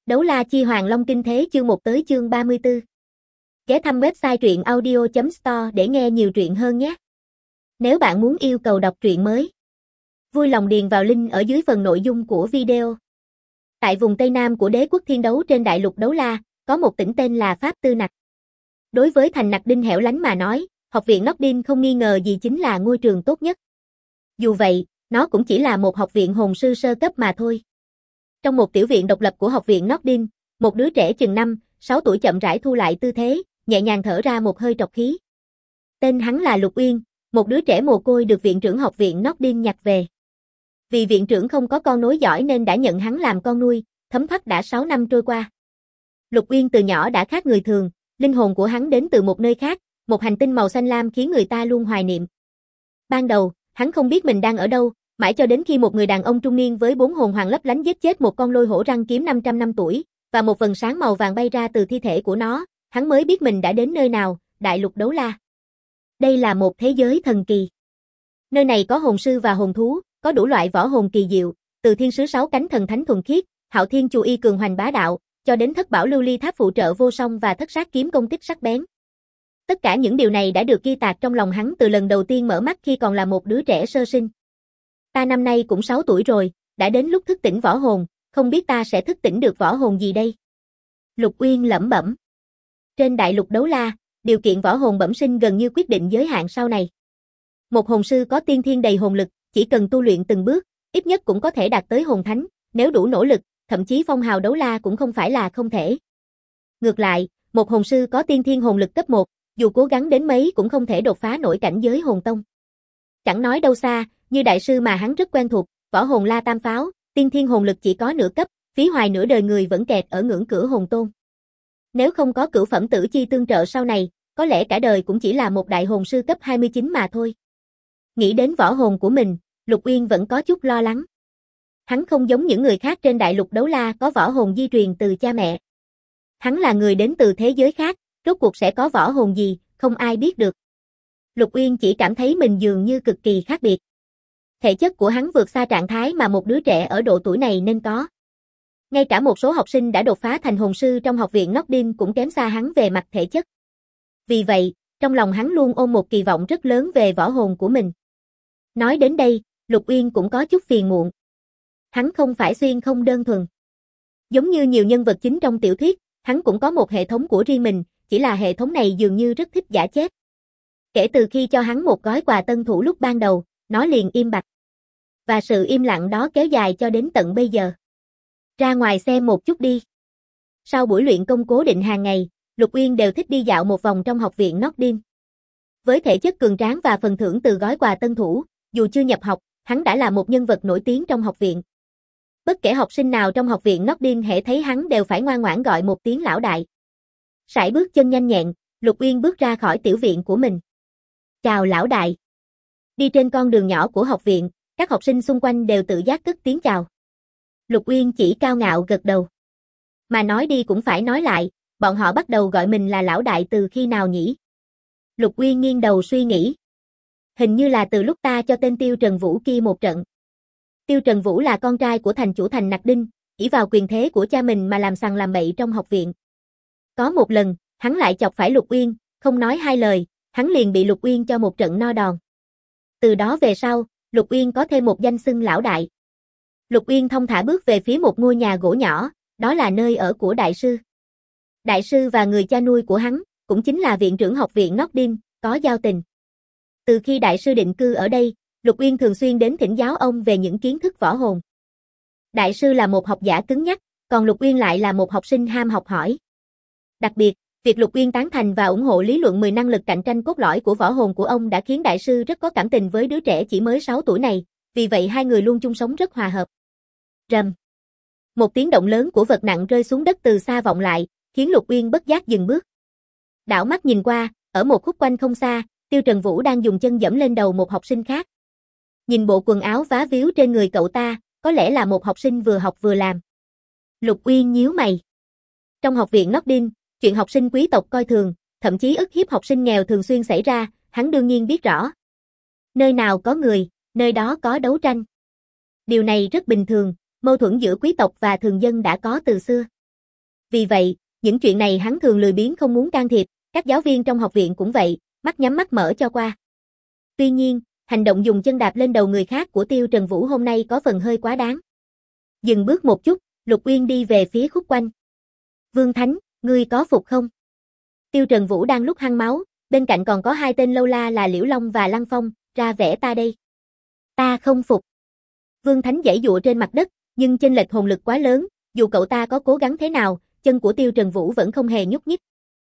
Đấu la chi Hoàng Long kinh thế chương 1 tới chương 34. Ghé thăm website truyện audio.store để nghe nhiều truyện hơn nhé. Nếu bạn muốn yêu cầu đọc truyện mới, vui lòng điền vào link ở dưới phần nội dung của video. Tại vùng Tây Nam của đế quốc thiên đấu trên đại lục Đấu La, có một tỉnh tên là Pháp Tư Nặc. Đối với thành Nặc Đinh hẻo lánh mà nói, học viện Nordin không nghi ngờ gì chính là ngôi trường tốt nhất. Dù vậy, nó cũng chỉ là một học viện hồn sư sơ cấp mà thôi. Trong một tiểu viện độc lập của học viện Nordin, một đứa trẻ chừng 5, 6 tuổi chậm rãi thu lại tư thế, nhẹ nhàng thở ra một hơi trọc khí. Tên hắn là Lục Uyên, một đứa trẻ mồ côi được viện trưởng học viện Nordin nhặt về. Vì viện trưởng không có con nối giỏi nên đã nhận hắn làm con nuôi, thấm thoát đã 6 năm trôi qua. Lục Uyên từ nhỏ đã khác người thường, linh hồn của hắn đến từ một nơi khác, một hành tinh màu xanh lam khiến người ta luôn hoài niệm. Ban đầu, hắn không biết mình đang ở đâu, mãi cho đến khi một người đàn ông trung niên với 4 hồn hoàng lấp lánh giết chết một con lôi hổ răng kiếm 500 năm tuổi, và một vầng sáng màu vàng bay ra từ thi thể của nó, hắn mới biết mình đã đến nơi nào, đại lục Đấu La. Đây là một thế giới thần kỳ. Nơi này có hồn sư và hồn thú, có đủ loại võ hồn kỳ diệu, từ thiên sứ 6 cánh thần thánh thuần khiết, Hạo Thiên Chu Y cường hoành bá đạo, cho đến thất bảo lưu ly tháp phụ trợ vô song và thất sát kiếm công kích sắc bén. Tất cả những điều này đã được ghi tạc trong lòng hắn từ lần đầu tiên mở mắt khi còn là một đứa trẻ sơ sinh. Ta năm nay cũng 6 tuổi rồi, đã đến lúc thức tỉnh võ hồn, không biết ta sẽ thức tỉnh được võ hồn gì đây? Lục Uyên lẩm bẩm. Trên đại lục Đấu La, điều kiện võ hồn bẩm sinh gần như quyết định giới hạn sau này. Một hồn sư có tiên thiên đầy hồn lực, chỉ cần tu luyện từng bước, ít nhất cũng có thể đạt tới hồn thánh, nếu đủ nỗ lực, thậm chí phong hào Đấu La cũng không phải là không thể. Ngược lại, một hồn sư có tiên thiên hồn lực cấp 1, dù cố gắng đến mấy cũng không thể đột phá nổi cảnh giới hồn tông. Chẳng nói đâu xa, như đại sư mà hắn rất quen thuộc, võ hồn La Tam Pháo, tiên thiên hồn lực chỉ có nửa cấp, phí hoài nửa đời người vẫn kẹt ở ngưỡng cửa hồn tôn. Nếu không có cửu phẩm tử chi tương trợ sau này, có lẽ cả đời cũng chỉ là một đại hồn sư cấp 29 mà thôi. Nghĩ đến võ hồn của mình, Lục Uyên vẫn có chút lo lắng. Hắn không giống những người khác trên đại lục Đấu La có võ hồn di truyền từ cha mẹ. Hắn là người đến từ thế giới khác, rốt cuộc sẽ có võ hồn gì, không ai biết được. Lục Uyên chỉ cảm thấy mình dường như cực kỳ khác biệt. Thể chất của hắn vượt xa trạng thái mà một đứa trẻ ở độ tuổi này nên có. Ngay cả một số học sinh đã đột phá thành hồn sư trong học viện Nordin cũng kém xa hắn về mặt thể chất. Vì vậy, trong lòng hắn luôn ôm một kỳ vọng rất lớn về võ hồn của mình. Nói đến đây, Lục Uyên cũng có chút phiền muộn. Hắn không phải xuyên không đơn thuần. Giống như nhiều nhân vật chính trong tiểu thuyết, hắn cũng có một hệ thống của riêng mình, chỉ là hệ thống này dường như rất thích giả chết. Kể từ khi cho hắn một gói quà tân thủ lúc ban đầu, nó liền im bặt. Và sự im lặng đó kéo dài cho đến tận bây giờ. Ra ngoài xem một chút đi. Sau buổi luyện công cố định hàng ngày, Lục Uyên đều thích đi dạo một vòng trong học viện Nordin. Với thể chất cường tráng và phần thưởng từ gói quà tân thủ, dù chưa nhập học, hắn đã là một nhân vật nổi tiếng trong học viện. Bất kể học sinh nào trong học viện Nordin hễ thấy hắn đều phải ngoan ngoãn gọi một tiếng lão đại. Sải bước chân nhanh nhẹn, Lục Uyên bước ra khỏi tiểu viện của mình. Chào lão đại. Đi trên con đường nhỏ của học viện, các học sinh xung quanh đều tự giác cất tiếng chào. Lục Uyên chỉ cao ngạo gật đầu. Mà nói đi cũng phải nói lại, bọn họ bắt đầu gọi mình là lão đại từ khi nào nhỉ? Lục Uyên nghiêng đầu suy nghĩ. Hình như là từ lúc ta cho tên Tiêu Trần Vũ kia một trận. Tiêu Trần Vũ là con trai của thành chủ thành Nặc Đinh, ỷ vào quyền thế của cha mình mà làm sằng làm bậy trong học viện. Có một lần, hắn lại chọc phải Lục Uyên, không nói hai lời, hắn liền bị Lục Uyên cho một trận no đòn. Từ đó về sau, Lục Uyên có thêm một danh xưng lão đại. Lục Uyên thong thả bước về phía một ngôi nhà gỗ nhỏ, đó là nơi ở của đại sư. Đại sư và người cha nuôi của hắn, cũng chính là viện trưởng học viện Nordin, có giao tình. Từ khi đại sư định cư ở đây, Lục Uyên thường xuyên đến thỉnh giáo ông về những kiến thức võ hồn. Đại sư là một học giả cứng nhắc, còn Lục Uyên lại là một học sinh ham học hỏi. Đặc biệt, việc Lục Uyên tán thành và ủng hộ lý luận 10 năng lực cạnh tranh cốt lõi của võ hồn của ông đã khiến đại sư rất có cảm tình với đứa trẻ chỉ mới 6 tuổi này, vì vậy hai người luôn chung sống rất hòa hợp. Rầm. Một tiếng động lớn của vật nặng rơi xuống đất từ xa vọng lại, khiến Lục Uyên bất giác dừng bước. Đảo mắt nhìn qua, ở một khúc quanh không xa, Tiêu Trần Vũ đang dùng chân giẫm lên đầu một học sinh khác. Nhìn bộ quần áo vá víu trên người cậu ta, có lẽ là một học sinh vừa học vừa làm. Lục Uyên nhíu mày. Trong học viện Nordin, chuyện học sinh quý tộc coi thường, thậm chí ức hiếp học sinh nghèo thường xuyên xảy ra, hắn đương nhiên biết rõ. Nơi nào có người, nơi đó có đấu tranh. Điều này rất bình thường, mâu thuẫn giữa quý tộc và thường dân đã có từ xưa. Vì vậy, những chuyện này hắn thường lười biếng không muốn can thiệp, các giáo viên trong học viện cũng vậy, mắt nhắm mắt mở cho qua. Tuy nhiên, hành động dùng chân đạp lên đầu người khác của Tiêu Trần Vũ hôm nay có phần hơi quá đáng. Dừng bước một chút, Lục Uyên đi về phía khúc quanh. Vương Thánh, ngươi có phục không? Tiêu Trần Vũ đang lúc hăng máu, bên cạnh còn có hai tên lâu la là Liễu Long và Lăng Phong, ra vẻ ta đây. Ta không phục. Vương Thánh giãy giụa trên mặt đất, nhưng chênh lệch hồn lực quá lớn, dù cậu ta có cố gắng thế nào, chân của Tiêu Trần Vũ vẫn không hề nhúc nhích.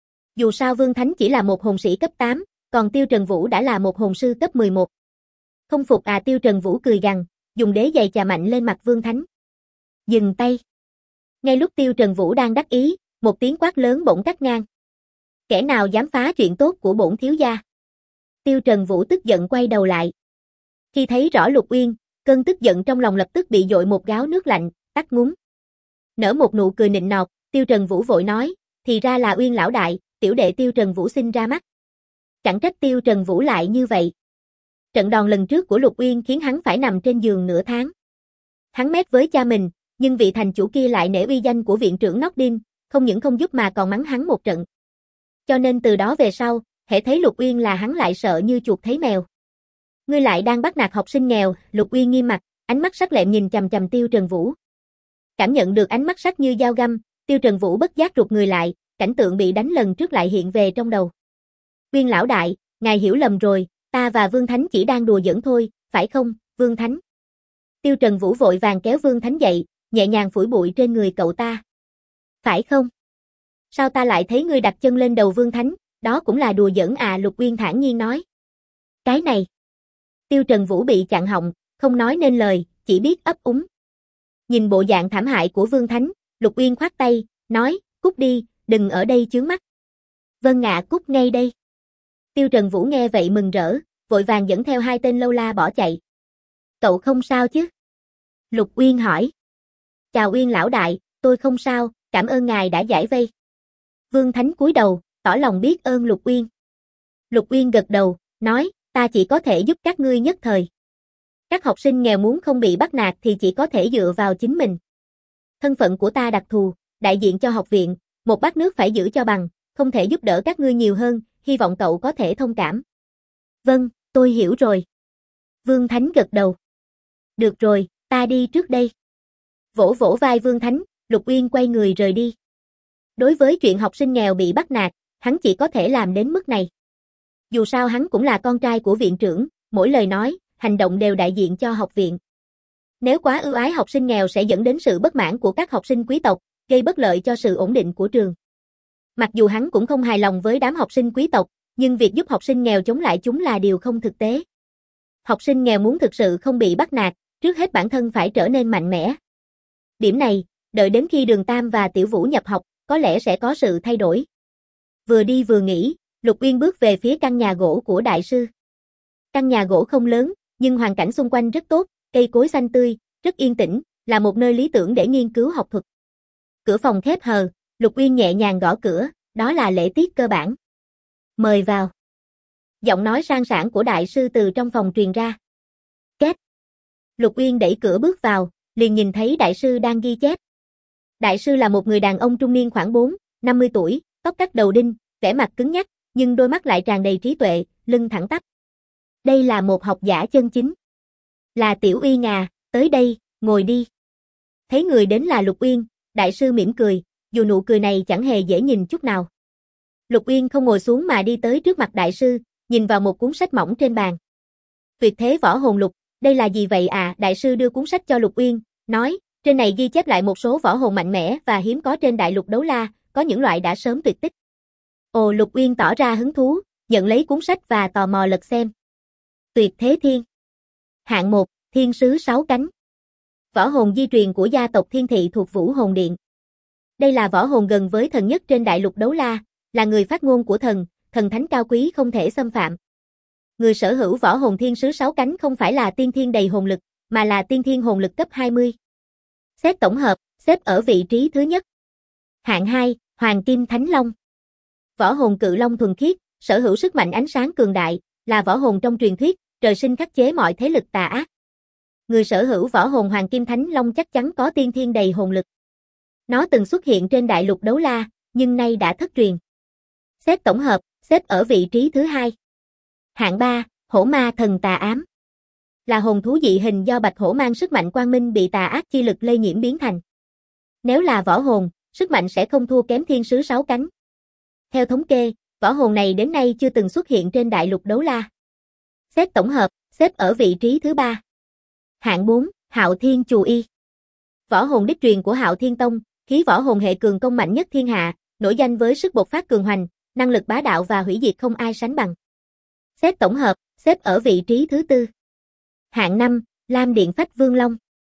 Dù sao Vương Thánh chỉ là một hồn sĩ cấp 8, còn Tiêu Trần Vũ đã là một hồn sư cấp 11. Không phục à? Tiêu Trần Vũ cười gằn, dùng đế giày chà mạnh lên mặt Vương Thánh. Dừng tay. Ngay lúc Tiêu Trần Vũ đang đắc ý, một tiếng quát lớn bỗng cắt ngang. Kẻ nào dám phá chuyện tốt của bổn thiếu gia? Tiêu Trần Vũ tức giận quay đầu lại. Khi thấy rõ Lục Uyên, cơn tức giận trong lòng lập tức bị dội một gáo nước lạnh, tắt ngúm. Nở một nụ cười nịnh nọt, Tiêu Trần Vũ vội nói, thì ra là Uyên lão đại, tiểu đệ Tiêu Trần Vũ xin ra mắt. Chẳng trách Tiêu Trần Vũ lại như vậy. Trận đòn lần trước của Lục Uyên khiến hắn phải nằm trên giường nửa tháng. Hắn mét với cha mình, nhưng vị thành chủ kia lại nể uy danh của viện trưởng Nordin, không những không giúp mà còn mắng hắn một trận. Cho nên từ đó về sau, hễ thấy Lục Uyên là hắn lại sợ như chuột thấy mèo. Ngươi lại đang bắt nạt học sinh nghèo? Lục Uyên nghiêm mặt, ánh mắt sắc lẹm nhìn chằm chằm Tiêu Trần Vũ. Cảm nhận được ánh mắt sắc như dao găm, Tiêu Trần Vũ bất giác rụt người lại, cảnh tượng bị đánh lần trước lại hiện về trong đầu. Uyên lão đại, ngài hiểu lầm rồi, ta và Vương Thánh chỉ đang đùa giỡn thôi, phải không, Vương Thánh? Tiêu Trần Vũ vội vàng kéo Vương Thánh dậy, nhẹ nhàng phủi bụi trên người cậu ta. Phải không? Sao ta lại thấy ngươi đặt chân lên đầu Vương Thánh, đó cũng là đùa giỡn à? Lục Uyên thản nhiên nói. Cái này. Tiêu Trần Vũ bị chặn họng, không nói nên lời, chỉ biết ấp úng. Nhìn bộ dạng thảm hại của Vương Thánh, Lục Uyên khoát tay, nói, cút đi, đừng ở đây chướng mắt. Vâng ạ, cút ngay đây. Tiêu Trần Vũ nghe vậy mừng rỡ, vội vàng dẫn theo hai tên lâu la bỏ chạy. Cậu không sao chứ? Lục Uyên hỏi. Chào Uyên lão đại, tôi không sao, cảm ơn ngài đã giải vây. Vương Thánh cúi đầu, tỏ lòng biết ơn Lục Uyên. Lục Uyên gật đầu, nói, ta chỉ có thể giúp các ngươi nhất thời. Các học sinh nghèo muốn không bị bắt nạt thì chỉ có thể dựa vào chính mình. Thân phận của ta đặc thù, đại diện cho học viện, một bát nước phải giữ cho bằng, không thể giúp đỡ các ngươi nhiều hơn, hy vọng cậu có thể thông cảm. Vâng, tôi hiểu rồi. Vương Thánh gật đầu. Được rồi, ta đi trước đây. Vỗ vỗ vai Vương Thánh, Lục Uyên quay người rời đi. Đối với chuyện học sinh nghèo bị bắt nạt, hắn chỉ có thể làm đến mức này. Dù sao hắn cũng là con trai của viện trưởng, mỗi lời nói, hành động đều đại diện cho học viện. Nếu quá ưu ái học sinh nghèo sẽ dẫn đến sự bất mãn của các học sinh quý tộc, gây bất lợi cho sự ổn định của trường. Mặc dù hắn cũng không hài lòng với đám học sinh quý tộc, nhưng việc giúp học sinh nghèo chống lại chúng là điều không thực tế. Học sinh nghèo muốn thực sự không bị bắt nạt, trước hết bản thân phải trở nên mạnh mẽ. Điểm này, đợi đến khi Đường Tam và Tiểu Vũ nhập học, có lẽ sẽ có sự thay đổi. Vừa đi vừa nghĩ, Lục Uyên bước về phía căn nhà gỗ của đại sư. Căn nhà gỗ không lớn, nhưng hoàn cảnh xung quanh rất tốt, cây cối xanh tươi, rất yên tĩnh, là một nơi lý tưởng để nghiên cứu học thuật. Cửa phòng khép hờ, Lục Uyên nhẹ nhàng gõ cửa, đó là lễ tiết cơ bản. Mời vào. Giọng nói sang sảng của đại sư từ trong phòng truyền ra. Két. Lục Uyên đẩy cửa bước vào, liền nhìn thấy đại sư đang ghi chép. Đại sư là một người đàn ông trung niên khoảng 50 tuổi, tóc cắt đầu đinh, vẻ mặt cứng nhắc, nhưng đôi mắt lại tràn đầy trí tuệ, lưng thẳng tắp. Đây là một học giả chân chính. Là Tiểu Uyên à, tới đây, ngồi đi. Thấy người đến là Lục Uyên, đại sư mỉm cười, dù nụ cười này chẳng hề dễ nhìn chút nào. Lục Uyên không ngồi xuống mà đi tới trước mặt đại sư, nhìn vào một cuốn sách mỏng trên bàn. Tuyệt thế võ hồn lục, đây là gì vậy à? Đại sư đưa cuốn sách cho Lục Uyên, nói, trên này ghi chép lại một số võ hồn mạnh mẽ và hiếm có trên đại lục đấu la, có những loại đã sớm tuyệt tích. Ồ, Lục Uyên tỏ ra hứng thú, nhận lấy cuốn sách và tò mò lật xem. Tuyệt thế thiên. Hạng 1, thiên sứ 6 cánh. Võ hồn di truyền của gia tộc Thiên Thị thuộc Vũ Hồn Điện. Đây là võ hồn gần với thần nhất trên đại lục đấu la, là người phát ngôn của thần, thần thánh cao quý không thể xâm phạm. Người sở hữu võ hồn thiên sứ 6 cánh không phải là tiên thiên đầy hồn lực, mà là tiên thiên hồn lực cấp 20. Xét tổng hợp, xếp ở vị trí thứ nhất. Hạng 2, Hoàng Kim Thánh Long. Võ hồn cự long thuần khiết, sở hữu sức mạnh ánh sáng cường đại, là võ hồn trong truyền thuyết, trời sinh khắc chế mọi thế lực tà ác. Người sở hữu võ hồn Hoàng Kim Thánh Long chắc chắn có tiên thiên đầy hồn lực. Nó từng xuất hiện trên đại lục đấu la, nhưng nay đã thất truyền. Xét tổng hợp, xếp ở vị trí thứ 2. Hạng 3, hổ ma thần tà ám. Là hồn thú dị hình do bạch hổ mang sức mạnh quang minh bị tà ác chi lực lây nhiễm biến thành. Nếu là võ hồn, sức mạnh sẽ không thua kém thiên sứ 6 cánh. Theo thống kê, võ hồn này đến nay chưa từng xuất hiện trên đại lục đấu la. Xét tổng hợp, xếp ở vị trí thứ 3. Hạng 4, Hạo Thiên Chù Y. Võ hồn đích truyền của Hạo Thiên Tông, khí võ hồn hệ cường công mạnh nhất thiên hạ, nổi danh với sức bộc phát cường hoành, năng lực bá đạo và hủy diệt không ai sánh bằng. Xét tổng hợp, xếp ở vị trí thứ 4. Hạng 5, Lam Điện Phách Vương Long.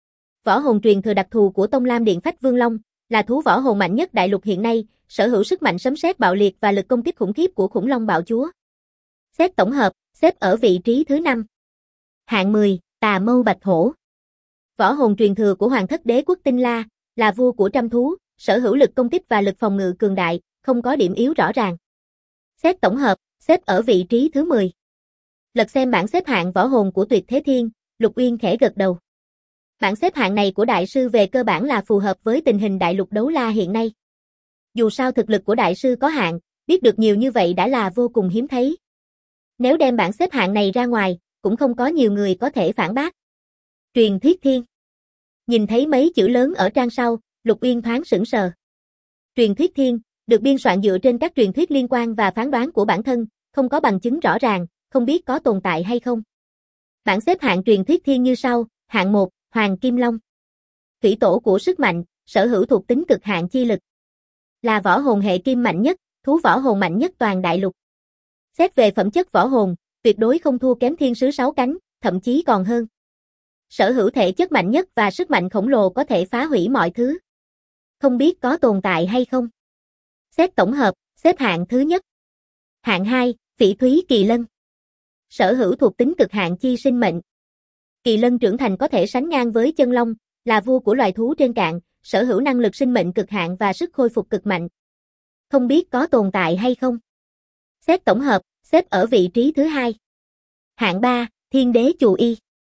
Võ hồn truyền thừa đặc thù của Tông Lam Điện Phách Vương Long, là thú võ hồn mạnh nhất đại lục hiện nay, sở hữu sức mạnh sấm sét bạo liệt và lực công kích khủng khiếp của khủng long bạo chúa. Xét tổng hợp, xếp ở vị trí thứ 5. Hạng 10, Tà Mâu Bạch Hổ. Võ hồn truyền thừa của Hoàng thất đế quốc Tinh La, là vua của trăm thú, sở hữu lực công kích và lực phòng ngự cường đại, không có điểm yếu rõ ràng. Xét tổng hợp, xếp ở vị trí thứ 10. Lật xem bảng xếp hạng võ hồn của Tuyệt Thế Thiên, Lục Uyên khẽ gật đầu. Bảng xếp hạng này của đại sư về cơ bản là phù hợp với tình hình đại lục đấu la hiện nay. Dù sao thực lực của đại sư có hạn, biết được nhiều như vậy đã là vô cùng hiếm thấy. Nếu đem bảng xếp hạng này ra ngoài, cũng không có nhiều người có thể phản bác. Truyền thuyết thiên. Nhìn thấy mấy chữ lớn ở trang sau, Lục Uyên thoáng sững sờ. Truyền thuyết thiên, được biên soạn dựa trên các truyền thuyết liên quan và phán đoán của bản thân, không có bằng chứng rõ ràng, không biết có tồn tại hay không. Bảng xếp hạng truyền thuyết thiên như sau, hạng 1, Hoàng Kim Long. Thủy tổ của sức mạnh, sở hữu thuộc tính cực hạn chi lực. Là võ hồn hệ kim mạnh nhất, thú võ hồn mạnh nhất toàn đại lục. Xét về phẩm chất võ hồn, tuyệt đối không thua kém thiên sứ 6 cánh, thậm chí còn hơn. Sở hữu thể chất mạnh nhất và sức mạnh khổng lồ có thể phá hủy mọi thứ. Không biết có tồn tại hay không. Xét tổng hợp, xếp hạng thứ nhất. Hạng 2, Phỉ Thúy Kỳ Lân. Sở hữu thuộc tính cực hạn chi sinh mệnh. Kỳ lân trưởng thành có thể sánh ngang với chân long, là vua của loài thú trên cạn, sở hữu năng lực sinh mệnh cực hạn và sức khôi phục cực mạnh. Không biết có tồn tại hay không. Xét tổng hợp, xếp ở vị trí thứ 2. Hạng 3, Thiên Đế Chù Y.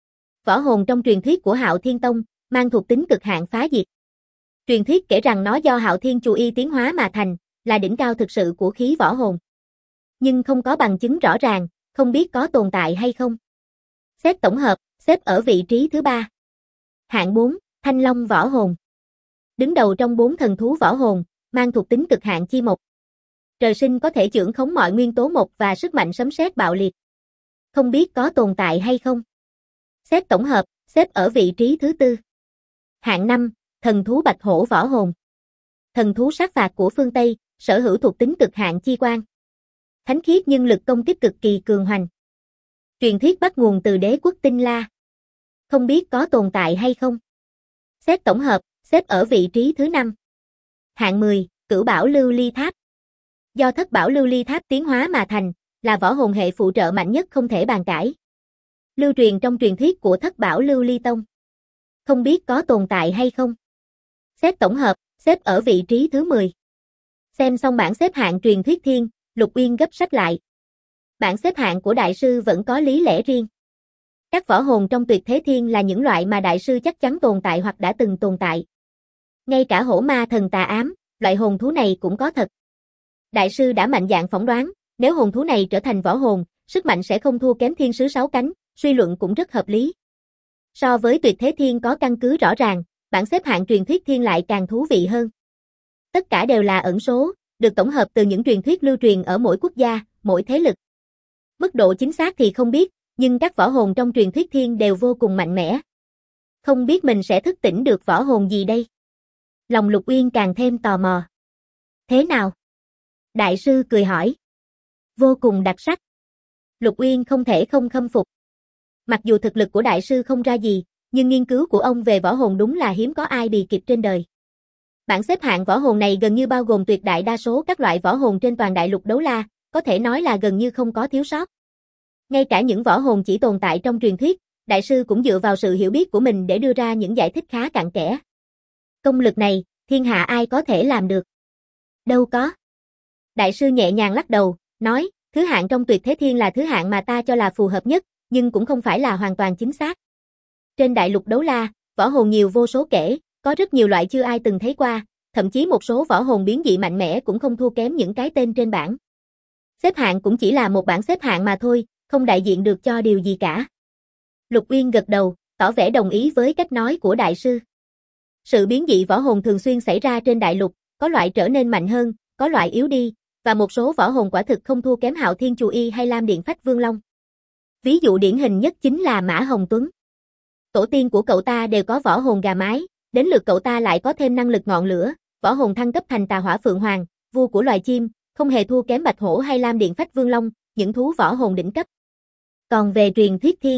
Võ hồn trong truyền thuyết của Hạo Thiên Tông, mang thuộc tính cực hạn phá diệt. Truyền thuyết kể rằng nó do Hạo Thiên Chù Y tiến hóa mà thành, là đỉnh cao thực sự của khí võ hồn. Nhưng không có bằng chứng rõ ràng, không biết có tồn tại hay không. Xét tổng hợp, xếp ở vị trí thứ 3. Hạng 4, Thanh Long Võ Hồn. Đứng đầu trong 4 thần thú võ hồn, mang thuộc tính cực hạn chi mộc. Trời sinh có thể chưởng khống mọi nguyên tố mộc và sức mạnh sấm sét bạo liệt. Không biết có tồn tại hay không. Xét tổng hợp, xếp ở vị trí thứ 4. Hạng 5, Thần thú Bạch Hổ Võ Hồn. Thần thú sát phạt của phương Tây, sở hữu thuộc tính cực hạn chi quan. Thánh khiết nhưng lực công kích cực kỳ cường hoành. Truyền thuyết bắt nguồn từ đế quốc Tinh La. Không biết có tồn tại hay không. Xét tổng hợp, xếp ở vị trí thứ 5. Hạng 10, Cửu Bảo Lưu Ly Tháp. Do Thất Bảo Lưu Ly Tháp tiến hóa mà thành, là võ hồn hệ phụ trợ mạnh nhất không thể bàn cãi. Lưu truyền trong truyền thuyết của Thất Bảo Lưu Ly Tông. Không biết có tồn tại hay không. Xét tổng hợp, xếp ở vị trí thứ 10. Xem xong bảng xếp hạng truyền thuyết thiên, Lục Uyên gấp sách lại. Bảng xếp hạng của đại sư vẫn có lý lẽ riêng. Các võ hồn trong Tuyệt Thế Thiên là những loại mà đại sư chắc chắn tồn tại hoặc đã từng tồn tại. Ngay cả hổ ma thần tà ám, loại hồn thú này cũng có thật. Đại sư đã mạnh dạn phỏng đoán, nếu hồn thú này trở thành võ hồn, sức mạnh sẽ không thua kém thiên sứ 6 cánh, suy luận cũng rất hợp lý. So với Tuyệt Thế Thiên có căn cứ rõ ràng, bảng xếp hạng truyền thuyết thiên lại càng thú vị hơn. Tất cả đều là ẩn số, được tổng hợp từ những truyền thuyết lưu truyền ở mỗi quốc gia, mỗi thế lực. Mức độ chính xác thì không biết, nhưng các võ hồn trong truyền thuyết thiên đều vô cùng mạnh mẽ. Không biết mình sẽ thức tỉnh được võ hồn gì đây? Lòng Lục Uyên càng thêm tò mò. Thế nào? Đại sư cười hỏi. Vô cùng đặc sắc. Lục Uyên không thể không khâm phục. Mặc dù thực lực của đại sư không ra gì, nhưng nghiên cứu của ông về võ hồn đúng là hiếm có ai bì kịp trên đời. Bảng xếp hạng võ hồn này gần như bao gồm tuyệt đại đa số các loại võ hồn trên toàn đại lục đấu la, có thể nói là gần như không có thiếu sót. Ngay cả những võ hồn chỉ tồn tại trong truyền thuyết, đại sư cũng dựa vào sự hiểu biết của mình để đưa ra những giải thích khá cặn kẽ. Công lực này, thiên hạ ai có thể làm được? Đâu có. Đại sư nhẹ nhàng lắc đầu, nói, thứ hạng trong Tuyệt Thế Thiên là thứ hạng mà ta cho là phù hợp nhất, nhưng cũng không phải là hoàn toàn chính xác. Trên đại lục đấu la, võ hồn nhiều vô số kể, có rất nhiều loại chưa ai từng thấy qua, thậm chí một số võ hồn biến dị mạnh mẽ cũng không thua kém những cái tên trên bảng. Xếp hạng cũng chỉ là một bảng xếp hạng mà thôi, không đại diện được cho điều gì cả. Lục Uyên gật đầu, tỏ vẻ đồng ý với cách nói của đại sư. Sự biến dị võ hồn thường xuyên xảy ra trên đại lục, có loại trở nên mạnh hơn, có loại yếu đi, và một số võ hồn quả thực không thua kém Hạo Thiên Chu Y hay Lam Điện Phách Vương Long. Ví dụ điển hình nhất chính là Mã Hồng Tuấn. Tổ tiên của cậu ta đều có võ hồn gà mái, đến lượt cậu ta lại có thêm năng lực ngọn lửa, võ hồn thăng cấp thành Tà Hỏa Phượng Hoàng, vua của loài chim, không hề thua kém Bạch Hổ hay Lam Điện Phách Vương Long, những thú võ hồn đỉnh cấp. Còn về truyền thuyết thiên,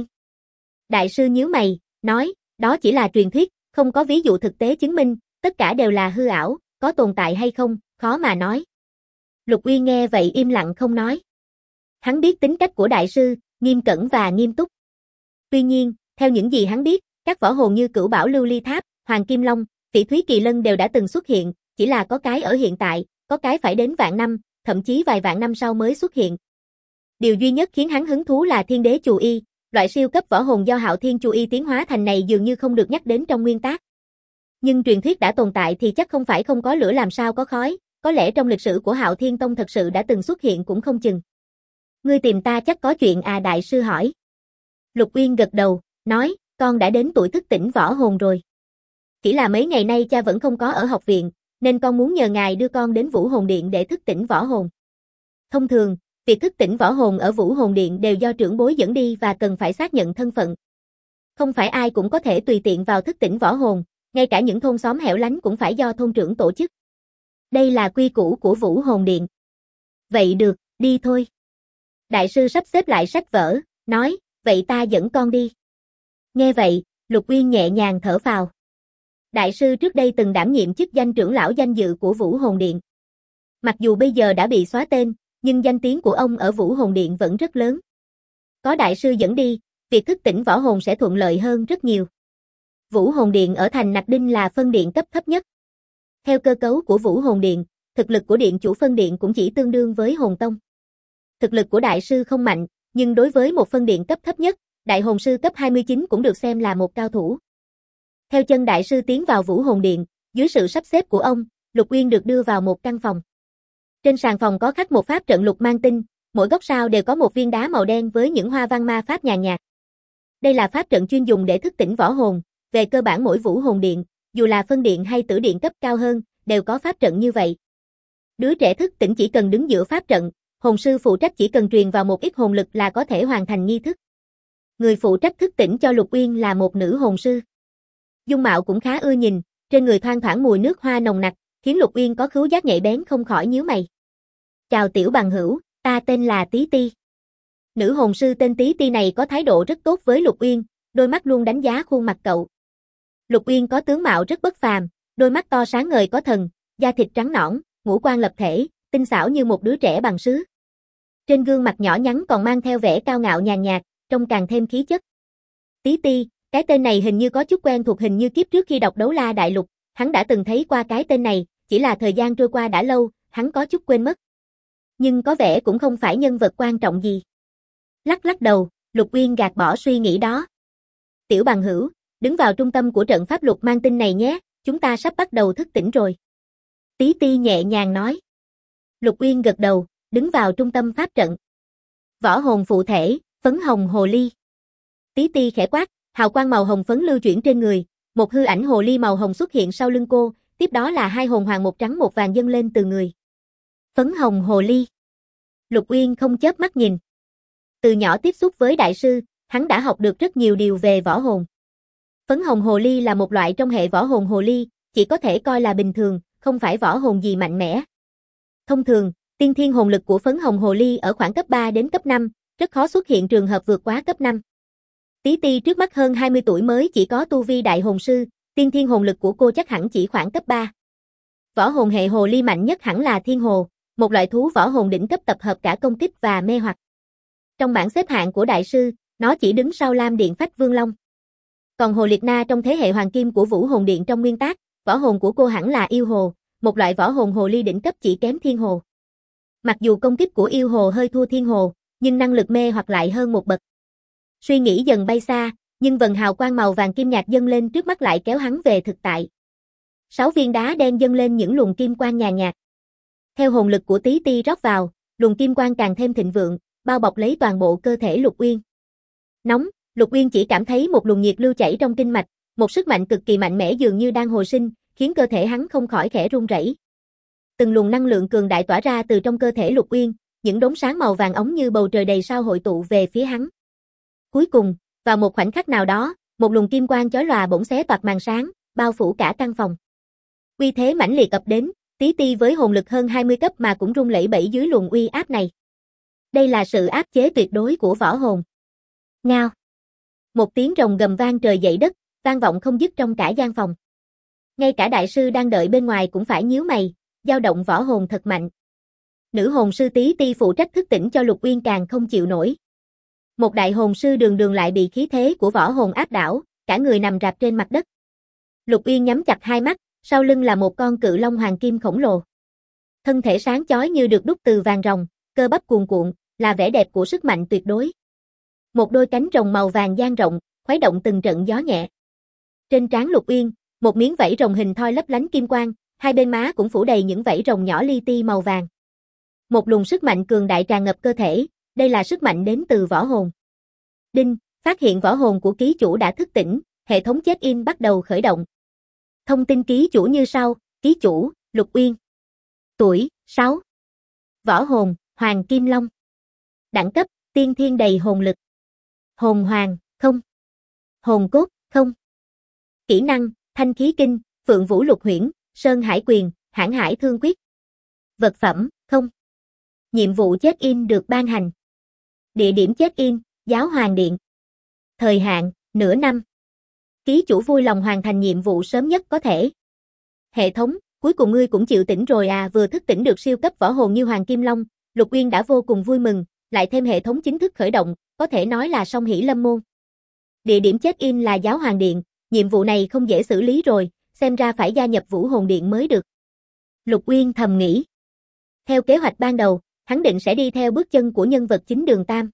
đại sư nhíu mày, nói, đó chỉ là truyền thuyết, không có ví dụ thực tế chứng minh, tất cả đều là hư ảo, có tồn tại hay không, khó mà nói. Lục Uyên nghe vậy im lặng không nói. Hắn biết tính cách của đại sư, nghiêm cẩn và nghiêm túc. Tuy nhiên, theo những gì hắn biết, các võ hồn như Cửu Bảo Lưu Ly Tháp, Hoàng Kim Long, Phỉ Thúy Kỳ Lân đều đã từng xuất hiện, chỉ là có cái ở hiện tại, có cái phải đến vạn năm, thậm chí vài vạn năm sau mới xuất hiện. Điều duy nhất khiến hắn hứng thú là Thiên Đế Chù Y, loại siêu cấp võ hồn do Hạo Thiên Chu Y tiến hóa thành này dường như không được nhắc đến trong nguyên tác. Nhưng truyền thuyết đã tồn tại thì chắc không phải không có lửa làm sao có khói, có lẽ trong lịch sử của Hạo Thiên Tông thật sự đã từng xuất hiện cũng không chừng. Ngươi tìm ta chắc có chuyện à, đại sư hỏi. Lục Uyên gật đầu, nói, con đã đến tuổi thức tỉnh võ hồn rồi. Chỉ là mấy ngày nay cha vẫn không có ở học viện, nên con muốn nhờ ngài đưa con đến Vũ Hồn Điện để thức tỉnh võ hồn. Thông thường, việc thức tỉnh võ hồn ở Vũ Hồn Điện đều do trưởng bối dẫn đi và cần phải xác nhận thân phận. Không phải ai cũng có thể tùy tiện vào thức tỉnh võ hồn, ngay cả những thôn xóm hẻo lánh cũng phải do thôn trưởng tổ chức. Đây là quy củ của Vũ Hồn Điện. Vậy được, đi thôi. Đại sư sắp xếp lại sách vở, nói, vậy ta dẫn con đi. Nghe vậy, Lục Uyên nhẹ nhàng thở phào. Đại sư trước đây từng đảm nhiệm chức danh trưởng lão danh dự của Vũ Hồn Điện. Mặc dù bây giờ đã bị xóa tên, nhưng danh tiếng của ông ở Vũ Hồn Điện vẫn rất lớn. Có đại sư dẫn đi, việc thức tỉnh võ hồn sẽ thuận lợi hơn rất nhiều. Vũ Hồn Điện ở thành Nặc Đinh là phân điện cấp thấp nhất. Theo cơ cấu của Vũ Hồn Điện, thực lực của điện chủ phân điện cũng chỉ tương đương với Hồn Tông. Thực lực của đại sư không mạnh, nhưng đối với một phân điện cấp thấp nhất, đại hồn sư cấp 29 cũng được xem là một cao thủ. Theo chân đại sư tiến vào Vũ Hồn Điện, dưới sự sắp xếp của ông, Lục Uyên được đưa vào một căn phòng. Trên sàn phòng có khắc một pháp trận lục mang tinh, mỗi góc sao đều có một viên đá màu đen với những hoa văn ma pháp nhàn nhạt. Đây là pháp trận chuyên dùng để thức tỉnh võ hồn, về cơ bản mỗi Vũ Hồn Điện, dù là phân điện hay tử điện cấp cao hơn, đều có pháp trận như vậy. Đứa trẻ thức tỉnh chỉ cần đứng giữa pháp trận, hồn sư phụ trách chỉ cần truyền vào một ít hồn lực là có thể hoàn thành nghi thức. Người phụ trách thức tỉnh cho Lục Uyên là một nữ hồn sư. Dung mạo cũng khá ưa nhìn, trên người thoang thoảng mùi nước hoa nồng nặc, khiến Lục Uyên có khứu giác nhạy bén không khỏi nhíu mày. Chào tiểu bằng hữu, ta tên là Tí Ti. Nữ hồn sư tên Tí Ti này có thái độ rất tốt với Lục Uyên, đôi mắt luôn đánh giá khuôn mặt cậu. Lục Uyên có tướng mạo rất bất phàm, đôi mắt to sáng ngời có thần, da thịt trắng nõn, ngũ quan lập thể, tinh xảo như một đứa trẻ bằng sứ. Trên gương mặt nhỏ nhắn còn mang theo vẻ cao ngạo nhàn nhạt, trông càng thêm khí chất. Tí Ti, cái tên này hình như có chút quen thuộc, hình như kiếp trước khi đọc Đấu La Đại Lục, hắn đã từng thấy qua cái tên này, chỉ là thời gian trôi qua đã lâu, hắn có chút quên mất. Nhưng có vẻ cũng không phải nhân vật quan trọng gì. Lắc lắc đầu, Lục Uyên gạt bỏ suy nghĩ đó. Tiểu bằng hữu, đứng vào trung tâm của trận pháp lục mang tinh này nhé, chúng ta sắp bắt đầu thức tỉnh rồi. Tí Ti nhẹ nhàng nói. Lục Uyên gật đầu, đứng vào trung tâm pháp trận. Võ hồn phụ thể, phấn hồng hồ ly. Tí Ti khẽ quát, hào quang màu hồng phấn lưu chuyển trên người, một hư ảnh hồ ly màu hồng xuất hiện sau lưng cô, tiếp đó là hai hồn hoàng một trắng một vàng dâng lên từ người. Phấn hồng hồ ly. Lục Uyên không chớp mắt nhìn. Từ nhỏ tiếp xúc với đại sư, hắn đã học được rất nhiều điều về võ hồn. Phấn hồng hồ ly là một loại trong hệ võ hồn hồ ly, chỉ có thể coi là bình thường, không phải võ hồn gì mạnh mẽ. Thông thường, tiên thiên hồn lực của phấn hồng hồ ly ở khoảng cấp 3 đến cấp 5, rất khó xuất hiện trường hợp vượt quá cấp 5. Tí Ti trước mắt hơn 20 tuổi mới chỉ có tu vi đại hồn sư, tiên thiên hồn lực của cô chắc hẳn chỉ khoảng cấp 3. Võ hồn hệ hồ ly mạnh nhất hẳn là thiên hồ, một loại thú võ hồn đỉnh cấp tập hợp cả công kích và mê hoặc. Trong bảng xếp hạng của đại sư, nó chỉ đứng sau Lam Điện Phách Vương Long. Còn Hồ Liệt Na trong thế hệ hoàng kim của Vũ Hồn Điện trong nguyên tác, võ hồn của cô hẳn là yêu hồ, một loại võ hồn hồ ly đỉnh cấp chỉ kém thiên hồ. Mặc dù công kích của yêu hồ hơi thua thiên hồ, nhưng năng lực mê hoặc lại hơn một bậc. Suy nghĩ dần bay xa, nhưng vần hào quang màu vàng kim nhạt dâng lên trước mắt lại kéo hắn về thực tại. 6 viên đá đen dâng lên những luồng kim quang nhàn nhạt. Theo hồn lực của Tí Ti rót vào, luồng kim quang càng thêm thịnh vượng, bao bọc lấy toàn bộ cơ thể Lục Uyên. Nóng, Lục Uyên chỉ cảm thấy một luồng nhiệt lưu chảy trong kinh mạch, một sức mạnh cực kỳ mạnh mẽ dường như đang hồi sinh, khiến cơ thể hắn không khỏi khẽ run rẩy. Từng luồng năng lượng cường đại tỏa ra từ trong cơ thể Lục Uyên, những đốm sáng màu vàng óng như bầu trời đầy sao hội tụ về phía hắn. Cuối cùng, vào một khoảnh khắc nào đó, một luồng kim quang chói lòa bỗng xé toạc màn sáng, bao phủ cả căn phòng. Uy thế mãnh liệt ập đến, Tí Ti với hồn lực hơn 20 cấp mà cũng run lẩy bẩy dưới luồng uy áp này. Đây là sự áp chế tuyệt đối của võ hồn. Ngao. Một tiếng rồng gầm vang trời dậy đất, vang vọng không dứt trong cả gian phòng. Ngay cả đại sư đang đợi bên ngoài cũng phải nhíu mày, dao động võ hồn thật mạnh. Nữ hồn sư Tí Ti phụ trách thức tỉnh cho Lục Uyên càng không chịu nổi. Một đại hồn sư Đường Đường lại bị khí thế của võ hồn áp đảo, cả người nằm rạp trên mặt đất. Lục Uyên nhắm chặt hai mắt, sau lưng là một con cự long hoàng kim khổng lồ. Thân thể sáng chói như được đúc từ vàng ròng, cơ bắp cuồn cuộn, là vẻ đẹp của sức mạnh tuyệt đối. Một đôi cánh rồng màu vàng dang rộng, khuấy động từng trận gió nhẹ. Trên trán Lục Uyên, một miếng vảy rồng hình thoi lấp lánh kim quang, hai bên má cũng phủ đầy những vảy rồng nhỏ li ti màu vàng. Một luồng sức mạnh cường đại tràn ngập cơ thể, đây là sức mạnh đến từ võ hồn. Đinh, phát hiện võ hồn của ký chủ đã thức tỉnh, hệ thống check-in bắt đầu khởi động. Thông tin ký chủ như sau, ký chủ, Lục Uyên. Tuổi, 6. Võ hồn, Hoàng Kim Long. Đẳng cấp, tiên thiên đầy hồn lực. Hồn hoàng, không. Hồn cốt, không. Kỹ năng, thanh khí kinh, phượng vũ lục huyễn, sơn hải quyền, hãn hải thương quyết. Vật phẩm, không. Nhiệm vụ check-in được ban hành. Địa điểm check-in, Giáo Hoàng Điện. Thời hạn, nửa năm. Ký chủ vui lòng hoàn thành nhiệm vụ sớm nhất có thể. Hệ thống, cuối cùng ngươi cũng chịu tỉnh rồi à, vừa thức tỉnh được siêu cấp võ hồn như Hoàng Kim Long, Lục Uyên đã vô cùng vui mừng, lại thêm hệ thống chính thức khởi động, có thể nói là song hỷ lâm môn. Địa điểm check-in là Giáo Hoàng Điện, nhiệm vụ này không dễ xử lý rồi, xem ra phải gia nhập Vũ Hồn Điện mới được. Lục Uyên thầm nghĩ. Theo kế hoạch ban đầu, hắn định sẽ đi theo bước chân của nhân vật chính Đường Tam.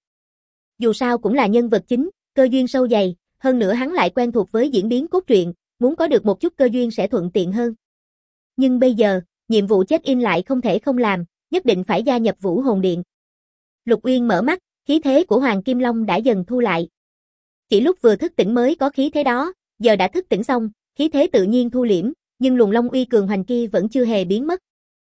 Dù sao cũng là nhân vật chính, cơ duyên sâu dày, hơn nữa hắn lại quen thuộc với diễn biến cốt truyện, muốn có được một chút cơ duyên sẽ thuận tiện hơn. Nhưng bây giờ, nhiệm vụ check-in lại không thể không làm, nhất định phải gia nhập Vũ Hồn Điện. Lục Uyên mở mắt, khí thế của Hoàng Kim Long đã dần thu lại. Chỉ lúc vừa thức tỉnh mới có khí thế đó, giờ đã thức tỉnh xong, khí thế tự nhiên thu liễm, nhưng luồng long uy cường hoành kia vẫn chưa hề biến mất.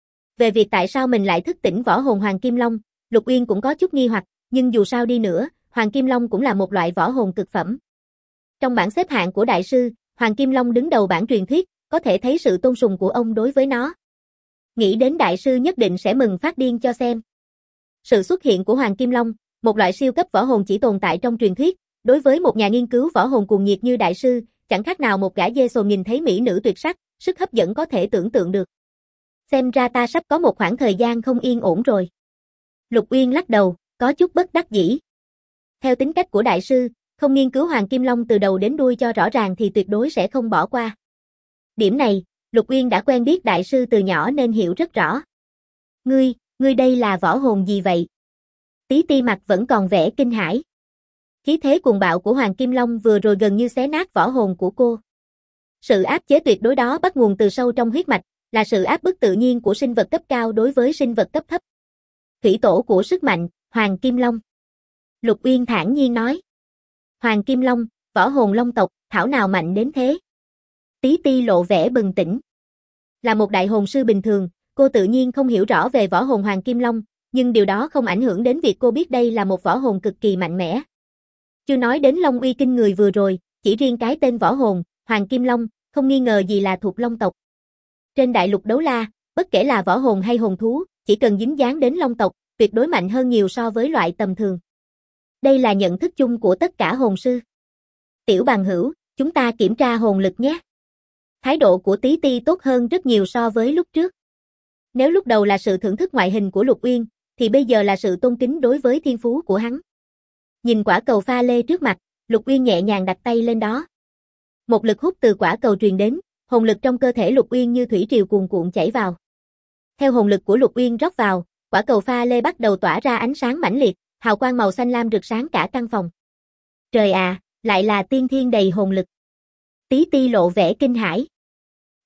Về việc tại sao mình lại thức tỉnh võ hồn Hoàng Kim Long, Lục Uyên cũng có chút nghi hoặc, nhưng dù sao đi nữa, Hoàng Kim Long cũng là một loại võ hồn cực phẩm. Trong bảng xếp hạng của đại sư, Hoàng Kim Long đứng đầu bảng truyền thuyết, có thể thấy sự tôn sùng của ông đối với nó. Nghĩ đến đại sư nhất định sẽ mừng phát điên cho xem. Sự xuất hiện của Hoàng Kim Long, một loại siêu cấp võ hồn chỉ tồn tại trong truyền thuyết, đối với một nhà nghiên cứu võ hồn cuồng nhiệt như đại sư, chẳng khác nào một gã dê sồn nhìn thấy mỹ nữ tuyệt sắc, sức hấp dẫn có thể tưởng tượng được. Xem ra ta sắp có một khoảng thời gian không yên ổn rồi. Lục Uyên lắc đầu, có chút bất đắc dĩ. Theo tính cách của đại sư, không nghiên cứu Hoàng Kim Long từ đầu đến đuôi cho rõ ràng thì tuyệt đối sẽ không bỏ qua. Điểm này, Lục Uyên đã quen biết đại sư từ nhỏ nên hiểu rất rõ. Ngươi đây là võ hồn gì vậy? Tí Ti mặt vẫn còn vẻ kinh hãi. Khí thế cuồng bạo của Hoàng Kim Long vừa rồi gần như xé nát võ hồn của cô. Sự áp chế tuyệt đối đó bắt nguồn từ sâu trong huyết mạch, là sự áp bức tự nhiên của sinh vật cấp cao đối với sinh vật cấp thấp. Thủy tổ của sức mạnh, Hoàng Kim Long. Lục Uyên thản nhiên nói. Hoàng Kim Long, võ hồn long tộc, thảo nào mạnh đến thế? Tí Ti lộ vẻ bừng tỉnh. Là một đại hồn sư bình thường, cô tự nhiên không hiểu rõ về võ hồn Hoàng Kim Long, nhưng điều đó không ảnh hưởng đến việc cô biết đây là một võ hồn cực kỳ mạnh mẽ. Chưa nói đến long uy kinh người vừa rồi, chỉ riêng cái tên võ hồn, Hoàng Kim Long, không nghi ngờ gì là thuộc long tộc. Trên đại lục đấu la, bất kể là võ hồn hay hồn thú, chỉ cần dính dáng đến long tộc, tuyệt đối mạnh hơn nhiều so với loại tầm thường. Đây là nhận thức chung của tất cả hồn sư. Tiểu bằng hữu, chúng ta kiểm tra hồn lực nhé. Thái độ của Tí Ti tốt hơn rất nhiều so với lúc trước. Nếu lúc đầu là sự thưởng thức ngoại hình của Lục Uyên, thì bây giờ là sự tôn kính đối với thiên phú của hắn. Nhìn quả cầu pha lê trước mặt, Lục Uyên nhẹ nhàng đặt tay lên đó. Một lực hút từ quả cầu truyền đến, hồn lực trong cơ thể Lục Uyên như thủy triều cuồn cuộn chảy vào. Theo hồn lực của Lục Uyên rót vào, quả cầu pha lê bắt đầu tỏa ra ánh sáng mãnh liệt, hào quang màu xanh lam rực sáng cả căn phòng. Trời à, lại là tiên thiên đầy hồn lực. Tí Ti lộ vẻ kinh hãi.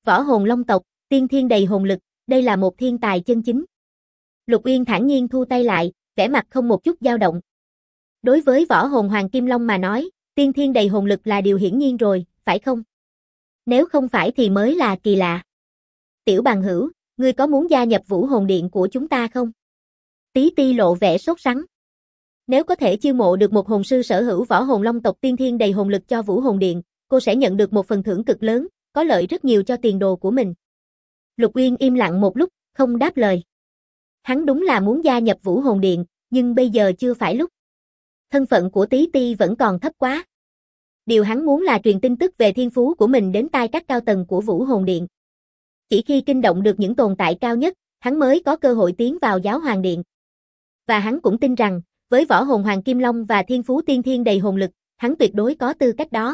Võ hồn long tộc, tiên thiên đầy hồn lực, đây là một thiên tài chân chính. Lục Uyên thản nhiên thu tay lại, vẻ mặt không một chút dao động. Đối với võ hồn Hoàng Kim Long mà nói, tiên thiên đầy hồn lực là điều hiển nhiên rồi, phải không? Nếu không phải thì mới là kỳ lạ. Tiểu bằng hữu, ngươi có muốn gia nhập Vũ Hồn Điện của chúng ta không? Tí Ti lộ vẻ sốt sắng. Nếu có thể chiêu mộ được một hồn sư sở hữu võ hồn long tộc tiên thiên đầy hồn lực cho Vũ Hồn Điện, cô sẽ nhận được một phần thưởng cực lớn, có lợi rất nhiều cho tiền đồ của mình. Lục Uyên im lặng một lúc, không đáp lời. Hắn đúng là muốn gia nhập Vũ Hồn Điện, nhưng bây giờ chưa phải lúc. Thân phận của Tí Ti vẫn còn thấp quá. Điều hắn muốn là truyền tin tức về thiên phú của mình đến tai các cao tầng của Vũ Hồn Điện. Chỉ khi kinh động được những tồn tại cao nhất, hắn mới có cơ hội tiến vào Giáo Hoàng Điện. Và hắn cũng tin rằng, với võ hồn Hoàng Kim Long và thiên phú tiên thiên đầy hồn lực, hắn tuyệt đối có tư cách đó.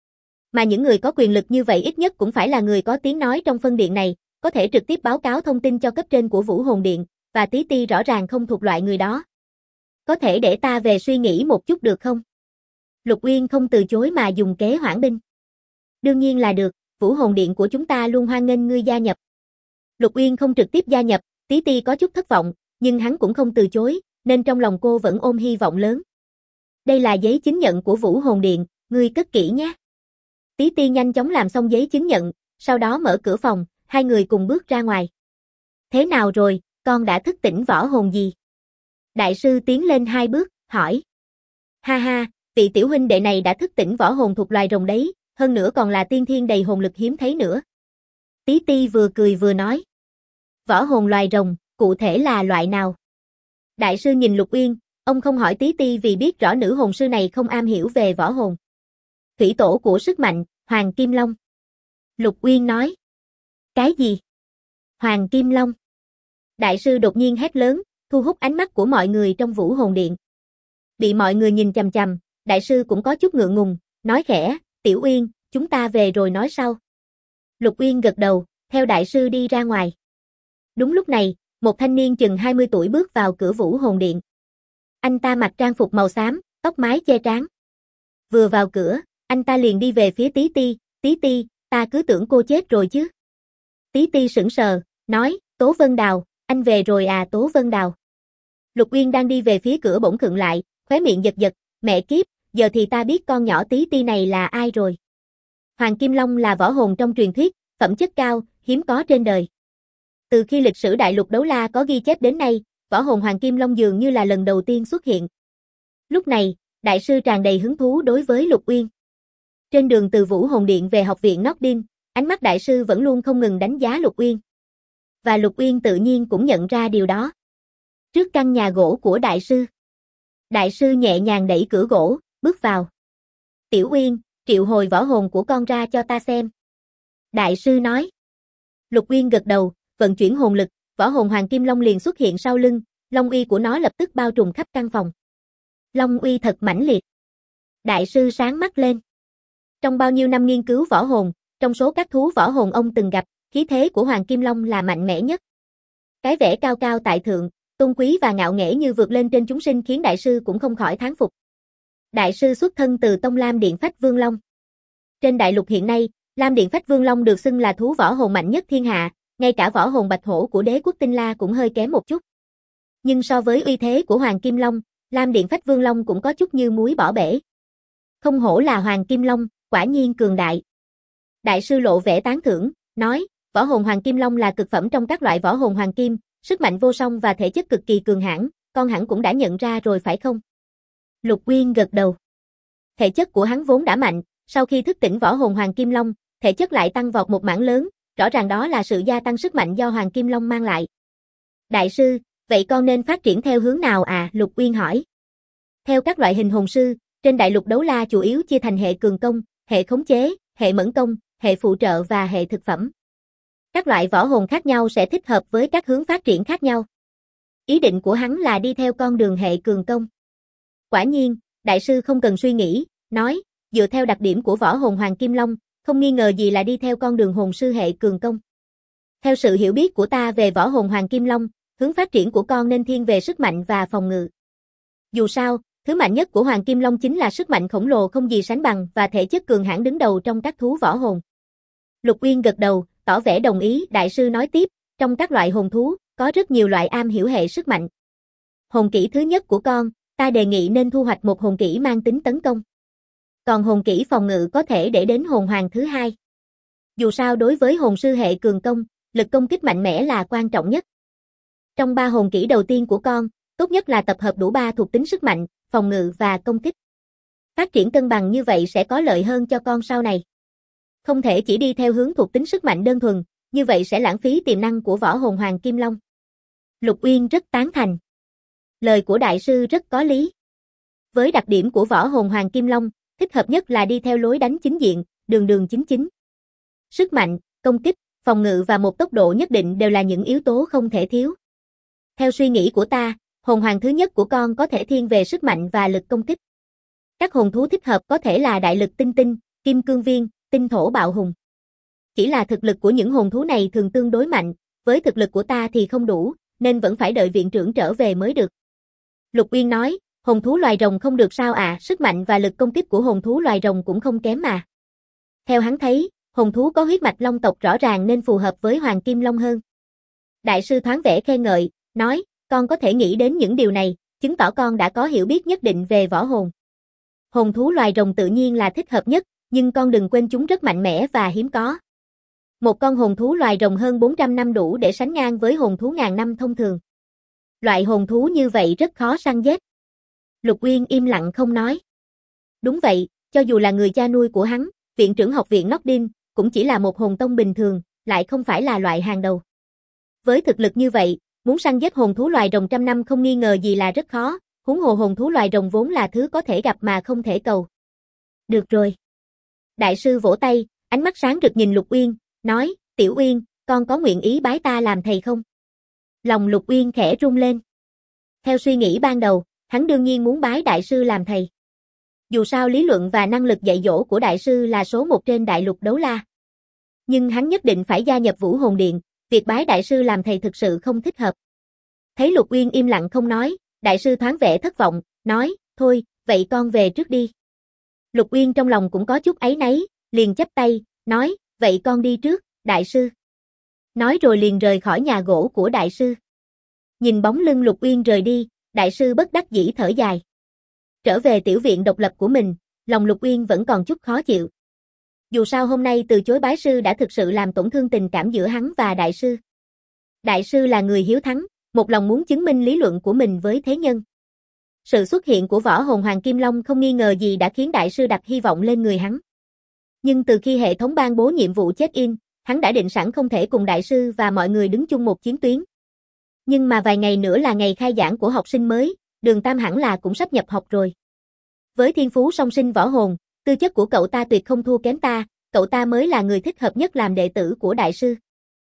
Mà những người có quyền lực như vậy ít nhất cũng phải là người có tiếng nói trong phân điện này, có thể trực tiếp báo cáo thông tin cho cấp trên của Vũ Hồn Điện, và Tí Ti rõ ràng không thuộc loại người đó. Có thể để ta về suy nghĩ một chút được không? Lục Uyên không từ chối mà dùng kế hoãn binh. Đương nhiên là được, Vũ Hồn Điện của chúng ta luôn hoan nghênh ngươi gia nhập. Lục Uyên không trực tiếp gia nhập, Tí Ti có chút thất vọng, nhưng hắn cũng không từ chối, nên trong lòng cô vẫn ôm hy vọng lớn. Đây là giấy chứng nhận của Vũ Hồn Điện, ngươi cất kỹ nhé. Tí Ti nhanh chóng làm xong giấy chứng nhận, sau đó mở cửa phòng, hai người cùng bước ra ngoài. Thế nào rồi, con đã thức tỉnh võ hồn gì? Đại sư tiến lên hai bước, hỏi. Ha ha, vị tiểu huynh đệ này đã thức tỉnh võ hồn thuộc loài rồng đấy, hơn nữa còn là tiên thiên đầy hồn lực hiếm thấy nữa. Tí Ti vừa cười vừa nói. Võ hồn loài rồng, cụ thể là loại nào? Đại sư nhìn Lục Uyên, ông không hỏi Tí Ti vì biết rõ nữ hồn sư này không am hiểu về võ hồn. Thủy tổ của sức mạnh, Hoàng Kim Long. Lục Uyên nói. Cái gì? Hoàng Kim Long. Đại sư đột nhiên hét lớn, thu hút ánh mắt của mọi người trong Vũ Hồn Điện. Bị mọi người nhìn chằm chằm, đại sư cũng có chút ngượng ngùng, nói khẽ, Tiểu Uyên, chúng ta về rồi nói sau. Lục Uyên gật đầu, theo đại sư đi ra ngoài. Đúng lúc này, một thanh niên chừng 20 tuổi bước vào cửa Vũ Hồn Điện. Anh ta mặc trang phục màu xám, tóc mái che trán. Vừa vào cửa, anh ta liền đi về phía Tí Ti, Tí Ti, ta cứ tưởng cô chết rồi chứ. Tí Ti sững sờ, nói, Tố Vân Đào, anh về rồi à Tố Vân Đào. Lục Uyên đang đi về phía cửa bỗng khựng lại, khóe miệng giật giật, mẹ kiếp, giờ thì ta biết con nhỏ Tí Ti này là ai rồi. Hoàng Kim Long là võ hồn trong truyền thuyết, phẩm chất cao, hiếm có trên đời. Từ khi lịch sử đại lục đấu la có ghi chép đến nay, võ hồn Hoàng Kim Long dường như là lần đầu tiên xuất hiện. Lúc này, đại sư tràn đầy hứng thú đối với Lục Uyên. Trên đường từ Vũ Hồn Điện về học viện Nordin, ánh mắt đại sư vẫn luôn không ngừng đánh giá Lục Uyên. Và Lục Uyên tự nhiên cũng nhận ra điều đó. Trước căn nhà gỗ của đại sư nhẹ nhàng đẩy cửa gỗ, bước vào. Tiểu Uyên, triệu hồi võ hồn của con ra cho ta xem. Đại sư nói. Lục Uyên gật đầu, vận chuyển hồn lực, võ hồn Hoàng Kim Long liền xuất hiện sau lưng, long uy của nó lập tức bao trùm khắp căn phòng. Long uy thật mãnh liệt. Đại sư sáng mắt lên. Trong bao nhiêu năm nghiên cứu võ hồn, trong số các thú võ hồn ông từng gặp, khí thế của Hoàng Kim Long là mạnh mẽ nhất. Cái vẻ cao cao tại thượng, tôn quý và ngạo nghễ như vượt lên trên chúng sinh khiến đại sư cũng không khỏi thán phục. Đại sư xuất thân từ tông Lam Điện Phách Vương Long. Trên đại lục hiện nay, Lam Điện Phách Vương Long được xưng là thú võ hồn mạnh nhất thiên hạ, ngay cả võ hồn Bạch Hổ của đế quốc Tinh La cũng hơi kém một chút. Nhưng so với uy thế của Hoàng Kim Long, Lam Điện Phách Vương Long cũng có chút như muối bỏ bể. Không hổ là Hoàng Kim Long, quả nhiên cường đại. Đại sư lộ vẻ tán thưởng, nói, võ hồn Hoàng Kim Long là cực phẩm trong các loại võ hồn hoàng kim, sức mạnh vô song và thể chất cực kỳ cường hãn, con hẳn cũng đã nhận ra rồi phải không? Lục Uyên gật đầu. Thể chất của hắn vốn đã mạnh, sau khi thức tỉnh võ hồn Hoàng Kim Long, thể chất lại tăng vọt một mảng lớn, rõ ràng đó là sự gia tăng sức mạnh do Hoàng Kim Long mang lại. Đại sư, vậy con nên phát triển theo hướng nào à? Lục Uyên hỏi. Theo các loại hình hồn sư, trên đại lục đấu la chủ yếu chia thành hệ cường công, hệ khống chế, hệ mẫn công, hệ phụ trợ và hệ thực phẩm. Các loại võ hồn khác nhau sẽ thích hợp với các hướng phát triển khác nhau. Ý định của hắn là đi theo con đường hệ cường công. Quả nhiên, đại sư không cần suy nghĩ, nói, dựa theo đặc điểm của võ hồn Hoàng Kim Long, không nghi ngờ gì là đi theo con đường hồn sư hệ cường công. Theo sự hiểu biết của ta về võ hồn Hoàng Kim Long, hướng phát triển của con nên thiên về sức mạnh và phòng ngự. Dù sao, thứ mạnh nhất của Hoàng Kim Long chính là sức mạnh khổng lồ không gì sánh bằng và thể chất cường hãn đứng đầu trong các thú võ hồn. Lục Uyên gật đầu, tỏ vẻ đồng ý. Đại sư nói tiếp, trong các loại hồn thú, có rất nhiều loại am hiểu hệ sức mạnh. Hồn kỹ thứ nhất của con, ta đề nghị nên thu hoạch một hồn kỹ mang tính tấn công. Còn hồn kỹ phòng ngự có thể để đến hồn hoàng thứ hai. Dù sao đối với hồn sư hệ cường công, lực công kích mạnh mẽ là quan trọng nhất. Trong 3 hồn kỹ đầu tiên của con, tốt nhất là tập hợp đủ 3 thuộc tính sức mạnh, phòng ngự và công kích. Phát triển cân bằng như vậy sẽ có lợi hơn cho con sau này. Không thể chỉ đi theo hướng thuộc tính sức mạnh đơn thuần, như vậy sẽ lãng phí tiềm năng của võ hồn Hoàng Kim Long. Lục Uyên rất tán thành. Lời của đại sư rất có lý. Với đặc điểm của võ hồn Hoàng Kim Long, thích hợp nhất là đi theo lối đánh chính diện, đường đường chính chính. Sức mạnh, công kích, phòng ngự và một tốc độ nhất định đều là những yếu tố không thể thiếu. Theo suy nghĩ của ta, hồn hoàng thứ nhất của con có thể thiên về sức mạnh và lực công kích. Các hồn thú thích hợp có thể là đại lực tinh tinh, kim cương viên, tinh thổ bạo hùng. Chỉ là thực lực của những hồn thú này thường tương đối mạnh, với thực lực của ta thì không đủ, nên vẫn phải đợi viện trưởng trở về mới được. Lục Uyên nói, hồn thú loài rồng không được sao à, sức mạnh và lực công kích của hồn thú loài rồng cũng không kém mà. Theo hắn thấy, hồn thú có huyết mạch long tộc rõ ràng nên phù hợp với Hoàng Kim Long hơn. Đại sư thoáng vẻ khen ngợi, nói, con có thể nghĩ đến những điều này, chứng tỏ con đã có hiểu biết nhất định về võ hồn. Hồn thú loài rồng tự nhiên là thích hợp nhất, nhưng con đừng quên chúng rất mạnh mẽ và hiếm có. Một con hồn thú loài rồng hơn 400 năm đủ để sánh ngang với hồn thú ngàn năm thông thường. Loại hồn thú như vậy rất khó săn giết. Lục Uyên im lặng không nói. Đúng vậy, cho dù là người cha nuôi của hắn, viện trưởng học viện Nordin, cũng chỉ là một hồn tông bình thường, lại không phải là loại hàng đầu. Với thực lực như vậy, muốn săn giết hồn thú loài rồng trăm năm không nghi ngờ gì là rất khó, huống hồ hồn thú loài rồng vốn là thứ có thể gặp mà không thể cầu. Được rồi. Đại sư vỗ tay, ánh mắt sáng rực nhìn Lục Uyên, nói, Tiểu Uyên, con có nguyện ý bái ta làm thầy không? Lòng Lục Uyên khẽ rung lên. Theo suy nghĩ ban đầu, hắn đương nhiên muốn bái đại sư làm thầy. Dù sao lý luận và năng lực dạy dỗ của đại sư là số 1 trên đại lục đấu la. Nhưng hắn nhất định phải gia nhập Vũ Hồn Điện, việc bái đại sư làm thầy thực sự không thích hợp. Thấy Lục Uyên im lặng không nói, đại sư thoáng vẻ thất vọng, nói, thôi, vậy con về trước đi. Lục Uyên trong lòng cũng có chút áy náy, liền chắp tay, nói, vậy con đi trước, đại sư. Nói rồi liền rời khỏi nhà gỗ của đại sư. Nhìn bóng lưng Lục Uyên rời đi, đại sư bất đắc dĩ thở dài. Trở về tiểu viện độc lập của mình, lòng Lục Uyên vẫn còn chút khó chịu. Dù sao hôm nay từ chối bái sư đã thực sự làm tổn thương tình cảm giữa hắn và đại sư. Đại sư là người hiếu thắng, một lòng muốn chứng minh lý luận của mình với thế nhân. Sự xuất hiện của võ hồn Hoàng Kim Long không nghi ngờ gì đã khiến đại sư đặt hy vọng lên người hắn. Nhưng từ khi hệ thống ban bố nhiệm vụ check-in, hắn đã định sẵn không thể cùng đại sư và mọi người đứng chung một chiến tuyến. Nhưng mà vài ngày nữa là ngày khai giảng của học sinh mới, Đường Tam hẳn là cũng sắp nhập học rồi. Với thiên phú song sinh võ hồn, tư chất của cậu ta tuyệt không thua kém ta, cậu ta mới là người thích hợp nhất làm đệ tử của đại sư.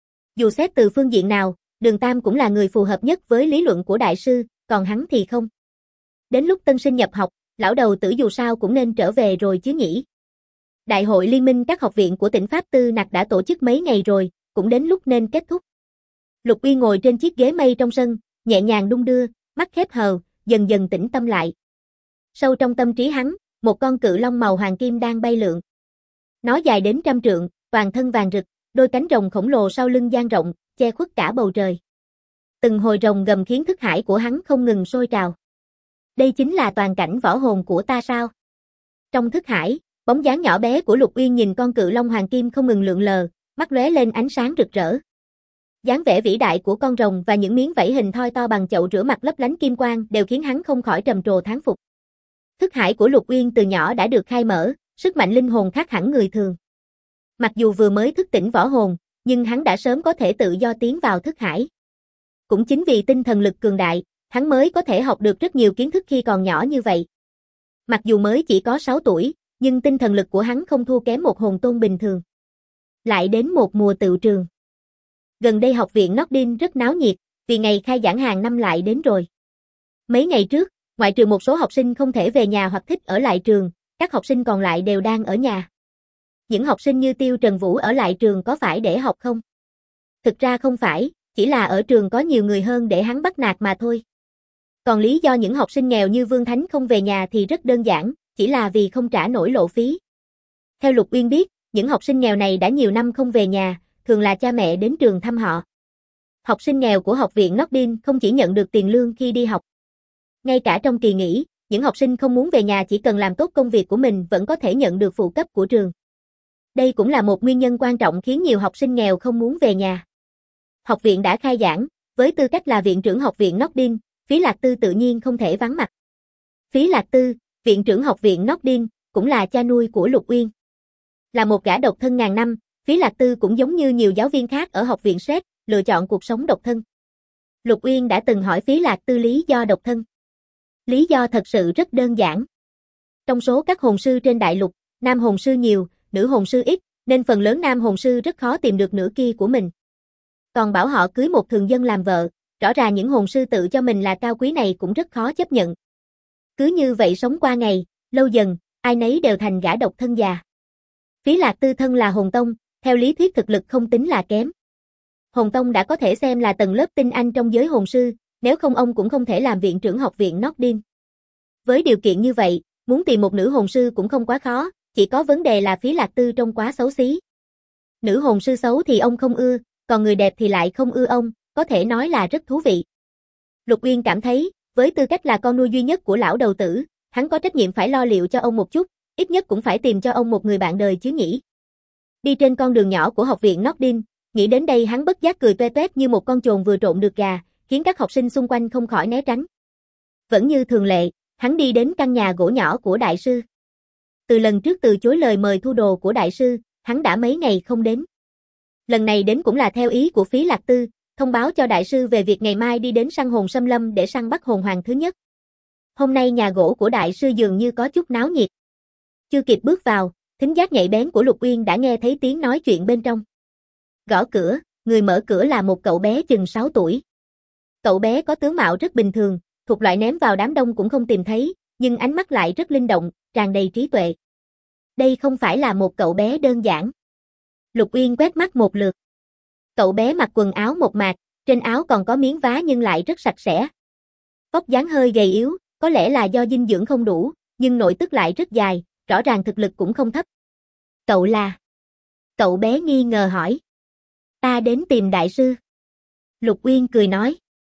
Dù xét từ phương diện nào, Đường Tam cũng là người phù hợp nhất với lý luận của đại sư, còn hắn thì không. Đến lúc tân sinh nhập học, lão đầu tử dù sao cũng nên trở về rồi chứ nhỉ. Đại hội liên minh các học viện của tỉnh Pháp Tư Nặc đã tổ chức mấy ngày rồi, cũng đến lúc nên kết thúc. Lục Uyên ngồi trên chiếc ghế mây trong sân, nhẹ nhàng đung đưa, mắt khép hờ, dần dần tĩnh tâm lại. Sâu trong tâm trí hắn, một con cự long màu hoàng kim đang bay lượn. Nó dài đến 100 trượng, toàn thân vàng rực, đôi cánh rồng khổng lồ sau lưng dang rộng, che khuất cả bầu trời. Từng hồi rồng gầm khiến thức hải của hắn không ngừng sôi trào. Đây chính là toàn cảnh võ hồn của ta sao? Trong thức hải, bóng dáng nhỏ bé của Lục Uyên nhìn con cự long hoàng kim không ngừng lượn lờ, mắt lóe lên ánh sáng rực rỡ. Dáng vẻ vĩ đại của con rồng và những miếng vảy hình thoi to bằng chậu rửa mặt lấp lánh kim quang đều khiến hắn không khỏi trầm trồ thán phục. Thức hải của Lục Uyên từ nhỏ đã được khai mở, sức mạnh linh hồn khác hẳn người thường. Mặc dù vừa mới thức tỉnh võ hồn, nhưng hắn đã sớm có thể tự do tiến vào thức hải. Cũng chính vì tinh thần lực cường đại, hắn mới có thể học được rất nhiều kiến thức khi còn nhỏ như vậy. Mặc dù mới chỉ có 6 tuổi, nhưng tinh thần lực của hắn không thua kém một hồn tôn bình thường. Lại đến một mùa tựu trường. Gần đây học viện Nordin rất náo nhiệt, vì ngày khai giảng hàng năm lại đến rồi. Mấy ngày trước, ngoại trừ một số học sinh không thể về nhà hoặc thích ở lại trường, các học sinh còn lại đều đang ở nhà. Những học sinh như Tiêu Trần Vũ ở lại trường có phải để học không? Thực ra không phải, chỉ là ở trường có nhiều người hơn để hắn bắt nạt mà thôi. Còn lý do những học sinh nghèo như Vương Thánh không về nhà thì rất đơn giản, chỉ là vì không trả nổi lộ phí. Theo Lục Uyên biết, những học sinh nghèo này đã nhiều năm không về nhà, thường là cha mẹ đến trường thăm họ. Học sinh nghèo của học viện Nordin không chỉ nhận được tiền lương khi đi học. Ngay cả trong kỳ nghỉ, những học sinh không muốn về nhà chỉ cần làm tốt công việc của mình vẫn có thể nhận được phụ cấp của trường. Đây cũng là một nguyên nhân quan trọng khiến nhiều học sinh nghèo không muốn về nhà. Học viện đã khai giảng, với tư cách là viện trưởng học viện Nordin, Phí Lạc Tư tự nhiên không thể vắng mặt. Phí Lạc Tư, viện trưởng học viện Nordin, cũng là cha nuôi của Lục Uyên. Là một gã độc thân ngàn năm, Phí Lạc Tư cũng giống như nhiều giáo viên khác ở học viện SET, lựa chọn cuộc sống độc thân. Lục Uyên đã từng hỏi Phí Lạc Tư lý do độc thân. Lý do thật sự rất đơn giản. Trong số các hồn sư trên đại lục, nam hồn sư nhiều, nữ hồn sư ít, nên phần lớn nam hồn sư rất khó tìm được nửa kia của mình. Còn bảo họ cưới một thường dân làm vợ, rõ ràng những hồn sư tự cho mình là cao quý này cũng rất khó chấp nhận. Cứ như vậy sống qua ngày, lâu dần, ai nấy đều thành gã độc thân già. Phí Lạc Tư thân là hồn tông, theo lý thuyết thực lực không tính là kém. Hồn tông đã có thể xem là tầng lớp tinh anh trong giới hồn sư, nếu không ông cũng không thể làm viện trưởng học viện Nordin. Với điều kiện như vậy, muốn tìm một nữ hồn sư cũng không quá khó, chỉ có vấn đề là Phí Lạc Tư trông quá xấu xí. Nữ hồn sư xấu thì ông không ưa, còn người đẹp thì lại không ưa ông, có thể nói là rất thú vị. Lục Uyên cảm thấy, với tư cách là con nuôi duy nhất của lão đầu tử, hắn có trách nhiệm phải lo liệu cho ông một chút, ít nhất cũng phải tìm cho ông một người bạn đời chứ nhỉ. Đi trên con đường nhỏ của học viện Nordin, nghĩ đến đây hắn bất giác cười toe toét như một con chồn vừa trộn được gà, khiến các học sinh xung quanh không khỏi né tránh. Vẫn như thường lệ, hắn đi đến căn nhà gỗ nhỏ của đại sư. Từ lần trước từ chối lời mời thu đồ của đại sư, hắn đã mấy ngày không đến. Lần này đến cũng là theo ý của Phí Lạc Tư, thông báo cho đại sư về việc ngày mai đi đến săn hồn xâm lâm để săn bắt hồn hoàng thứ nhất. Hôm nay nhà gỗ của đại sư dường như có chút náo nhiệt. Chưa kịp bước vào, thính giác nhạy bén của Lục Uyên đã nghe thấy tiếng nói chuyện bên trong. Gõ cửa, người mở cửa là một cậu bé chừng 6 tuổi. Cậu bé có tướng mạo rất bình thường, thuộc loại ném vào đám đông cũng không tìm thấy, nhưng ánh mắt lại rất linh động, tràn đầy trí tuệ. Đây không phải là một cậu bé đơn giản. Lục Uyên quét mắt một lượt. Cậu bé mặc quần áo mộc mạc, trên áo còn có miếng vá nhưng lại rất sạch sẽ. Vóc dáng hơi gầy yếu, có lẽ là do dinh dưỡng không đủ, nhưng nội tức lại rất dài, rõ ràng thực lực cũng không thấp. Cậu là? Cậu bé nghi ngờ hỏi. Ta đến tìm đại sư. Lục Uyên cười nói.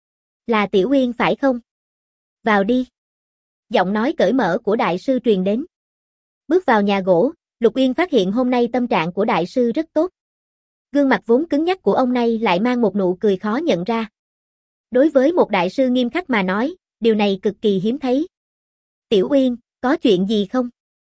Là Tiểu Uyên phải không? Vào đi. Giọng nói cởi mở của đại sư truyền đến. Bước vào nhà gỗ, Lục Uyên phát hiện hôm nay tâm trạng của đại sư rất tốt. Gương mặt vốn cứng nhắc của ông nay lại mang một nụ cười khó nhận ra. Đối với một đại sư nghiêm khắc mà nói, điều này cực kỳ hiếm thấy. Tiểu Uyên, có chuyện gì không?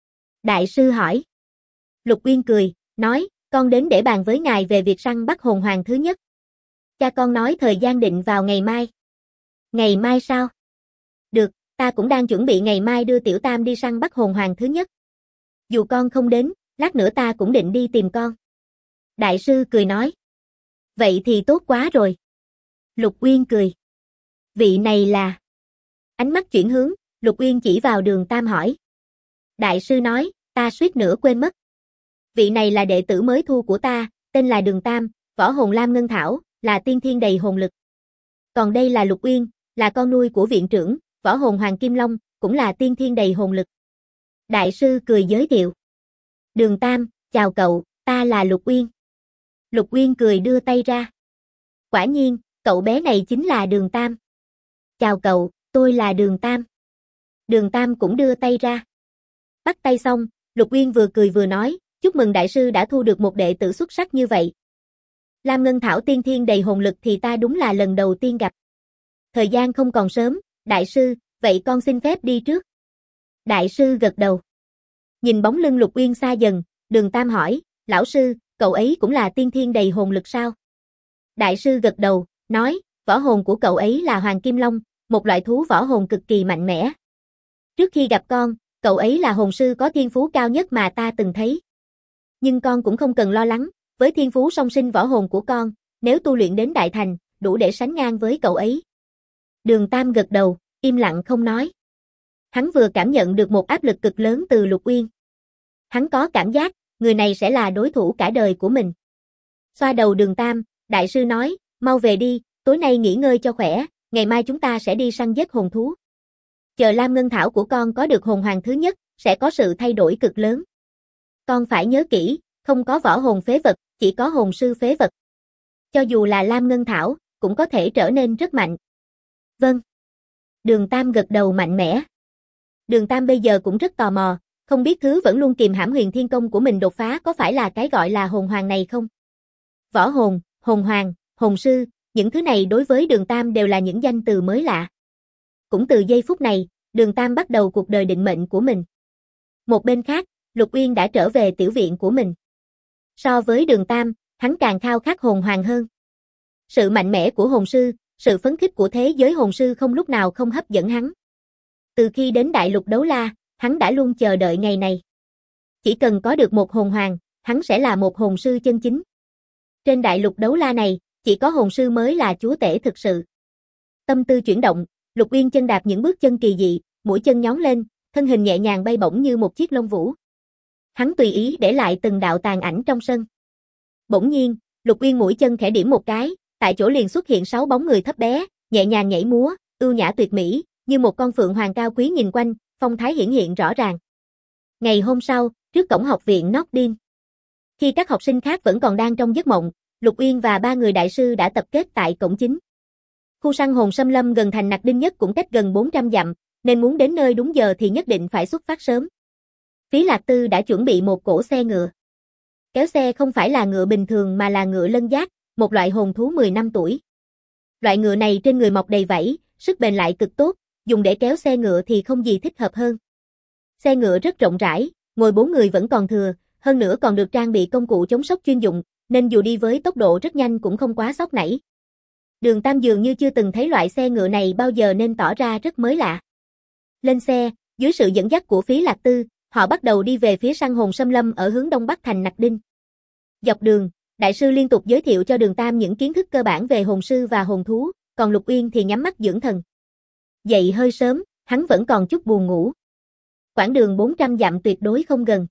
Đại sư hỏi. Lục Uyên cười, nói, con đến để bàn với ngài về việc săn bắt hồn hoàng thứ nhất. Cha con nói thời gian định vào ngày mai. Ngày mai sao? Được, ta cũng đang chuẩn bị ngày mai đưa Tiểu Tam đi săn bắt hồn hoàng thứ nhất. Dù con không đến, lát nữa ta cũng định đi tìm con. Đại sư cười nói. Vậy thì tốt quá rồi. Lục Uyên cười. Vị này là... Ánh mắt chuyển hướng, Lục Uyên chỉ vào Đường Tam hỏi. Đại sư nói, ta suýt nữa quên mất. Vị này là đệ tử mới thu của ta, tên là Đường Tam, võ hồn Lam Ngân Thảo, là tiên thiên đầy hồn lực. Còn đây là Lục Uyên, là con nuôi của viện trưởng, võ hồn Hoàng Kim Long, cũng là tiên thiên đầy hồn lực. Đại sư cười giới thiệu. Đường Tam, chào cậu, ta là Lục Uyên. Lục Uyên cười đưa tay ra. Quả nhiên, cậu bé này chính là Đường Tam. Chào cậu, tôi là Đường Tam. Đường Tam cũng đưa tay ra. Bắt tay xong, Lục Uyên vừa cười vừa nói, chúc mừng đại sư đã thu được một đệ tử xuất sắc như vậy. Lam Ngân Thảo tiên thiên đầy hồn lực thì ta đúng là lần đầu tiên gặp. Thời gian không còn sớm, đại sư, vậy con xin phép đi trước. Đại sư gật đầu. Nhìn bóng lưng Lục Uyên xa dần, Đường Tam hỏi, lão sư, cậu ấy cũng là tiên thiên đầy hồn lực sao? Đại sư gật đầu, nói, võ hồn của cậu ấy là Hoàng Kim Long, một loại thú võ hồn cực kỳ mạnh mẽ. Trước khi gặp con, cậu ấy là hồn sư có thiên phú cao nhất mà ta từng thấy. Nhưng con cũng không cần lo lắng, với thiên phú song sinh võ hồn của con, nếu tu luyện đến đại thành, đủ để sánh ngang với cậu ấy. Đường Tam gật đầu, im lặng không nói. Hắn vừa cảm nhận được một áp lực cực lớn từ Lục Uyên. Hắn có cảm giác, người này sẽ là đối thủ cả đời của mình. Xoa đầu Đường Tam, đại sư nói, mau về đi, tối nay nghỉ ngơi cho khỏe, ngày mai chúng ta sẽ đi săn giết hồn thú. Chờ Lam Ngân Thảo của con có được hồn hoàng thứ nhất, sẽ có sự thay đổi cực lớn. Con phải nhớ kỹ, không có võ hồn phế vật, chỉ có hồn sư phế vật. Cho dù là Lam Ngân Thảo, cũng có thể trở nên rất mạnh. Vâng. Đường Tam gật đầu mạnh mẽ. Đường Tam bây giờ cũng rất tò mò, không biết thứ vẫn luôn kìm hãm Huyền Thiên Công của mình đột phá có phải là cái gọi là hồn hoàng này không? Võ hồn, hồn hoàng, hồn sư, những thứ này đối với Đường Tam đều là những danh từ mới lạ. Cũng từ giây phút này, Đường Tam bắt đầu cuộc đời định mệnh của mình. Một bên khác, Lục Uyên đã trở về tiểu viện của mình. So với Đường Tam, hắn càng khao khát hồn hoàng hơn. Sự mạnh mẽ của hồn sư, sự phấn khích của thế giới hồn sư không lúc nào không hấp dẫn hắn. Từ khi đến Đại Lục Đấu La, hắn đã luôn chờ đợi ngày này. Chỉ cần có được một hồn hoàng, hắn sẽ là một hồn sư chân chính. Trên Đại Lục Đấu La này, chỉ có hồn sư mới là chúa tể thực sự. Tâm tư chuyển động, Lục Uyên chân đạp những bước chân kỳ dị, mũi chân nhón lên, thân hình nhẹ nhàng bay bổng như một chiếc lông vũ. Hắn tùy ý để lại từng đạo tàn ảnh trong sân. Bỗng nhiên, Lục Uyên mũi chân khẽ điểm một cái, tại chỗ liền xuất hiện 6 bóng người thấp bé, nhẹ nhàng nhảy múa, ưu nhã tuyệt mỹ, như một con phượng hoàng cao quý nhìn quanh, phong thái hiển hiện rõ ràng. Ngày hôm sau, trước cổng học viện Nordin. Khi các học sinh khác vẫn còn đang trong giấc mộng, Lục Uyên và 3 người đại sư đã tập kết tại cổng chính. Khu săn hồn xâm lâm gần thành Nặc Đinh nhất cũng cách gần 400 dặm, nên muốn đến nơi đúng giờ thì nhất định phải xuất phát sớm. Phí Lạc Tư đã chuẩn bị một cỗ xe ngựa. Kéo xe không phải là ngựa bình thường mà là ngựa lân giác, một loại hồn thú 10 năm tuổi. Loại ngựa này trên người mọc đầy vảy, sức bền lại cực tốt, dùng để kéo xe ngựa thì không gì thích hợp hơn. Xe ngựa rất rộng rãi, ngồi 4 người vẫn còn thừa, hơn nữa còn được trang bị công cụ chống sốc chuyên dụng, nên dù đi với tốc độ rất nhanh cũng không quá sóc nảy. Đường Tam dường như chưa từng thấy loại xe ngựa này bao giờ nên tỏ ra rất mới lạ. Lên xe, dưới sự dẫn dắt của Phí Lạc Tư, họ bắt đầu đi về phía săn hồn xâm lâm ở hướng đông bắc thành Nặc Đinh. Dọc đường, đại sư liên tục giới thiệu cho Đường Tam những kiến thức cơ bản về hồn sư và hồn thú, còn Lục Uyên thì nhắm mắt dưỡng thần. Dậy hơi sớm, hắn vẫn còn chút buồn ngủ. Quãng đường 400 dặm tuyệt đối không gần.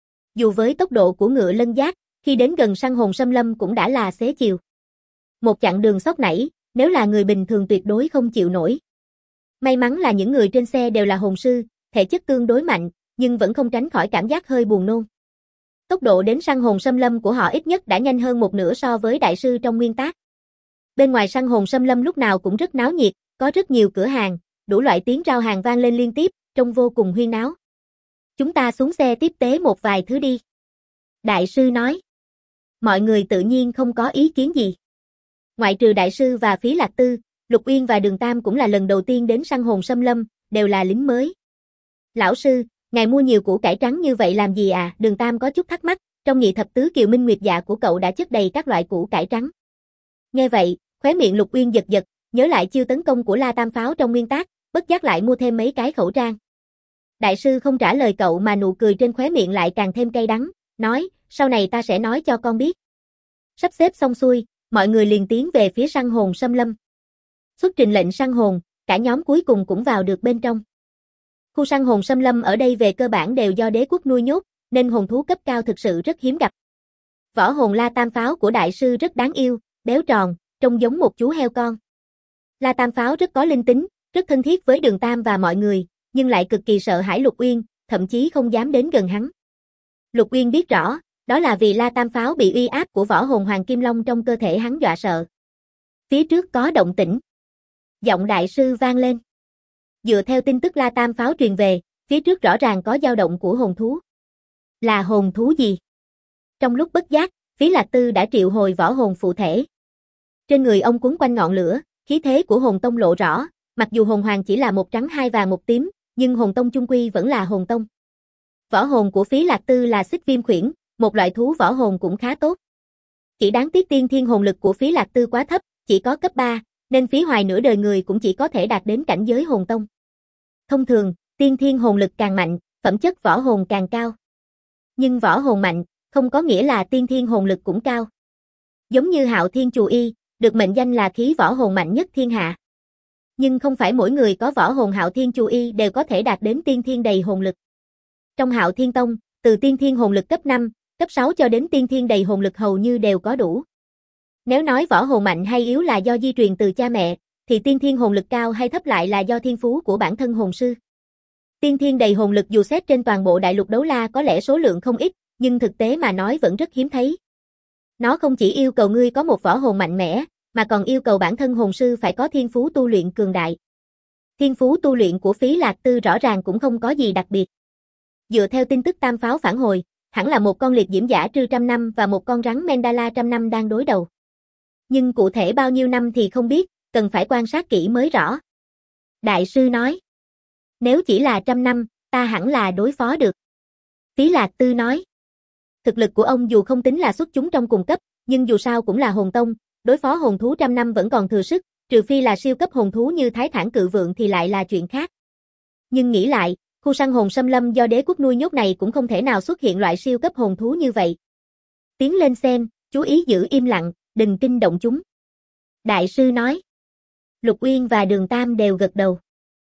Dù với tốc độ của ngựa lân giác, khi đến gần săn hồn xâm lâm cũng đã là xế chiều. Một chặng đường sóc nảy, nếu là người bình thường tuyệt đối không chịu nổi. May mắn là những người trên xe đều là hồn sư, thể chất tương đối mạnh, nhưng vẫn không tránh khỏi cảm giác hơi buồn nôn. Tốc độ đến săn hồn xâm lâm của họ ít nhất đã nhanh hơn một nửa so với đại sư trong nguyên tác. Bên ngoài săn hồn xâm lâm lúc nào cũng rất náo nhiệt, có rất nhiều cửa hàng, đủ loại tiếng rao hàng vang lên liên tiếp, trông vô cùng huyên náo. Chúng ta xuống xe tiếp tế một vài thứ đi. Đại sư nói. Mọi người tự nhiên không có ý kiến gì. Ngoại trừ đại sư và Phí Lạc Tư, Lục Uyên và Đường Tam cũng là lần đầu tiên đến săn hồn xâm lâm, đều là lính mới. Lão sư, ngài mua nhiều củ cải trắng như vậy làm gì à? Đường Tam có chút thắc mắc, trong nhị thập tứ Kiều Minh Nguyệt Dạ của cậu đã chất đầy các loại củ cải trắng. Nghe vậy, khóe miệng Lục Uyên giật giật, nhớ lại chiêu tấn công của La Tam Pháo trong nguyên tác, bất giác lại mua thêm mấy cái khẩu trang. Đại sư không trả lời cậu mà nụ cười trên khóe miệng lại càng thêm cay đắng, nói, sau này ta sẽ nói cho con biết. Sắp xếp xong xuôi, mọi người liền tiến về phía săn hồn xâm lâm. Xuất trình lệnh săn hồn, cả nhóm cuối cùng cũng vào được bên trong. Khu săn hồn xâm lâm ở đây về cơ bản đều do đế quốc nuôi nhốt, nên hồn thú cấp cao thực sự rất hiếm gặp. Võ hồn La Tam Pháo của đại sư rất đáng yêu, béo tròn, trông giống một chú heo con. La Tam Pháo rất có linh tính, rất thân thiết với Đường Tam và mọi người, nhưng lại cực kỳ sợ hãi Lục Uyên, thậm chí không dám đến gần hắn. Lục Uyên biết rõ, đó là vì La Tam Pháo bị uy áp của võ hồn Hoàng Kim Long trong cơ thể hắn dọa sợ. Phía trước có động tĩnh. Giọng đại sư vang lên. Dựa theo tin tức La Tam Pháo truyền về, phía trước rõ ràng có dao động của hồn thú. Là hồn thú gì? Trong lúc bất giác, Phí Lạc Tư đã triệu hồi võ hồn phụ thể. Trên người ông quấn quanh ngọn lửa, khí thế của hồn tông lộ rõ, mặc dù hồn hoàng chỉ là một trắng hai vàng một tím, nhưng hồn tông chung quy vẫn là hồn tông. Võ hồn của Phí Lạc Tư là Xích Viêm Khuyển, một loại thú võ hồn cũng khá tốt. Chỉ đáng tiếc tiên thiên hồn lực của Phí Lạc Tư quá thấp, chỉ có cấp 3, nên Phí Hoài nửa đời người cũng chỉ có thể đạt đến cảnh giới hồn tông. Thông thường, tiên thiên hồn lực càng mạnh, phẩm chất võ hồn càng cao. Nhưng võ hồn mạnh, không có nghĩa là tiên thiên hồn lực cũng cao. Giống như Hạo Thiên Chù Y, được mệnh danh là khí võ hồn mạnh nhất thiên hạ. Nhưng không phải mỗi người có võ hồn Hạo Thiên Chù Y đều có thể đạt đến tiên thiên đầy hồn lực. Trong Hạo Thiên Tông, từ tiên thiên hồn lực cấp 5, cấp 6 cho đến tiên thiên đầy hồn lực hầu như đều có đủ. Nếu nói võ hồn mạnh hay yếu là do di truyền từ cha mẹ, thì tiên thiên hồn lực cao hay thấp lại là do thiên phú của bản thân hồn sư. Tiên thiên đầy hồn lực dù xét trên toàn bộ đại lục đấu la có lẽ số lượng không ít, nhưng thực tế mà nói vẫn rất hiếm thấy. Nó không chỉ yêu cầu ngươi có một võ hồn mạnh mẽ, mà còn yêu cầu bản thân hồn sư phải có thiên phú tu luyện cường đại. Thiên phú tu luyện của Phí Lạc Tư rõ ràng cũng không có gì đặc biệt. Dựa theo tin tức tam pháo phản hồi, hẳn là một con liệt diễm giả trư 100 năm và một con rắn Mandala 100 năm đang đối đầu. Nhưng cụ thể bao nhiêu năm thì không biết, cần phải quan sát kỹ mới rõ. Đại sư nói. Nếu chỉ là 100 năm, ta hẳn là đối phó được. Phí Lạc Tư nói. Thực lực của ông dù không tính là xuất chúng trong cùng cấp, nhưng dù sao cũng là hồn tông, đối phó hồn thú 100 năm vẫn còn thừa sức, trừ phi là siêu cấp hồn thú như Thái Thản Cự Vượng thì lại là chuyện khác. Nhưng nghĩ lại, khu săn hồn xâm lâm do đế quốc nuôi nhốt này cũng không thể nào xuất hiện loại siêu cấp hồn thú như vậy. Tiến lên xem, chú ý giữ im lặng, đừng kinh động chúng. Đại sư nói. Lục Uyên và Đường Tam đều gật đầu.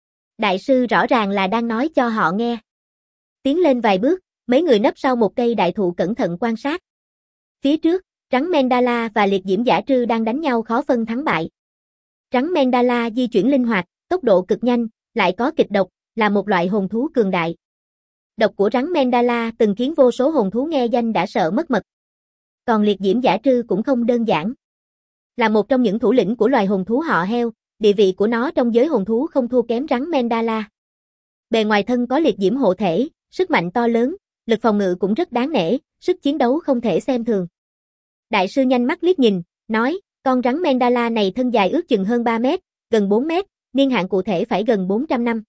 Đại sư rõ ràng là đang nói cho họ nghe. Tiến lên vài bước, mấy người nấp sau một cây đại thụ cẩn thận quan sát. Phía trước, rắn Mandala và liệt diễm giả trư đang đánh nhau khó phân thắng bại. Rắn Mandala di chuyển linh hoạt, tốc độ cực nhanh, lại có kịch độc, là một loại hồn thú cường đại. Độc của rắn Mandala từng khiến vô số hồn thú nghe danh đã sợ mất mật. Còn liệt diễm giả trư cũng không đơn giản. Là một trong những thủ lĩnh của loài hồn thú họ heo, địa vị của nó trong giới hồn thú không thua kém rắn Mandala. Bề ngoài thân có liệt diễm hộ thể, sức mạnh to lớn, lực phòng ngự cũng rất đáng nể, sức chiến đấu không thể xem thường. Đại sư nhanh mắt liếc nhìn, nói, con rắn Mandala này thân dài ước chừng hơn 3 mét, gần 4 mét, niên hạn cụ thể phải gần 400 năm.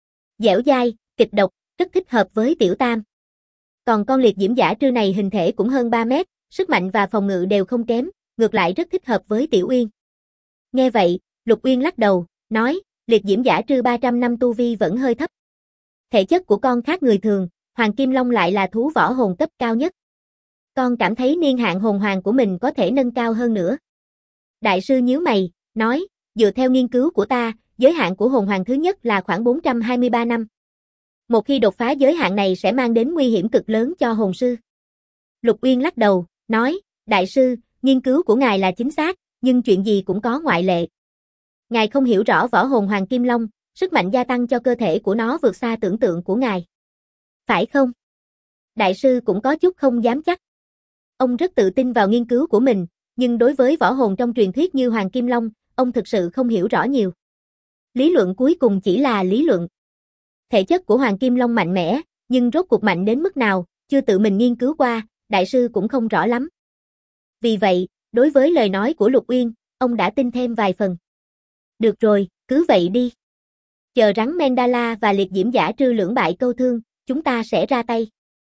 Dẻo dai, kịch độc, rất thích hợp với tiểu tam. Còn con liệt diễm giả trư này hình thể cũng hơn 3 mét, sức mạnh và phòng ngự đều không kém, ngược lại rất thích hợp với Tiểu Uyên. Nghe vậy, Lục Uyên lắc đầu, nói, liệt diễm giả trư 300 năm tu vi vẫn hơi thấp. Thể chất của con khác người thường, Hoàng Kim Long lại là thú võ hồn cấp cao nhất. Con cảm thấy niên hạn hồn hoàng của mình có thể nâng cao hơn nữa. Đại sư nhíu mày, nói, dựa theo nghiên cứu của ta, giới hạn của hồn hoàng thứ nhất là khoảng 423 năm. Một khi đột phá giới hạn này sẽ mang đến nguy hiểm cực lớn cho hồn sư. Lục Uyên lắc đầu, nói, đại sư, nghiên cứu của ngài là chính xác, nhưng chuyện gì cũng có ngoại lệ. Ngài không hiểu rõ võ hồn Hoàng Kim Long, sức mạnh gia tăng cho cơ thể của nó vượt xa tưởng tượng của ngài. Phải không? Đại sư cũng có chút không dám chắc. Ông rất tự tin vào nghiên cứu của mình, nhưng đối với võ hồn trong truyền thuyết như Hoàng Kim Long, ông thực sự không hiểu rõ nhiều. Lý luận cuối cùng chỉ là lý luận. Thể chất của Hoàng Kim Long mạnh mẽ, nhưng rốt cuộc mạnh đến mức nào, chưa tự mình nghiên cứu qua, đại sư cũng không rõ lắm. Vì vậy, đối với lời nói của Lục Uyên, ông đã tin thêm vài phần. Được rồi, cứ vậy đi. Chờ rắn Mandala và liệt diễm giả trư lưỡng bại câu thương, chúng ta sẽ ra tay.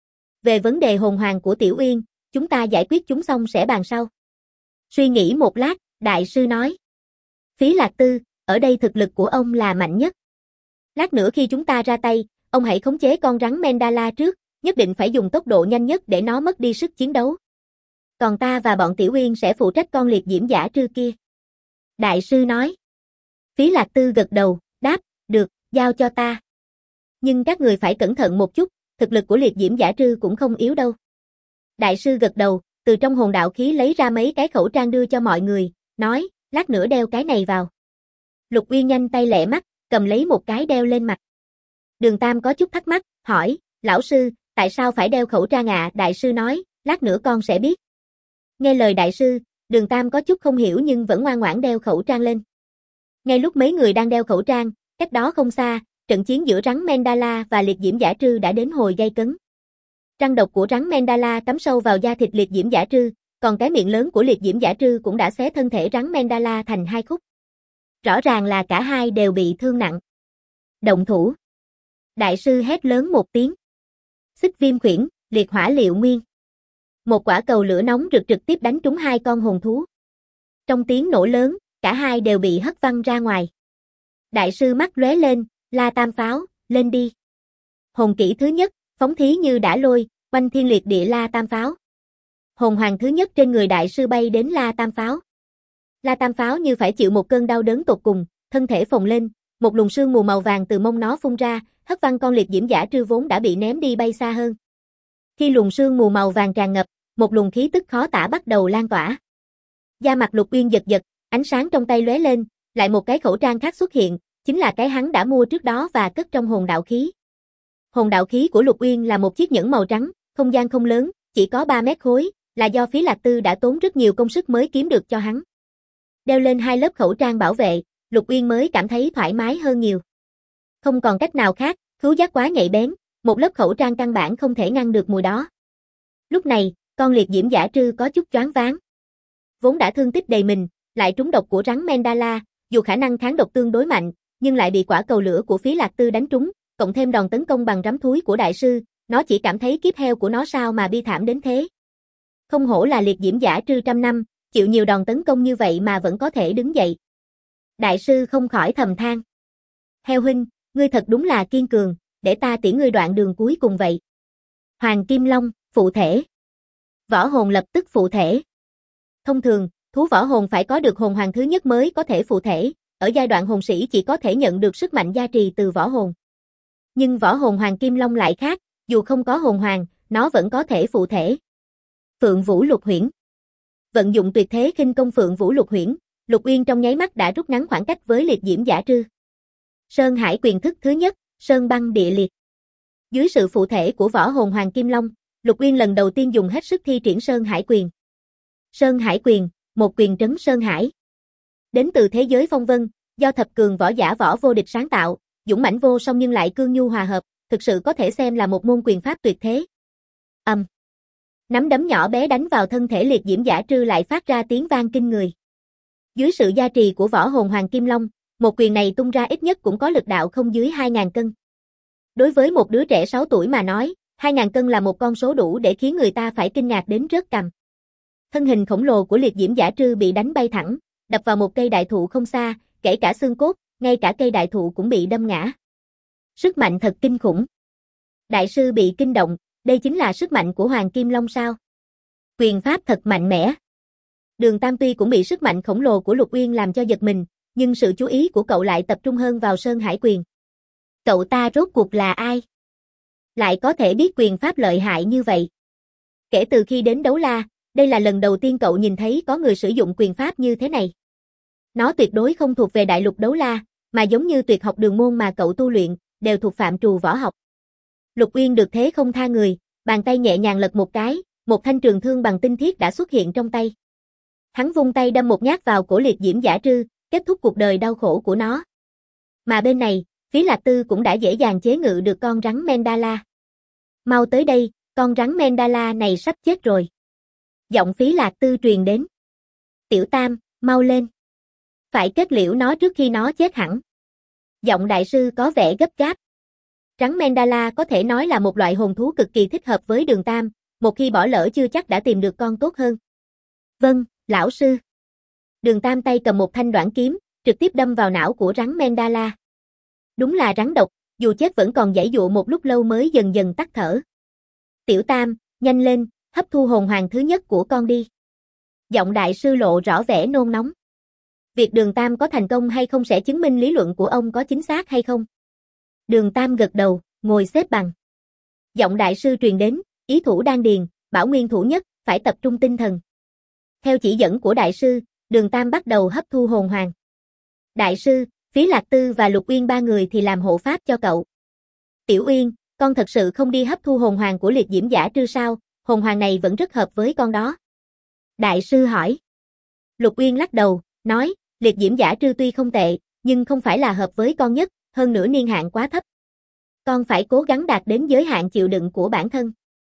Về vấn đề hồn hoàng của Tiểu Uyên, chúng ta giải quyết chúng xong sẽ bàn sau. Suy nghĩ một lát, đại sư nói. Phí Lạc Tư, ở đây thực lực của ông là mạnh nhất. Lát nữa khi chúng ta ra tay, ông hãy khống chế con rắn Mandala trước, nhất định phải dùng tốc độ nhanh nhất để nó mất đi sức chiến đấu. Còn ta và bọn Tiểu Uyên sẽ phụ trách con liệt diễm giả trư kia. Đại sư nói. Phí Lạc Tư gật đầu, đáp, được, giao cho ta. Nhưng các người phải cẩn thận một chút, thực lực của liệt diễm giả trư cũng không yếu đâu. Đại sư gật đầu, từ trong hồn đạo khí lấy ra mấy cái khẩu trang đưa cho mọi người, nói, lát nữa đeo cái này vào. Lục Uyên nhanh tay lẹ mắt, cầm lấy một cái đeo lên mặt. Đường Tam có chút thắc mắc, hỏi, lão sư, tại sao phải đeo khẩu trang ạ? Đại sư nói, lát nữa con sẽ biết. Nghe lời đại sư, Đường Tam có chút không hiểu nhưng vẫn ngoan ngoãn đeo khẩu trang lên. Ngay lúc mấy người đang đeo khẩu trang, cách đó không xa, trận chiến giữa rắn Mandala và liệt diễm giả trư đã đến hồi gay cấn. Răng độc của rắn Mandala cắm sâu vào da thịt liệt diễm giả trư, còn cái miệng lớn của liệt diễm giả trư cũng đã xé thân thể rắn Mandala thành hai khúc. Rõ ràng là cả hai đều bị thương nặng. Động thủ. Đại sư hét lớn một tiếng. Xích viêm khuyển, liệt hỏa liệu nguyên. Một quả cầu lửa nóng rực trực tiếp đánh trúng hai con hồn thú. Trong tiếng nổ lớn, cả hai đều bị hất văng ra ngoài. Đại sư mắt lóe lên, la tam pháo, lên đi. Hồn kỹ thứ nhất, phóng thí như đã lôi, oanh thiên liệt địa la tam pháo. Hồn hoàng thứ nhất trên người đại sư bay đến la tam pháo. La tam pháo như phải chịu một cơn đau đớn tột cùng, thân thể phồng lên, một luồng sương mù màu vàng từ mông nó phun ra, hất văng con liệt diễm giả trư vốn đã bị ném đi bay xa hơn. Khi luồng sương mù màu vàng tràn ngập, một luồng khí tức khó tả bắt đầu lan tỏa. Da mặt Lục Uyên giật giật, ánh sáng trong tay lóe lên, lại một cái khẩu trang khác xuất hiện, chính là cái hắn đã mua trước đó và cất trong hồn đạo khí. Hồn đạo khí của Lục Uyên là một chiếc nhẫn màu trắng, không gian không lớn, chỉ có 3 mét khối, là do Phí Lạc Tư đã tốn rất nhiều công sức mới kiếm được cho hắn. Đeo lên 2 lớp khẩu trang bảo vệ, Lục Uyên mới cảm thấy thoải mái hơn nhiều. Không còn cách nào khác, khứu giác quá nhạy bén, một lớp khẩu trang căn bản không thể ngăn được mùi đó. Lúc này, con liệt diễm dã trư có chút choáng váng. Vốn đã thương tích đầy mình, lại trúng độc của rắn Mandala, dù khả năng kháng độc tương đối mạnh, nhưng lại bị quả cầu lửa của Phí Lạc Tư đánh trúng, cộng thêm đòn tấn công bằng rắm thúi của đại sư, nó chỉ cảm thấy kiếp heo của nó sao mà bi thảm đến thế. Không hổ là liệt diễm dã trư trăm năm, chịu nhiều đòn tấn công như vậy mà vẫn có thể đứng dậy. Đại sư không khỏi thầm than. Heo huynh, ngươi thật đúng là kiên cường, để ta tiễn ngươi đoạn đường cuối cùng vậy. Hoàng Kim Long, phụ thể. Võ hồn lập tức phụ thể. Thông thường, thú võ hồn phải có được hồn hoàng thứ nhất mới có thể phụ thể, ở giai đoạn hồn sĩ chỉ có thể nhận được sức mạnh gia trì từ võ hồn. Nhưng võ hồn Hoàng Kim Long lại khác, dù không có hồn hoàng, nó vẫn có thể phụ thể. Phượng Vũ Lục Huyễn. Vận dụng tuyệt thế khinh công Phượng Vũ Lục Huyễn, Lục Uyên trong nháy mắt đã rút ngắn khoảng cách với liệt diễm dã trư. Sơn Hải quyền thức thứ nhất, Sơn Băng Địa Liệt. Dưới sự phụ thể của võ hồn Hoàng Kim Long, Lục Uyên lần đầu tiên dùng hết sức thi triển Sơn Hải quyền. Sơn Hải quyền, một quyền trấn Sơn Hải. Đến từ thế giới phong vân, do thập cường võ giả Võ Vô Địch sáng tạo, dũng mãnh vô song nhưng lại cương nhu hòa hợp, thực sự có thể xem là một môn quyền pháp tuyệt thế. Nắm đấm nhỏ bé đánh vào thân thể liệt diễm dã trư lại phát ra tiếng vang kinh người. Dưới sự gia trì của võ hồn Hoàng Kim Long, một quyền này tung ra ít nhất cũng có lực đạo không dưới 2.000 cân. Đối với một đứa trẻ 6 tuổi mà nói, 2.000 cân là một con số đủ để khiến người ta phải kinh ngạc đến rớt cằm. Thân hình khổng lồ của liệt diễm dã trư bị đánh bay thẳng, đập vào một cây đại thụ không xa, kể cả xương cốt, ngay cả cây đại thụ cũng bị đâm ngã. Sức mạnh thật kinh khủng. Đại sư bị kinh động, đây chính là sức mạnh của Hoàng Kim Long sao? Quyền pháp thật mạnh mẽ. Đường Tam tuy cũng bị sức mạnh khổng lồ của Lục Uyên làm cho giật mình, nhưng sự chú ý của cậu lại tập trung hơn vào Sơn Hải quyền. Cậu ta rốt cuộc là ai? Lại có thể biết quyền pháp lợi hại như vậy. Kể từ khi đến Đấu La, đây là lần đầu tiên cậu nhìn thấy có người sử dụng quyền pháp như thế này. Nó tuyệt đối không thuộc về đại lục Đấu La, mà giống như tuyệt học đường môn mà cậu tu luyện, đều thuộc phạm trù võ học. Lục Uyên được thế không tha người, bàn tay nhẹ nhàng lật một cái, một thanh trường thương bằng tinh thiết đã xuất hiện trong tay. Hắn vung tay đâm một nhát vào cổ liệt diễm dã trư, kết thúc cuộc đời đau khổ của nó. Mà bên này, Phí Lạc Tư cũng đã dễ dàng chế ngự được con rắn Mandala. Mau tới đây, con rắn Mandala này sắp chết rồi. Giọng Phí Lạc Tư truyền đến. Tiểu Tam, mau lên. Phải kết liễu nó trước khi nó chết hẳn. Giọng đại sư có vẻ gấp gáp. Rắn Mandala có thể nói là một loại hồn thú cực kỳ thích hợp với Đường Tam, một khi bỏ lỡ chưa chắc đã tìm được con tốt hơn. Vâng, lão sư. Đường Tam tay cầm một thanh đoản kiếm, trực tiếp đâm vào não của rắn Mandala. Đúng là rắn độc, dù chết vẫn còn giãy dụa một lúc lâu mới dần dần tắt thở. Tiểu Tam, nhanh lên, hấp thu hồn hoàng thứ nhất của con đi. Giọng đại sư lộ rõ vẻ nôn nóng. Việc Đường Tam có thành công hay không sẽ chứng minh lý luận của ông có chính xác hay không. Đường Tam gật đầu, ngồi xếp bằng. Giọng đại sư truyền đến, ý thủ đan điền, bảo nguyên thủ nhất, phải tập trung tinh thần. Theo chỉ dẫn của đại sư, Đường Tam bắt đầu hấp thu hồn hoàng. Đại sư, Phí Lạc Tư và Lục Uyên ba người thì làm hộ pháp cho cậu. Tiểu Uyên, con thật sự không đi hấp thu hồn hoàng của liệt diễm dã trư sao, hồn hoàng này vẫn rất hợp với con đó. Đại sư hỏi. Lục Uyên lắc đầu, nói, liệt diễm dã trư tuy không tệ, nhưng không phải là hợp với con nhất, hơn nữa niên hạn quá thấp. Con phải cố gắng đạt đến giới hạn chịu đựng của bản thân.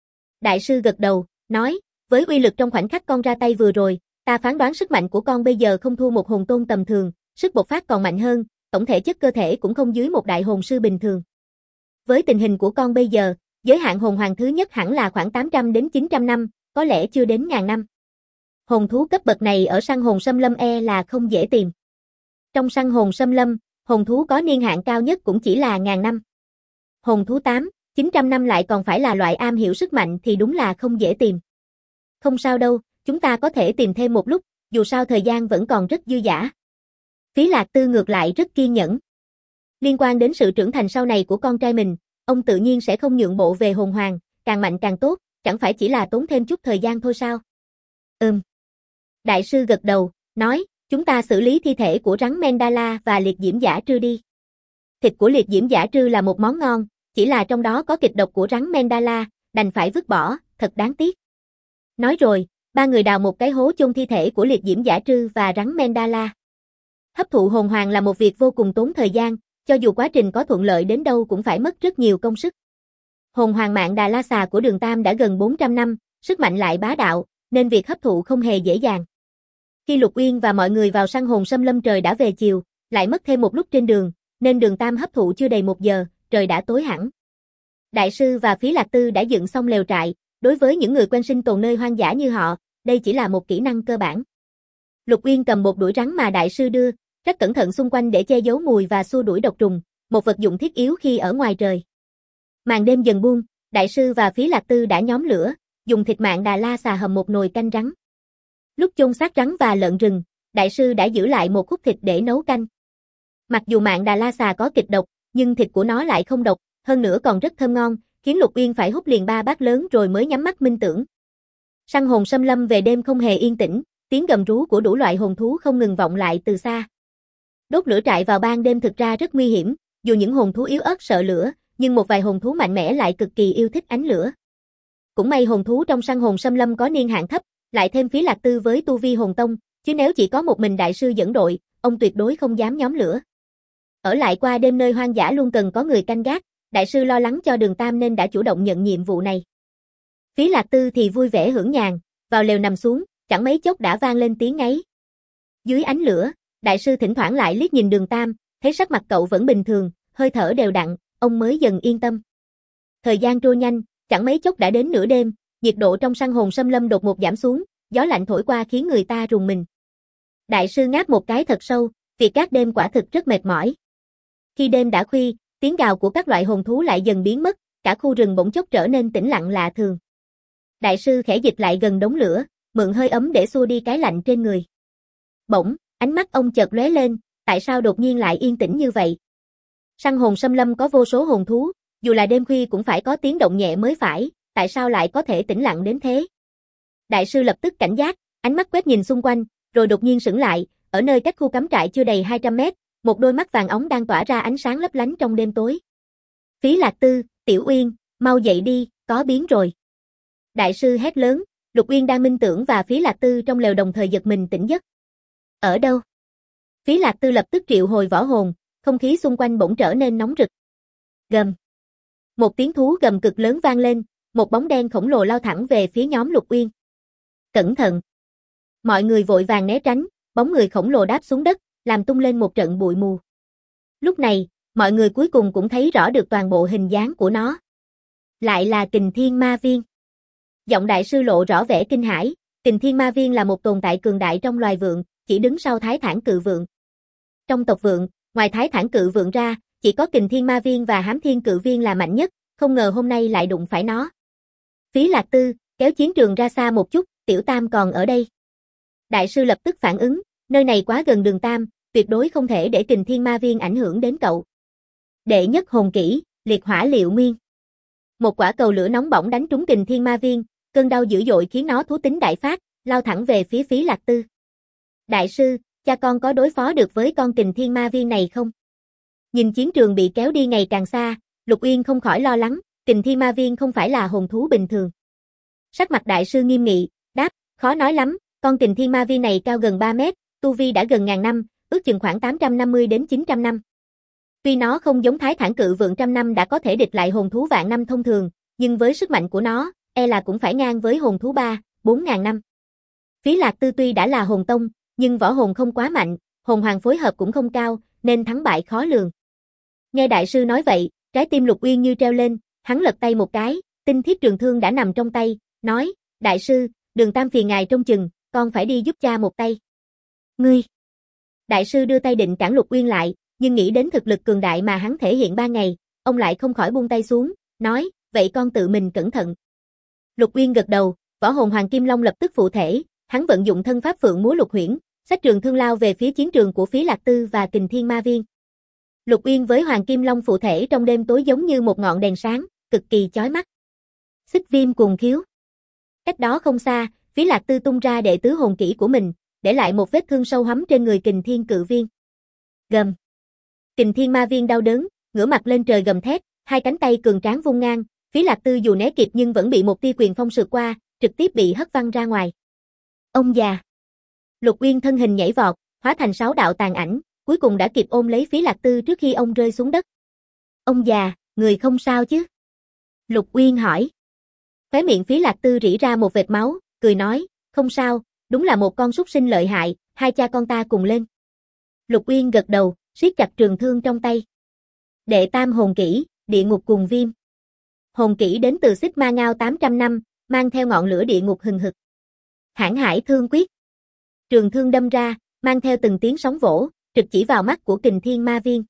Đại sư gật đầu, nói, với uy lực trong khoảnh khắc con ra tay vừa rồi, ta phán đoán sức mạnh của con bây giờ không thua một hồn tôn tầm thường, sức bộc phát còn mạnh hơn, tổng thể chất cơ thể cũng không dưới một đại hồn sư bình thường. Với tình hình của con bây giờ, giới hạn hồn hoàng thứ nhất hẳn là khoảng 800 đến 900 năm, có lẽ chưa đến 1000 năm. Hồn thú cấp bậc này ở săn hồn xâm lâm là không dễ tìm. Trong săn hồn xâm lâm, hồn thú có niên hạn cao nhất cũng chỉ là 1000 năm. Hồn thú 8, 900 năm lại còn phải là loại am hiểu sức mạnh thì đúng là không dễ tìm. Không sao đâu, chúng ta có thể tìm thêm một lúc, dù sao thời gian vẫn còn rất dư dả. Phí Lạc Tư ngược lại rất kiên nhẫn. Liên quan đến sự trưởng thành sau này của con trai mình, ông tự nhiên sẽ không nhượng bộ về hồn hoàng, càng mạnh càng tốt, chẳng phải chỉ là tốn thêm chút thời gian thôi sao? Đại sư gật đầu, nói, chúng ta xử lý thi thể của rắn Mandala và liệt diễm dã trư đi. Thịt của liệt diễm dã trư là một món ngon, chỉ là trong đó có kịch độc của rắn Mandala, đành phải vứt bỏ, thật đáng tiếc. Nói rồi, ba người đào một cái hố chôn thi thể của liệt diễm giả trư và rắn Mandala. Hấp thụ hồn hoàng là một việc vô cùng tốn thời gian, cho dù quá trình có thuận lợi đến đâu cũng phải mất rất nhiều công sức. Hồn hoàng mạng Đà La Xà của Đường Tam đã gần 400 năm, sức mạnh lại bá đạo, nên việc hấp thụ không hề dễ dàng. Khi Lục Uyên và mọi người vào săn hồn xâm lâm trời đã về chiều, lại mất thêm một lúc trên đường, nên Đường Tam hấp thụ chưa đầy 1 giờ, trời đã tối hẳn. Đại sư và Phí Lạc Tư đã dựng xong lều trại, đối với những người quen sinh tồn nơi hoang dã như họ, đây chỉ là một kỹ năng cơ bản. Lục Uyên cầm một đuổi rắn mà đại sư đưa, rất cẩn thận xung quanh để che giấu mùi và xua đuổi độc trùng, một vật dụng thiết yếu khi ở ngoài trời. Màn đêm dần buông, đại sư và Phí Lạc Tư đã nhóm lửa, dùng thịt mạng Đà La Xà hầm một nồi canh rắn. Lúc chôn xác rắn và lợn rừng, đại sư đã giữ lại một khúc thịt để nấu canh. Mặc dù mạng Đà La Xà có kịch độc, nhưng thịt của nó lại không độc, hơn nữa còn rất thơm ngon, khiến Lục Uyên phải hút liền 3 bát lớn rồi mới nhắm mắt minh tưởng. Săn hồn xâm lâm về đêm không hề yên tĩnh, tiếng gầm rú của đủ loại hồn thú không ngừng vọng lại từ xa. Đốt lửa trại vào ban đêm thực ra rất nguy hiểm, dù những hồn thú yếu ớt sợ lửa, nhưng một vài hồn thú mạnh mẽ lại cực kỳ yêu thích ánh lửa. Cũng may hồn thú trong săn hồn xâm lâm có niên hạn thấp, lại thêm Phí Lạc Tư với tu vi hồn tông, chứ nếu chỉ có một mình đại sư dẫn đội, ông tuyệt đối không dám nhóm lửa. Ở lại qua đêm nơi hoang dã luôn cần có người canh gác, đại sư lo lắng cho Đường Tam nên đã chủ động nhận nhiệm vụ này. Phí Lạc Tư thì vui vẻ hưởng nhàn, vào lều nằm xuống, chẳng mấy chốc đã vang lên tiếng ngáy. Dưới ánh lửa, đại sư thỉnh thoảng lại liếc nhìn Đường Tam, thấy sắc mặt cậu vẫn bình thường, hơi thở đều đặn, ông mới dần yên tâm. Thời gian trôi nhanh, chẳng mấy chốc đã đến nửa đêm, nhiệt độ trong săn hồn xâm lâm đột ngột giảm xuống, gió lạnh thổi qua khiến người ta rùng mình. Đại sư ngáp một cái thật sâu, việc gác đêm quả thực rất mệt mỏi. Khi đêm đã khuya, tiếng gào của các loại hồn thú lại dần biến mất, cả khu rừng bỗng chốc trở nên tĩnh lặng lạ thường. Đại sư khẽ dịch lại gần đống lửa, mượn hơi ấm để xua đi cái lạnh trên người. Bỗng, ánh mắt ông chợt lóe lên, tại sao đột nhiên lại yên tĩnh như vậy? Săn hồn xâm lâm có vô số hồn thú, dù là đêm khuya cũng phải có tiếng động nhẹ mới phải, tại sao lại có thể tĩnh lặng đến thế? Đại sư lập tức cảnh giác, ánh mắt quét nhìn xung quanh, rồi đột nhiên sững lại, ở nơi cách khu cắm trại chưa đầy 200 mét, một đôi mắt vàng óng đang tỏa ra ánh sáng lấp lánh trong đêm tối. Phí Lạc Tư, Tiểu Uyên, mau dậy đi, có biến rồi. Đại sư hét lớn, Lục Uyên đang minh tưởng và Phí Lạc Tư trong lều đồng thời giật mình tỉnh giấc. Ở đâu? Phí Lạc Tư lập tức triệu hồi võ hồn, không khí xung quanh bỗng trở nên nóng rực. Gầm. Một tiếng thú gầm cực lớn vang lên, một bóng đen khổng lồ lao thẳng về phía nhóm Lục Uyên. Cẩn thận. Mọi người vội vàng né tránh, bóng người khổng lồ đáp xuống đất, làm tung lên một trận bụi mù. Lúc này, mọi người cuối cùng cũng thấy rõ được toàn bộ hình dáng của nó. Lại là Kình Thiên Ma Viên. Giọng đại sư lộ rõ vẻ kinh hãi, Kình Thiên Ma Viên là một tồn tại cường đại trong loài vượn, chỉ đứng sau Thái Thản Cự Vượn. Trong tộc vượn, ngoài Thái Thản Cự Vượn ra, chỉ có Kình Thiên Ma Viên và Hám Thiên Cự Viên là mạnh nhất, không ngờ hôm nay lại đụng phải nó. Phí Lạc Tư, kéo chiến trường ra xa một chút, Tiểu Tam còn ở đây. Đại sư lập tức phản ứng, nơi này quá gần Đường Tam, tuyệt đối không thể để Kình Thiên Ma Viên ảnh hưởng đến cậu. Đệ nhất hồn kỹ, liệt hỏa liệu nguyên. Một quả cầu lửa nóng bỏng đánh trúng Kình Thiên Ma Viên, cơn đau dữ dội khiến nó thú tính đại phát, lao thẳng về phía Phí Lạc Tư. Đại sư, cha con có đối phó được với con Kình Thiên Ma Viên này không? Nhìn chiến trường bị kéo đi ngày càng xa, Lục Uyên không khỏi lo lắng, Kình Thiên Ma Viên không phải là hồn thú bình thường. Sắc mặt đại sư nghiêm nghị, đáp, khó nói lắm, con Kình Thiên Ma Viên này cao gần 3 mét, tu vi đã gần ngàn năm, ước chừng khoảng 850 đến 900 năm. Tuy nó không giống Thái Thản Cự Vượn trăm năm đã có thể địch lại hồn thú vạn năm thông thường, nhưng với sức mạnh của nó, e là cũng phải ngang với hồn thú 3-4 ngàn năm. Phí Lạc Tư tuy đã là hồn tông, nhưng võ hồn không quá mạnh, hồn hoàng phối hợp cũng không cao, nên thắng bại khó lường. Nghe đại sư nói vậy, trái tim Lục Uyên như treo lên, hắn lật tay một cái, tinh thiết trường thương đã nằm trong tay, nói, đại sư, Đường Tam phiền ngài trông chừng, con phải đi giúp cha một tay. Ngươi! Đại sư đưa tay định cản Lục Uyên lại, nhưng nghĩ đến thực lực cường đại mà hắn thể hiện 3 ngày, ông lại không khỏi buông tay xuống, nói, vậy con tự mình cẩn thận. Lục Uyên gật đầu, võ hồn Hoàng Kim Long lập tức phụ thể, hắn vận dụng thân pháp Phượng Múa Lục Huyễn, xách trường thương lao về phía chiến trường của Phí Lạc Tư và Kình Thiên Ma Viên. Lục Uyên với Hoàng Kim Long phụ thể trong đêm tối giống như một ngọn đèn sáng, cực kỳ chói mắt. Xích viêm cuồng khiếu. Cách đó không xa, Phí Lạc Tư tung ra đệ tứ hồn kỹ của mình, để lại một vết thương sâu hắm trên người Kình Thiên Cự Viên. Gầm. Kình Thiên Ma Viên đau đớn, ngửa mặt lên trời gầm thét, hai cánh tay cường tráng vung ngang, Phí Lạc Tư dù né kịp nhưng vẫn bị một tia quyền phong sượt qua, trực tiếp bị hất văng ra ngoài. Ông già! Lục Uyên thân hình nhảy vọt, hóa thành 6 đạo tàn ảnh, cuối cùng đã kịp ôm lấy Phí Lạc Tư trước khi ông rơi xuống đất. Ông già, người không sao chứ? Lục Uyên hỏi. Khóe miệng Phí Lạc Tư rỉ ra một vệt máu, cười nói, không sao, đúng là một con súc sinh lợi hại, hai cha con ta cùng lên. Lục Uyên gật đầu, siết chặt trường thương trong tay. Đệ tam hồn kỹ, địa ngục cùng viêm. Hồn kỹ đến từ Xích Ma Ngao 800 năm, mang theo ngọn lửa địa ngục hừng hực. Hãn hải thương quyết. Trường thương đâm ra, mang theo từng tiếng sóng vỗ, trực chỉ vào mắt của Kình Thiên Ma Viên.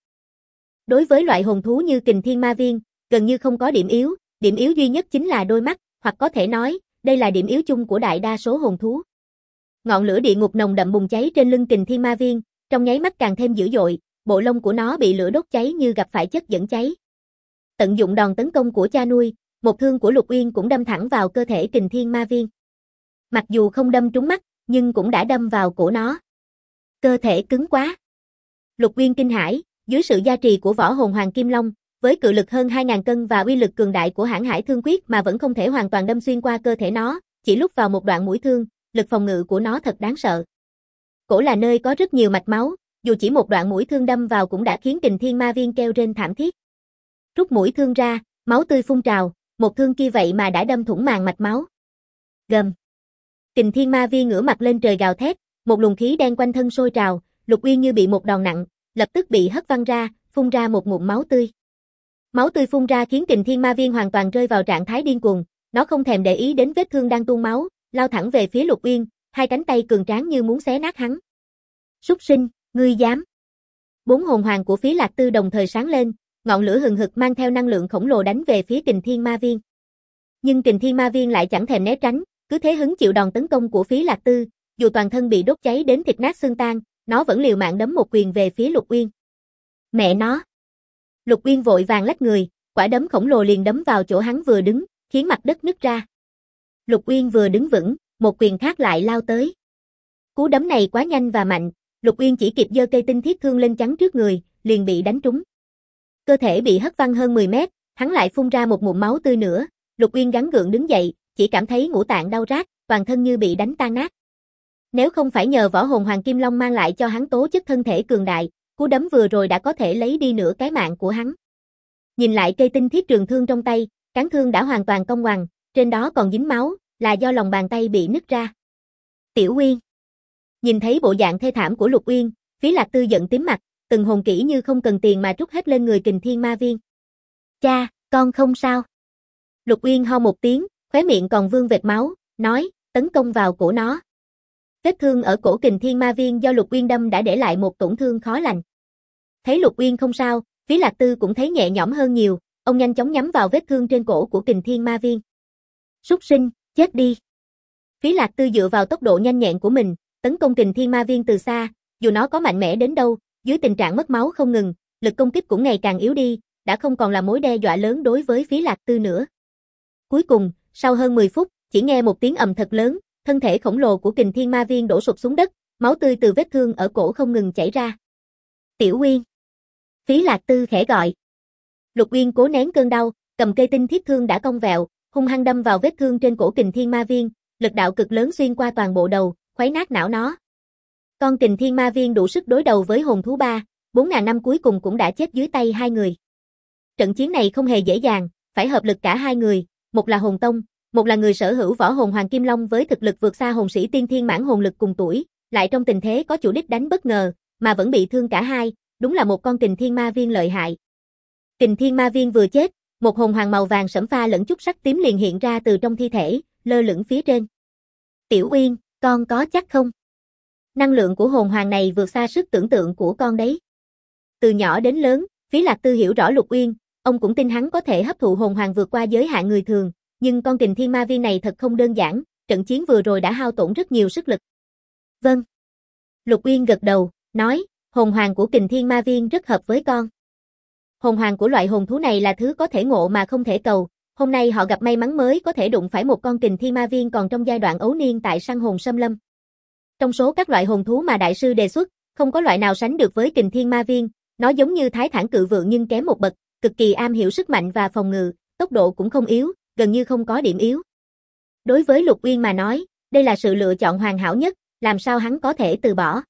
Đối với loại hồn thú như Kình Thiên Ma Viên, gần như không có điểm yếu duy nhất chính là đôi mắt, hoặc có thể nói, đây là điểm yếu chung của đại đa số hồn thú. Ngọn lửa địa ngục nồng đậm bùng cháy trên lưng Kình Thiên Ma Viên, trong nháy mắt càng thêm dữ dội, bộ lông của nó bị lửa đốt cháy như gặp phải chất dẫn cháy. Tận dụng đòn tấn công của cha nuôi, một thương của Lục Uyên cũng đâm thẳng vào cơ thể Kình Thiên Ma Viên. Mặc dù không đâm trúng mắt, nhưng cũng đã đâm vào cổ nó. Cơ thể cứng quá. Lục Uyên kinh hãi, dưới sự gia trì của võ hồn Hoàng Kim Long, với cự lực hơn 2000 cân và uy lực cường đại của Hãn Hải Thương Quyết mà vẫn không thể hoàn toàn đâm xuyên qua cơ thể nó, chỉ lúc vào một đoạn mũi thương, lực phòng ngự của nó thật đáng sợ. Cổ là nơi có rất nhiều mạch máu, dù chỉ một đoạn mũi thương đâm vào cũng đã khiến Kình Thiên Ma Viên kêu rên thảm thiết. Rút mũi thương ra, máu tươi phun trào, một thương kia vậy mà đã đâm thủng màng mạch máu. Gầm. Kình Thiên Ma Viên ngửa mặt lên trời gào thét, một luồng khí đen quanh thân sôi trào, Lục Uyên như bị một đòn nặng, lập tức bị hất văng ra, phun ra một ngụm máu tươi. Máu tươi phun ra khiến Kình Thiên Ma Viên hoàn toàn rơi vào trạng thái điên cuồng, nó không thèm để ý đến vết thương đang tuôn máu, lao thẳng về phía Lục Uyên, hai cánh tay cường tráng như muốn xé nát hắn. Súc sinh, ngươi dám? 4 hồn hoàng của Phí Lạc Tư đồng thời sáng lên, ngọn lửa hừng hực mang theo năng lượng khổng lồ đánh về phía Kình Thiên Ma Viên. Nhưng Kình Thiên Ma Viên lại chẳng thèm né tránh, cứ thế hứng chịu đòn tấn công của Phí Lạc Tư, dù toàn thân bị đốt cháy đến thịt nát xương tan, nó vẫn liều mạng đấm một quyền về phía Lục Uyên. Mẹ nó! Lục Uyên vội vàng lách người, quả đấm khổng lồ liền đấm vào chỗ hắn vừa đứng, khiến mặt đất nứt ra. Lục Uyên vừa đứng vững, một quyền khác lại lao tới. Cú đấm này quá nhanh và mạnh, Lục Uyên chỉ kịp giơ cây tinh thiết thương lên chắn trước người, liền bị đánh trúng. Cơ thể bị hất văng hơn 10 mét, hắn lại phun ra một ngụm máu tươi nữa, Lục Uyên gắng gượng đứng dậy, chỉ cảm thấy ngũ tạng đau rát, toàn thân như bị đánh tan nát. Nếu không phải nhờ võ hồn Hoàng Kim Long mang lại cho hắn tố chất thân thể cường đại, cú đấm vừa rồi đã có thể lấy đi nửa cái mạng của hắn. Nhìn lại cây tinh thiết trường thương trong tay, cán thương đã hoàn toàn cong ngoằn, trên đó còn dính máu, là do lòng bàn tay bị nứt ra. Tiểu Uyên. Nhìn thấy bộ dạng thê thảm của Lục Uyên, Phí Lạc Tư giận tím mặt, từng hồn kỹ như không cần tiền mà trút hết lên người Kình Thiên Ma Viên. Cha, con không sao. Lục Uyên ho một tiếng, khóe miệng còn vương vệt máu, nói, tấn công vào cổ nó. Vết thương ở cổ Kình Thiên Ma Viên do Lục Uyên đâm đã để lại một tổn thương khó lành. Thấy Lục Uyên không sao, Phí Lạc Tư cũng thấy nhẹ nhõm hơn nhiều, ông nhanh chóng nhắm vào vết thương trên cổ của Kình Thiên Ma Viên. Súc sinh, chết đi. Phí Lạc Tư dựa vào tốc độ nhanh nhẹn của mình, tấn công Kình Thiên Ma Viên từ xa, dù nó có mạnh mẽ đến đâu, dưới tình trạng mất máu không ngừng, lực công kích cũng ngày càng yếu đi, đã không còn là mối đe dọa lớn đối với Phí Lạc Tư nữa. Cuối cùng, sau hơn 10 phút, chỉ nghe một tiếng ầm thật lớn, thân thể khổng lồ của Kình Thiên Ma Viên đổ sụp xuống đất, máu tươi từ vết thương ở cổ không ngừng chảy ra. Tiểu Uyên. Phí Lạc Tư khẽ gọi. Lục Uyên cố nén cơn đau, cầm cây tinh thiết thương đã cong vẹo, hung hăng đâm vào vết thương trên cổ Kình Thiên Ma Viên, lực đạo cực lớn xuyên qua toàn bộ đầu, khuấy nát não nó. Con Kình Thiên Ma Viên đủ sức đối đầu với hồn thú 4.000 năm cuối cùng cũng đã chết dưới tay hai người. Trận chiến này không hề dễ dàng, phải hợp lực cả hai người, một là hồn tông, một là người sở hữu võ hồn Hoàng Kim Long với thực lực vượt xa hồn sĩ tiên thiên mãn hồn lực cùng tuổi, lại trong tình thế có chủ đích đánh bất ngờ, mà vẫn bị thương cả hai, đúng là một con Kình Thiên Ma Viên lợi hại. Kình Thiên Ma Viên vừa chết, một hồn hoàng màu vàng sẫm pha lẫn chút sắc tím liền hiện ra từ trong thi thể, lơ lửng phía trên. Tiểu Uyên, con có chắc không? Năng lượng của hồn hoàng này vượt xa sức tưởng tượng của con đấy. Từ nhỏ đến lớn, Phí Lạc Tư hiểu rõ Lục Uyên, ông cũng tin hắn có thể hấp thụ hồn hoàng vượt qua giới hạn người thường, nhưng con Kình Thiên Ma Viên này thật không đơn giản, trận chiến vừa rồi đã hao tổn rất nhiều sức lực. Vâng. Lục Uyên gật đầu, nói, hồn hoàng của Kình Thiên Ma Viên rất hợp với con. Hồn hoàng của loại hồn thú này là thứ có thể ngộ mà không thể cầu, hôm nay họ gặp may mắn mới có thể đụng phải một con Kình Thiên Ma Viên còn trong giai đoạn ấu niên tại săn hồn xâm lâm. Trong số các loại hồn thú mà đại sư đề xuất, không có loại nào sánh được với Kình Thiên Ma Viên, nó giống như Thái Thản Cự Vượng nhưng kém một bậc, cực kỳ am hiểu sức mạnh và phòng ngự, tốc độ cũng không yếu, gần như không có điểm yếu. Đối với Lục Uyên mà nói, đây là sự lựa chọn hoàn hảo nhất, làm sao hắn có thể từ bỏ.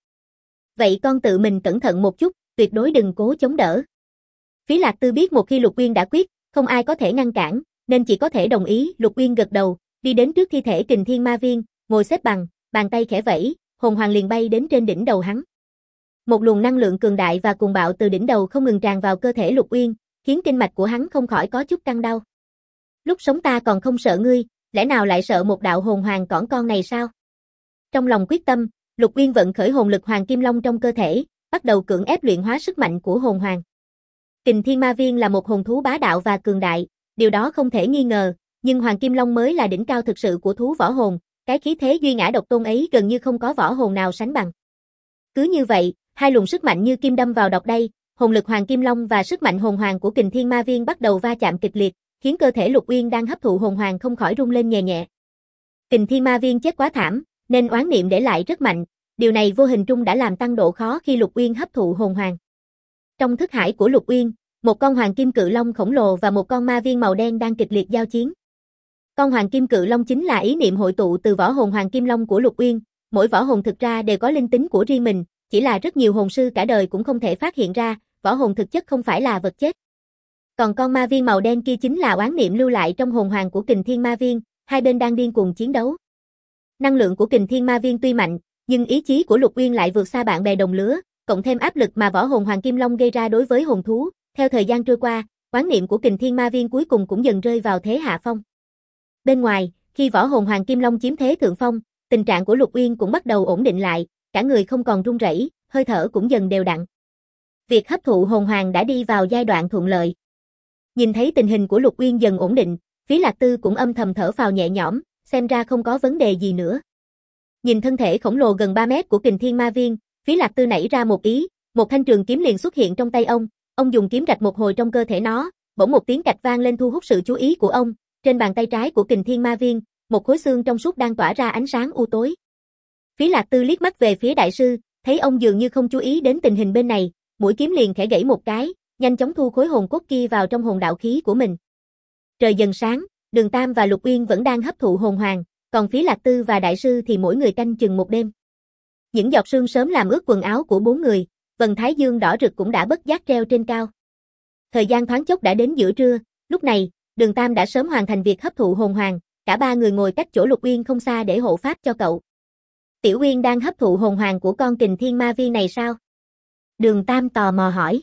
Vậy con tự mình cẩn thận một chút, tuyệt đối đừng cố chống đỡ. Phí Lạc Tư biết một khi Lục Uyên đã quyết, không ai có thể ngăn cản, nên chỉ có thể đồng ý. Lục Uyên gật đầu, đi đến trước thi thể Kình Thiên Ma Viên, ngồi xếp bằng, bàn tay khẽ vẫy, hồn hoàng liền bay đến trên đỉnh đầu hắn. Một luồng năng lượng cường đại và cuồng bạo từ đỉnh đầu không ngừng tràn vào cơ thể Lục Uyên, khiến kinh mạch của hắn không khỏi có chút căng đau. Lúc sống ta còn không sợ ngươi, lẽ nào lại sợ một đạo hồn hoàng cỏn con này sao? Trong lòng quyết tâm, Lục Uyên vận khởi hồn lực Hoàng Kim Long trong cơ thể, bắt đầu cưỡng ép luyện hóa sức mạnh của hồn hoàng. Kình Thiên Ma Viên là một hồn thú bá đạo và cường đại, điều đó không thể nghi ngờ, nhưng Hoàng Kim Long mới là đỉnh cao thực sự của thú võ hồn, cái khí thế duy ngã độc tôn ấy gần như không có võ hồn nào sánh bằng. Cứ như vậy, hai luồng sức mạnh như kim đâm vào độc đay, hồn lực Hoàng Kim Long và sức mạnh hồn hoàng của Kình Thiên Ma Viên bắt đầu va chạm kịch liệt, khiến cơ thể Lục Uyên đang hấp thụ hồn hoàng không khỏi rung lên nhẹ nhẹ. Kình Thiên Ma Viên chết quá thảm, nên oán niệm để lại rất mạnh, điều này vô hình trung đã làm tăng độ khó khi Lục Uyên hấp thụ hồn hoàng. Trong thức hải của Lục Uyên, một con hoàng kim cự long khổng lồ và một con ma viên màu đen đang kịch liệt giao chiến. Con hoàng kim cự long chính là ý niệm hội tụ từ võ hồn Hoàng Kim Long của Lục Uyên, mỗi võ hồn thực ra đều có linh tính của riêng mình, chỉ là rất nhiều hồn sư cả đời cũng không thể phát hiện ra, võ hồn thực chất không phải là vật chết. Còn con ma viên màu đen kia chính là oán niệm lưu lại trong hồn hoàng của Kình Thiên Ma Viên, hai bên đang điên cuồng chiến đấu. Năng lượng của Kình Thiên Ma Viên tuy mạnh, nhưng ý chí của Lục Uyên lại vượt xa bạn bè đồng lứa, cộng thêm áp lực mà võ hồn Hoàng Kim Long gây ra đối với hồn thú, theo thời gian trôi qua, oán niệm của Kình Thiên Ma Viên cuối cùng cũng dần rơi vào thế hạ phong. Bên ngoài, khi võ hồn Hoàng Kim Long chiếm thế thượng phong, tình trạng của Lục Uyên cũng bắt đầu ổn định lại, cả người không còn run rẩy, hơi thở cũng dần đều đặn. Việc hấp thụ hồn hoàng đã đi vào giai đoạn thuận lợi. Nhìn thấy tình hình của Lục Uyên dần ổn định, Phí Lạc Tư cũng âm thầm thở phào nhẹ nhõm, xem ra không có vấn đề gì nữa. Nhìn thân thể khổng lồ gần 3 mét của Kình Thiên Ma Viên, Phí Lạc Tư nảy ra một ý, một thanh trường kiếm liền xuất hiện trong tay ông dùng kiếm rạch một hồi trong cơ thể nó, bỗng một tiếng cạch vang lên thu hút sự chú ý của ông, trên bàn tay trái của Kình Thiên Ma Viên, một khối xương trong suốt đang tỏa ra ánh sáng u tối. Phí Lạc Tư liếc mắt về phía đại sư, thấy ông dường như không chú ý đến tình hình bên này, mũi kiếm liền khẽ gãy một cái, nhanh chóng thu khối hồn cốt kia vào trong hồn đạo khí của mình. Trời dần sáng, Đường Tam và Lục Uyên vẫn đang hấp thụ hồn hoàng, còn Phí Lạc Tư và đại sư thì mỗi người canh chừng một đêm. Những giọt sương sớm làm ướt quần áo của bốn người, vầng thái dương đỏ rực cũng đã bất giác treo trên cao. Thời gian thoáng chốc đã đến giữa trưa, lúc này, Đường Tam đã sớm hoàn thành việc hấp thụ hồn hoàng, cả ba người ngồi cách chỗ Lục Uyên không xa để hộ pháp cho cậu. Tiểu Uyên đang hấp thụ hồn hoàng của con Kình Thiên Ma Viên này sao? Đường Tam tò mò hỏi.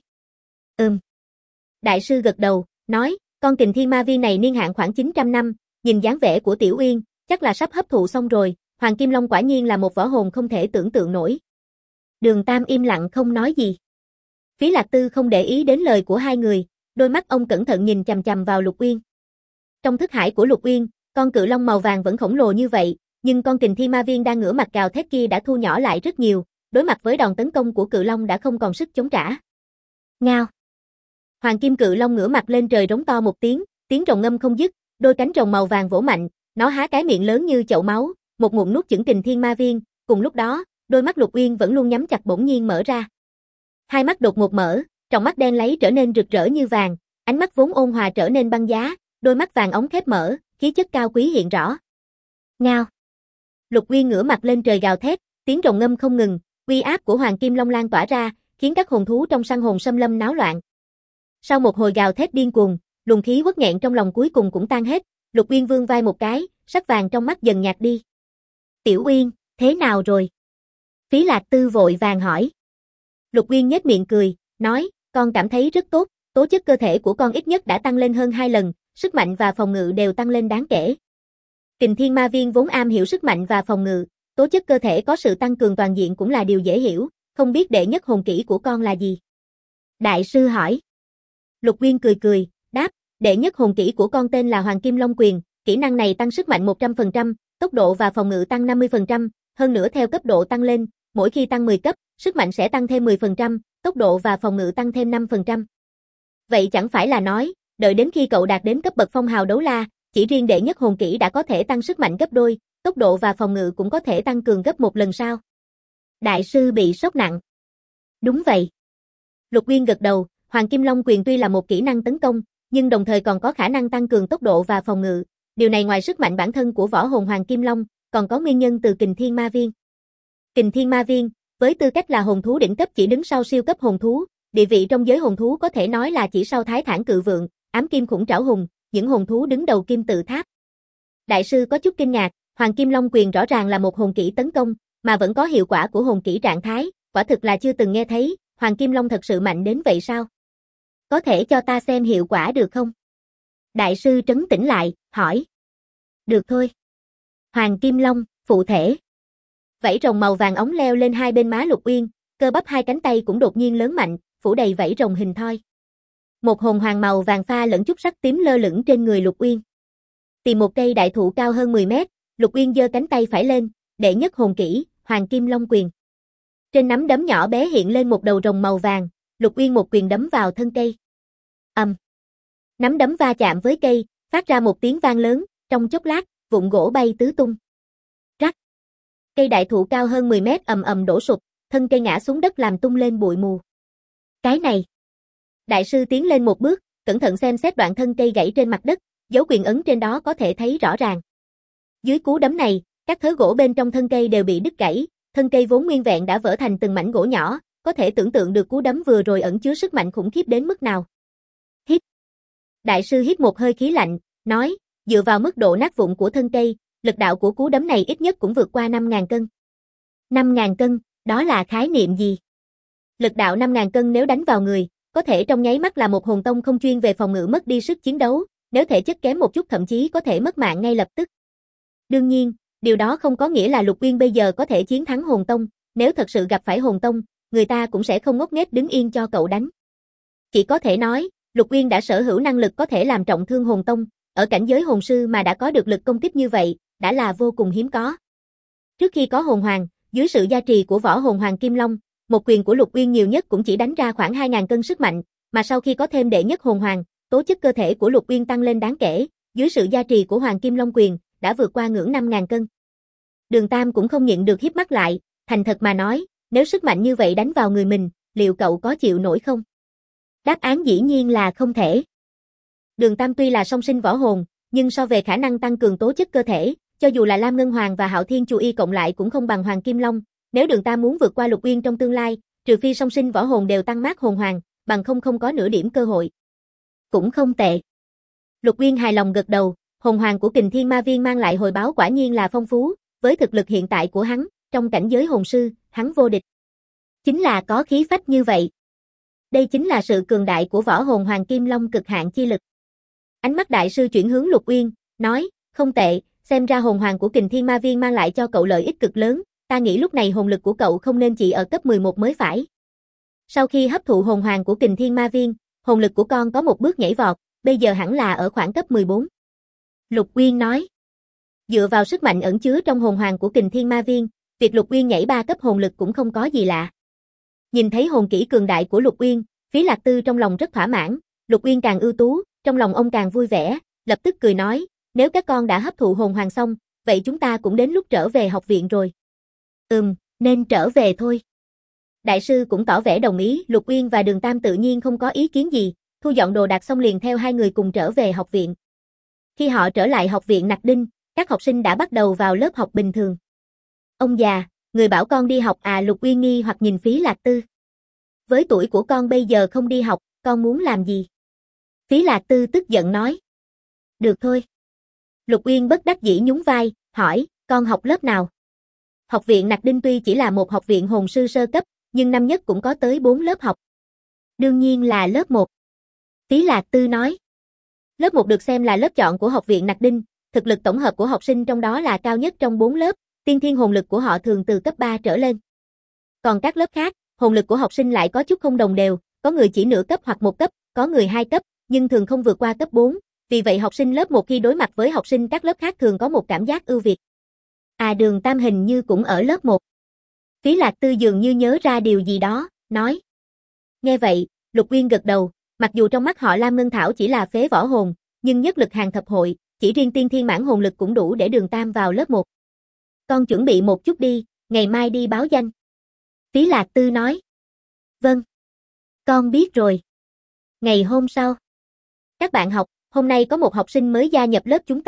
Đại sư gật đầu, nói, con Kình Thiên Ma Viên này niên hạn khoảng 900 năm, nhìn dáng vẻ của Tiểu Uyên, chắc là sắp hấp thụ xong rồi, Hoàng Kim Long quả nhiên là một võ hồn không thể tưởng tượng nổi. Đường Tam im lặng không nói gì. Phí Lạc Tư không để ý đến lời của hai người, đôi mắt ông cẩn thận nhìn chằm chằm vào Lục Uyên. Trong thức hải của Lục Uyên, con cự long màu vàng vẫn khổng lồ như vậy, nhưng con Kình Thiên Ma Viên đang ngửa mặt gào thét kia đã thu nhỏ lại rất nhiều, đối mặt với đòn tấn công của cự long đã không còn sức chống trả. Ngao. Hoàng Kim cự long ngửa mặt lên trời rống to một tiếng, tiếng rồng ngâm không dứt, đôi cánh rồng màu vàng vỗ mạnh, nó há cái miệng lớn như chậu máu, một ngụm nuốt chửng Kình Thiên Ma Viên, cùng lúc đó, đôi mắt Lục Uyên vẫn luôn nhắm chặt bỗng nhiên mở ra. Hai mắt đột ngột mở, tròng mắt đen láy trở nên rực rỡ như vàng, ánh mắt vốn ôn hòa trở nên băng giá, đôi mắt vàng óng khép mở, khí chất cao quý hiện rõ. Ngao. Lục Uyên ngửa mặt lên trời gào thét, tiếng rồng ngâm không ngừng, uy áp của Hoàng Kim Long lan tỏa ra, khiến các hồn thú trong săn hồn xâm lâm náo loạn. Sau một hồi gào thét điên cuồng, luồng khí uất nghẹn trong lòng cuối cùng cũng tan hết, Lục Uyên vươn vai một cái, sắc vàng trong mắt dần nhạt đi. Tiểu Uyên, thế nào rồi? Phí Lạc Tư vội vàng hỏi. Lục Uyên nhếch miệng cười, nói, con cảm thấy rất tốt, tố chất cơ thể của con ít nhất đã tăng lên hơn 2 lần, sức mạnh và phòng ngự đều tăng lên đáng kể. Kình Thiên Ma Viên vốn am hiểu sức mạnh và phòng ngự, tố chất cơ thể có sự tăng cường toàn diện cũng là điều dễ hiểu, không biết đệ nhất hồn kỹ của con là gì? Đại sư hỏi. Lục Uyên cười cười, đáp, đệ nhất hồn kỹ của con tên là Hoàng Kim Long Quyền, kỹ năng này tăng sức mạnh 100%, tốc độ và phòng ngự tăng 50%, hơn nữa theo cấp độ tăng lên, mỗi khi tăng 10 cấp, sức mạnh sẽ tăng thêm 10%, tốc độ và phòng ngự tăng thêm 5%. Vậy chẳng phải là nói, đợi đến khi cậu đạt đến cấp bậc phong hào đấu la, chỉ riêng đệ nhất hồn kỹ đã có thể tăng sức mạnh gấp đôi, tốc độ và phòng ngự cũng có thể tăng cường gấp 1 lần sao? Đại sư bị sốc nặng. Đúng vậy. Lục Uyên gật đầu, Hoàng Kim Long Quyền tuy là một kỹ năng tấn công, nhưng đồng thời còn có khả năng tăng cường tốc độ và phòng ngự, Điều này ngoài sức mạnh bản thân của võ hồn Hoàng Kim Long, còn có nguyên nhân từ Kình Thiên Ma Viên. Kình Thiên Ma Viên, với tư cách là hồn thú đỉnh cấp chỉ đứng sau siêu cấp hồn thú, địa vị trong giới hồn thú có thể nói là chỉ sau Thái Thản Cự Vượng, Ám Kim Khủng Trảo Hùng, những hồn thú đứng đầu Kim Tự Tháp. Đại sư có chút kinh ngạc, Hoàng Kim Long Quyền rõ ràng là một hồn kỹ tấn công, mà vẫn có hiệu quả của hồn kỹ trạng thái, quả thực là chưa từng nghe thấy, Hoàng Kim Long thật sự mạnh đến vậy sao? Có thể cho ta xem hiệu quả được không? Đại sư trấn tĩnh lại, hỏi. Được thôi. Hoàng Kim Long, phụ thể. Vảy rồng màu vàng óng leo lên hai bên má Lục Uyên, cơ bắp hai cánh tay cũng đột nhiên lớn mạnh, phủ đầy vảy rồng hình thoi. Một hồn hoàng màu vàng pha lẫn chút sắc tím lơ lửng trên người Lục Uyên. Tìm một cây đại thụ cao hơn 10 mét, Lục Uyên giơ cánh tay phải lên, đệ nhất hồn kỹ, Hoàng Kim Long Quyền. Trên nắm đấm nhỏ bé hiện lên một đầu rồng màu vàng, Lục Uyên một quyền đấm vào thân cây. Nắm đấm va chạm với cây, phát ra một tiếng vang lớn, trong chốc lát, vụn gỗ bay tứ tung. Rắc. Cây đại thụ cao hơn 10 mét ầm ầm đổ sụp, thân cây ngã xuống đất làm tung lên bụi mù. Cái này. Đại sư tiến lên một bước, cẩn thận xem xét đoạn thân cây gãy trên mặt đất, dấu quyền ấn trên đó có thể thấy rõ ràng. Dưới cú đấm này, các thớ gỗ bên trong thân cây đều bị đứt gãy, thân cây vốn nguyên vẹn đã vỡ thành từng mảnh gỗ nhỏ, có thể tưởng tượng được cú đấm vừa rồi ẩn chứa sức mạnh khủng khiếp đến mức nào. Hít. Đại sư hít một hơi khí lạnh, nói, dựa vào mức độ nát vụn của thân cây, lực đạo của cú đấm này ít nhất cũng vượt qua 5.000 cân. 5.000 cân, đó là khái niệm gì? Lực đạo 5.000 cân nếu đánh vào người, có thể trong nháy mắt là một hồn tông không chuyên về phòng ngự mất đi sức chiến đấu, nếu thể chất kém một chút thậm chí có thể mất mạng ngay lập tức. Đương nhiên, điều đó không có nghĩa là Lục Uyên bây giờ có thể chiến thắng hồn tông, nếu thật sự gặp phải hồn tông, người ta cũng sẽ không ngốc nghếch đứng yên cho cậu đánh. Chỉ có thể nói, Lục Uyên đã sở hữu năng lực có thể làm trọng thương hồn tông, ở cảnh giới hồn sư mà đã có được lực công kích như vậy, đã là vô cùng hiếm có. Trước khi có hồn hoàng, dưới sự gia trì của võ hồn Hoàng Kim Long, một quyền của Lục Uyên nhiều nhất cũng chỉ đánh ra khoảng 2.000 cân sức mạnh, mà sau khi có thêm đệ nhất hồn hoàng, tố chất cơ thể của Lục Uyên tăng lên đáng kể, dưới sự gia trì của Hoàng Kim Long Quyền, đã vượt qua ngưỡng 5.000 cân. Đường Tam cũng không nhịn được híp mắt lại, thành thật mà nói, nếu sức mạnh như vậy đánh vào người mình, liệu cậu có chịu nổi không? Đáp án dĩ nhiên là không thể. Đường Tam tuy là song sinh võ hồn, nhưng so về khả năng tăng cường tố chất cơ thể, cho dù là Lam Ngân Hoàng và Hạo Thiên Chu Y cộng lại cũng không bằng Hoàng Kim Long, nếu Đường Tam muốn vượt qua Lục Uyên trong tương lai, trừ phi song sinh võ hồn đều tăng mát hồn hoàng, bằng không có nửa điểm cơ hội. Cũng không tệ. Lục Uyên hài lòng gật đầu, hồn hoàng của Kình Thiên Ma Viên mang lại hồi báo quả nhiên là phong phú, với thực lực hiện tại của hắn, trong cảnh giới hồn sư, hắn vô địch. Chính là có khí phách như vậy. Đây chính là sự cường đại của võ hồn Hoàng Kim Long cực hạn chi lực. Ánh mắt đại sư chuyển hướng Lục Uyên, nói, không tệ, xem ra hồn hoàng của Kình Thiên Ma Viên mang lại cho cậu lợi ích cực lớn, ta nghĩ lúc này hồn lực của cậu không nên chỉ ở cấp 11 mới phải. Sau khi hấp thụ hồn hoàng của Kình Thiên Ma Viên, hồn lực của con có một bước nhảy vọt, bây giờ hẳn là ở khoảng cấp 14. Lục Uyên nói. Dựa vào sức mạnh ẩn chứa trong hồn hoàng của Kình Thiên Ma Viên, việc Lục Uyên nhảy 3 cấp hồn lực cũng không có gì lạ. Nhìn thấy hồn kỹ cường đại của Lục Uyên, Phí Lạc Tư trong lòng rất thỏa mãn, Lục Uyên càng ưu tú, trong lòng ông càng vui vẻ, lập tức cười nói, nếu các con đã hấp thụ hồn hoàng xong, vậy chúng ta cũng đến lúc trở về học viện rồi. Nên trở về thôi. Đại sư cũng tỏ vẻ đồng ý, Lục Uyên và Đường Tam tự nhiên không có ý kiến gì, thu dọn đồ đạc xong liền theo hai người cùng trở về học viện. Khi họ trở lại học viện Nặc Đinh, các học sinh đã bắt đầu vào lớp học bình thường. Ông già, người bảo con đi học à? Lục Uyên nghi hoặc nhìn Phí Lạc Tư. Với tuổi của con bây giờ không đi học, con muốn làm gì? Phí Lạc Tư tức giận nói. Được thôi. Lục Uyên bất đắc dĩ nhún vai, hỏi, con học lớp nào? Học viện Nặc Đinh tuy chỉ là một học viện hồn sư sơ cấp, nhưng năm nhất cũng có tới 4 lớp học. Đương nhiên là lớp 1. Phí Lạc Tư nói. Lớp 1 được xem là lớp chọn của học viện Nặc Đinh, thực lực tổng hợp của học sinh trong đó là cao nhất trong 4 lớp, tiên thiên hồn lực của họ thường từ cấp 3 trở lên. Còn các lớp khác, hồn lực của học sinh lại có chút không đồng đều, có người chỉ nửa cấp hoặc 1 cấp, có người 2 cấp, nhưng thường không vượt qua cấp 4, vì vậy học sinh lớp 1 khi đối mặt với học sinh các lớp khác thường có một cảm giác ưu việt. À, Đường Tam hình như cũng ở lớp 1. Phí Lạc Tư dường như nhớ ra điều gì đó, nói. Nghe vậy, Lục Uyên gật đầu, mặc dù trong mắt họ Lam Ngân Thảo chỉ là phế võ hồn, nhưng nhất lực hàng thập hội, chỉ riêng tiên thiên mãn hồn lực cũng đủ để Đường Tam vào lớp 1. Con chuẩn bị một chút đi, ngày mai đi báo danh. Phí Lạc Tư nói. Vâng. Con biết rồi. Ngày hôm sau. Các bạn học, hôm nay có một học sinh mới gia nhập lớp chúng ta,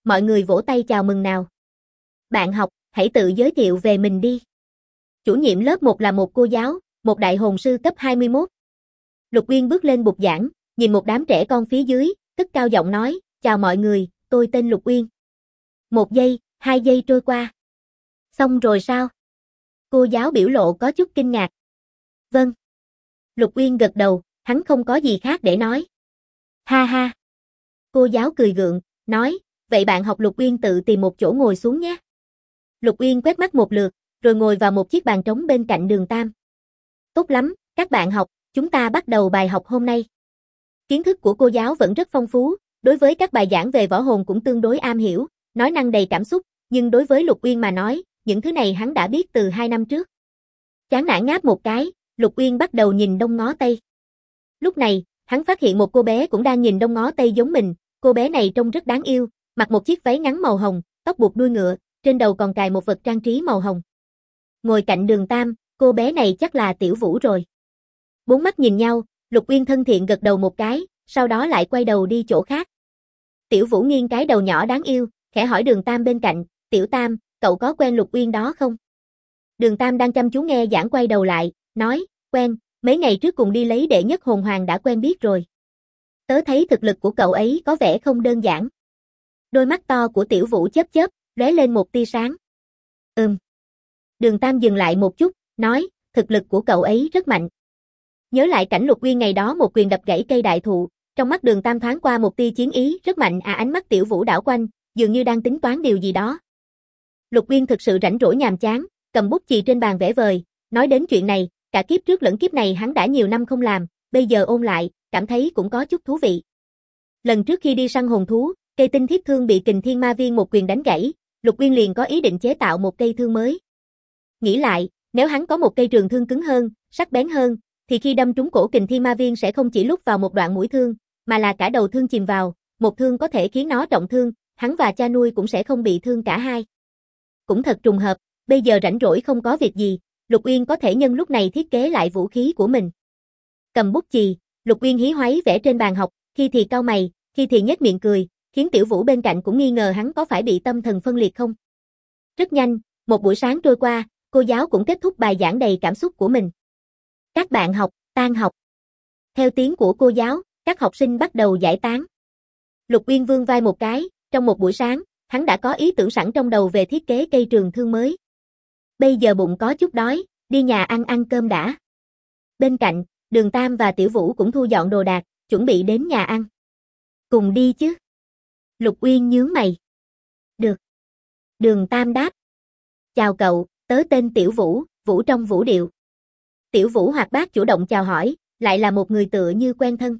Mọi người vỗ tay chào mừng nào. Bạn học, hãy tự giới thiệu về mình đi. Chủ nhiệm lớp 1 là một cô giáo, một đại hồn sư cấp 21. Lục Uyên bước lên bục giảng, nhìn một đám trẻ con phía dưới, cất cao giọng nói, chào mọi người, tôi tên Lục Uyên. 1 giây, 2 giây trôi qua. Xong rồi sao? Cô giáo biểu lộ có chút kinh ngạc. Vâng. Lục Uyên gật đầu, hắn không có gì khác để nói. Ha ha. Cô giáo cười gượng, nói, vậy bạn học Lục Uyên tự tìm một chỗ ngồi xuống nhé. Lục Uyên quét mắt một lượt, rồi ngồi vào một chiếc bàn trống bên cạnh Đường Tam. Tốt lắm, các bạn học, chúng ta bắt đầu bài học hôm nay. Kiến thức của cô giáo vẫn rất phong phú, đối với các bài giảng về võ hồn cũng tương đối am hiểu, nói năng đầy cảm xúc, nhưng đối với Lục Uyên mà nói, những thứ này hắn đã biết từ 2 năm trước. Chán nản ngáp một cái, Lục Uyên bắt đầu nhìn đông ngó tây. Lúc này, hắn phát hiện một cô bé cũng đang nhìn đông ngó tây giống mình, cô bé này trông rất đáng yêu, mặc một chiếc váy ngắn màu hồng, tóc buộc đuôi ngựa, trên đầu còn cài một vật trang trí màu hồng. Ngồi cạnh Đường Tam, cô bé này chắc là Tiểu Vũ rồi. 4 mắt nhìn nhau, Lục Uyên thân thiện gật đầu một cái, sau đó lại quay đầu đi chỗ khác. Tiểu Vũ nghiêng cái đầu nhỏ đáng yêu, khẽ hỏi Đường Tam bên cạnh, Tiểu Tam, cậu có quen Lục Uyên đó không? Đường Tam đang chăm chú nghe giảng quay đầu lại, nói, quen, mấy ngày trước cùng đi lấy đệ nhất hồn hoàng đã quen biết rồi. Tớ thấy thực lực của cậu ấy có vẻ không đơn giản. Đôi mắt to của Tiểu Vũ chớp chớp, lóe lên một tia sáng. Đường Tam dừng lại một chút, nói, thực lực của cậu ấy rất mạnh. Nhớ lại cảnh Lục Uyên ngày đó một quyền đập gãy cây đại thụ, trong mắt Đường Tam thoáng qua một tia chiến ý rất mạnh ánh mắt Tiểu Vũ đảo quanh, dường như đang tính toán điều gì đó. Lục Uyên thực sự rảnh rỗi nhàm chán, cầm bút chì trên bàn vẽ vời, nói đến chuyện này, cả kiếp trước lẫn kiếp này hắn đã nhiều năm không làm, bây giờ ôn lại, cảm thấy cũng có chút thú vị. Lần trước khi đi săn hồn thú, cây tinh thiết thương bị Kình Thiên Ma Viên một quyền đánh gãy, Lục Uyên liền có ý định chế tạo một cây thương mới. Nghĩ lại, nếu hắn có một cây trường thương cứng hơn, sắc bén hơn, thì khi đâm trúng cổ Kình Thiên Ma Viên sẽ không chỉ lúc vào một đoạn mũi thương, mà là cả đầu thương chìm vào, một thương có thể khiến nó trọng thương, hắn và cha nuôi cũng sẽ không bị thương cả hai. Cũng thật trùng hợp, bây giờ rảnh rỗi không có việc gì, Lục Uyên có thể nhân lúc này thiết kế lại vũ khí của mình. Cầm bút chì, Lục Uyên hí hoáy vẽ trên bàn học, khi thì cau mày, khi thì nhếch miệng cười, khiến Tiểu Vũ bên cạnh cũng nghi ngờ hắn có phải bị tâm thần phân liệt không. Rất nhanh, một buổi sáng trôi qua, cô giáo cũng kết thúc bài giảng đầy cảm xúc của mình. Các bạn học, tan học. Theo tiếng của cô giáo, các học sinh bắt đầu giải tán. Lục Uyên vươn vai một cái, trong một buổi sáng, hắn đã có ý tưởng sẵn trong đầu về thiết kế cây trường thương mới. Bây giờ bụng có chút đói, đi nhà ăn cơm đã. Bên cạnh, Đường Tam và Tiểu Vũ cũng thu dọn đồ đạc, chuẩn bị đến nhà ăn. Cùng đi chứ? Lục Uyên nhướng mày. Được. Đường Tam đáp. Chào cậu, tớ tên Tiểu Vũ, Vũ trong vũ điệu. Tiểu Vũ hoạt bát chủ động chào hỏi, lại là một người tựa như quen thân.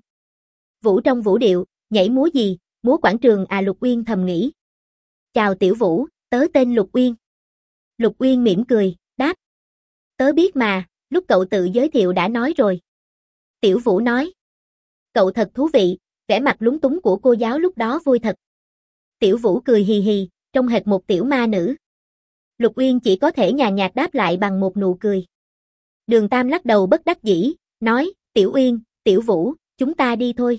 Vũ trong vũ điệu, nhảy múa gì, múa quảng trường à, Lục Uyên thầm nghĩ. Chào Tiểu Vũ, tớ tên Lục Uyên. Lục Uyên mỉm cười, đáp. Tớ biết mà, lúc cậu tự giới thiệu đã nói rồi. Tiểu Vũ nói. Cậu thật thú vị, vẻ mặt lúng túng của cô giáo lúc đó vui thật. Tiểu Vũ cười hì hì, trông hệt một tiểu ma nữ. Lục Uyên chỉ có thể nhàn nhạt đáp lại bằng một nụ cười. Đường Tam lắc đầu bất đắc dĩ, nói, Tiểu Uyên, Tiểu Vũ, chúng ta đi thôi.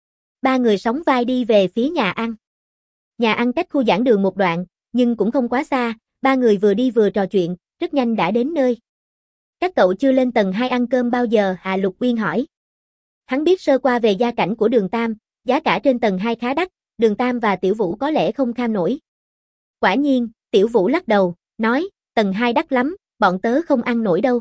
Ba người sóng vai đi về phía nhà ăn. Nhà ăn cách khu giảng đường một đoạn, nhưng cũng không quá xa, ba người vừa đi vừa trò chuyện, rất nhanh đã đến nơi. Các cậu chưa lên tầng 2 ăn cơm bao giờ hả, Lục Uyên hỏi. Hắn biết sơ qua về gia cảnh của Đường Tam, giá cả trên tầng 2 khá đắt, Đường Tam và Tiểu Vũ có lẽ không kham nổi. Quả nhiên, Tiểu Vũ lắc đầu, nói, tầng 2 đắt lắm, bọn tớ không ăn nổi đâu.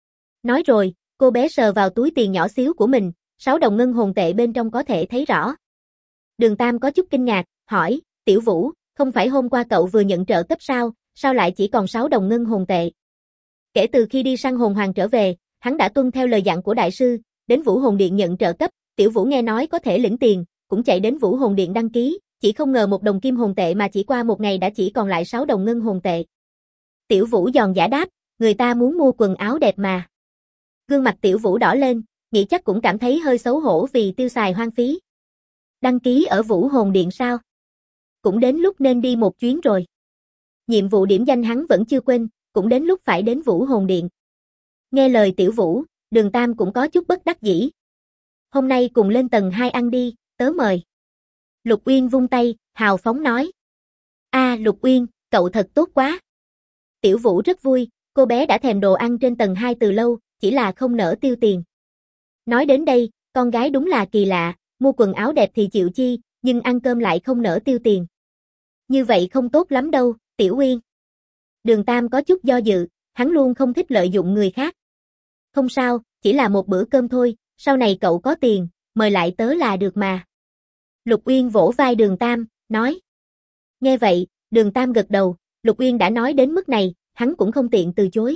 Nói rồi, cô bé sờ vào túi tiền nhỏ xíu của mình, 6 đồng ngân hồn tệ bên trong có thể thấy rõ. Đường Tam có chút kinh ngạc, hỏi, Tiểu Vũ, không phải hôm qua cậu vừa nhận trợ cấp sao lại chỉ còn 6 đồng ngân hồn tệ? Kể từ khi đi săn hồn hoàng trở về, hắn đã tuân theo lời dặn của đại sư, đến Vũ Hồn Điện nhận trợ cấp, Tiểu Vũ nghe nói có thể lĩnh tiền, cũng chạy đến Vũ Hồn Điện đăng ký, chỉ không ngờ 1 đồng kim hồn tệ mà chỉ qua một ngày đã chỉ còn lại 6 đồng ngân hồn tệ. Tiểu Vũ giòn giả đáp, người ta muốn mua quần áo đẹp mà. Gương mặt Tiểu Vũ đỏ lên, nghĩ chắc cũng cảm thấy hơi xấu hổ vì tiêu xài hoang phí. Đăng ký ở Vũ Hồn Điện sao? Cũng đến lúc nên đi một chuyến rồi. Nhiệm vụ điểm danh hắn vẫn chưa quên, cũng đến lúc phải đến Vũ Hồn Điện. Nghe lời Tiểu Vũ, Đường Tam cũng có chút bất đắc dĩ. Hôm nay cùng lên tầng 2 ăn đi, tớ mời. Lục Uyên vung tay, hào phóng nói. Lục Uyên, cậu thật tốt quá. Tiểu Vũ rất vui, cô bé đã thèm đồ ăn trên tầng 2 từ lâu, chỉ là không nỡ tiêu tiền. Nói đến đây, con gái đúng là kỳ lạ, mua quần áo đẹp thì chịu chi, nhưng ăn cơm lại không nỡ tiêu tiền. Như vậy không tốt lắm đâu, Tiểu Uyên. Đường Tam có chút do dự, hắn luôn không thích lợi dụng người khác. Không sao, chỉ là một bữa cơm thôi, sau này cậu có tiền, mời lại tớ là được mà. Lục Uyên vỗ vai Đường Tam, nói. Nghe vậy, Đường Tam gật đầu, Lục Uyên đã nói đến mức này, hắn cũng không tiện từ chối.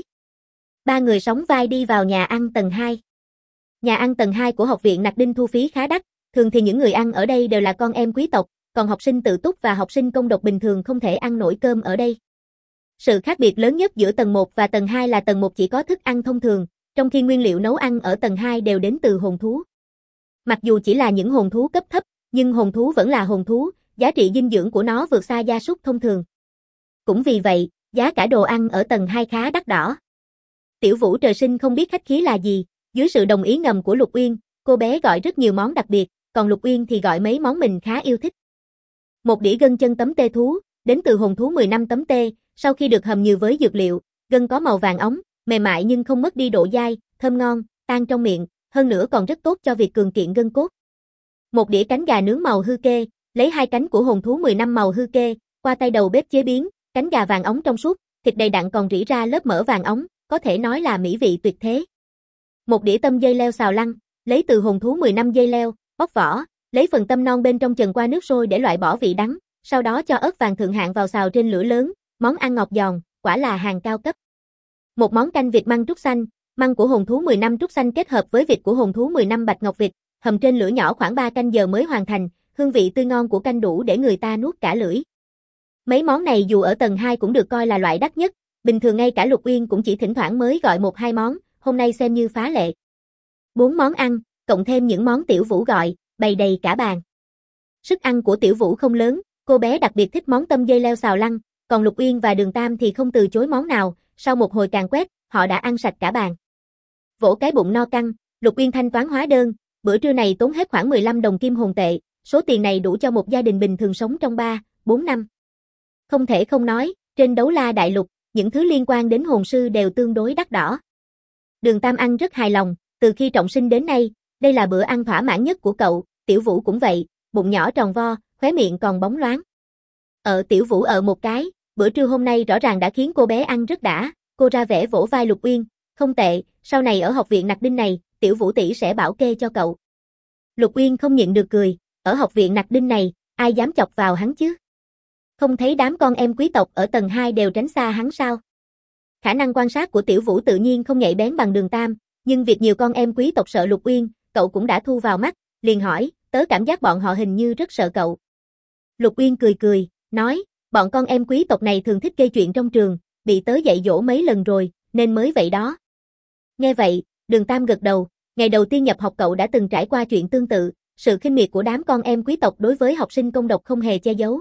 Ba người sóng vai đi vào nhà ăn tầng 2. Nhà ăn tầng 2 của học viện Nặc Đinh thu phí khá đắt, thường thì những người ăn ở đây đều là con em quý tộc, còn học sinh tự túc và học sinh công độc bình thường không thể ăn nổi cơm ở đây. Sự khác biệt lớn nhất giữa tầng 1 và tầng 2 là tầng 1 chỉ có thức ăn thông thường, trong khi nguyên liệu nấu ăn ở tầng 2 đều đến từ hồn thú. Mặc dù chỉ là những hồn thú cấp thấp, nhưng hồn thú vẫn là hồn thú, giá trị dinh dưỡng của nó vượt xa gia súc thông thường. Cũng vì vậy, giá cả đồ ăn ở tầng 2 khá đắt đỏ. Tiểu Vũ trời sinh không biết khách khí là gì, dưới sự đồng ý ngầm của Lục Uyên, cô bé gọi rất nhiều món đặc biệt, còn Lục Uyên thì gọi mấy món mình khá yêu thích. Một đĩa gân chân tấm tê thú, đến từ hồn thú 10 năm tấm tê, sau khi được hầm nhiều với dược liệu, gân có màu vàng óng, mềm mại nhưng không mất đi độ dai, thơm ngon, tan trong miệng, hơn nữa còn rất tốt cho việc cường kiện gân cốt. Một đĩa cánh gà nướng màu hư kê, lấy 2 cánh của hồn thú 10 năm màu hư kê, qua tay đầu bếp chế biến, cánh gà vàng óng trong suốt, thịt đầy đặn còn rỉ ra lớp mỡ vàng óng, có thể nói là mỹ vị tuyệt thế. Một đĩa tâm dây leo xào lăng, lấy từ hồn thú 10 năm dây leo, bóc vỏ, lấy phần tâm non bên trong chần qua nước sôi để loại bỏ vị đắng, sau đó cho ớt vàng thượng hạng vào xào trên lửa lớn, món ăn ngọt giòn, quả là hàng cao cấp. Một món canh vịt măng trúc xanh, măng của hồn thú 10 năm trúc xanh kết hợp với vịt của hồn thú 10 năm bạch ngọc vịt, hầm trên lửa nhỏ khoảng 3 canh giờ mới hoàn thành, hương vị tươi ngon của canh đủ để người ta nuốt cả lưỡi. Mấy món này dù ở tầng 2 cũng được coi là loại đắt nhất, bình thường ngay cả Lục Uyên cũng chỉ thỉnh thoảng mới gọi 1-2 món, hôm nay xem như phá lệ. 4 món ăn, cộng thêm những món Tiểu Vũ gọi, bày đầy cả bàn. Sức ăn của Tiểu Vũ không lớn, cô bé đặc biệt thích món tâm dây leo xào lăng, còn Lục Uyên và Đường Tam thì không từ chối món nào, sau một hồi càn quét, họ đã ăn sạch cả bàn. Vỗ cái bụng no căng, Lục Uyên thanh toán hóa đơn, bữa trưa này tốn hết khoảng 15 đồng kim hồn tệ, số tiền này đủ cho một gia đình bình thường sống trong 3-4 năm. Không thể không nói, trên Đấu La Đại Lục, những thứ liên quan đến hồn sư đều tương đối đắt đỏ. Đường Tam ăn rất hài lòng, từ khi trọng sinh đến nay, đây là bữa ăn thỏa mãn nhất của cậu, Tiểu Vũ cũng vậy, bụng nhỏ tròn vo, khóe miệng còn bóng loáng. Tiểu Vũ một cái, bữa trưa hôm nay rõ ràng đã khiến cô bé ăn rất đã, cô ra vẻ vỗ vai Lục Uyên, không tệ, sau này ở học viện Nặc Đinh này, Tiểu Vũ tỷ sẽ bảo kê cho cậu. Lục Uyên không nhịn được cười, ở học viện Nặc Đinh này, ai dám chọc vào hắn chứ? Không thấy đám con em quý tộc ở tầng 2 đều tránh xa hắn sao? Khả năng quan sát của Tiểu Vũ tự nhiên không nhạy bén bằng Đường Tam, nhưng việc nhiều con em quý tộc sợ Lục Uyên, cậu cũng đã thu vào mắt, liền hỏi, tớ cảm giác bọn họ hình như rất sợ cậu. Lục Uyên cười cười, nói, bọn con em quý tộc này thường thích gây chuyện trong trường, bị tớ dạy dỗ mấy lần rồi, nên mới vậy đó. Nghe vậy, Đường Tam gật đầu, ngày đầu tiên nhập học cậu đã từng trải qua chuyện tương tự, sự khinh miệt của đám con em quý tộc đối với học sinh công độc không hề che giấu.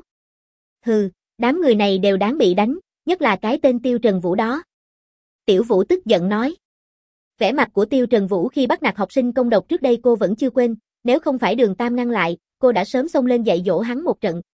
Hừ, đám người này đều đáng bị đánh, nhất là cái tên Tiêu Trần Vũ đó. Tiểu Vũ tức giận nói. Vẻ mặt của Tiêu Trần Vũ khi bắt nạt học sinh công độc trước đây cô vẫn chưa quên, nếu không phải Đường Tam ngăn lại, cô đã sớm xông lên dạy dỗ hắn một trận.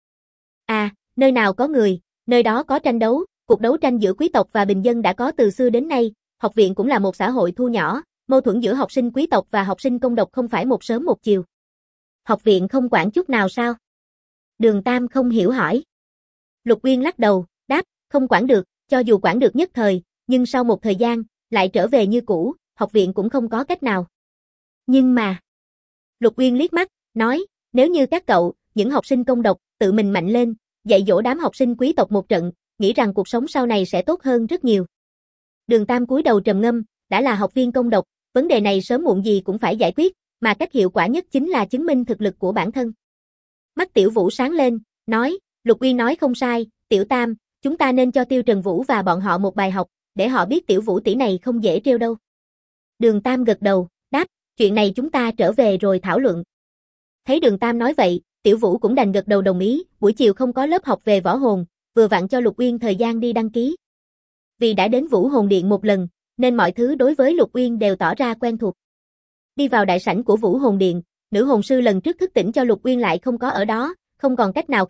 Nơi nào có người, nơi đó có tranh đấu, cuộc đấu tranh giữa quý tộc và bình dân đã có từ xưa đến nay, học viện cũng là một xã hội thu nhỏ, mâu thuẫn giữa học sinh quý tộc và học sinh công độc không phải một sớm một chiều. Học viện không quản chút nào sao? Đường Tam không hiểu hỏi. Lục Uyên lắc đầu, đáp, không quản được, cho dù quản được nhất thời, nhưng sau một thời gian, lại trở về như cũ, học viện cũng không có cách nào. Nhưng mà... Lục Uyên liếc mắt, nói, nếu như các cậu, những học sinh công độc, tự mình mạnh lên, dạy dỗ đám học sinh quý tộc một trận, nghĩ rằng cuộc sống sau này sẽ tốt hơn rất nhiều. Đường Tam cúi đầu trầm ngâm, đã là học viên công độc, vấn đề này sớm muộn gì cũng phải giải quyết, mà cách hiệu quả nhất chính là chứng minh thực lực của bản thân. Mắt Tiểu Vũ sáng lên, nói, Lục Uyên nói không sai, Tiểu Tam, chúng ta nên cho Tiêu Trần Vũ và bọn họ một bài học, để họ biết Tiểu Vũ tỷ này không dễ trêu đâu. Đường Tam gật đầu, đáp, chuyện này chúng ta trở về rồi thảo luận. Thấy Đường Tam nói vậy, Tiểu Vũ cũng đành gật đầu đồng ý, buổi chiều không có lớp học về võ hồn, vừa vặn cho Lục Uyên thời gian đi đăng ký. Vì đã đến Vũ Hồn Điện một lần, nên mọi thứ đối với Lục Uyên đều tỏ ra quen thuộc. Đi vào đại sảnh của Vũ Hồn Điện, nữ hồn sư lần trước thức tỉnh cho Lục Uyên lại không có ở đó, không còn cách nào khác,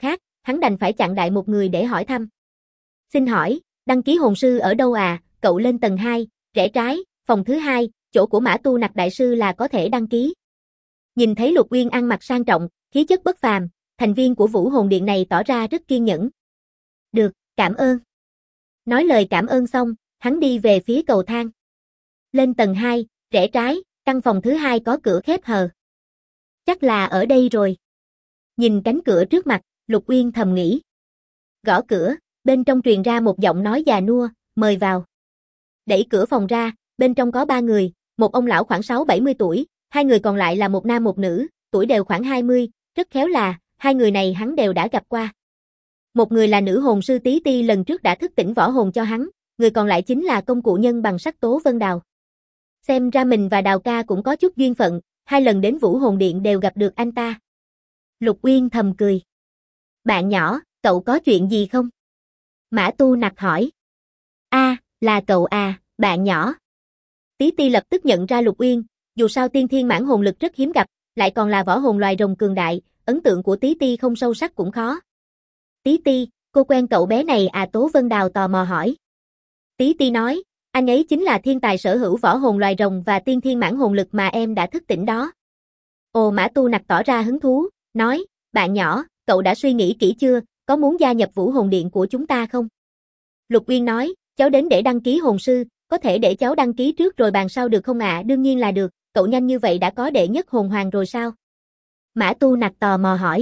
hắn đành phải chặn đại một người để hỏi thăm. Xin hỏi, đăng ký hồn sư ở đâu à? Cậu lên tầng 2, rẽ trái, phòng thứ 2, chỗ của Mã Tu Nặc đại sư là có thể đăng ký. Nhìn thấy Lục Uyên ăn mặc sang trọng, khí chất bất phàm, thành viên của Vũ Hồn Điện này tỏ ra rất kiên nhẫn. Được, cảm ơn. Nói lời cảm ơn xong, hắn đi về phía cầu thang. Lên tầng 2, rẽ trái, căn phòng thứ 2 có cửa khép hờ. Chắc là ở đây rồi. Nhìn cánh cửa trước mặt, Lục Uyên thầm nghĩ. Gõ cửa, bên trong truyền ra một giọng nói già nua, mời vào. Đẩy cửa phòng ra, bên trong có 3 người, một ông lão khoảng 60-70 tuổi, 2 người còn lại là một nam một nữ, tuổi đều khoảng 20, rất khéo là, 2 người này hắn đều đã gặp qua. Một người là nữ hồn sư Tí Ti lần trước đã thức tỉnh võ hồn cho hắn, người còn lại chính là công cụ nhân bằng sắc Tố Vân Đào. Xem ra mình và Đào ca cũng có chút duyên phận, 2 lần đến Vũ Hồn Điện đều gặp được anh ta. Lục Uyên thầm cười. Bạn nhỏ, cậu có chuyện gì không? Mã Tu Nặc hỏi. Là cậu à, bạn nhỏ. Tí Ti lập tức nhận ra Lục Uyên, dù sao tiên thiên mãn hồn lực rất hiếm gặp, lại còn là võ hồn loài rồng cường đại, ấn tượng của Tí Ti không sâu sắc cũng khó. Tí Ti, cô quen cậu bé này à? Tố Vân Đào tò mò hỏi. Tí Ti nói, anh ấy chính là thiên tài sở hữu võ hồn loài rồng và tiên thiên mãn hồn lực mà em đã thức tỉnh đó. Ồ, Mã Tu Nặc tỏ ra hứng thú, nói, bạn nhỏ, cậu đã suy nghĩ kỹ chưa, có muốn gia nhập Vũ Hồn Điện của chúng ta không? Lục Uyên nói, cháu đến để đăng ký hồn sư, có thể để cháu đăng ký trước rồi bàn sau được không ạ? Đương nhiên là được, cậu nhanh như vậy đã có đệ nhất hồn hoàng rồi sao? Mã Tu Nặc tò mò hỏi.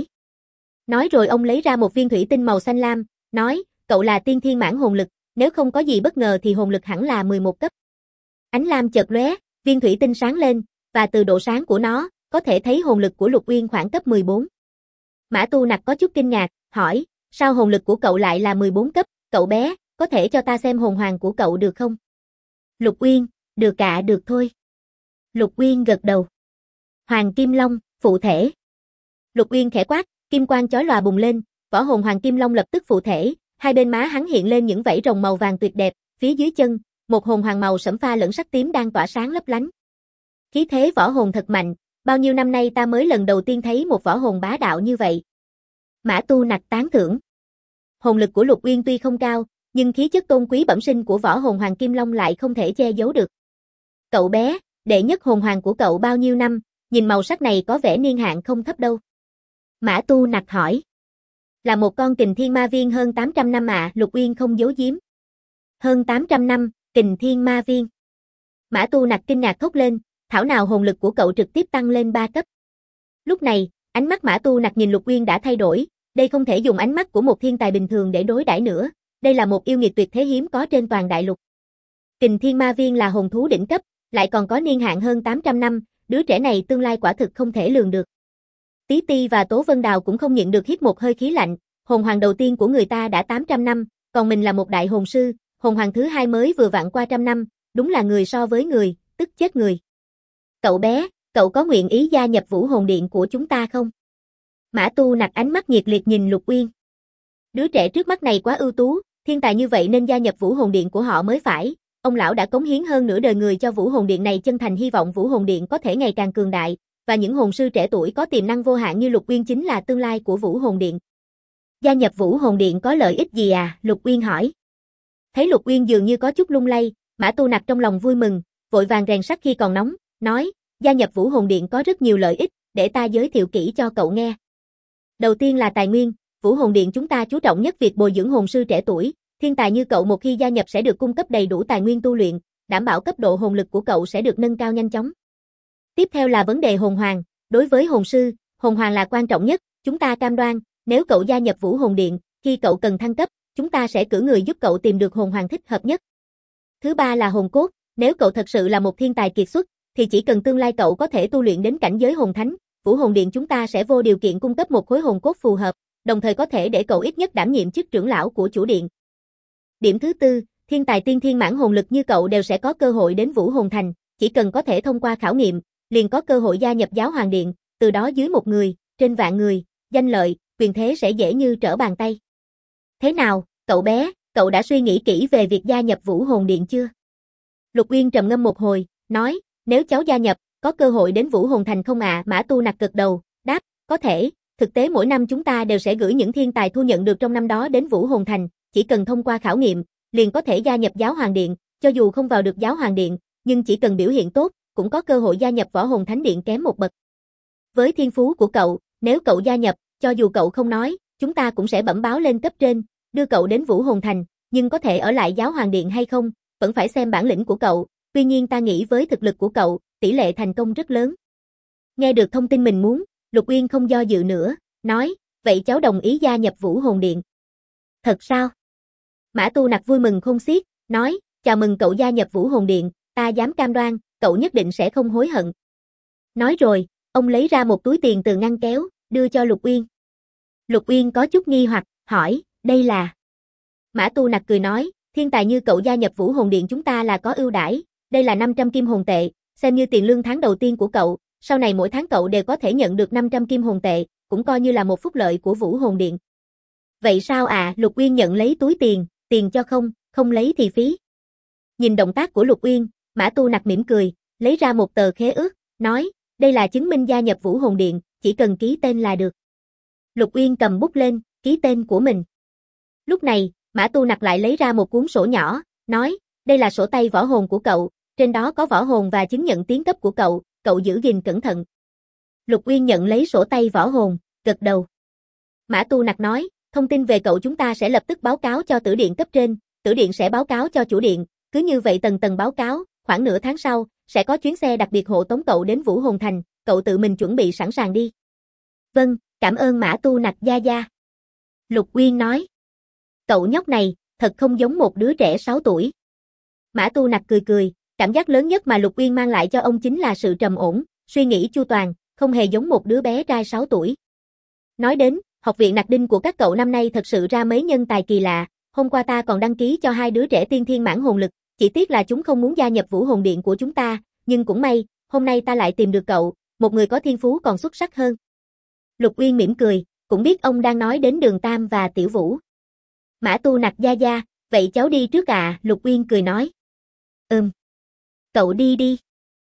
Nói rồi ông lấy ra một viên thủy tinh màu xanh lam, nói, cậu là tiên thiên mãn hồn lực, nếu không có gì bất ngờ thì hồn lực hẳn là 11 cấp. Ánh lam chợt lóe, viên thủy tinh sáng lên, và từ độ sáng của nó, có thể thấy hồn lực của Lục Uyên khoảng cấp 14. Mã Tu Nặc có chút kinh ngạc, hỏi, sao hồn lực của cậu lại là 14 cấp, cậu bé, có thể cho ta xem hồn hoàng của cậu được không? Lục Uyên, được ạ, được thôi. Lục Uyên gật đầu. Hoàng Kim Long, phụ thể. Lục Uyên khẽ quát, kim quang chói lòa bùng lên, võ hồn Hoàng Kim Long lập tức phụ thể, hai bên má hắn hiện lên những vảy rồng màu vàng tuyệt đẹp, phía dưới chân, một hồn hoàng màu sẫm pha lẫn sắc tím đang tỏa sáng lấp lánh. Khí thế võ hồn thật mạnh, bao nhiêu năm nay ta mới lần đầu tiên thấy một võ hồn bá đạo như vậy. Mã Tu Nặc tán thưởng. Hồn lực của Lục Uyên tuy không cao, nhưng khí chất tôn quý bẩm sinh của võ hồn Hoàng Kim Long lại không thể che giấu được. Cậu bé, đệ nhất hồn hoàng của cậu bao nhiêu năm, nhìn màu sắc này có vẻ niên hạn không thấp đâu. Mã Tu Nặc hỏi. Là một con kình thiên ma viên hơn 800 năm ạ, Lục Uyên không giấu giếm. Hơn 800 năm, kình thiên ma viên. Mã Tu Nặc kinh ngạc thốt lên, thảo nào hồn lực của cậu trực tiếp tăng lên 3 cấp. Lúc này, ánh mắt Mã Tu Nặc nhìn Lục Uyên đã thay đổi, đây không thể dùng ánh mắt của một thiên tài bình thường để đối đãi nữa, đây là một yêu nghiệt tuyệt thế hiếm có trên toàn đại lục. Kình thiên ma viên là hồn thú đỉnh cấp, lại còn có niên hạn hơn 800 năm, đứa trẻ này tương lai quả thực không thể lường được. Tí Ti và Tố Vân Đào cũng không nhịn được hít một hơi khí lạnh, hồn hoàng đầu tiên của người ta đã 800 năm, còn mình là một đại hồn sư, hồn hoàng thứ hai mới vừa vặn qua 100 năm, đúng là người so với người, tức chết người. Cậu bé, cậu có nguyện ý gia nhập Vũ Hồn Điện của chúng ta không? Mã Tu Nặc ánh mắt nhiệt liệt nhìn Lục Uyên. Đứa trẻ trước mắt này quá ưu tú, thiên tài như vậy nên gia nhập Vũ Hồn Điện của họ mới phải. Ông lão đã cống hiến hơn nửa đời người cho Vũ Hồn Điện này, chân thành hy vọng Vũ Hồn Điện có thể ngày càng cường đại, và những hồn sư trẻ tuổi có tiềm năng vô hạn như Lục Uyên chính là tương lai của Vũ Hồn Điện. Gia nhập Vũ Hồn Điện có lợi ích gì à? Lục Uyên hỏi. Thấy Lục Uyên dường như có chút lung lay, Mã Tu Nặc trong lòng vui mừng, vội vàng rèn sắt khi còn nóng, nói, gia nhập Vũ Hồn Điện có rất nhiều lợi ích, để ta giới thiệu kỹ cho cậu nghe. Đầu tiên là tài nguyên, Vũ Hồn Điện chúng ta chú trọng nhất việc bồi dưỡng hồn sư trẻ tuổi, thiên tài như cậu một khi gia nhập sẽ được cung cấp đầy đủ tài nguyên tu luyện, đảm bảo cấp độ hồn lực của cậu sẽ được nâng cao nhanh chóng. Tiếp theo là vấn đề hồn hoàng, đối với hồn sư, hồn hoàng là quan trọng nhất, chúng ta cam đoan, nếu cậu gia nhập Vũ Hồn Điện, khi cậu cần thăng cấp, chúng ta sẽ cử người giúp cậu tìm được hồn hoàng thích hợp nhất. Thứ ba là hồn cốt, nếu cậu thật sự là một thiên tài kiệt xuất, thì chỉ cần tương lai cậu có thể tu luyện đến cảnh giới hồn thánh, Vũ Hồn Điện chúng ta sẽ vô điều kiện cung cấp một khối hồn cốt phù hợp, đồng thời có thể để cậu ít nhất đảm nhiệm chức trưởng lão của chủ điện. Điểm thứ tư, thiên tài tiên thiên mãn hồn lực như cậu đều sẽ có cơ hội đến Vũ Hồn Thành, chỉ cần có thể thông qua khảo nghiệm, liền có cơ hội gia nhập Giáo Hoàng Điện, từ đó dưới một người, trên vạn người, danh lợi, quyền thế sẽ dễ như trở bàn tay. Thế nào, cậu bé, cậu đã suy nghĩ kỹ về việc gia nhập Vũ Hồn Điện chưa? Lục Uyên trầm ngâm một hồi, nói, nếu cháu gia nhập, có cơ hội đến Vũ Hồn Thành không ạ? Mã Tu Nặc gật đầu, đáp, có thể, thực tế mỗi năm chúng ta đều sẽ gửi những thiên tài thu nhận được trong năm đó đến Vũ Hồn Thành, chỉ cần thông qua khảo nghiệm, liền có thể gia nhập Giáo Hoàng Điện, cho dù không vào được Giáo Hoàng Điện, nhưng chỉ cần biểu hiện tốt, cũng có cơ hội gia nhập Võ Hồn Thánh Điện kém một bậc. Với thiên phú của cậu, nếu cậu gia nhập, cho dù cậu không nói, chúng ta cũng sẽ bẩm báo lên cấp trên, đưa cậu đến Vũ Hồn Thành, nhưng có thể ở lại Giáo Hoàng Điện hay không, vẫn phải xem bản lĩnh của cậu, tuy nhiên ta nghĩ với thực lực của cậu, tỷ lệ thành công rất lớn. Nghe được thông tin mình muốn, Lục Uyên không do dự nữa, nói, vậy cháu đồng ý gia nhập Vũ Hồn Điện. Thật sao? Mã Tu Nặc vui mừng khôn xiết, nói, chào mừng cậu gia nhập Vũ Hồn Điện, ta dám cam đoan, cậu nhất định sẽ không hối hận. Nói rồi, ông lấy ra một túi tiền từ ngăn kéo, đưa cho Lục Uyên. Lục Uyên có chút nghi hoặc, hỏi, đây là... Mã Tu Nặc cười nói, thiên tài như cậu gia nhập Vũ Hồn Điện chúng ta là có ưu đãi, đây là 500 kim hồn tệ, xem như tiền lương tháng đầu tiên của cậu, sau này mỗi tháng cậu đều có thể nhận được 500 kim hồn tệ, cũng coi như là một phúc lợi của Vũ Hồn Điện. Vậy sao à? Lục Uyên nhận lấy túi tiền, tiền cho không lấy thì phí. Nhìn động tác của Lục Uyên, Mã Tu Nặc mỉm cười, lấy ra một tờ khế ước, nói, đây là chứng minh gia nhập Vũ Hồn Điện, chỉ cần ký tên là được. Lục Uyên cầm bút lên, ký tên của mình. Lúc này, Mã Tu Nặc lại lấy ra một cuốn sổ nhỏ, nói, đây là sổ tay võ hồn của cậu, trên đó có võ hồn và chứng nhận tiến cấp của cậu giữ gìn cẩn thận. Lục Uyên nhận lấy sổ tay võ hồn, gật đầu. Mã Tu Nặc nói, thông tin về cậu chúng ta sẽ lập tức báo cáo cho Tử Điện cấp trên, Tử Điện sẽ báo cáo cho chủ điện, cứ như vậy tầng tầng báo cáo, khoảng nửa tháng sau, sẽ có chuyến xe đặc biệt hộ tống cậu đến Vũ Hồn Thành, cậu tự mình chuẩn bị sẵn sàng đi. Vâng, cảm ơn Mã Tu Nặc gia gia. Lục Uyên nói. Cậu nhóc này, thật không giống một đứa trẻ 6 tuổi. Mã Tu Nặc cười cười, cảm giác lớn nhất mà Lục Uyên mang lại cho ông chính là sự trầm ổn, suy nghĩ chu toàn, không hề giống một đứa bé trai 6 tuổi. Nói đến, học viện Nặc Đinh của các cậu năm nay thật sự ra mấy nhân tài kỳ lạ, hôm qua ta còn đăng ký cho 2 đứa trẻ tiên thiên mãn hồn lực, chỉ tiếc là chúng không muốn gia nhập Vũ Hồn Điện của chúng ta, nhưng cũng may, hôm nay ta lại tìm được cậu, một người có thiên phú còn xuất sắc hơn. Lục Uyên mỉm cười, cũng biết ông đang nói đến Đường Tam và Tiểu Vũ. Mã Tu Nặc gia gia, vậy cháu đi trước à? Lục Uyên cười nói. Cậu đi đi.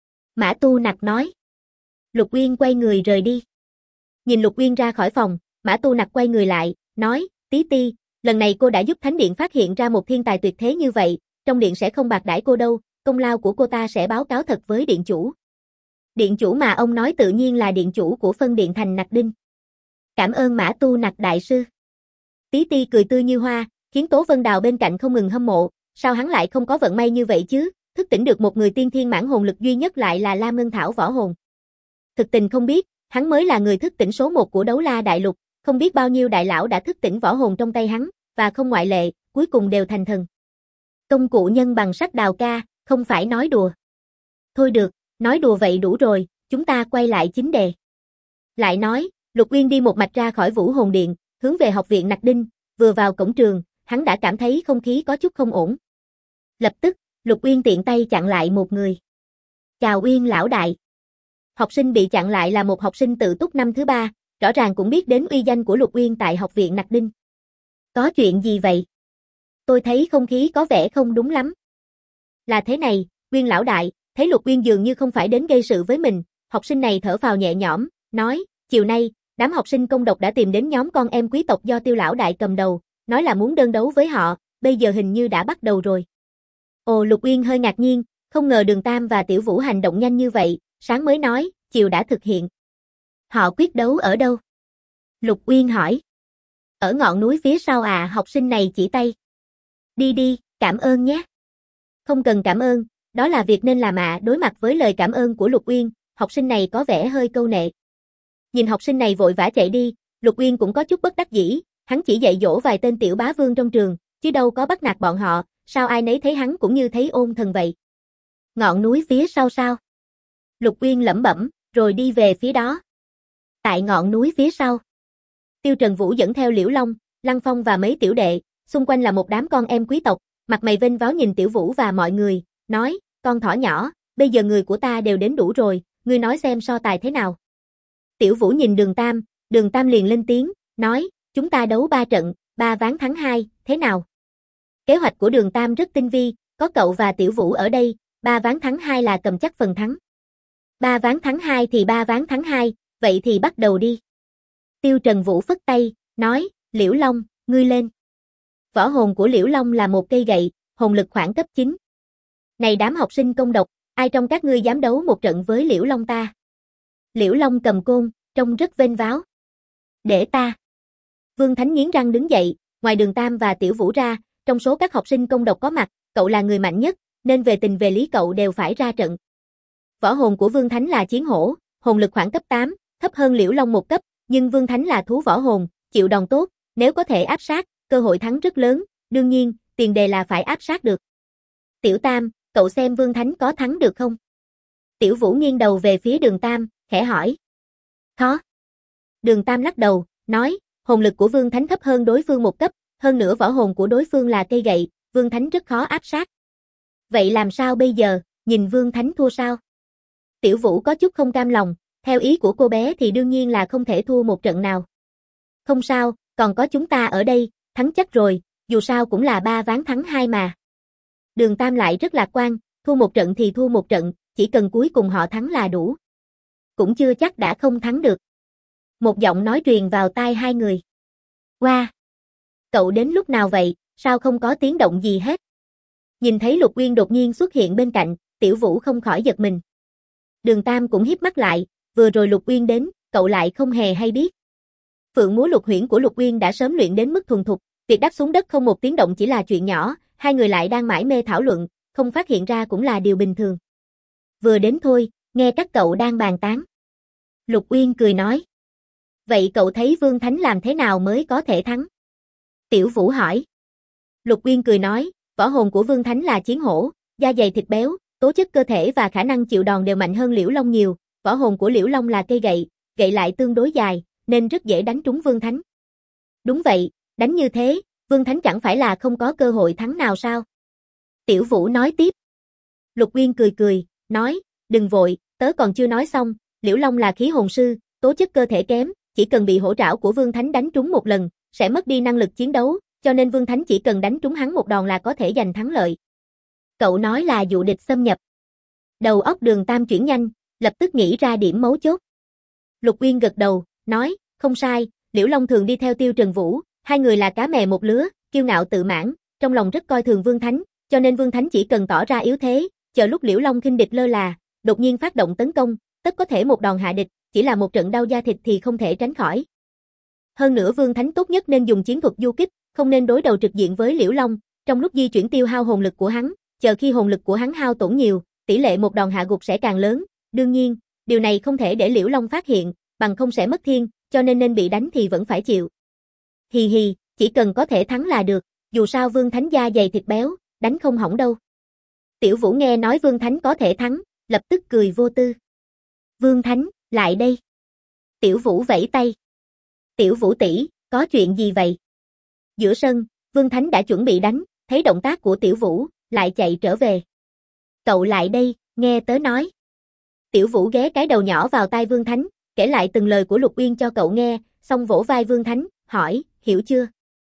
Mã Tu Nặc nói. Lục Uyên quay người rời đi. Nhìn Lục Uyên ra khỏi phòng, Mã Tu Nặc quay người lại, nói, tí ti, lần này cô đã giúp Thánh Điện phát hiện ra một thiên tài tuyệt thế như vậy, trong điện sẽ không bạc đãi cô đâu, công lao của cô ta sẽ báo cáo thật với điện chủ. Điện chủ mà ông nói tự nhiên là điện chủ của phân điện thành Nặc Đinh. Cảm ơn Mã Tu Nặc đại sư. Tí ti cười tươi như hoa, khiến Tố Vân Đào bên cạnh không ngừng hâm mộ, sao hắn lại không có vận may như vậy chứ, thức tỉnh được một người tiên thiên mãn hồn lực duy nhất lại là Lam Ngân Thảo võ hồn. Thực tình không biết, hắn mới là người thức tỉnh số 1 của Đấu La Đại Lục, không biết bao nhiêu đại lão đã thức tỉnh võ hồn trong tay hắn, và không ngoại lệ, cuối cùng đều thành thần. Công cụ nhân bằng sắt đào ca, không phải nói đùa. Thôi được, nói đùa vậy đủ rồi, chúng ta quay lại chính đề. Lại nói, Lục Uyên đi một mạch ra khỏi Vũ Hồn Điện, hướng về học viện Nặc Đinh, vừa vào cổng trường, hắn đã cảm thấy không khí có chút không ổn. Lập tức, Lục Uyên tiện tay chặn lại một người. Chào Uyên lão đại. Học sinh bị chặn lại là một học sinh tự túc năm thứ 3, rõ ràng cũng biết đến uy danh của Lục Uyên tại học viện Nặc Đinh. Có chuyện gì vậy? Tôi thấy không khí có vẻ không đúng lắm. Là thế này, Uyên lão đại, thấy Lục Uyên dường như không phải đến gây sự với mình, học sinh này thở phào nhẹ nhõm, nói, chiều nay, đám học sinh công độc đã tìm đến nhóm con em quý tộc do Tiêu lão đại cầm đầu, nói là muốn đơn đấu với họ, bây giờ hình như đã bắt đầu rồi. Ồ, Lục Uyên hơi ngạc nhiên, không ngờ Đường Tam và Tiểu Vũ hành động nhanh như vậy, sáng mới nói, chiều đã thực hiện. Họ quyết đấu ở đâu? Lục Uyên hỏi. Ở ngọn núi phía sau à? Học sinh này chỉ tay. Đi đi, cảm ơn nhé. Không cần cảm ơn, đó là việc nên làm ạ. Đối mặt với lời cảm ơn của Lục Uyên, học sinh này có vẻ hơi câu nệ. Nhìn học sinh này vội vã chạy đi, Lục Uyên cũng có chút bất đắc dĩ, hắn chỉ dạy dỗ vài tên tiểu bá vương trong trường, chứ đâu có bắt nạt bọn họ, sao ai nấy thấy hắn cũng như thấy ôn thần vậy. Ngọn núi phía sau sao? Lục Uyên lẩm bẩm, rồi đi về phía đó. Tại ngọn núi phía sau, Tiêu Trần Vũ dẫn theo Liễu Long, Lăng Phong và mấy tiểu đệ, xung quanh là một đám con em quý tộc, mặt mày vênh váo nhìn Tiểu Vũ và mọi người, nói, con thỏ nhỏ, bây giờ người của ta đều đến đủ rồi, ngươi nói xem so tài thế nào. Tiểu Vũ nhìn Đường Tam liền lên tiếng, nói, chúng ta đấu 3 trận, 3 ván thắng 2, thế nào? Kế hoạch của Đường Tam rất tinh vi, có cậu và Tiểu Vũ ở đây, 3 ván thắng 2 là cầm chắc phần thắng. 3 ván thắng 2 thì 3 ván thắng 2, vậy thì bắt đầu đi. Tiêu Trần Vũ phất tay, nói, Liễu Long, ngươi lên. Võ hồn của Liễu Long là một cây gậy, hồn lực khoảng cấp 9. Này đám học sinh công độc, ai trong các ngươi dám đấu một trận với Liễu Long ta? Liễu Long cầm côn, trông rất vênh váo. Để ta. Vương Thánh nghiến răng đứng dậy, ngoài Đường Tam và Tiểu Vũ ra, trong số các học sinh công độc có mặt, cậu là người mạnh nhất, nên về tình về lý cậu đều phải ra trận. Võ hồn của Vương Thánh là chiến hổ, hồn lực khoảng cấp 8, thấp hơn Liễu Long một cấp, nhưng Vương Thánh là thú võ hồn, chịu đòn tốt, nếu có thể áp sát, cơ hội thắng rất lớn, đương nhiên, tiền đề là phải áp sát được. Tiểu Tam, cậu xem Vương Thánh có thắng được không? Tiểu Vũ nghiêng đầu về phía Đường Tam, khẽ hỏi. Khó. Đường Tam lắc đầu, nói, hồn lực của Vương Thánh thấp hơn đối phương một cấp, hơn nữa võ hồn của đối phương là cây gậy, Vương Thánh rất khó áp sát. Vậy làm sao bây giờ, nhìn Vương Thánh thua sao? Tiểu Vũ có chút không cam lòng, theo ý của cô bé thì đương nhiên là không thể thua một trận nào. Không sao, còn có chúng ta ở đây, thắng chắc rồi, dù sao cũng là 3 ván thắng 2 mà. Đường Tam lại rất lạc quan, thua một trận thì thua một trận, chỉ cần cuối cùng họ thắng là đủ. Cũng chưa chắc đã không thắng được. Một giọng nói truyền vào tai hai người. Wow! Cậu đến lúc nào vậy, sao không có tiếng động gì hết? Nhìn thấy Lục Uyên đột nhiên xuất hiện bên cạnh, Tiểu Vũ không khỏi giật mình. Đường Tam cũng híp mắt lại, vừa rồi Lục Uyên đến, cậu lại không hề hay biết. Phượng múa lục huyễn của Lục Uyên đã sớm luyện đến mức thuần thục, việc đáp xuống đất không một tiếng động chỉ là chuyện nhỏ, hai người lại đang mải mê thảo luận, không phát hiện ra cũng là điều bình thường. Vừa đến thôi, nghe các cậu đang bàn tán. Lục Uyên cười nói. Vậy cậu thấy Vương Thánh làm thế nào mới có thể thắng? Tiểu Vũ hỏi. Lục Uyên cười nói, võ hồn của Vương Thánh là chiến hổ, da dày thịt béo, tố chất cơ thể và khả năng chịu đòn đều mạnh hơn Liễu Long nhiều, võ hồn của Liễu Long là cây gậy, gậy lại tương đối dài, nên rất dễ đánh trúng Vương Thánh. Đúng vậy, đánh như thế, Vương Thánh chẳng phải là không có cơ hội thắng nào sao? Tiểu Vũ nói tiếp. Lục Uyên cười cười, nói, đừng vội, tớ còn chưa nói xong, Liễu Long là khí hồn sư, tố chất cơ thể kém, chỉ cần bị hổ trảo của Vương Thánh đánh trúng một lần, sẽ mất đi năng lực chiến đấu, cho nên Vương Thánh chỉ cần đánh trúng hắn một đòn là có thể giành thắng lợi. Cậu nói là dụ địch xâm nhập. Đầu óc Đường Tam chuyển nhanh, lập tức nghĩ ra điểm mấu chốt. Lục Uyên gật đầu, nói, không sai, Liễu Long thường đi theo Tiêu Trần Vũ, hai người là cá mè một lứa, kiêu ngạo tự mãn, trong lòng rất coi thường Vương Thánh, cho nên Vương Thánh chỉ cần tỏ ra yếu thế, chờ lúc Liễu Long khinh địch lơ là, đột nhiên phát động tấn công, tất có thể một đòn hạ địch, chỉ là một trận đau da thịt thì không thể tránh khỏi. Hơn nữa Vương Thánh tốt nhất nên dùng chiến thuật du kích, không nên đối đầu trực diện với Liễu Long, trong lúc di chuyển tiêu hao hồn lực của hắn, chờ khi hồn lực của hắn hao tổn nhiều, tỷ lệ một đòn hạ gục sẽ càng lớn, đương nhiên, điều này không thể để Liễu Long phát hiện, bằng không sẽ mất thiên, cho nên bị đánh thì vẫn phải chịu. Hì hì, chỉ cần có thể thắng là được, dù sao Vương Thánh da dày thịt béo, đánh không hỏng đâu. Tiểu Vũ nghe nói Vương Thánh có thể thắng, lập tức cười vô tư. Vương Thánh, lại đây. Tiểu Vũ vẫy tay. Tiểu Vũ tỷ, có chuyện gì vậy? Giữa sân, Vương Thánh đã chuẩn bị đánh, thấy động tác của Tiểu Vũ, lại chạy trở về. Cậu lại đây, nghe tớ nói. Tiểu Vũ ghé cái đầu nhỏ vào tai Vương Thánh, kể lại từng lời của Lục Uyên cho cậu nghe, xong vỗ vai Vương Thánh, hỏi, hiểu chưa?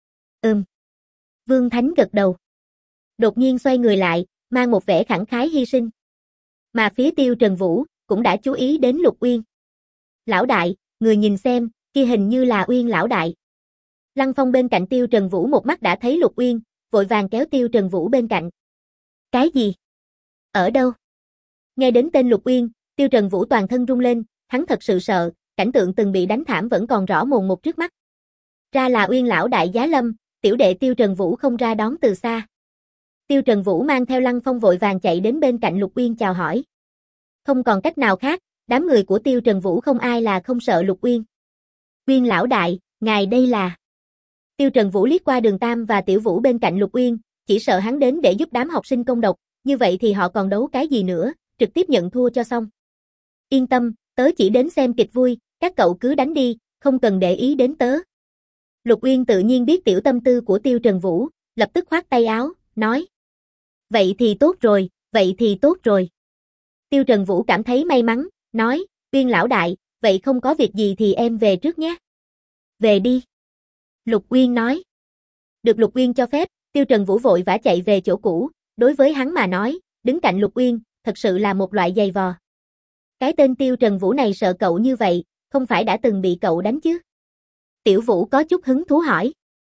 Vương Thánh gật đầu. Đột nhiên xoay người lại, mang một vẻ khẳng khái hy sinh. Mà phía Tiêu Trần Vũ, cũng đã chú ý đến Lục Uyên. Lão đại, người nhìn xem, kia hình như là Uyên lão đại. Lăng Phong bên cạnh Tiêu Trần Vũ một mắt đã thấy Lục Uyên, vội vàng kéo Tiêu Trần Vũ bên cạnh. Cái gì? Ở đâu? Nghe đến tên Lục Uyên, Tiêu Trần Vũ toàn thân rung lên, hắn thật sự sợ, cảnh tượng từng bị đánh thảm vẫn còn rõ mồn một trước mắt. Ra là Uyên lão đại giá lâm, tiểu đệ Tiêu Trần Vũ không ra đón từ xa. Tiêu Trần Vũ mang theo Lăng Phong vội vàng chạy đến bên cạnh Lục Uyên chào hỏi. Không còn cách nào khác, đám người của Tiêu Trần Vũ không ai là không sợ Lục Uyên. Uyên lão đại, ngài đây là... Tiêu Trần Vũ liếc qua Đường Tam và Tiểu Vũ bên cạnh Lục Uyên, chỉ sợ hắn đến để giúp đám học sinh công độc, như vậy thì họ còn đấu cái gì nữa, trực tiếp nhận thua cho xong. Yên tâm, tớ chỉ đến xem kịch vui, các cậu cứ đánh đi, không cần để ý đến tớ. Lục Uyên tự nhiên biết tiểu tâm tư của Tiêu Trần Vũ, lập tức khoát tay áo, nói. Vậy thì tốt rồi, vậy thì tốt rồi. Tiêu Trần Vũ cảm thấy may mắn, nói, Uyên lão đại, vậy không có việc gì thì em về trước nhé. Về đi. Lục Uyên nói. Được Lục Uyên cho phép, Tiêu Trần Vũ vội vã chạy về chỗ cũ, đối với hắn mà nói, đứng cạnh Lục Uyên, thật sự là một loại giày vò. Cái tên Tiêu Trần Vũ này sợ cậu như vậy, không phải đã từng bị cậu đánh chứ? Tiểu Vũ có chút hứng thú hỏi.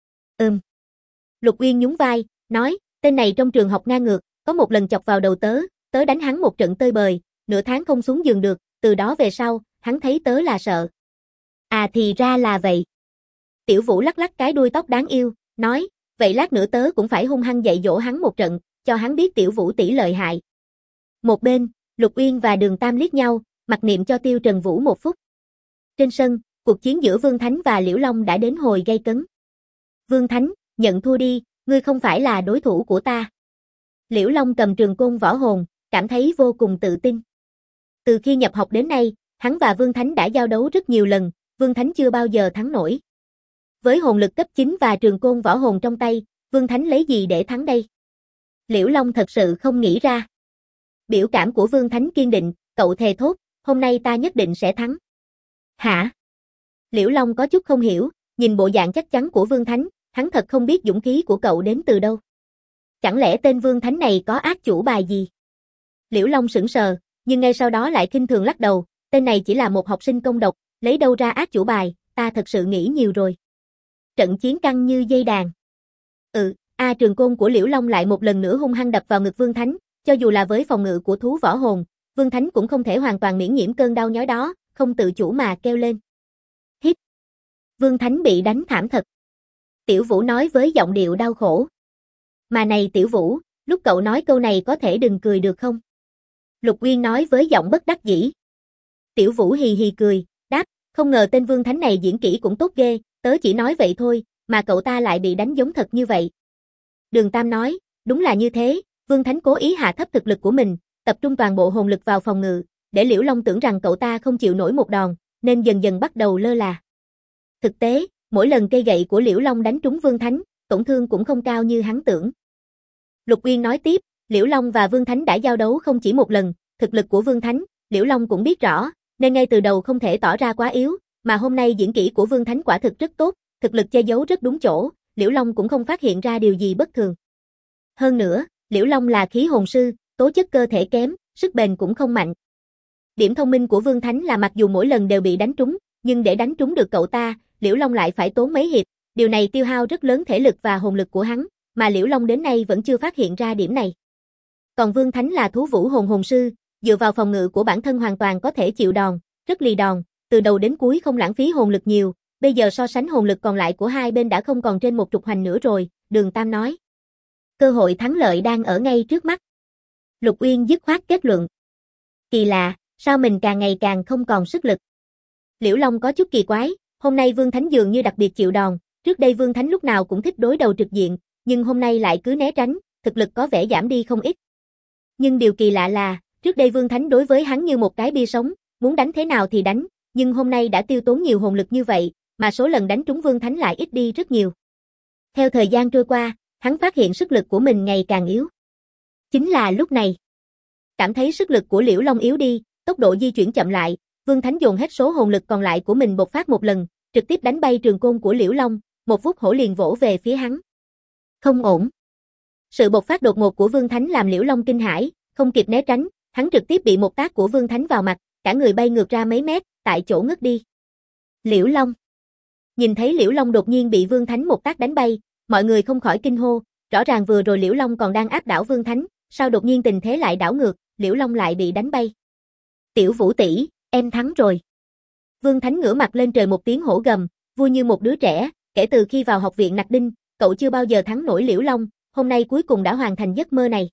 Lục Uyên nhún vai, nói, tên này trong trường học ngang ngược, có một lần chọc vào đầu tớ đánh hắn một trận tơi bời, nửa tháng không xuống giường được, từ đó về sau, hắn thấy tớ là sợ. À thì ra là vậy. Tiểu Vũ lắc lắc cái đuôi tóc đáng yêu, nói, vậy lát nữa tớ cũng phải hung hăng dạy dỗ hắn một trận, cho hắn biết Tiểu Vũ tỷ lợi hại. Một bên, Lục Uyên và Đường Tam liếc nhau, mặc niệm cho Tiêu Trần Vũ một phút. Trên sân, cuộc chiến giữa Vương Thánh và Liễu Long đã đến hồi gay cấn. Vương Thánh, nhận thua đi, ngươi không phải là đối thủ của ta. Liễu Long cầm trường côn võ hồn, cảm thấy vô cùng tự tin. Từ khi nhập học đến nay, hắn và Vương Thánh đã giao đấu rất nhiều lần, Vương Thánh chưa bao giờ thắng nổi. Với hồn lực cấp 9 và trường côn võ hồn trong tay, Vương Thánh lấy gì để thắng đây? Liễu Long thật sự không nghĩ ra. Biểu cảm của Vương Thánh kiên định, cậu thề thốt, hôm nay ta nhất định sẽ thắng. Hả? Liễu Long có chút không hiểu, nhìn bộ dạng chắc chắn của Vương Thánh, hắn thật không biết dũng khí của cậu đến từ đâu. Chẳng lẽ tên Vương Thánh này có ác chủ bài gì? Liễu Long sững sờ, nhưng ngay sau đó lại khinh thường lắc đầu, tên này chỉ là một học sinh công độc, lấy đâu ra ác chủ bài, ta thật sự nghĩ nhiều rồi. Trận chiến căng như dây đàn. Trường côn của Liễu Long lại một lần nữa hung hăng đập vào ngực Vương Thánh, cho dù là với phòng ngự của thú võ hồn, Vương Thánh cũng không thể hoàn toàn miễn nhiễm cơn đau nhói đó, không tự chủ mà kêu lên. Hít. Vương Thánh bị đánh thảm thật. Tiểu Vũ nói với giọng điệu đau khổ. Mà này Tiểu Vũ, lúc cậu nói câu này có thể đừng cười được không? Lục Uyên nói với giọng bất đắc dĩ. Tiểu Vũ hì hì cười, đáp, không ngờ tên Vương Thánh này diễn kỹ cũng tốt ghê, tớ chỉ nói vậy thôi, mà cậu ta lại bị đánh giống thật như vậy. Đường Tam nói, đúng là như thế, Vương Thánh cố ý hạ thấp thực lực của mình, tập trung toàn bộ hồn lực vào phòng ngự, để Liễu Long tưởng rằng cậu ta không chịu nổi một đòn, nên dần dần bắt đầu lơ là. Thực tế, mỗi lần cây gậy của Liễu Long đánh trúng Vương Thánh, tổn thương cũng không cao như hắn tưởng. Lục Uyên nói tiếp, Liễu Long và Vương Thánh đã giao đấu không chỉ một lần, thực lực của Vương Thánh, Liễu Long cũng biết rõ, nên ngay từ đầu không thể tỏ ra quá yếu, mà hôm nay diễn kỹ của Vương Thánh quả thực rất tốt, thực lực che giấu rất đúng chỗ, Liễu Long cũng không phát hiện ra điều gì bất thường. Hơn nữa, Liễu Long là khí hồn sư, tố chất cơ thể kém, sức bền cũng không mạnh. Điểm thông minh của Vương Thánh là mặc dù mỗi lần đều bị đánh trúng, nhưng để đánh trúng được cậu ta, Liễu Long lại phải tốn mấy hiệp, điều này tiêu hao rất lớn thể lực và hồn lực của hắn, mà Liễu Long đến nay vẫn chưa phát hiện ra điểm này. Còn Vương Thánh là thú vũ hồn sư, dựa vào phòng ngự của bản thân hoàn toàn có thể chịu đòn, rất lì đòn, từ đầu đến cuối không lãng phí hồn lực nhiều, bây giờ so sánh hồn lực còn lại của hai bên đã không còn trên một trục hoành nữa rồi, Đường Tam nói. Cơ hội thắng lợi đang ở ngay trước mắt. Lục Uyên dứt khoát kết luận. Kỳ lạ, sao mình càng ngày càng không còn sức lực? Liễu Long có chút kỳ quái, hôm nay Vương Thánh dường như đặc biệt chịu đòn, trước đây Vương Thánh lúc nào cũng thích đối đầu trực diện, nhưng hôm nay lại cứ né tránh, thực lực có vẻ giảm đi không ít. Nhưng điều kỳ lạ là, trước đây Vương Thánh đối với hắn như một cái bia sống, muốn đánh thế nào thì đánh, nhưng hôm nay đã tiêu tốn nhiều hồn lực như vậy, mà số lần đánh trúng Vương Thánh lại ít đi rất nhiều. Theo thời gian trôi qua, hắn phát hiện sức lực của mình ngày càng yếu. Chính là lúc này, cảm thấy sức lực của Liễu Long yếu đi, tốc độ di chuyển chậm lại, Vương Thánh dồn hết số hồn lực còn lại của mình bộc phát một lần, trực tiếp đánh bay trường côn của Liễu Long, một vuốt hổ liền vỗ về phía hắn. Không ổn. Sự bộc phát đột ngột của Vương Thánh làm Liễu Long kinh hãi, không kịp né tránh, hắn trực tiếp bị một tát của Vương Thánh vào mặt, cả người bay ngược ra mấy mét, tại chỗ ngất đi. Liễu Long. Nhìn thấy Liễu Long đột nhiên bị Vương Thánh một tát đánh bay, mọi người không khỏi kinh hô, rõ ràng vừa rồi Liễu Long còn đang áp đảo Vương Thánh, sao đột nhiên tình thế lại đảo ngược, Liễu Long lại bị đánh bay. Tiểu Vũ tỷ, em thắng rồi. Vương Thánh ngửa mặt lên trời một tiếng hổ gầm, vui như một đứa trẻ, kể từ khi vào học viện Nặc Đinh, cậu chưa bao giờ thắng nổi Liễu Long, hôm nay cuối cùng đã hoàn thành giấc mơ này.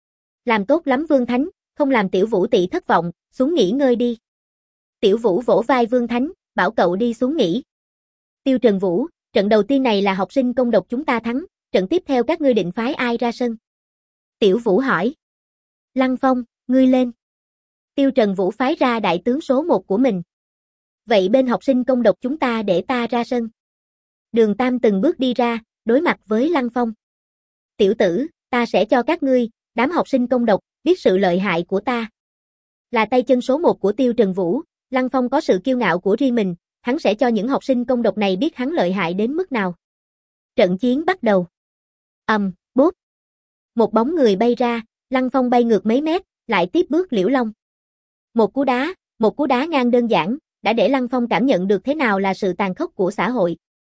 Làm tốt lắm Vương Thánh, không làm Tiểu Vũ tỷ thất vọng, xuống nghỉ ngơi đi. Tiểu Vũ vỗ vai Vương Thánh, bảo cậu đi xuống nghỉ. Tiêu Trần Vũ, trận đầu tiên này là học sinh công độc chúng ta thắng, trận tiếp theo các ngươi định phái ai ra sân? Tiểu Vũ hỏi. Lăng Phong, ngươi lên. Tiêu Trần Vũ phái ra đại tướng số 1 của mình. Vậy bên học sinh công độc chúng ta để ta ra sân. Đường Tam từng bước đi ra, đối mặt với Lăng Phong. Tiểu tử, ta sẽ cho các ngươi, đám học sinh công độc, biết sự lợi hại của ta. Là tay chân số 1 của Tiêu Trần Vũ, Lăng Phong có sự kiêu ngạo của riêng mình, hắn sẽ cho những học sinh công độc này biết hắn lợi hại đến mức nào. Trận chiến bắt đầu. Bốp. Một bóng người bay ra, Lăng Phong bay ngược mấy mét, lại tiếp bước Liễu Long. Một cú đá ngang đơn giản, đã để Lăng Phong cảm nhận được thế nào là sự tàn khốc của xã hội.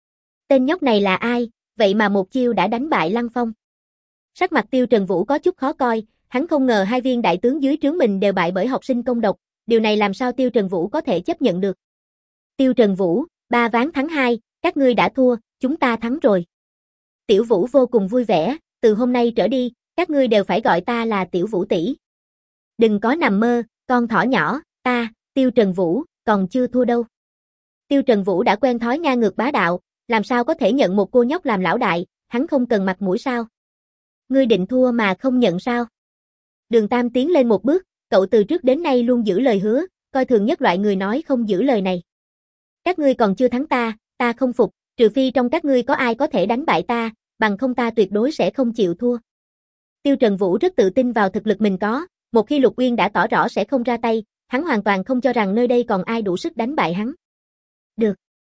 Tên nhóc này là ai, vậy mà một chiêu đã đánh bại Lăng Phong. Sắc mặt Tiêu Trần Vũ có chút khó coi, hắn không ngờ hai viên đại tướng dưới trướng mình đều bại bởi học sinh công độc, điều này làm sao Tiêu Trần Vũ có thể chấp nhận được. Tiêu Trần Vũ, 3 ván thắng 2, các ngươi đã thua, chúng ta thắng rồi. Tiểu Vũ vô cùng vui vẻ, từ hôm nay trở đi, các ngươi đều phải gọi ta là Tiểu Vũ tỷ. Đừng có nằm mơ, con thỏ nhỏ, ta, Tiêu Trần Vũ, còn chưa thua đâu. Tiêu Trần Vũ đã quen thói ngang ngược bá đạo, làm sao có thể nhận một cô nhóc làm lão đại, hắn không cần mặt mũi sao? Ngươi định thua mà không nhận sao? Đường Tam tiến lên một bước, cậu từ trước đến nay luôn giữ lời hứa, coi thường nhất loại người nói không giữ lời này. Các ngươi còn chưa thắng ta không phục, trừ phi trong các ngươi có ai có thể đánh bại ta, bằng không ta tuyệt đối sẽ không chịu thua. Tiêu Trần Vũ rất tự tin vào thực lực mình có, một khi Lục Uyên đã tỏ rõ sẽ không ra tay, hắn hoàn toàn không cho rằng nơi đây còn ai đủ sức đánh bại hắn. Được.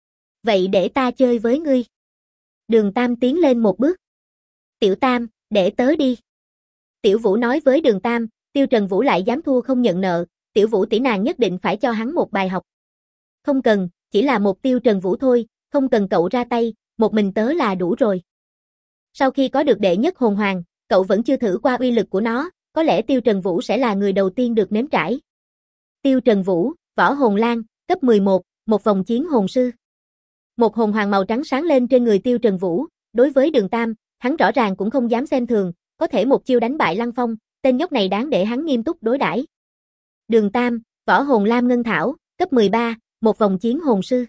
Vậy để ta chơi với ngươi. Đường Tam tiến lên một bước. Tiểu Tam, để tớ đi. Tiểu Vũ nói với Đường Tam, Tiêu Trần Vũ lại dám thua không nhận nợ, Tiểu Vũ tỷ nàng nhất định phải cho hắn một bài học. Không cần, chỉ là một Tiêu Trần Vũ thôi, không cần cậu ra tay, một mình tớ là đủ rồi. Sau khi có được đệ nhất hồn hoàng, cậu vẫn chưa thử qua uy lực của nó, có lẽ Tiêu Trần Vũ sẽ là người đầu tiên được nếm trải. Tiêu Trần Vũ, Võ Hồn Lan, cấp 11, một vòng chiến hồn sư. Một hồn hoàng màu trắng sáng lên trên người Tiêu Trần Vũ, đối với Đường Tam, hắn rõ ràng cũng không dám xem thường, có thể một chiêu đánh bại Lăng Phong, tên nhóc này đáng để hắn nghiêm túc đối đãi. Đường Tam, Võ Hồn Lam Ngân Thảo, cấp 13, một vòng chiến hồn sư.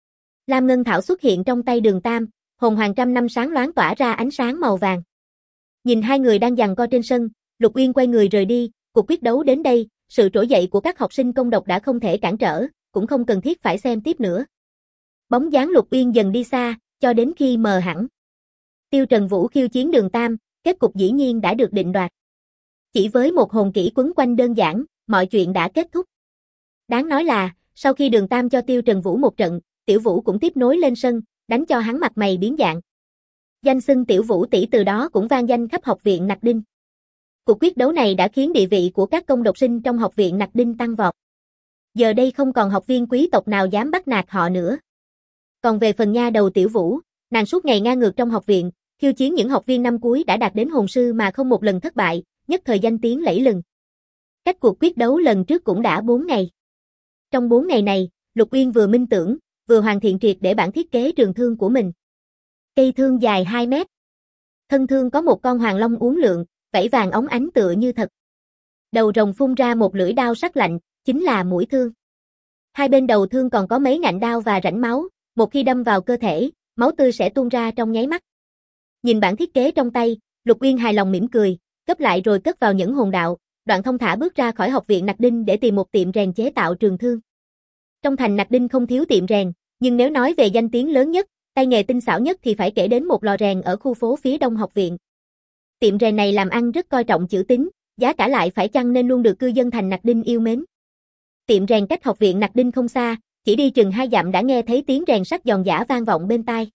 Lam Ngân Thảo xuất hiện trong tay Đường Tam, hồn hoàng trăm năm sáng loáng tỏa ra ánh sáng màu vàng. Nhìn hai người đang giằng co trên sân, Lục Uyên quay người rời đi, cuộc quyết đấu đến đây, sự trỗi dậy của các học sinh công độc đã không thể cản trở, cũng không cần thiết phải xem tiếp nữa. Bóng dáng Lục Uyên dần đi xa, cho đến khi mờ hẳn. Tiêu Trần Vũ khiêu chiến Đường Tam, kết cục dĩ nhiên đã được định đoạt. Chỉ với một hồn kỹ quấn quanh đơn giản, mọi chuyện đã kết thúc. Đáng nói là, sau khi Đường Tam cho Tiêu Trần Vũ một trận, Tiểu Vũ cũng tiếp nối lên sân, đánh cho hắn mặt mày biến dạng. Danh xưng Tiểu Vũ tỷ từ đó cũng vang danh khắp học viện Nặc Đinh. Cuộc quyết đấu này đã khiến địa vị của các công độc sinh trong học viện Nặc Đinh tăng vọt. Giờ đây không còn học viên quý tộc nào dám bắt nạt họ nữa. Còn về phần nha đầu Tiểu Vũ, nàng suốt ngày ngang ngược trong học viện, khiêu chiến những học viên năm cuối đã đạt đến hồn sư mà không một lần thất bại, nhất thời danh tiếng lẫy lừng. Cách cuộc quyết đấu lần trước cũng đã 4 ngày. Trong 4 ngày này, Lục Uyên vừa minh tưởng, vừa hoàn thiện triệt để bản thiết kế trường thương của mình. Cây thương dài 2 mét. Thân thương có một con hoàng long uốn lượn, vảy vàng óng ánh tựa như thật. Đầu rồng phun ra một lưỡi đao sắc lạnh, chính là mũi thương. Hai bên đầu thương còn có mấy ngạnh đao và rãnh máu, một khi đâm vào cơ thể, máu tươi sẽ tuôn ra trong nháy mắt. Nhìn bản thiết kế trong tay, Lục Uyên hài lòng mỉm cười, cấp lại rồi cất vào nhẫn hồn đạo, đoạn thông thả bước ra khỏi học viện Nặc Đinh để tìm một tiệm rèn chế tạo trường thương. Trong thành Nặc Đinh không thiếu tiệm rèn, nhưng nếu nói về danh tiếng lớn nhất, tay nghề tinh xảo nhất thì phải kể đến một lò rèn ở khu phố phía đông học viện. Tiệm rèn này làm ăn rất coi trọng chữ tín, giá cả lại phải chăng nên luôn được cư dân thành Nặc Đinh yêu mến. Tiệm rèn cách học viện Nặc Đinh không xa, chỉ đi chừng 2 dặm đã nghe thấy tiếng rèn sắt giòn giã vang vọng bên tai.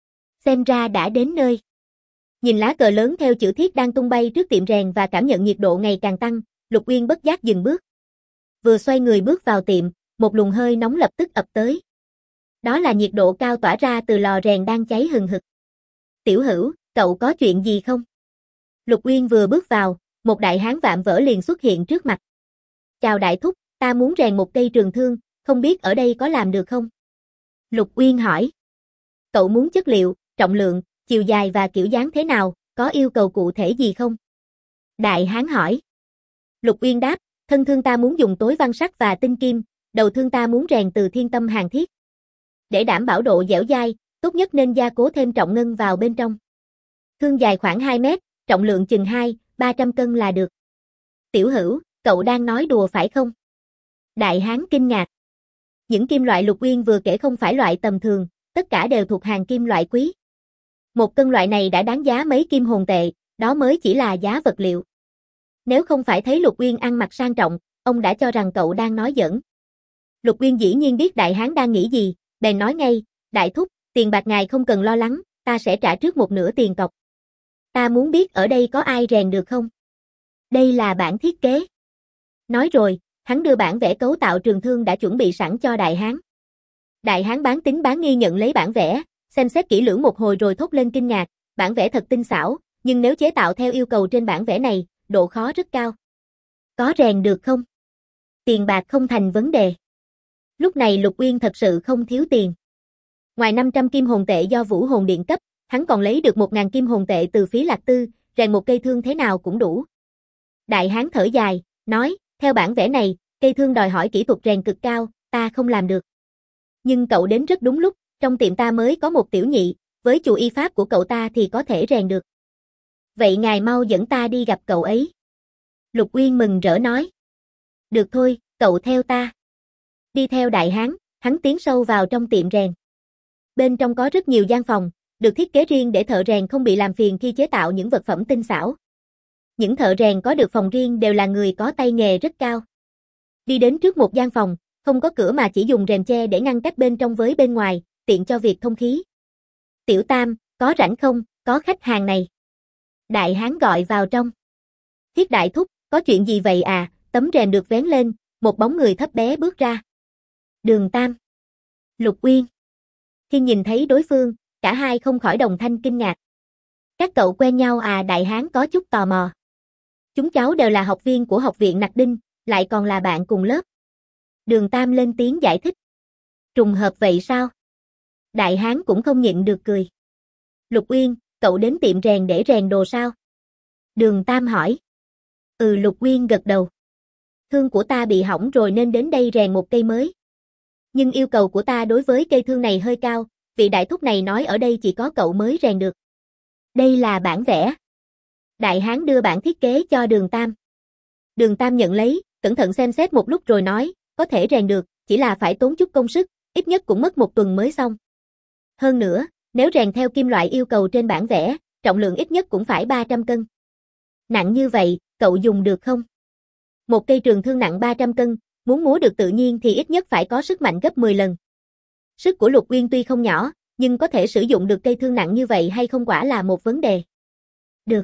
Xem ra đã đến nơi. Nhìn lá cờ lớn theo chữ thiết đang tung bay trước tiệm rèn và cảm nhận nhiệt độ ngày càng tăng, Lục Uyên bất giác dừng bước. Vừa xoay người bước vào tiệm, một luồng hơi nóng lập tức ập tới. Đó là nhiệt độ cao tỏa ra từ lò rèn đang cháy hừng hực. Tiểu Hữu, cậu có chuyện gì không? Lục Uyên vừa bước vào, một đại hán vạm vỡ liền xuất hiện trước mặt. Chào đại thúc, ta muốn rèn một cây trường thương, không biết ở đây có làm được không? Lục Uyên hỏi. Cậu muốn chất liệu, trọng lượng, chiều dài và kiểu dáng thế nào, có yêu cầu cụ thể gì không? Đại hán hỏi. Lục Uyên đáp, thân thương ta muốn dùng tối văn sắt và tinh kim, đầu thương ta muốn rèn từ thiên tâm hàn thiết. Để đảm bảo độ dẻo dai, tốt nhất nên gia cố thêm trọng ngân vào bên trong. Thương dài khoảng 2 mét, trọng lượng chừng 200-300 cân là được. Tiểu Hữu, cậu đang nói đùa phải không? Đại hán kinh ngạc. Những kim loại Lục Uyên vừa kể không phải loại tầm thường, tất cả đều thuộc hàng kim loại quý. 1 cân loại này đã đáng giá mấy kim hồn tệ, đó mới chỉ là giá vật liệu. Nếu không phải thấy Lục Uyên ăn mặc sang trọng, ông đã cho rằng cậu đang nói giỡn. Lục Uyên dĩ nhiên biết đại hán đang nghĩ gì, bèn nói ngay, đại thúc, tiền bạc ngài không cần lo lắng, ta sẽ trả trước một nửa tiền cọc. Ta muốn biết ở đây có ai rèn được không? Đây là bản thiết kế. Nói rồi, hắn đưa bản vẽ cấu tạo trường thương đã chuẩn bị sẵn cho đại hán. Đại hán bán tín bán nghi nhận lấy bản vẽ, xem xét kỹ lưỡng một hồi rồi thốt lên kinh ngạc, bản vẽ thật tinh xảo, nhưng nếu chế tạo theo yêu cầu trên bản vẽ này, độ khó rất cao. Có rèn được không? Tiền bạc không thành vấn đề. Lúc này Lục Uyên thật sự không thiếu tiền. Ngoài 500 kim hồn tệ do Vũ Hồn Điện cấp, hắn còn lấy được 1000 kim hồn tệ từ phía Lạc Tư, rèn một cây thương thế nào cũng đủ. Đại hán thở dài, nói, theo bản vẽ này, cây thương đòi hỏi kỹ thuật rèn cực cao, ta không làm được. Nhưng cậu đến rất đúng lúc, trong tiệm ta mới có một tiểu nhị, với chù y pháp của cậu ta thì có thể rèn được. Vậy ngài mau dẫn ta đi gặp cậu ấy. Lục Uyên mừng rỡ nói. Được thôi, cậu theo ta. Đi theo đại hán, hắn tiến sâu vào trong tiệm rèn. Bên trong có rất nhiều gian phòng, được thiết kế riêng để thợ rèn không bị làm phiền khi chế tạo những vật phẩm tinh xảo. Những thợ rèn có được phòng riêng đều là người có tay nghề rất cao. Đi đến trước một gian phòng, không có cửa mà chỉ dùng rèm che để ngăn cách bên trong với bên ngoài, tiện cho việc thông khí. Tiểu Tam, có rảnh không, có khách hàng này. Đại hán gọi vào trong. Thiết đại thúc, có chuyện gì vậy à, tấm rèm được vén lên, một bóng người thấp bé bước ra. Đường Tam. Lục Uyên. Khi nhìn thấy đối phương, cả hai không khỏi đồng thanh kinh ngạc. Các cậu quen nhau à, đại hán có chút tò mò. Chúng cháu đều là học viên của học viện Nặc Đinh, lại còn là bạn cùng lớp. Đường Tam lên tiếng giải thích. Trùng hợp vậy sao? Đại hán cũng không nhịn được cười. Lục Uyên, cậu đến tiệm rèn để rèn đồ sao? Đường Tam hỏi. Lục Uyên gật đầu. Thương của ta bị hỏng rồi nên đến đây rèn một cây mới. Nhưng yêu cầu của ta đối với cây thương này hơi cao, vị đại thúc này nói ở đây chỉ có cậu mới rèn được. Đây là bản vẽ. Đại hán đưa bản thiết kế cho Đường Tam. Đường Tam nhận lấy, cẩn thận xem xét một lúc rồi nói, có thể rèn được, chỉ là phải tốn chút công sức, ít nhất cũng mất một tuần mới xong. Hơn nữa, nếu rèn theo kim loại yêu cầu trên bản vẽ, trọng lượng ít nhất cũng phải 300 cân. Nặng như vậy, cậu dùng được không? Một cây trường thương nặng 300 cân, muốn múa được tự nhiên thì ít nhất phải có sức mạnh gấp 10 lần. Sức của Lục Uyên tuy không nhỏ, nhưng có thể sử dụng được cây thương nặng như vậy hay không quả là một vấn đề. Được.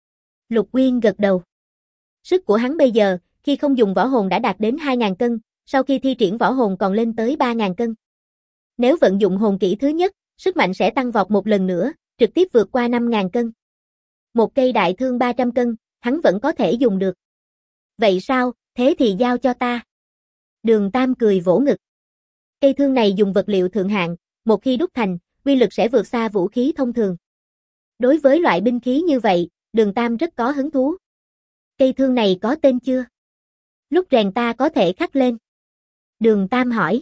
Lục Uyên gật đầu. Sức của hắn bây giờ, khi không dùng võ hồn đã đạt đến 2.000 cân, sau khi thi triển võ hồn còn lên tới 3.000 cân. Nếu vận dụng hồn kỹ thứ nhất, sức mạnh sẽ tăng vọt một lần nữa, trực tiếp vượt qua 5.000 cân. Một cây đại thương 300 cân, hắn vẫn có thể dùng được. Vậy sao, thế thì giao cho ta. Đường Tam cười vỗ ngực. Cây thương này dùng vật liệu thượng hạng, một khi đúc thành, uy lực sẽ vượt xa vũ khí thông thường. Đối với loại binh khí như vậy, Đường Tam rất có hứng thú. Cây thương này có tên chưa? Lúc rèn ta có thể khắc lên. Đường Tam hỏi.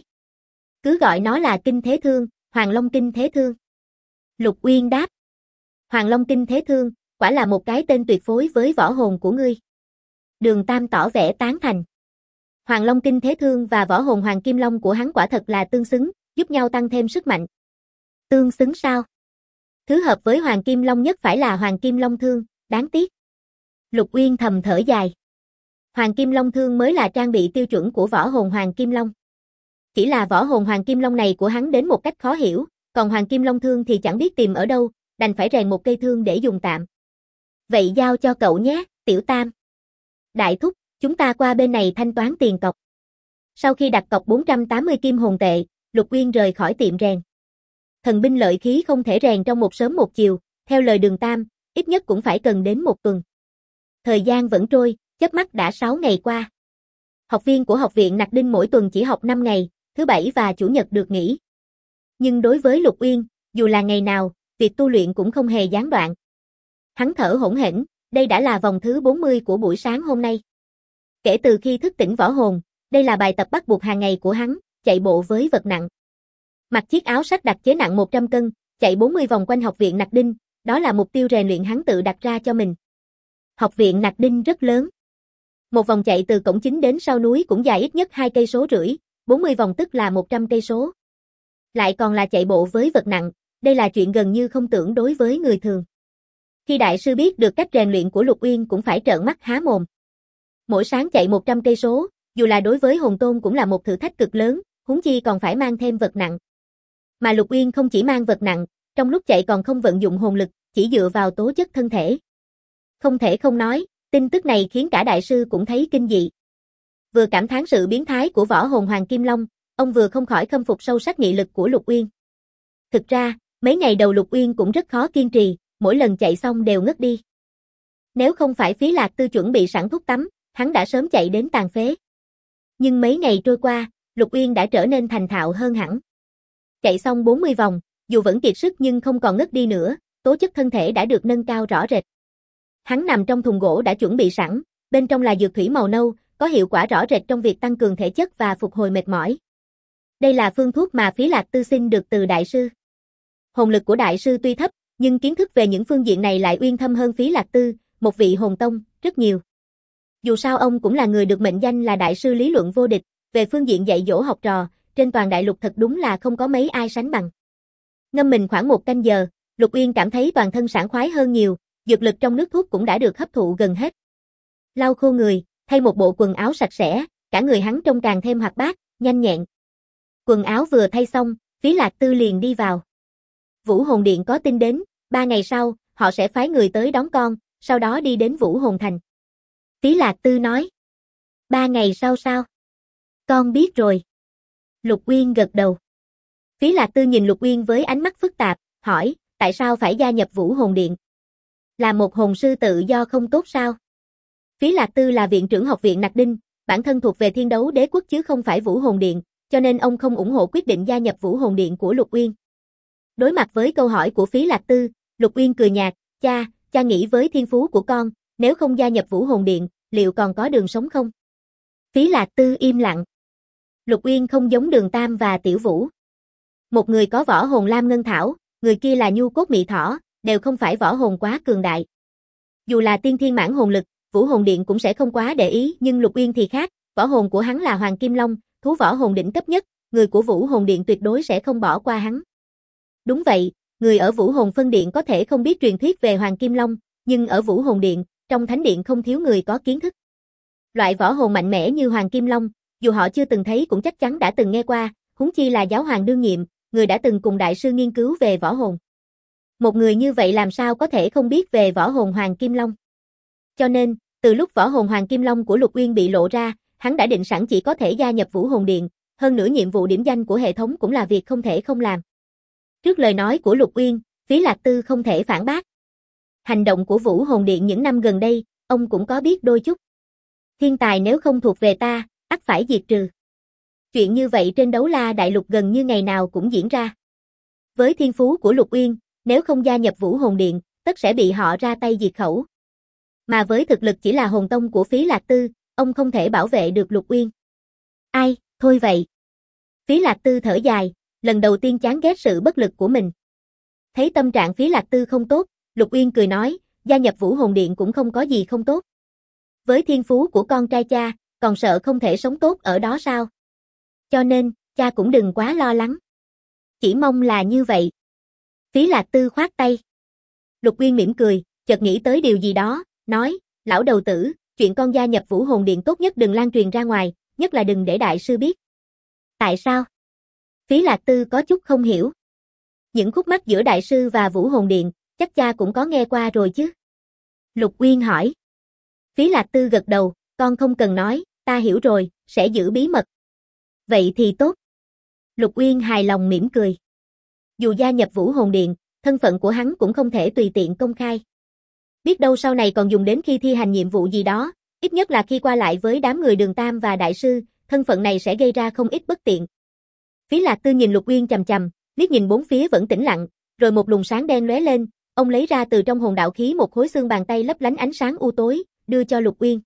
Cứ gọi nó là Kinh Thế Thương, Hoàng Long Kinh Thế Thương. Lục Uyên đáp. Hoàng Long Kinh Thế Thương, quả là một cái tên tuyệt phối với võ hồn của ngươi. Đường Tam tỏ vẻ tán thành. Hoàng Long Kinh Thế Thương và võ hồn Hoàng Kim Long của hắn quả thật là tương xứng, giúp nhau tăng thêm sức mạnh. Tương xứng sao? Thứ hợp với Hoàng Kim Long nhất phải là Hoàng Kim Long Thương, đáng tiếc. Lục Uyên thầm thở dài. Hoàng Kim Long Thương mới là trang bị tiêu chuẩn của võ hồn Hoàng Kim Long. Chỉ là võ hồn Hoàng Kim Long này của hắn đến một cách khó hiểu, còn Hoàng Kim Long Thương thì chẳng biết tìm ở đâu, đành phải rèn một cây thương để dùng tạm. Vậy giao cho cậu nhé, Tiểu Tam. Đại thúc, chúng ta qua bên này thanh toán tiền cọc. Sau khi đặt cọc 480 kim hồn tệ, Lục Uyên rời khỏi tiệm rèn. Thần binh lợi khí không thể rèn trong một sớm một chiều, theo lời Đường Tam, ít nhất cũng phải cần đến một tuần. Thời gian vẫn trôi, chớp mắt đã 6 ngày qua. Học viên của học viện Nặc Đinh mỗi tuần chỉ học 5 ngày, thứ Bảy và Chủ nhật được nghỉ. Nhưng đối với Lục Uyên, dù là ngày nào, việc tu luyện cũng không hề gián đoạn. Hắn thở hổn hển, đây đã là vòng thứ 40 của buổi sáng hôm nay. Kể từ khi thức tỉnh võ hồn, đây là bài tập bắt buộc hàng ngày của hắn, chạy bộ với vật nặng. Mặc chiếc áo sắt đặc chế nặng 100 cân, chạy 40 vòng quanh học viện Nặc Đinh, đó là mục tiêu rèn luyện hắn tự đặt ra cho mình. Học viện Nặc Đinh rất lớn. Một vòng chạy từ cổng chính đến sau núi cũng dài ít nhất 2,5 cây số, 40 vòng tức là 100 cây số. Lại còn là chạy bộ với vật nặng, đây là chuyện gần như không tưởng đối với người thường. Khi đại sư biết được cách rèn luyện của Lục Uyên cũng phải trợn mắt há mồm. Mỗi sáng chạy 100 cây số, dù là đối với hồn tôn cũng là một thử thách cực lớn, huống chi còn phải mang thêm vật nặng. Mà Lục Uyên không chỉ mang vật nặng, trong lúc chạy còn không vận dụng hồn lực, chỉ dựa vào tố chất thân thể. Không thể không nói, tin tức này khiến cả đại sư cũng thấy kinh dị. Vừa cảm thán sự biến thái của võ hồn Hoàng Kim Long, ông vừa không khỏi khâm phục sâu sắc nghị lực của Lục Uyên. Thực ra, Mấy ngày đầu Lục Uyên cũng rất khó kiên trì, mỗi lần chạy xong đều ngất đi. Nếu không phải Phí Lạc Tư chuẩn bị sẵn thuốc tắm, hắn đã sớm chạy đến tàn phế. Nhưng mấy ngày trôi qua, Lục Uyên đã trở nên thành thạo hơn hẳn. Chạy xong 40 vòng, dù vẫn kiệt sức nhưng không còn ngất đi nữa, tố chất thân thể đã được nâng cao rõ rệt. Hắn nằm trong thùng gỗ đã chuẩn bị sẵn, bên trong là dược thủy màu nâu, có hiệu quả rõ rệt trong việc tăng cường thể chất và phục hồi mệt mỏi. Đây là phương thuốc mà Phí Lạc Tư xin được từ đại sư. Hồn lực của đại sư tuy thấp, nhưng kiến thức về những phương diện này lại uyên thâm hơn Phí Lạc Tư, một vị hồn tông, rất nhiều. Dù sao ông cũng là người được mệnh danh là đại sư lý luận vô địch, về phương diện dạy dỗ học trò, trên toàn đại lục thật đúng là không có mấy ai sánh bằng. Ngâm mình khoảng 1 canh giờ, Lục Uyên cảm thấy toàn thân sảng khoái hơn nhiều, dược lực trong nước thuốc cũng đã được hấp thụ gần hết. Lau khô người, thay một bộ quần áo sạch sẽ, cả người hắn trông càng thêm hoạt bát, nhanh nhẹn. Quần áo vừa thay xong, Phí Lạc Tư liền đi vào. Vũ Hồn Điện có tin đến, 3 ngày sau, họ sẽ phái người tới đón con, sau đó đi đến Vũ Hồn Thành. Phí Lạc Tư nói. 3 ngày sau sao? Con biết rồi. Lục Uyên gật đầu. Phí Lạc Tư nhìn Lục Uyên với ánh mắt phức tạp, hỏi, tại sao phải gia nhập Vũ Hồn Điện? Là một hồn sư tự do không tốt sao? Phí Lạc Tư là viện trưởng học viện Nặc Đinh, bản thân thuộc về Thiên Đấu Đế Quốc chứ không phải Vũ Hồn Điện, cho nên ông không ủng hộ quyết định gia nhập Vũ Hồn Điện của Lục Uyên. Đối mặt với câu hỏi của Phí Lạc Tư, Lục Uyên cười nhạt, cha nghĩ với thiên phú của con, nếu không gia nhập Vũ Hồn Điện, liệu còn có đường sống không? Phí Lạc Tư im lặng. Lục Uyên không giống Đường Tam và Tiểu Vũ. Một người có võ hồn lam ngân thảo, người kia là nhu cốt mị thỏ, đều không phải võ hồn quá cường đại. Dù là tiên thiên mãn hồn lực, Vũ Hồn Điện cũng sẽ không quá để ý, nhưng Lục Uyên thì khác, võ hồn của hắn là Hoàng Kim Long, thú võ hồn đỉnh cấp nhất, người của Vũ Hồn Điện tuyệt đối sẽ không bỏ qua hắn. Đúng vậy, người ở Vũ Hồn Phân Điện có thể không biết truyền thuyết về Hoàng Kim Long, nhưng ở Vũ Hồn Điện, trong Thánh Điện không thiếu người có kiến thức. Loại võ hồn mạnh mẽ như Hoàng Kim Long, dù họ chưa từng thấy cũng chắc chắn đã từng nghe qua, huống chi là giáo hoàng đương nhiệm, người đã từng cùng đại sư nghiên cứu về võ hồn. Một người như vậy làm sao có thể không biết về võ hồn Hoàng Kim Long. Cho nên, từ lúc võ hồn Hoàng Kim Long của Lục Uyên bị lộ ra, hắn đã định sẵn chỉ có thể gia nhập Vũ Hồn Điện, hơn nữa nhiệm vụ điểm danh của hệ thống cũng là việc không thể không làm. Trước lời nói của Lục Uyên, Phí Lạc Tư không thể phản bác. Hành động của Vũ Hồn Điện những năm gần đây, ông cũng có biết đôi chút. Thiên tài nếu không thuộc về ta, ắt phải diệt trừ. Chuyện như vậy trên Đấu La Đại Lục gần như ngày nào cũng diễn ra. Với thiên phú của Lục Uyên, nếu không gia nhập Vũ Hồn Điện, tất sẽ bị họ ra tay diệt khẩu. Mà với thực lực chỉ là hồn tông của Phí Lạc Tư, ông không thể bảo vệ được Lục Uyên. Ai, thôi vậy. Phí Lạc Tư thở dài, lần đầu tiên chán ghét sự bất lực của mình. Thấy tâm trạng Phí Lạc Tư không tốt, Lục Uyên cười nói, gia nhập Vũ Hồn Điện cũng không có gì không tốt. Với thiên phú của con trai cha, còn sợ không thể sống tốt ở đó sao? Cho nên, cha cũng đừng quá lo lắng. Chỉ mong là như vậy. Phí Lạc Tư khoát tay. Lục Uyên mỉm cười, chợt nghĩ tới điều gì đó, nói, lão đầu tử, chuyện con gia nhập Vũ Hồn Điện tốt nhất đừng lan truyền ra ngoài, nhất là đừng để đại sư biết. Tại sao? Phí Lạc Tư có chút không hiểu. Những khúc mắc giữa đại sư và Vũ Hồn Điện, chắc cha cũng có nghe qua rồi chứ? Lục Uyên hỏi. Phí Lạc Tư gật đầu, con không cần nói, ta hiểu rồi, sẽ giữ bí mật. Vậy thì tốt. Lục Uyên hài lòng mỉm cười. Dù gia nhập Vũ Hồn Điện, thân phận của hắn cũng không thể tùy tiện công khai. Biết đâu sau này còn dùng đến khi thi hành nhiệm vụ gì đó, ít nhất là khi qua lại với đám người Đường Tam và đại sư, thân phận này sẽ gây ra không ít bất tiện. Phí Lạc Tư nhìn Lục Uyên chằm chằm, liếc nhìn bốn phía vẫn tĩnh lặng, rồi một luồng sáng đen lóe lên, ông lấy ra từ trong hồn đạo khí một khối xương bàn tay lấp lánh ánh sáng u tối, đưa cho Lục Uyên.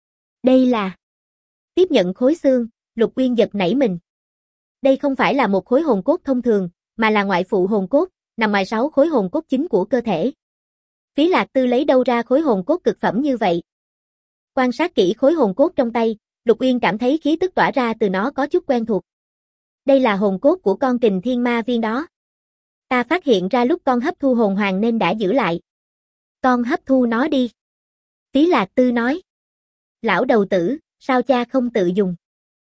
Đây là... Tiếp nhận khối xương, Lục Uyên giật nảy mình. Đây không phải là một khối hồn cốt thông thường, mà là ngoại phụ hồn cốt, nằm ngoài 6 khối hồn cốt chính của cơ thể. Phí Lạc Tư lấy đâu ra khối hồn cốt cực phẩm như vậy? Quan sát kỹ khối hồn cốt trong tay, Lục Uyên cảm thấy khí tức tỏa ra từ nó có chút quen thuộc. Đây là hồn cốt của con Kình Thiên Ma Viên đó. Ta phát hiện ra lúc con hấp thu hồn hoàng nên đã giữ lại. Con hấp thu nó đi. Phí Lạc Tư nói. Lão đầu tử, sao cha không tự dùng?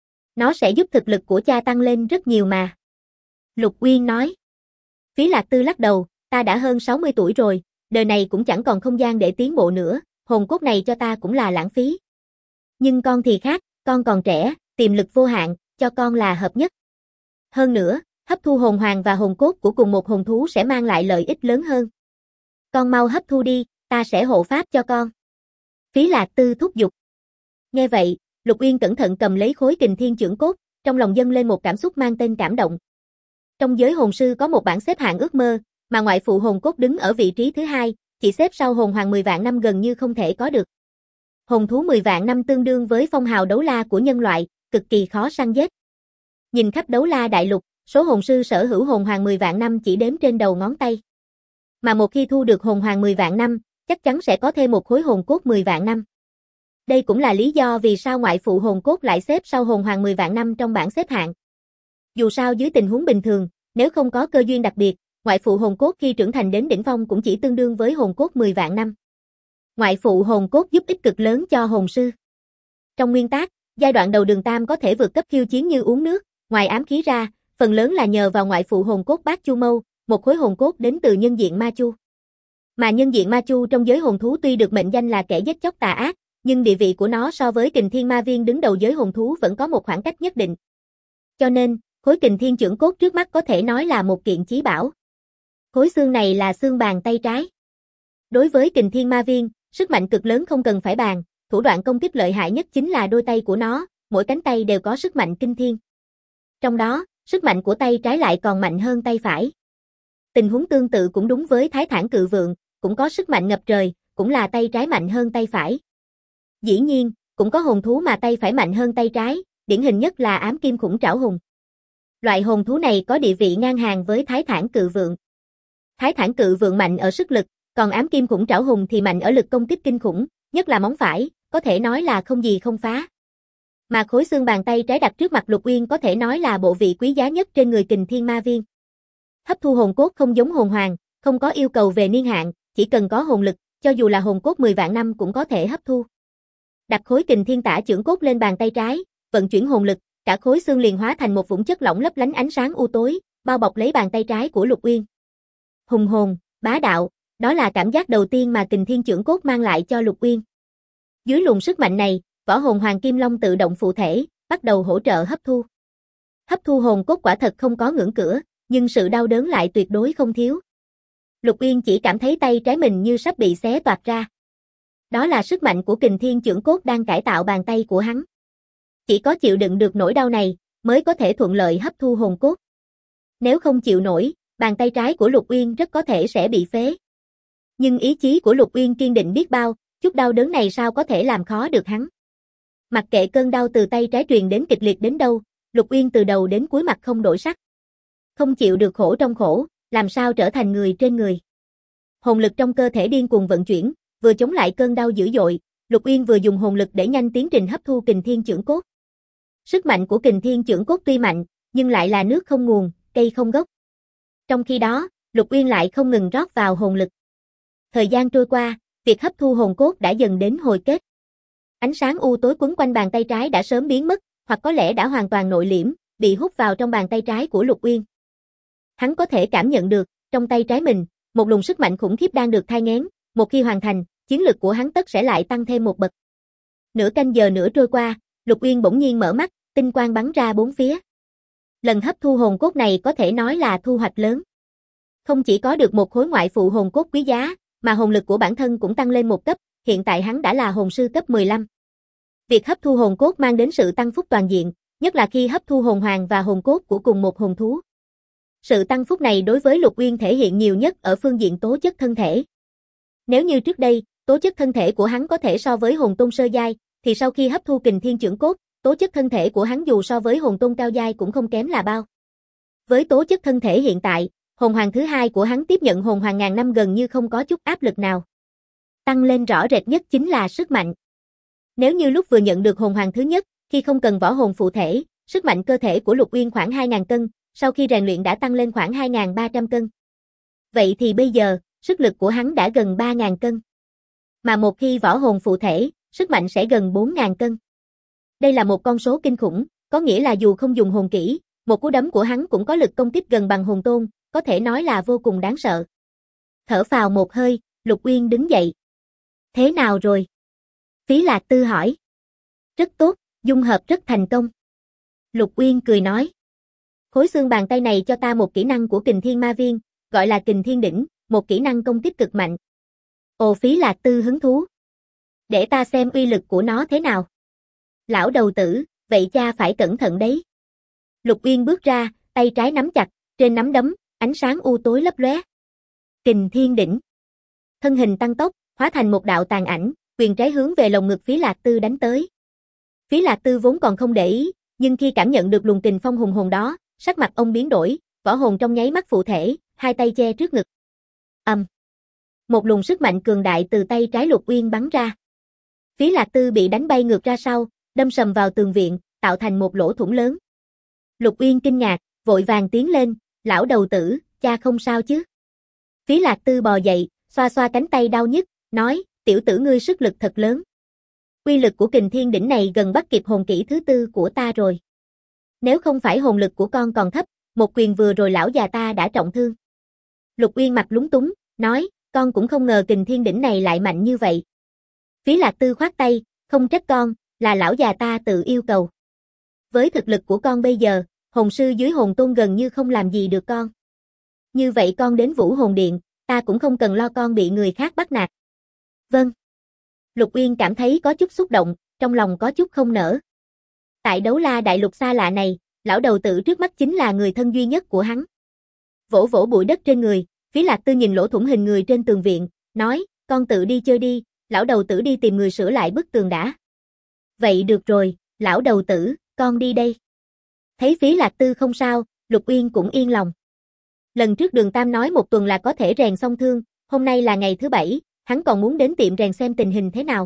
Nó sẽ giúp thực lực của cha tăng lên rất nhiều mà. Lục Uyên nói. Phí Lạc Tư lắc đầu, ta đã hơn 60 tuổi rồi, đời này cũng chẳng còn không gian để tiến bộ nữa, hồn cốt này cho ta cũng là lãng phí. Nhưng con thì khác, con còn trẻ, tiềm lực vô hạn, cho con là hợp nhất. Hơn nữa, Hấp thu hồn hoàng và hồn cốt của cùng một hồn thú sẽ mang lại lợi ích lớn hơn. Con mau hấp thu đi, ta sẽ hộ pháp cho con. Phí Lạc Tư thúc giục. Nghe vậy, Lục Uyên cẩn thận cầm lấy khối Kình Thiên Chưởng Cốt, trong lòng dâng lên một cảm xúc mang tên cảm động. Trong giới hồn sư có một bảng xếp hạng ước mơ, mà ngoại phụ hồn cốt đứng ở vị trí thứ hai, chỉ xếp sau hồn hoàng 10 vạn năm gần như không thể có được. Hồn thú 10 vạn năm tương đương với phong hào đấu la của nhân loại, cực kỳ khó săn giết. Nhìn khắp đấu la đại lục, số hồn sư sở hữu hồn hoàng 10 vạn năm chỉ đếm trên đầu ngón tay. Mà một khi thu được hồn hoàng 10 vạn năm, chắc chắn sẽ có thêm một khối hồn cốt 10 vạn năm. Đây cũng là lý do vì sao ngoại phụ hồn cốt lại xếp sau hồn hoàng 10 vạn năm trong bảng xếp hạng. Dù sao dưới tình huống bình thường, nếu không có cơ duyên đặc biệt, ngoại phụ hồn cốt khi trưởng thành đến đỉnh phong cũng chỉ tương đương với hồn cốt 10 vạn năm. Ngoại phụ hồn cốt giúp ích cực lớn cho hồn sư. Trong nguyên tắc, giai đoạn đầu Đường Tam có thể vượt cấp khiêu chiến như uống nước, ngoài ám khí ra, phần lớn là nhờ vào ngoại phụ hồn cốt Bát Chu Mâu, một khối hồn cốt đến từ nhân diện Ma Chu. Mà nhân diện Ma Chu trong giới hồn thú tuy được mệnh danh là kẻ giết chóc tà ác, nhưng địa vị của nó so với Kình Thiên Ma Viên đứng đầu giới hồn thú vẫn có một khoảng cách nhất định. Cho nên, khối Kình Thiên Chưởng Cốt trước mắt có thể nói là một kiện chí bảo. Khối xương này là xương bàn tay trái. Đối với Kình Thiên Ma Viên, sức mạnh cực lớn không cần phải bàn, thủ đoạn công kích lợi hại nhất chính là đôi tay của nó, mỗi cánh tay đều có sức mạnh kinh thiên. Trong đó, sức mạnh của tay trái lại còn mạnh hơn tay phải. Tình huống tương tự cũng đúng với Thái Thản Cự Vượng, cũng có sức mạnh ngập trời, cũng là tay trái mạnh hơn tay phải. Dĩ nhiên, cũng có hồn thú mà tay phải mạnh hơn tay trái, điển hình nhất là Ám Kim Khủng Trảo Hùng. Loại hồn thú này có địa vị ngang hàng với Thái Thản Cự Vượng. Thái Thản Cự Vượng mạnh ở sức lực, còn Ám Kim Khủng Trảo Hùng thì mạnh ở lực công kích kinh khủng, nhất là móng phải, có thể nói là không gì không phá. Mà khối xương bàn tay trái đặt trước mặt Lục Uyên có thể nói là bộ vị quý giá nhất trên người Kình Thiên Ma Viên. Hấp thu hồn cốt không giống hồn hoàng, không có yêu cầu về niên hạn, chỉ cần có hồn lực, cho dù là hồn cốt 10 vạn năm cũng có thể hấp thu. Đặt khối Kình Thiên Tả Chưởng Cốt lên bàn tay trái, vận chuyển hồn lực, cả khối xương liền hóa thành một vũng chất lỏng lấp lánh ánh sáng u tối, bao bọc lấy bàn tay trái của Lục Uyên. Hùng hồn, bá đạo, đó là cảm giác đầu tiên mà Kình Thiên Chưởng Cốt mang lại cho Lục Uyên. Dưới luồng sức mạnh này, võ hồn Hoàng Kim Long tự động phụ thể, bắt đầu hỗ trợ hấp thu. Hấp thu hồn cốt quả thật không có ngưỡng cửa, nhưng sự đau đớn lại tuyệt đối không thiếu. Lục Uyên chỉ cảm thấy tay trái mình như sắp bị xé toạc ra. Đó là sức mạnh của Kình Thiên Chưởng Cốt đang cải tạo bàn tay của hắn. Chỉ có chịu đựng được nỗi đau này, mới có thể thuận lợi hấp thu hồn cốt. Nếu không chịu nổi, bàn tay trái của Lục Uyên rất có thể sẽ bị phế. Nhưng ý chí của Lục Uyên kiên định biết bao, chút đau đớn này sao có thể làm khó được hắn. Mặc kệ cơn đau từ tay trái truyền đến kịch liệt đến đâu, Lục Uyên từ đầu đến cuối mặt không đổi sắc. Không chịu được khổ trong khổ, làm sao trở thành người trên người. Hồn lực trong cơ thể điên cuồng vận chuyển, vừa chống lại cơn đau dữ dội, Lục Uyên vừa dùng hồn lực đẩy nhanh tiến trình hấp thu Kình Thiên Chưởng Cốt. Sức mạnh của Kình Thiên Chưởng Cốt tuy mạnh, nhưng lại là nước không nguồn, cây không gốc. Trong khi đó, Lục Uyên lại không ngừng rót vào hồn lực. Thời gian trôi qua, việc hấp thu hồn cốt đã dần đến hồi kết. Ánh sáng u tối quấn quanh bàn tay trái đã sớm biến mất, hoặc có lẽ đã hoàn toàn nội liễm, bị hút vào trong bàn tay trái của Lục Uyên. Hắn có thể cảm nhận được, trong tay trái mình, một luồng sức mạnh khủng khiếp đang được thai nghén, một khi hoàn thành, chiến lực của hắn tất sẽ lại tăng thêm một bậc. Nửa canh giờ nữa trôi qua, Lục Uyên bỗng nhiên mở mắt, tinh quang bắn ra bốn phía. Lần hấp thu hồn cốt này có thể nói là thu hoạch lớn. Không chỉ có được một khối ngoại phụ hồn cốt quý giá, mà hồn lực của bản thân cũng tăng lên một cấp, hiện tại hắn đã là hồn sư cấp 15. Việc hấp thu hồn cốt mang đến sự tăng phúc toàn diện, nhất là khi hấp thu hồn hoàng và hồn cốt của cùng một hồn thú. Sự tăng phúc này đối với Lục Uyên thể hiện nhiều nhất ở phương diện tố chất thân thể. Nếu như trước đây, tố chất thân thể của hắn có thể so với hồn tôn sơ giai, thì sau khi hấp thu Kình Thiên Chưởng Cốt, tố chất thân thể của hắn dù so với hồn tôn cao giai cũng không kém là bao. Với tố chất thân thể hiện tại, hồn hoàng thứ hai của hắn tiếp nhận hồn hoàng ngàn năm gần như không có chút áp lực nào. Tăng lên rõ rệt nhất chính là sức mạnh. Nếu như lúc vừa nhận được hồn hoàng thứ nhất, khi không cần võ hồn phụ thể, sức mạnh cơ thể của Lục Uyên khoảng 2.000 cân, sau khi rèn luyện đã tăng lên khoảng 2.300 cân. Vậy thì bây giờ, sức lực của hắn đã gần 3.000 cân. Mà một khi võ hồn phụ thể, sức mạnh sẽ gần 4.000 cân. Đây là một con số kinh khủng, có nghĩa là dù không dùng hồn kỹ, một cú đấm của hắn cũng có lực công kích gần bằng hồn tôn, có thể nói là vô cùng đáng sợ. Thở phào một hơi, Lục Uyên đứng dậy. Thế nào rồi? Phí Lạc Tư hỏi. Rất tốt, dung hợp rất thành công. Lục Uyên cười nói. Khối xương bàn tay này cho ta một kỹ năng của Kình Thiên Ma Viên, gọi là Kình Thiên Đỉnh, một kỹ năng công kích cực mạnh. Ồ, Phí Lạc Tư hứng thú. Để ta xem uy lực của nó thế nào. Lão đầu tử, vậy cha phải cẩn thận đấy. Lục Uyên bước ra, tay trái nắm chặt, trên nắm đấm, ánh sáng u tối lấp lóe. Kình Thiên Đỉnh. Thân hình tăng tốc, hóa thành một đạo tàn ảnh, quyền trái hướng về lồng ngực Phí Lạc Tư đánh tới. Phí Lạc Tư vốn còn không để ý, nhưng khi cảm nhận được luồng kình phong hùng hồn đó, sắc mặt ông biến đổi, võ hồn trong nháy mắt phụ thể, hai tay che trước ngực. Một luồng sức mạnh cường đại từ tay trái Lục Uyên bắn ra. Phí Lạc Tư bị đánh bay ngược ra sau, đâm sầm vào tường viện, tạo thành một lỗ thủng lớn. Lục Uyên kinh ngạc, vội vàng tiến lên, lão đầu tử, cha không sao chứ? Phí Lạc Tư bò dậy, xoa xoa cánh tay đau nhức, nói, tiểu tử ngươi sức lực thật lớn. Uy lực của Kình Thiên Đỉnh này gần bắt kịp hồn kỹ thứ tư của ta rồi. Nếu không phải hồn lực của con còn thấp, một quyền vừa rồi lão già ta đã trọng thương. Lục Uyên mặt lúng túng, nói, con cũng không ngờ Kình Thiên Đỉnh này lại mạnh như vậy. Phí Lạc Tư khoát tay, không trách con, là lão già ta tự yêu cầu. Với thực lực của con bây giờ, hồn sư dưới hồn tôn gần như không làm gì được con. Như vậy con đến Vũ Hồn Điện, ta cũng không cần lo con bị người khác bắt nạt. Vâng. Lục Uyên cảm thấy có chút xúc động, trong lòng có chút không nỡ. Tại Đấu La đại lục xa lạ này, lão đầu tử trước mắt chính là người thân duy nhất của hắn. Vỗ vỗ bụi đất trên người, Phí Lạc Tư nhìn lỗ thủng hình người trên tường viện, nói, con tự đi chơi đi, lão đầu tử đi tìm người sửa lại bức tường đã. Vậy được rồi, lão đầu tử, con đi đây. Thấy Phí Lạc Tư không sao, Lục Uyên cũng yên lòng. Lần trước Đường Tam nói một tuần là có thể rèn xong thương, hôm nay là ngày thứ 7, hắn còn muốn đến tiệm rèn xem tình hình thế nào.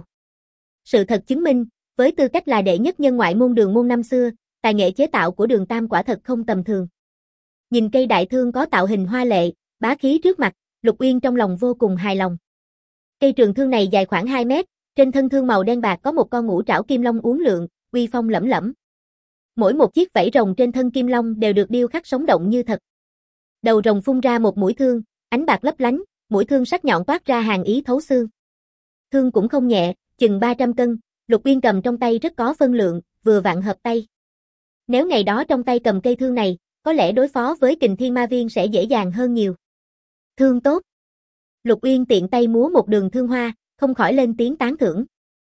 Sự thật chứng minh, với tư cách là đệ nhất nhân ngoại môn Đường môn năm xưa, tài nghệ chế tạo của Đường Tam quả thật không tầm thường. Nhìn cây đại thương có tạo hình hoa lệ, bá khí trước mặt, Lục Uyên trong lòng vô cùng hài lòng. Cây trường thương này dài khoảng 2 mét, trên thân thương màu đen bạc có một con ngũ trảo kim long uốn lượn, uy phong lẫm lẫm. Mỗi một chiếc vảy rồng trên thân kim long đều được điêu khắc sống động như thật. Đầu rồng phun ra một mũi thương, ánh bạc lấp lánh, mũi thương sắc nhọn toát ra hàn ý thấu xương. Thương cũng không nhẹ, chừng 300 cân, Lục Uyên cầm trong tay rất có phân lượng, vừa vặn hợp tay. Nếu ngày đó trong tay cầm cây thương này, có lẽ đối phó với Kình Thiên Ma Viên sẽ dễ dàng hơn nhiều. Thương tốt. Lục Uyên tiện tay múa một đường thương hoa, không khỏi lên tiếng tán thưởng.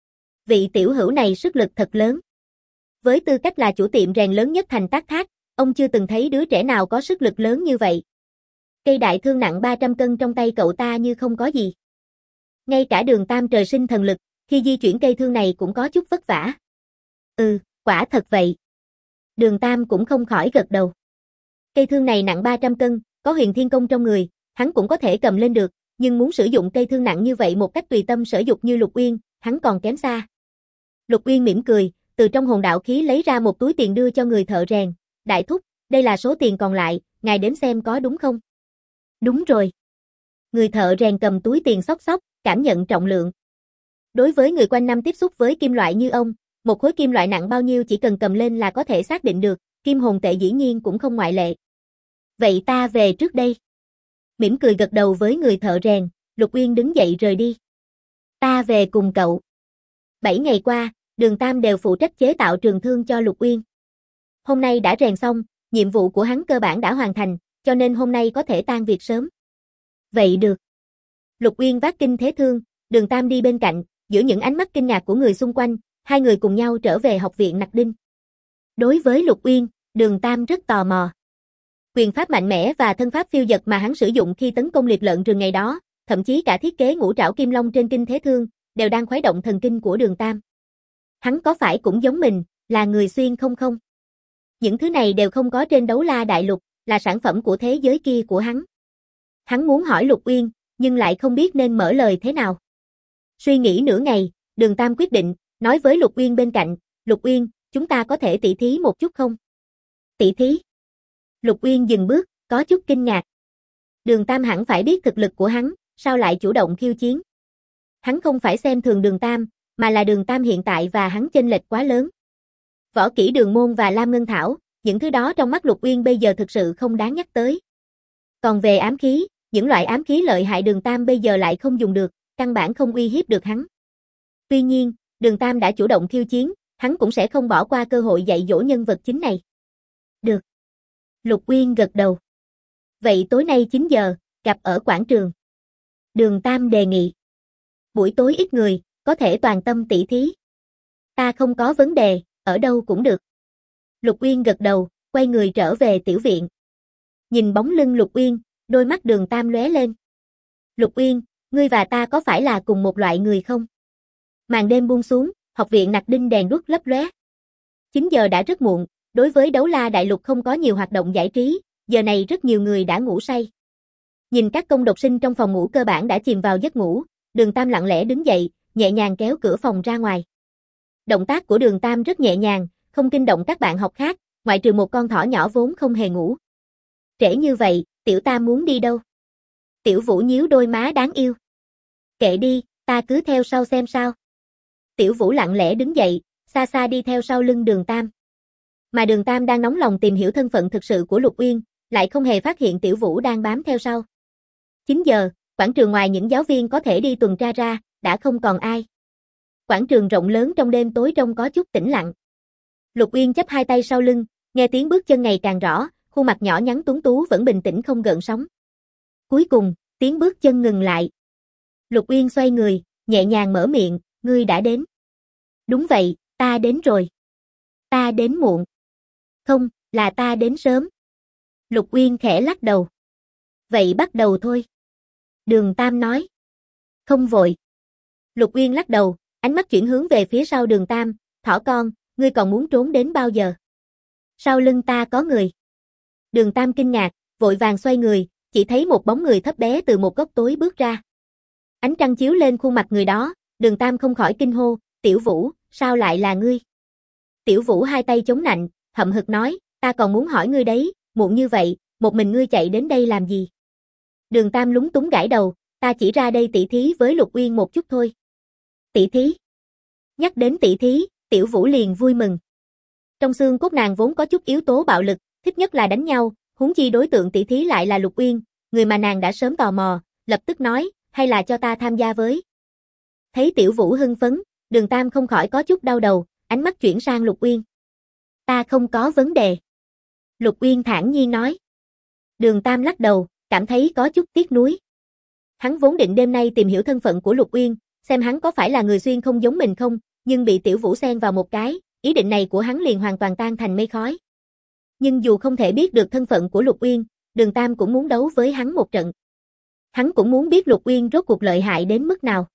Vị tiểu hữu này sức lực thật lớn. Với tư cách là chủ tiệm rèn lớn nhất thành Tác Thác, ông chưa từng thấy đứa trẻ nào có sức lực lớn như vậy. Cây đại thương nặng 300 cân trong tay cậu ta như không có gì. Ngay cả Đường Tam trời sinh thần lực, khi di chuyển cây thương này cũng có chút vất vả. Quả thật vậy. Đường Tam cũng không khỏi gật đầu. Cây thương này nặng 300 cân, có Huyền Thiên Công trong người, hắn cũng có thể cầm lên được, nhưng muốn sử dụng cây thương nặng như vậy một cách tùy tâm sở dục như Lục Uyên, hắn còn kém xa. Lục Uyên mỉm cười, từ trong hồn đạo khí lấy ra một túi tiền đưa cho người thợ rèn. Đại thúc, đây là số tiền còn lại, ngài đếm xem có đúng không? Đúng rồi. Người thợ rèn cầm túi tiền xóc xóc, cảm nhận trọng lượng. Đối với người quanh năm tiếp xúc với kim loại như ông, một khối kim loại nặng bao nhiêu chỉ cần cầm lên là có thể xác định được, kim hồn tệ dĩ nhiên cũng không ngoại lệ. Vậy ta về trước đây. Mỉm cười gật đầu với người thợ rèn, Lục Uyên đứng dậy rời đi. Ta về cùng cậu. 7 ngày qua, Đường Tam đều phụ trách chế tạo trường thương cho Lục Uyên. Hôm nay đã rèn xong, nhiệm vụ của hắn cơ bản đã hoàn thành, cho nên hôm nay có thể tan việc sớm. Vậy được. Lục Uyên vác kinh thế thương, Đường Tam đi bên cạnh, giữa những ánh mắt kinh ngạc của người xung quanh, hai người cùng nhau trở về học viện Nặc Đinh. Đối với Lục Uyên, Đường Tam rất tò mò. Quyền pháp mạnh mẽ và thân pháp phiêu dật mà hắn sử dụng khi tấn công liệt lợn rừng ngày đó, thậm chí cả thiết kế ngũ trảo kim long trên kinh thế thương, đều đang khuấy động thần kinh của Đường Tam. Hắn có phải cũng giống mình, là người xuyên không? Những thứ này đều không có trên Đấu La đại lục, là sản phẩm của thế giới kia của hắn. Hắn muốn hỏi Lục Uyên, nhưng lại không biết nên mở lời thế nào. Suy nghĩ nửa ngày, Đường Tam quyết định, nói với Lục Uyên bên cạnh, Lục Uyên, chúng ta có thể tỉ thí một chút không? Tỉ thí? Lục Uyên dừng bước, có chút kinh ngạc. Đường Tam hẳn phải biết thực lực của hắn, sao lại chủ động khiêu chiến? Hắn không phải xem thường Đường Tam, mà là Đường Tam hiện tại và hắn chênh lệch quá lớn. Võ kỹ Đường môn và Lam Ngân Thảo, những thứ đó trong mắt Lục Uyên bây giờ thực sự không đáng nhắc tới. Còn về ám khí, những loại ám khí lợi hại Đường Tam bây giờ lại không dùng được, căn bản không uy hiếp được hắn. Tuy nhiên, Đường Tam đã chủ động khiêu chiến, hắn cũng sẽ không bỏ qua cơ hội dạy dỗ nhân vật chính này. Được. Lục Uyên gật đầu. Vậy tối nay 9 giờ, gặp ở quảng trường. Đường Tam đề nghị. Buổi tối ít người, có thể toàn tâm tỉ thí. Ta không có vấn đề, ở đâu cũng được. Lục Uyên gật đầu, quay người trở về tiểu viện. Nhìn bóng lưng Lục Uyên, đôi mắt Đường Tam lóe lên. Lục Uyên, ngươi và ta có phải là cùng một loại người không? Màn đêm buông xuống, học viện Nặc Đinh đèn đuốc lấp lóe. 9 giờ đã rất muộn, đối với Đấu La Đại Lục không có nhiều hoạt động giải trí, giờ này rất nhiều người đã ngủ say. Nhìn các công độc sinh trong phòng ngủ cơ bản đã chìm vào giấc ngủ, Đường Tam lặng lẽ đứng dậy, nhẹ nhàng kéo cửa phòng ra ngoài. Động tác của Đường Tam rất nhẹ nhàng, không kinh động các bạn học khác, ngoại trừ một con thỏ nhỏ vốn không hề ngủ. Trễ như vậy, Tiểu Tam muốn đi đâu? Tiểu Vũ nhíu đôi má đáng yêu. Kệ đi, ta cứ theo sau xem sao. Tiểu Vũ lặng lẽ đứng dậy, xa xa đi theo sau lưng Đường Tam. Mà Đường Tam đang nóng lòng tìm hiểu thân phận thực sự của Lục Uyên, lại không hề phát hiện Tiểu Vũ đang bám theo sau. 9 giờ, quảng trường ngoài những giáo viên có thể đi tuần tra ra, đã không còn ai. Quảng trường rộng lớn trong đêm tối trông có chút tĩnh lặng. Lục Uyên chắp hai tay sau lưng, nghe tiếng bước chân ngày càng rõ, khuôn mặt nhỏ nhắn tuấn tú vẫn bình tĩnh không gợn sóng. Cuối cùng, tiếng bước chân ngừng lại. Lục Uyên xoay người, nhẹ nhàng mở miệng, ngươi đã đến. Đúng vậy, ta đến rồi. Ta đến muộn. Không, là ta đến sớm. Lục Uyên khẽ lắc đầu. Vậy bắt đầu thôi. Đường Tam nói. Không vội. Lục Uyên lắc đầu, ánh mắt chuyển hướng về phía sau Đường Tam, thỏ con, ngươi còn muốn trốn đến bao giờ? Sau lưng ta có người. Đường Tam kinh ngạc, vội vàng xoay người, chỉ thấy một bóng người thấp bé từ một góc tối bước ra. Ánh trăng chiếu lên khuôn mặt người đó, Đường Tam không khỏi kinh hô, Tiểu Vũ, sao lại là ngươi? Tiểu Vũ hai tay chống nạnh, hậm hực nói, ta còn muốn hỏi ngươi đấy, muộn như vậy, một mình ngươi chạy đến đây làm gì? Đường Tam lúng túng gãi đầu, ta chỉ ra đây tỉ thí với Lục Uyên một chút thôi. Tỉ thí? Nhắc đến tỉ thí, Tiểu Vũ liền vui mừng. Trong xương cốt nàng vốn có chút yếu tố bạo lực, thích nhất là đánh nhau, huống chi đối tượng tỉ thí lại là Lục Uyên, người mà nàng đã sớm tò mò, lập tức nói, hay là cho ta tham gia với. Thấy Tiểu Vũ hưng phấn, Đường Tam không khỏi có chút đau đầu, ánh mắt chuyển sang Lục Uyên. Ta không có vấn đề. Lục Uyên thản nhiên nói. Đường Tam lắc đầu, cảm thấy có chút tiếc nuối. Hắn vốn định đêm nay tìm hiểu thân phận của Lục Uyên, xem hắn có phải là người xuyên không giống mình không, nhưng bị Tiểu Vũ xen vào một cái, ý định này của hắn liền hoàn toàn tan thành mây khói. Nhưng dù không thể biết được thân phận của Lục Uyên, Đường Tam cũng muốn đấu với hắn một trận. Hắn cũng muốn biết Lục Uyên rốt cuộc lợi hại đến mức nào.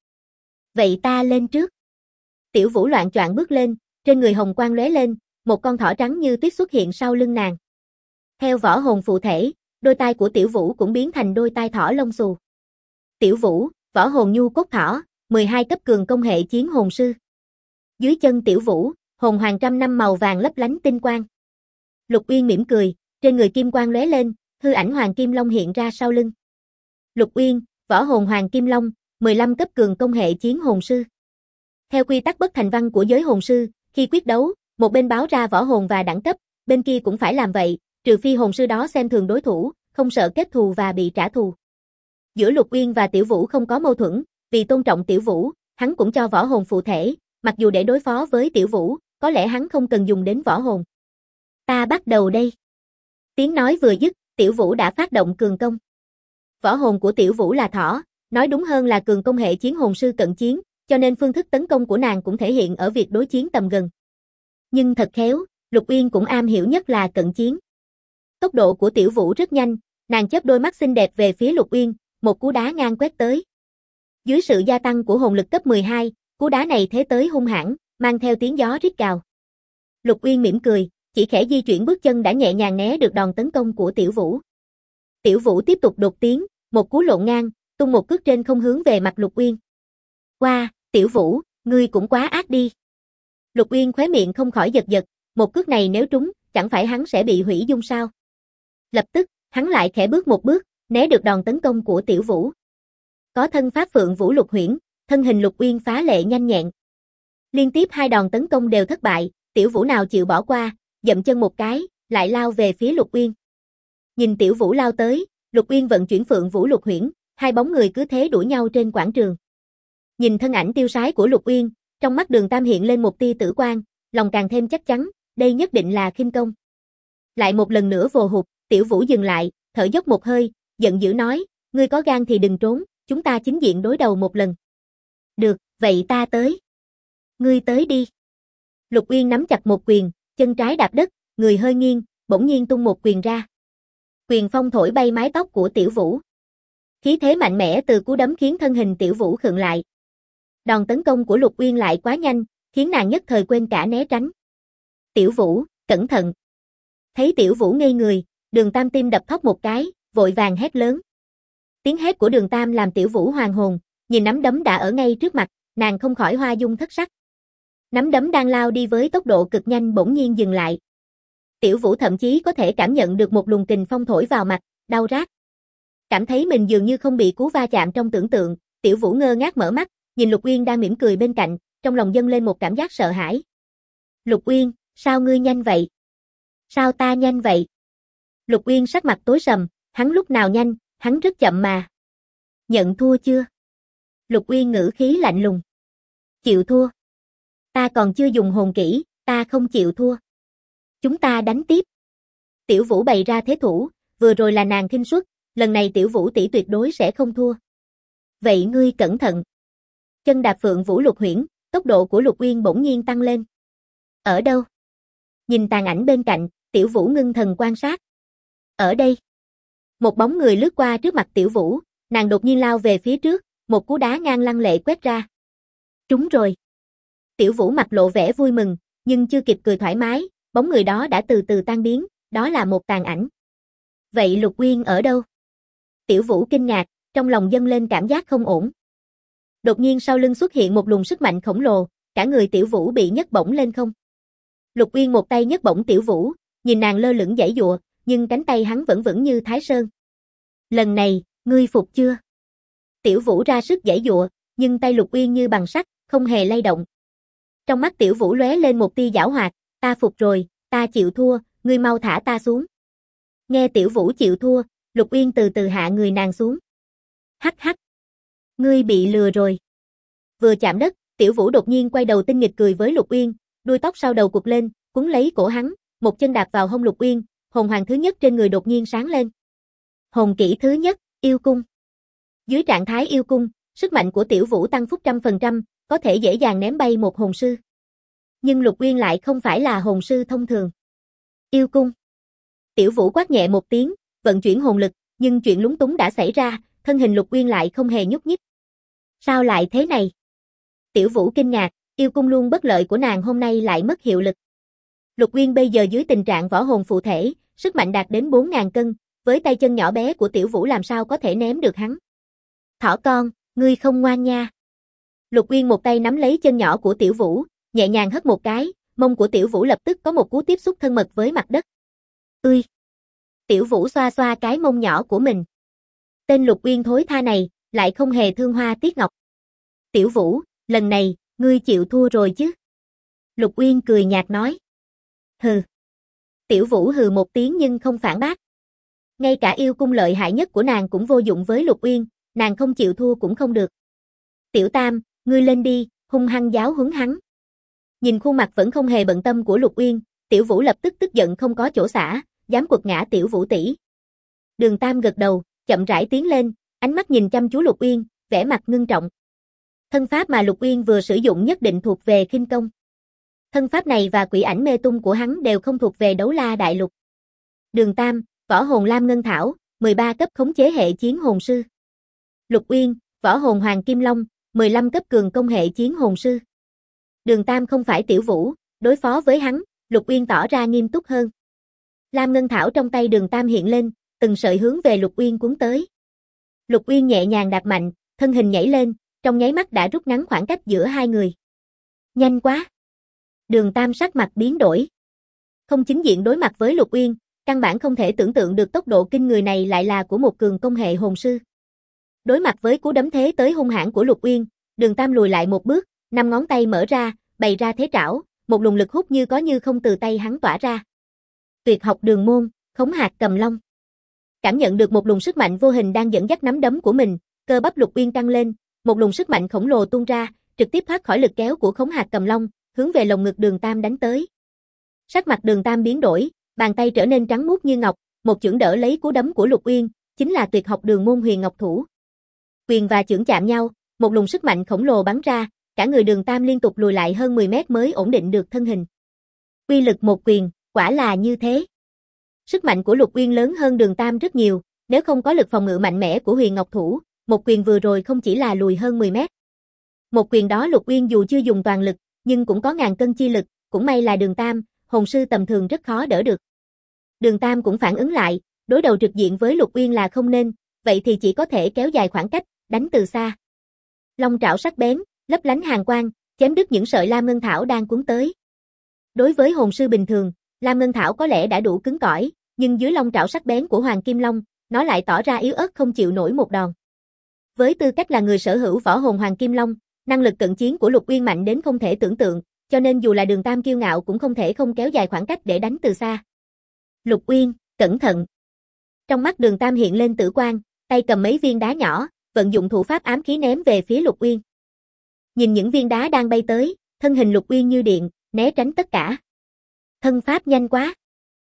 Vậy ta lên trước. Tiểu Vũ loạng choạng bước lên, trên người hồng quang lóe lên, một con thỏ trắng như tuyết xuất hiện sau lưng nàng. Theo võ hồn phụ thể, đôi tai của Tiểu Vũ cũng biến thành đôi tai thỏ lông xù. Tiểu Vũ, võ hồn nhu cốt thỏ, 12 cấp cường công hệ chiến hồn sư. Dưới chân Tiểu Vũ, hồn hoàng trăm năm màu vàng lấp lánh tinh quang. Lục Uyên mỉm cười, trên người kim quang lóe lên, hư ảnh hoàng kim long hiện ra sau lưng. Lục Uyên, võ hồn hoàng kim long, 15 cấp cường công hệ chiến hồn sư. Theo quy tắc bất thành văn của giới hồn sư, khi quyết đấu, một bên báo ra võ hồn và đẳng cấp, bên kia cũng phải làm vậy, trừ phi hồn sư đó xem thường đối thủ, không sợ kết thù và bị trả thù. Giữa Lục Uyên và Tiểu Vũ không có mâu thuẫn, vì tôn trọng Tiểu Vũ, hắn cũng cho võ hồn phụ thể, mặc dù để đối phó với Tiểu Vũ, có lẽ hắn không cần dùng đến võ hồn. Ta bắt đầu đây. Tiếng nói vừa dứt, Tiểu Vũ đã phát động cường công. Võ hồn của Tiểu Vũ là thỏ, nói đúng hơn là cường công hệ chiến hồn sư cận chiến, cho nên phương thức tấn công của nàng cũng thể hiện ở việc đối chiến tầm gần. Nhưng thật khéo, Lục Uyên cũng am hiểu nhất là cận chiến. Tốc độ của Tiểu Vũ rất nhanh, nàng chớp đôi mắt xinh đẹp về phía Lục Uyên, một cú đá ngang quét tới. Dưới sự gia tăng của hồn lực cấp 12, cú đá này thế tới hung hãn, mang theo tiếng gió rít gào. Lục Uyên mỉm cười, chỉ khẽ di chuyển bước chân đã nhẹ nhàng né được đòn tấn công của Tiểu Vũ. Tiểu Vũ tiếp tục đột tiến, một cú lộn ngang, tung một cước trên không hướng về mặt Lục Uyên. Wow, Tiểu Vũ, ngươi cũng quá ác đi. Lục Uyên khóe miệng không khỏi giật giật, một cước này nếu trúng, chẳng phải hắn sẽ bị hủy dung sao? Lập tức, hắn lại khẽ bước một bước, né được đòn tấn công của Tiểu Vũ. Có thân pháp Phượng Vũ Lục Huyễn, thân hình Lục Uyên phá lệ nhanh nhẹn. Liên tiếp hai đòn tấn công đều thất bại, Tiểu Vũ nào chịu bỏ qua, dậm chân một cái, lại lao về phía Lục Uyên. Nhìn Tiểu Vũ lao tới, Lục Uyên vận chuyển Phượng Vũ Lục Huyễn, hai bóng người cứ thế đuổi nhau trên quảng trường. Nhìn thân ảnh tiêu sái của Lục Uyên, trong mắt Đường Tam hiện lên một tia tử quang, lòng càng thêm chắc chắn, đây nhất định là khinh công. Lại một lần nữa vồ hụt, Tiểu Vũ dừng lại, thở dốc một hơi, giận dữ nói, ngươi có gan thì đừng trốn, chúng ta chính diện đối đầu một lần. Được, vậy ta tới. Ngươi tới đi. Lục Uyên nắm chặt một quyền, chân trái đạp đất, người hơi nghiêng, bỗng nhiên tung một quyền ra. Quyền phong thổi bay mái tóc của Tiểu Vũ. Khí thế mạnh mẽ từ cú đấm khiến thân hình Tiểu Vũ khựng lại. Đòn tấn công của Lục Uyên lại quá nhanh, khiến nàng nhất thời quên cả né tránh. Tiểu Vũ, cẩn thận. Thấy Tiểu Vũ ngây người, Đường Tam tim đập thót một cái, vội vàng hét lớn. Tiếng hét của Đường Tam làm Tiểu Vũ hoàn hồn, nhìn nắm đấm đã ở ngay trước mặt, nàng không khỏi hoa dung thất sắc. Nắm đấm đang lao đi với tốc độ cực nhanh bỗng nhiên dừng lại. Tiểu Vũ thậm chí có thể cảm nhận được một luồng kình phong thổi vào mặt, đau rát. Cảm thấy mình dường như không bị cú va chạm trong tưởng tượng, Tiểu Vũ ngơ ngác mở mắt, nhìn Lục Uyên đang mỉm cười bên cạnh, trong lòng dâng lên một cảm giác sợ hãi. Lục Uyên, sao ngươi nhanh vậy? Sao ta nhanh vậy? Lục Uyên sắc mặt tối sầm, hắn lúc nào nhanh, hắn rất chậm mà. Nhận thua chưa? Lục Uyên ngữ khí lạnh lùng. Chịu thua. Ta còn chưa dùng hồn kỹ, ta không chịu thua. Chúng ta đánh tiếp. Tiểu Vũ bày ra thế thủ, vừa rồi là nàng khinh suất, lần này Tiểu Vũ tỷ tuyệt đối sẽ không thua. Vậy ngươi cẩn thận. Chân đạp Phượng Vũ Lục Huyễn, tốc độ của Lục Uyên bỗng nhiên tăng lên. Ở đâu? Nhìn tàn ảnh bên cạnh, Tiểu Vũ ngưng thần quan sát. Ở đây. Một bóng người lướt qua trước mặt Tiểu Vũ, nàng đột nhiên lao về phía trước, một cú đá ngang lăng lệ quét ra. Trúng rồi. Tiểu Vũ mặt lộ vẻ vui mừng, nhưng chưa kịp cười thoải mái, bóng người đó đã từ từ tan biến, đó là một tàn ảnh. Vậy Lục Uyên ở đâu? Tiểu Vũ kinh ngạc, trong lòng dâng lên cảm giác không ổn. Đột nhiên sau lưng xuất hiện một luồng sức mạnh khổng lồ, cả người Tiểu Vũ bị nhấc bổng lên không. Lục Uyên một tay nhấc bổng Tiểu Vũ, nhìn nàng lơ lửng giãy giụa, nhưng cánh tay hắn vẫn vững như Thái Sơn. Lần này, ngươi phục chưa? Tiểu Vũ ra sức giãy giụa, nhưng tay Lục Uyên như bằng sắt, không hề lay động. Trong mắt Tiểu Vũ lóe lên một tia giảo hoạt, ta phục rồi, ta chịu thua, ngươi mau thả ta xuống. Nghe Tiểu Vũ chịu thua, Lục Uyên từ từ hạ người nàng xuống. Hắc hắc. Ngươi bị lừa rồi. Vừa chạm đất, Tiểu Vũ đột nhiên quay đầu tinh nghịch cười với Lục Uyên, đuôi tóc sau đầu cụp lên, cuốn lấy cổ hắn, một chân đạp vào hông Lục Uyên, hồn hoàng thứ nhất trên người đột nhiên sáng lên. Hồn kỹ thứ nhất, yêu cung. Dưới trạng thái yêu cung, sức mạnh của Tiểu Vũ tăng phúc 100%, có thể dễ dàng ném bay một hồn sư. Nhưng Lục Uyên lại không phải là hồn sư thông thường. Yêu cung. Tiểu Vũ quát nhẹ một tiếng, vận chuyển hồn lực, nhưng chuyện lúng túng đã xảy ra, thân hình Lục Uyên lại không hề nhúc nhích. Sao lại thế này? Tiểu Vũ kinh ngạc, yêu cung luôn bất lợi của nàng hôm nay lại mất hiệu lực. Lục Uyên bây giờ dưới tình trạng võ hồn phụ thể, sức mạnh đạt đến 4.000 cân, với tay chân nhỏ bé của Tiểu Vũ làm sao có thể ném được hắn. Thỏ con, ngươi không ngoan nha. Lục Uyên một tay nắm lấy chân nhỏ của Tiểu Vũ, nhẹ nhàng hất một cái, mông của Tiểu Vũ lập tức có một cú tiếp xúc thân mật với mặt đất. Ươi! Tiểu Vũ xoa xoa cái mông nhỏ của mình. Tên Lục Uyên thối tha này, lại không hề thương hoa tiếc ngọc. Tiểu Vũ, lần này, ngươi chịu thua rồi chứ? Lục Uyên cười nhạt nói. Hừ. Tiểu Vũ hừ một tiếng nhưng không phản bác. Ngay cả yêu cung lợi hại nhất của nàng cũng vô dụng với Lục Uyên, nàng không chịu thua cũng không được. Tiểu Tam, ngươi lên đi, hung hăng giáo huấn hắn. Nhìn khuôn mặt vẫn không hề bận tâm của Lục Uyên, Tiểu Vũ lập tức tức giận không có chỗ xả, dám quật ngã Tiểu Vũ tỷ. Đường Tam gật đầu, chậm rãi tiến lên, ánh mắt nhìn chăm chú Lục Uyên, vẻ mặt ngưng trọng. Thân pháp mà Lục Uyên vừa sử dụng nhất định thuộc về khinh công. Thân pháp này và quỷ ảnh mê tung của hắn đều không thuộc về đấu la đại lục. Đường Tam, võ hồn lam ngân thảo, 13 cấp khống chế hệ chiến hồn sư. Lục Uyên, võ hồn hoàng kim long, 15 cấp cường công hệ chiến hồn sư. Đường Tam không phải Tiểu Vũ, đối phó với hắn, Lục Uyên tỏ ra nghiêm túc hơn. Lam ngân thảo trong tay Đường Tam hiện lên, từng sợi hướng về Lục Uyên cuốn tới. Lục Uyên nhẹ nhàng đạp mạnh, thân hình nhảy lên, trong nháy mắt đã rút ngắn khoảng cách giữa hai người. Nhanh quá! Đường Tam sắc mặt biến đổi. Không chính diện đối mặt với Lục Uyên, căn bản không thể tưởng tượng được tốc độ kinh người này lại là của một cường công hệ hồn sư. Đối mặt với cú đấm thế tới hung hãn của Lục Uyên, Đường Tam lùi lại một bước, 5 ngón tay mở ra, bày ra thế trảo, một luồng lực hút như có như không từ tay hắn tỏa ra. Tuyệt học Đường môn, Khống hạt cầm long. Cảm nhận được một luồng sức mạnh vô hình đang dẫn dắt nắm đấm của mình, cơ bắp Lục Uyên tăng lên, một luồng sức mạnh khổng lồ tuôn ra, trực tiếp thoát khỏi lực kéo của Khống hạt cầm long, hướng về lồng ngực Đường Tam đánh tới. Sắc mặt Đường Tam biến đổi, bàn tay trở nên trắng muốt như ngọc, một chưởng đỡ lấy cú đấm của Lục Uyên, chính là tuyệt học Đường môn Huyền Ngọc Thủ. Quyền và chưởng chạm nhau, một luồng sức mạnh khổng lồ bắn ra, cả người Đường Tam liên tục lùi lại hơn 10 mét mới ổn định được thân hình. Uy lực một quyền, quả là như thế. Sức mạnh của Lục Uyên lớn hơn Đường Tam rất nhiều, nếu không có lực phòng ngự mạnh mẽ của Huyền Ngọc Thủ, một quyền vừa rồi không chỉ là lùi hơn 10 mét. Một quyền đó Lục Uyên dù chưa dùng toàn lực, nhưng cũng có ngàn cân chi lực, cũng may là Đường Tam, hồn sư tầm thường rất khó đỡ được. Đường Tam cũng phản ứng lại, đối đầu trực diện với Lục Uyên là không nên, vậy thì chỉ có thể kéo dài khoảng cách, đánh từ xa. Long trảo sắc bén, lấp lánh hàn quang, chém đứt những sợi lam ngân thảo đang cuốn tới. Đối với hồn sư bình thường, lam ngân thảo có lẽ đã đủ cứng cỏi, nhưng dưới long trảo sắc bén của Hoàng Kim Long, nó lại tỏ ra yếu ớt không chịu nổi một đòn. Với tư cách là người sở hữu võ hồn Hoàng Kim Long, năng lực cận chiến của Lục Uyên mạnh đến không thể tưởng tượng, cho nên dù là Đường Tam kiêu ngạo cũng không thể không kéo dài khoảng cách để đánh từ xa. Lục Uyên, cẩn thận. Trong mắt Đường Tam hiện lên tử quang, tay cầm mấy viên đá nhỏ, vận dụng thủ pháp ám khí ném về phía Lục Uyên. Nhìn những viên đá đang bay tới, thân hình Lục Uyên như điện, né tránh tất cả. Thân pháp nhanh quá.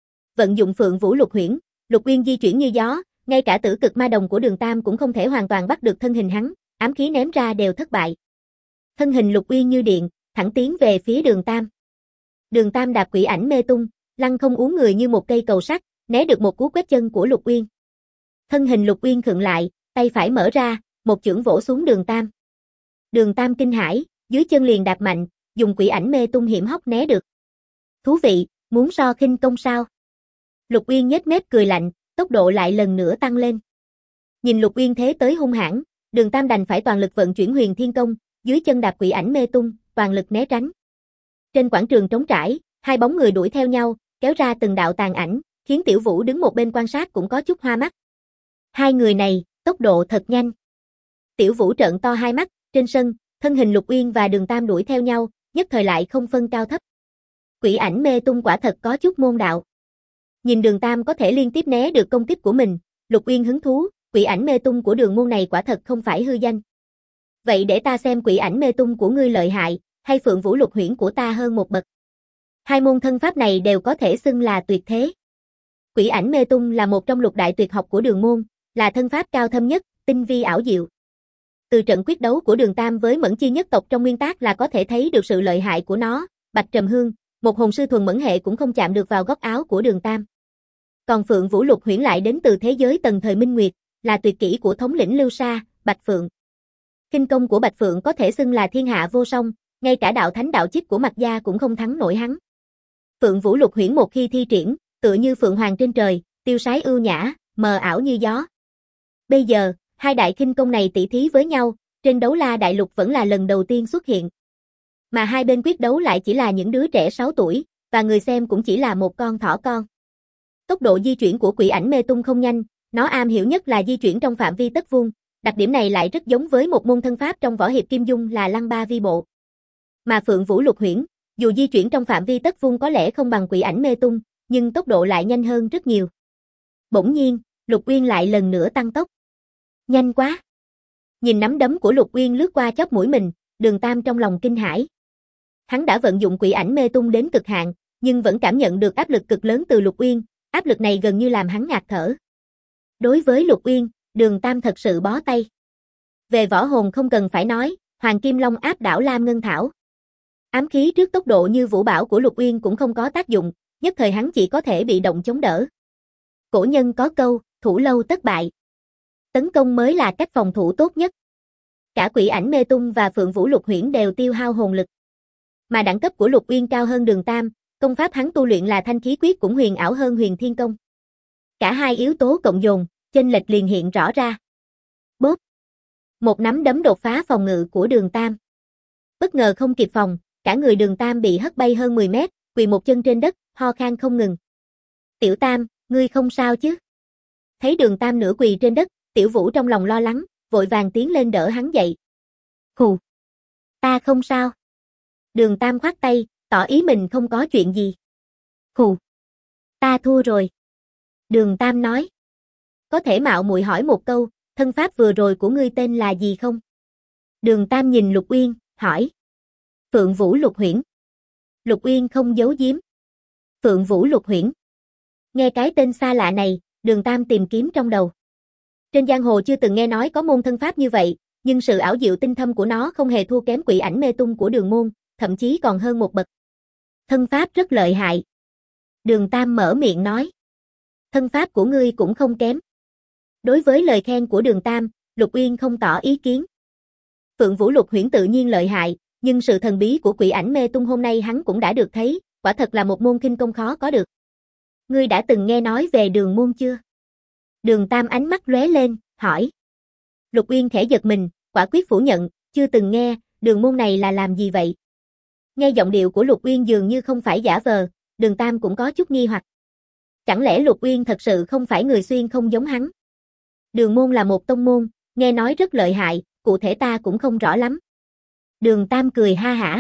Vận dụng Phượng Vũ Lục Huyễn, Lục Uyên di chuyển như gió, ngay cả tử cực ma đồng của Đường Tam cũng không thể hoàn toàn bắt được thân hình hắn, ám khí ném ra đều thất bại. Thân hình Lục Uyên như điện, thẳng tiến về phía Đường Tam. Đường Tam đạp quỷ ảnh mê tung, lăng không uốn người như một cây cầu sắt, né được một cú quét chân của Lục Uyên. Thân hình Lục Uyên khựng lại, tay phải mở ra, một chưởng vỗ xuống Đường Tam. Đường Tam kinh hãi, dưới chân liền đạp mạnh, dùng quỷ ảnh mê tung hiểm hóc né được. Thú vị, muốn so khinh công sao? Lục Uyên nhếch mép cười lạnh, tốc độ lại lần nữa tăng lên. Nhìn Lục Uyên thế tới hung hãn, Đường Tam đành phải toàn lực vận chuyển Huyền Thiên Công, dưới chân đạp quỷ ảnh mê tung, toàn lực né tránh. Trên quảng trường trống trải, hai bóng người đuổi theo nhau, kéo ra từng đạo tàn ảnh, khiến Tiểu Vũ đứng một bên quan sát cũng có chút hoa mắt. Hai người này, tốc độ thật nhanh. Tiểu Vũ trợn to hai mắt, trên sân, thân hình Lục Uyên và Đường Tam đuổi theo nhau, nhất thời lại không phân cao thấp. Quỷ ảnh mê tung quả thật có chút môn đạo. Nhìn Đường Tam có thể liên tiếp né được công kích của mình, Lục Uyên hứng thú, quỷ ảnh mê tung của đường môn này quả thật không phải hư danh. Vậy để ta xem quỷ ảnh mê tung của ngươi lợi hại, hay Phượng Vũ Lục Huyễn của ta hơn một bậc. Hai môn thân pháp này đều có thể xưng là tuyệt thế. Quỷ ảnh mê tung là một trong lục đại tuyệt học của đường môn, là thân pháp cao thâm nhất, tinh vi ảo diệu. Từ trận quyết đấu của Đường Tam với Mẫn Chi nhất tộc trong nguyên tác là có thể thấy được sự lợi hại của nó, Bạch Trầm Hương, một hồn sư thuần mẫn hệ cũng không chạm được vào góc áo của Đường Tam. Còn Phượng Vũ Lục Huyễn lại đến từ thế giới tần thời Minh Nguyệt, là tuyệt kỹ của thống lĩnh Lưu Sa, Bạch Phượng. Kinh công của Bạch Phượng có thể xưng là thiên hạ vô song, ngay cả đạo thánh đạo chích của Mạc Gia cũng không thắng nổi hắn. Phượng Vũ Lục Huyễn một khi thi triển, tựa như phượng hoàng trên trời, tiêu sái ưu nhã, mờ ảo như gió. Bây giờ, hai đại kinh công này tỷ thí với nhau, trên đấu la đại lục vẫn là lần đầu tiên xuất hiện. Mà hai bên quyết đấu lại chỉ là những đứa trẻ 6 tuổi, và người xem cũng chỉ là một con thỏ con. Tốc độ di chuyển của quỷ ảnh mê tung không nhanh, nó am hiểu nhất là di chuyển trong phạm vi tấc vuông, đặc điểm này lại rất giống với một môn thân pháp trong võ hiệp Kim Dung là lăng ba vi bộ. Mà Phượng Vũ Lục Huyễn, dù di chuyển trong phạm vi tấc vuông có lẽ không bằng quỷ ảnh mê tung, nhưng tốc độ lại nhanh hơn rất nhiều. Bỗng nhiên, Lục Uyên lại lần nữa tăng tốc. Nhanh quá! Nhìn nắm đấm của Lục Uyên lướt qua chóp mũi mình, Đường Tam trong lòng kinh hãi. Hắn đã vận dụng quỷ ảnh mê tung đến cực hạn, nhưng vẫn cảm nhận được áp lực cực lớn từ Lục Uyên, áp lực này gần như làm hắn ngạt thở. Đối với Lục Uyên, Đường Tam thật sự bó tay. Về võ hồn không cần phải nói, Hoàng Kim Long áp đảo Lam Ngân Thảo. Ám khí trước tốc độ như vũ bão của Lục Uyên cũng không có tác dụng, nhất thời hắn chỉ có thể bị động chống đỡ. Cổ nhân có câu, thủ lâu tất bại. Tấn công mới là cách phòng thủ tốt nhất. Cả quỷ ảnh mê tung và Phượng Vũ Lục Huyễn đều tiêu hao hồn lực. Mà đẳng cấp của Lục Uyên cao hơn Đường Tam, công pháp hắn tu luyện là Thanh Khí Quyết cũng huyền ảo hơn Huyền Thiên Công. Cả hai yếu tố cộng dồn, chênh lệch liền hiện rõ ra. Bốp! Một nắm đấm đột phá phòng ngự của Đường Tam. Bất ngờ không kịp phòng, cả người Đường Tam bị hất bay hơn 10 mét, quỳ một chân trên đất, ho khan không ngừng. Tiểu Tam, ngươi không sao chứ? Thấy Đường Tam nửa quỳ trên đất, Tiểu Vũ trong lòng lo lắng, vội vàng tiến lên đỡ hắn dậy. Hù! Ta không sao. Đường Tam khoát tay, tỏ ý mình không có chuyện gì. Hù! Ta thua rồi. Đường Tam nói. Có thể mạo muội hỏi một câu, thân pháp vừa rồi của ngươi tên là gì không? Đường Tam nhìn Lục Uyên, hỏi. Phượng Vũ Lục Huyễn. Lục Uyên không giấu giếm. Phượng Vũ Lục Huyễn. Nghe cái tên xa lạ này, Đường Tam tìm kiếm trong đầu. Trên giang hồ chưa từng nghe nói có môn thân pháp như vậy, nhưng sự ảo diệu tinh thâm của nó không hề thua kém quỷ ảnh mê tung của Đường môn, thậm chí còn hơn một bậc. Thân pháp rất lợi hại. Đường Tam mở miệng nói. Thân pháp của ngươi cũng không kém. Đối với lời khen của Đường Tam, Lục Uyên không tỏ ý kiến. Phượng Vũ Lục Huyễn tự nhiên lợi hại, nhưng sự thần bí của quỷ ảnh mê tung hôm nay hắn cũng đã được thấy, quả thật là một môn khinh công khó có được. Ngươi đã từng nghe nói về Đường môn chưa? Đường Tam ánh mắt lóe lên, hỏi. Lục Uyên khẽ giật mình, quả quyết phủ nhận, chưa từng nghe, Đường môn này là làm gì vậy? Nghe giọng điệu của Lục Uyên dường như không phải giả vờ, Đường Tam cũng có chút nghi hoặc. Chẳng lẽ Lục Uyên thật sự không phải người xuyên không giống hắn? Đường môn là một tông môn, nghe nói rất lợi hại, cụ thể ta cũng không rõ lắm. Đường Tam cười ha hả.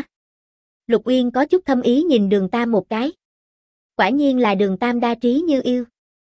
Lục Uyên có chút thâm ý nhìn Đường Tam một cái. Quả nhiên là Đường Tam đa trí như yêu.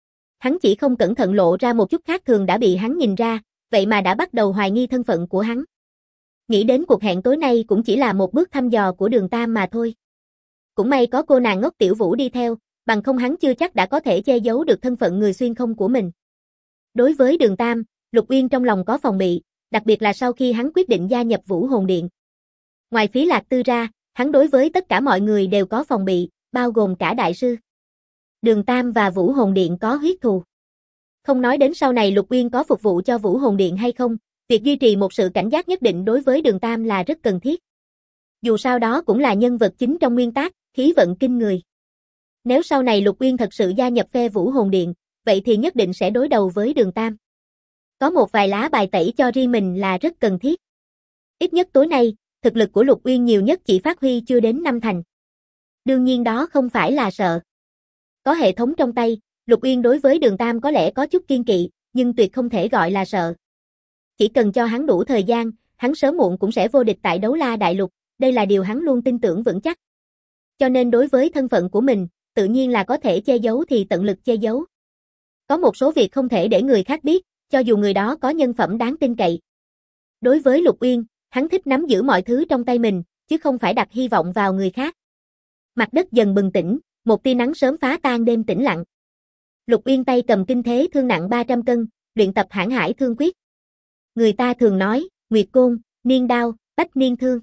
Hắn chỉ không cẩn thận lộ ra một chút khác thường đã bị hắn nhìn ra, vậy mà đã bắt đầu hoài nghi thân phận của hắn. Nghĩ đến cuộc hẹn tối nay cũng chỉ là một bước thăm dò của Đường Tam mà thôi. Cũng may có cô nàng ngốc Tiểu Vũ đi theo, bằng không hắn chưa chắc đã có thể che giấu được thân phận người xuyên không của mình. Đối với Đường Tam, Lục Uyên trong lòng có phòng bị, đặc biệt là sau khi hắn quyết định gia nhập Vũ Hồn Điện. Ngoài Phí Lạc Tư ra, hắn đối với tất cả mọi người đều có phòng bị, bao gồm cả đại sư. Đường Tam và Vũ Hồn Điện có huyết thù. Không nói đến sau này Lục Uyên có phục vụ cho Vũ Hồn Điện hay không, việc duy trì một sự cảnh giác nhất định đối với Đường Tam là rất cần thiết. Dù sao đó cũng là nhân vật chính trong nguyên tác, khí vận kinh người. Nếu sau này Lục Uyên thật sự gia nhập phe Vũ Hồn Điện, vậy thì nhất định sẽ đối đầu với Đường Tam. Có một vài lá bài tẩy cho riêng mình là rất cần thiết. Ít nhất tối nay, thực lực của Lục Uyên nhiều nhất chỉ phát huy chưa đến 5 thành. Đương nhiên đó không phải là sợ. Có hệ thống trong tay, Lục Uyên đối với Đường Tam có lẽ có chút kiên kỵ, nhưng tuyệt không thể gọi là sợ. Chỉ cần cho hắn đủ thời gian, hắn sớm muộn cũng sẽ vô địch tại Đấu La Đại Lục, đây là điều hắn luôn tin tưởng vững chắc. Cho nên đối với thân phận của mình, tự nhiên là có thể che giấu thì tận lực che giấu. Có một số việc không thể để người khác biết, cho dù người đó có nhân phẩm đáng tin cậy. Đối với Lục Uyên, hắn thích nắm giữ mọi thứ trong tay mình, chứ không phải đặt hy vọng vào người khác. Mặt đất dần bừng tỉnh, một tia nắng sớm phá tan đêm tĩnh lặng. Lục Uyên tay cầm kinh thế thương nặng 300 cân, luyện tập Hãn Hải Thương Quyết. Người ta thường nói, Nguyệt Côn, Niên Đao, Bách Niên Thương.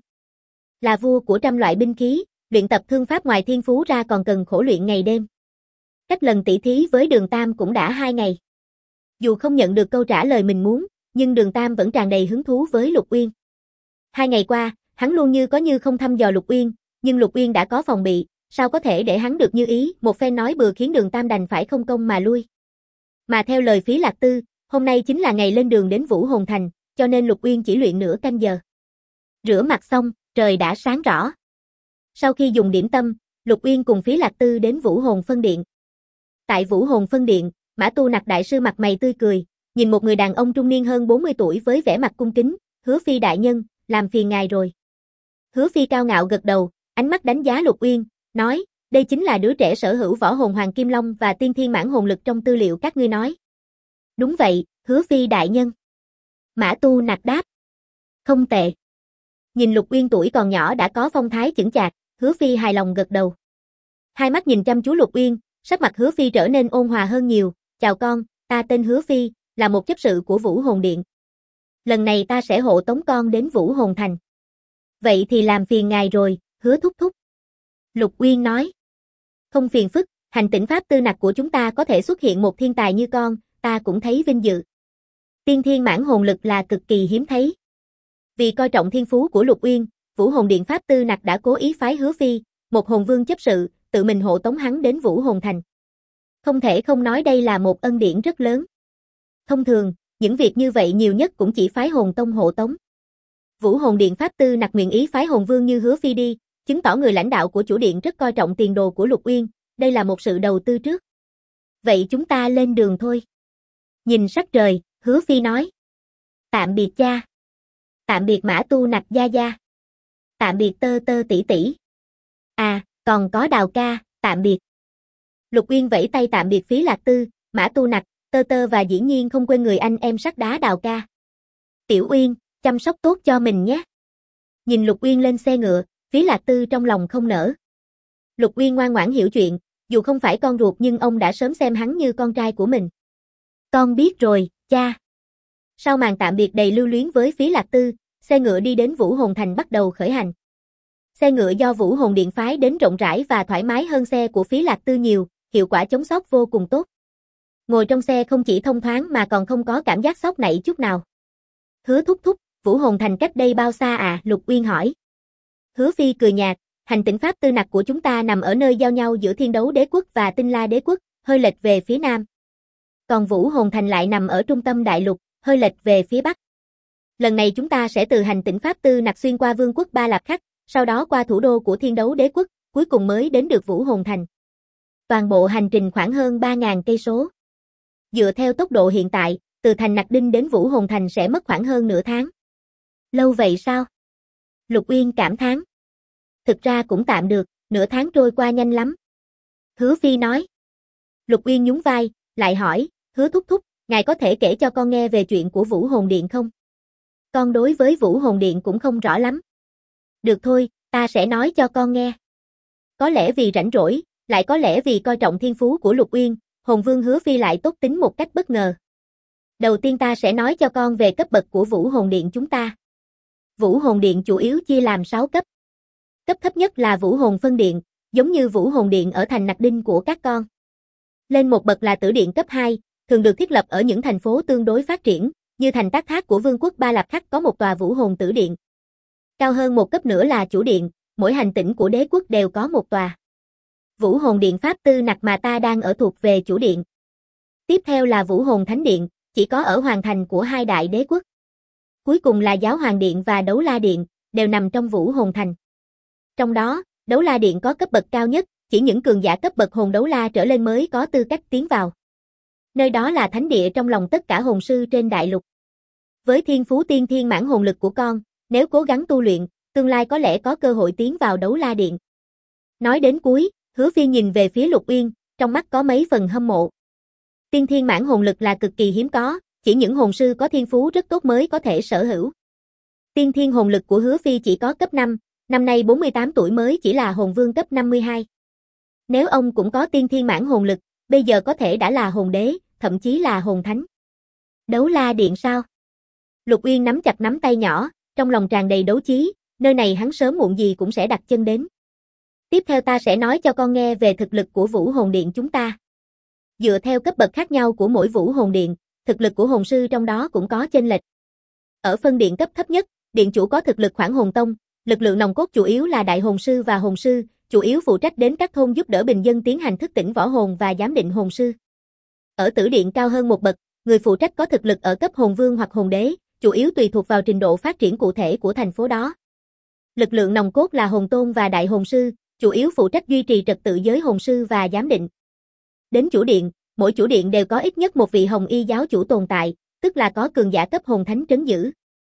Là vua của trăm loại binh khí, luyện tập thương pháp ngoài thiên phú ra còn cần khổ luyện ngày đêm. Cách lần tỷ thí với Đường Tam cũng đã 2 ngày. Dù không nhận được câu trả lời mình muốn, nhưng Đường Tam vẫn tràn đầy hứng thú với Lục Uyên. 2 ngày qua, hắn luôn như có như không thăm dò Lục Uyên, nhưng Lục Uyên đã có phòng bị, sao có thể để hắn được như ý, một phen nói bừa khiến Đường Tam đành phải không công mà lui. Mà theo lời Phí Lạc Tư, hôm nay chính là ngày lên đường đến Vũ Hồn Thành, cho nên Lục Uyên chỉ luyện nửa canh giờ. Rửa mặt xong, trời đã sáng rõ. Sau khi dùng điểm tâm, Lục Uyên cùng Phí Lạc Tư đến Vũ Hồn Phân Điện. Tại Vũ Hồn Phân Điện, Mã Tu Nặc đại sư mặt mày tươi cười, nhìn một người đàn ông trung niên hơn 40 tuổi với vẻ mặt cung kính, "Hứa Phi đại nhân, làm phiền ngài rồi." Hứa Phi cao ngạo gật đầu, ánh mắt đánh giá Lục Uyên, nói, "Đây chính là đứa trẻ sở hữu võ hồn Hoàng Kim Long và tiên thiên mãn hồn lực trong tư liệu các ngươi nói." "Đúng vậy, Hứa Phi đại nhân." Mã Tu Nặc đáp. "Không tệ." Nhìn Lục Uyên tuổi còn nhỏ đã có phong thái chững chạc, Hứa Phi hài lòng gật đầu. Hai mắt nhìn chăm chú Lục Uyên, sắc mặt Hứa Phi trở nên ôn hòa hơn nhiều, "Chào con, ta tên Hứa Phi, là một chấp sự của Vũ Hồn Điện. Lần này ta sẽ hộ tống con đến Vũ Hồn Thành." "Vậy thì làm phiền ngài rồi, Hứa thúc thúc." Lục Uyên nói. "Không phiền phức, hành tỉnh pháp tư nặc của chúng ta có thể xuất hiện một thiên tài như con, ta cũng thấy vinh dự. Tiên thiên mãn hồn lực là cực kỳ hiếm thấy." Vì coi trọng thiên phú của Lục Uyên, Vũ Hồn Điện pháp tư nặc đã cố ý phái Hứa Phi, một hồn vương chấp sự, tự mình hộ tống hắn đến Vũ Hồn Thành. Không thể không nói đây là một ân điển rất lớn. Thông thường, những việc như vậy nhiều nhất cũng chỉ phái hồn tông hộ tống. Vũ Hồn Điện pháp tư nặc nguyện ý phái hồn vương như Hứa Phi đi, chứng tỏ người lãnh đạo của chủ điện rất coi trọng tiền đồ của Lục Uyên, đây là một sự đầu tư trước. "Vậy chúng ta lên đường thôi." Nhìn sắc trời, Hứa Phi nói. "Tạm biệt cha." "Tạm biệt Mã Tu Nặc gia gia." "Tạm biệt Tơ Tơ tỷ tỷ." "À, còn có Đào ca, tạm biệt." Lục Uyên vẫy tay tạm biệt Phí Lạc Tư, Mã Tu Nặc, Tơ Tơ và dĩ nhiên không quên người anh em sắt đá Đào ca. "Tiểu Uyên, chăm sóc tốt cho mình nhé." Nhìn Lục Uyên lên xe ngựa, Phí Lạc Tư trong lòng không nỡ. Lục Uyên ngoan ngoãn hiểu chuyện, dù không phải con ruột nhưng ông đã sớm xem hắn như con trai của mình. Con biết rồi, cha. Sau màn tạm biệt đầy lưu luyến với Phí Lạc Tư, xe ngựa đi đến Vũ Hồn Thành bắt đầu khởi hành. Xe ngựa do Vũ Hồn Điện phái đến rộng rãi và thoải mái hơn xe của Phí Lạc Tư nhiều, hiệu quả chống sốc vô cùng tốt. Ngồi trong xe không chỉ thông thoáng mà còn không có cảm giác sốc nảy chút nào. Hứa thúc thúc, Vũ Hồn Thành cách đây bao xa à? Lục Uyên hỏi. Hứa Phi cười nhạt, hành tinh pháp tư nặc của chúng ta nằm ở nơi giao nhau giữa Thiên Đấu Đế Quốc và Tinh La Đế Quốc, hơi lệch về phía nam. Còn Vũ Hồn Thành lại nằm ở trung tâm đại lục, hơi lệch về phía bắc. Lần này chúng ta sẽ từ hành tinh pháp tư nặc xuyên qua Vương quốc Ba Lạp Khắc, sau đó qua thủ đô của Thiên Đấu Đế Quốc, cuối cùng mới đến được Vũ Hồn Thành. Toàn bộ hành trình khoảng hơn 3.000 cây số. Dựa theo tốc độ hiện tại, từ thành Nặc Đinh đến Vũ Hồn Thành sẽ mất khoảng hơn nửa tháng. Lâu vậy sao? Lục Uyên cảm thán. Thực ra cũng tạm được, nửa tháng trôi qua nhanh lắm. Hứa Phi nói. Lục Uyên nhún vai, lại hỏi, Hứa thúc thúc, ngài có thể kể cho con nghe về chuyện của Vũ Hồn Điện không? Con đối với Vũ Hồn Điện cũng không rõ lắm. Được thôi, ta sẽ nói cho con nghe. Có lẽ vì rảnh rỗi, lại có lẽ vì coi trọng thiên phú của Lục Uyên, Hồn Vương Hứa Phi lại tốt tính một cách bất ngờ. Đầu tiên ta sẽ nói cho con về cấp bậc của Vũ Hồn Điện chúng ta. Vũ Hồn Điện chủ yếu chia làm 6 cấp. Cấp thấp nhất là Vũ Hồn Phân Điện, giống như Vũ Hồn Điện ở thành Nặc Đinh của các con. Lên một bậc là Tử Điện cấp 2, thường được thiết lập ở những thành phố tương đối phát triển, như thành Tác Thác của Vương quốc Ba Lạp Khắc có một tòa Vũ Hồn Tử Điện. Cao hơn một cấp nữa là Chủ Điện, mỗi hành tinh của đế quốc đều có một tòa. Vũ Hồn Điện Pháp Tư Nặc mà ta đang ở thuộc về Chủ Điện. Tiếp theo là Vũ Hồn Thánh Điện, chỉ có ở hoàng thành của hai đại đế quốc. Cuối cùng là Giáo Hoàng Điện và Đấu La Điện, đều nằm trong Vũ Hồn Thành. Trong đó, Đấu La Điện có cấp bậc cao nhất, chỉ những cường giả cấp bậc hồn đấu la trở lên mới có tư cách tiến vào. Nơi đó là thánh địa trong lòng tất cả hồn sư trên đại lục. Với thiên phú tiên thiên mãn hồn lực của con, nếu cố gắng tu luyện, tương lai có lẽ có cơ hội tiến vào Đấu La Điện. Nói đến cuối, Hứa Phi nhìn về phía Lục Uyên, trong mắt có mấy phần hâm mộ. Tiên thiên mãn hồn lực là cực kỳ hiếm có, chỉ những hồn sư có thiên phú rất tốt mới có thể sở hữu. Tiên thiên hồn lực của Hứa Phi chỉ có cấp 5, năm nay 48 tuổi mới chỉ là hồn vương cấp 52. Nếu ông cũng có tiên thiên mãn hồn lực, bây giờ có thể đã là hồn đế, thậm chí là hồn thánh. Đấu La Điện sao? Lục Uyên nắm chặt nắm tay nhỏ, trong lòng tràn đầy đấu chí, nơi này hắn sớm muộn gì cũng sẽ đặt chân đến. Tiếp theo ta sẽ nói cho con nghe về thực lực của Vũ Hồn Điện chúng ta. Dựa theo cấp bậc khác nhau của mỗi Vũ Hồn Điện, thực lực của hồn sư trong đó cũng có chênh lệch. Ở phân điện cấp thấp nhất, điện chủ có thực lực khoảng hồn tông, lực lượng nòng cốt chủ yếu là đại hồn sư và hồn sư, chủ yếu phụ trách đến các thôn giúp đỡ bình dân tiến hành thức tỉnh võ hồn và giám định hồn sư. Ở tử điện cao hơn một bậc, người phụ trách có thực lực ở cấp hồn vương hoặc hồn đế, chủ yếu tùy thuộc vào trình độ phát triển cụ thể của thành phố đó. Lực lượng nòng cốt là hồn tôn và đại hồn sư, chủ yếu phụ trách duy trì trật tự giới hồn sư và giám định. Đến chủ điện, mỗi chủ điện đều có ít nhất một vị hồng y giáo chủ tồn tại, tức là có cường giả cấp hồn thánh trấn giữ.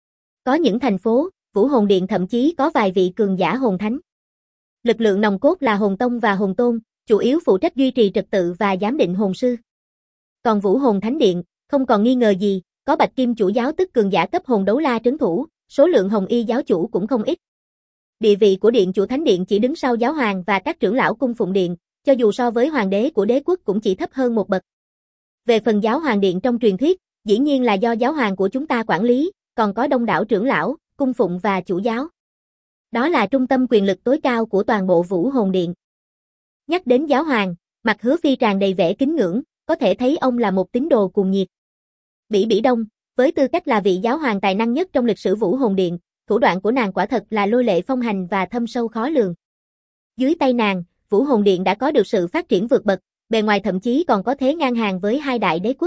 Có những thành phố, Vũ Hồn Điện thậm chí có vài vị cường giả hồn thánh. Lực lượng nòng cốt là hồn tông và hồn tôn, chủ yếu phụ trách duy trì trật tự và giám định hồn sư. Còn Vũ Hồn Thánh Điện, không còn nghi ngờ gì, có Bạch Kim chủ giáo tức cường giả cấp hồn đấu la trấn thủ, số lượng hồng y giáo chủ cũng không ít. Địa vị của điện chủ thánh điện chỉ đứng sau giáo hoàng và các trưởng lão cung phụng điện, cho dù so với hoàng đế của đế quốc cũng chỉ thấp hơn một bậc. Về phần giáo hoàng điện trong truyền thuyết, dĩ nhiên là do giáo hoàng của chúng ta quản lý, còn có đông đảo trưởng lão, cung phụng và chủ giáo. Đó là trung tâm quyền lực tối cao của toàn bộ Vũ Hồn Điện. Nhắc đến giáo hoàng, mặt Hứa Phi tràn đầy vẻ kính ngưỡng, có thể thấy ông là một tín đồ cuồng nhiệt. Bỉ Bỉ Đông, với tư cách là vị giáo hoàng tài năng nhất trong lịch sử Vũ Hồn Điện, thủ đoạn của nàng quả thật là lôi lệ phong hành và thâm sâu khó lường. Dưới tay nàng, Vũ Hồn Điện đã có được sự phát triển vượt bậc, bề ngoài thậm chí còn có thế ngang hàng với hai đại đế quốc.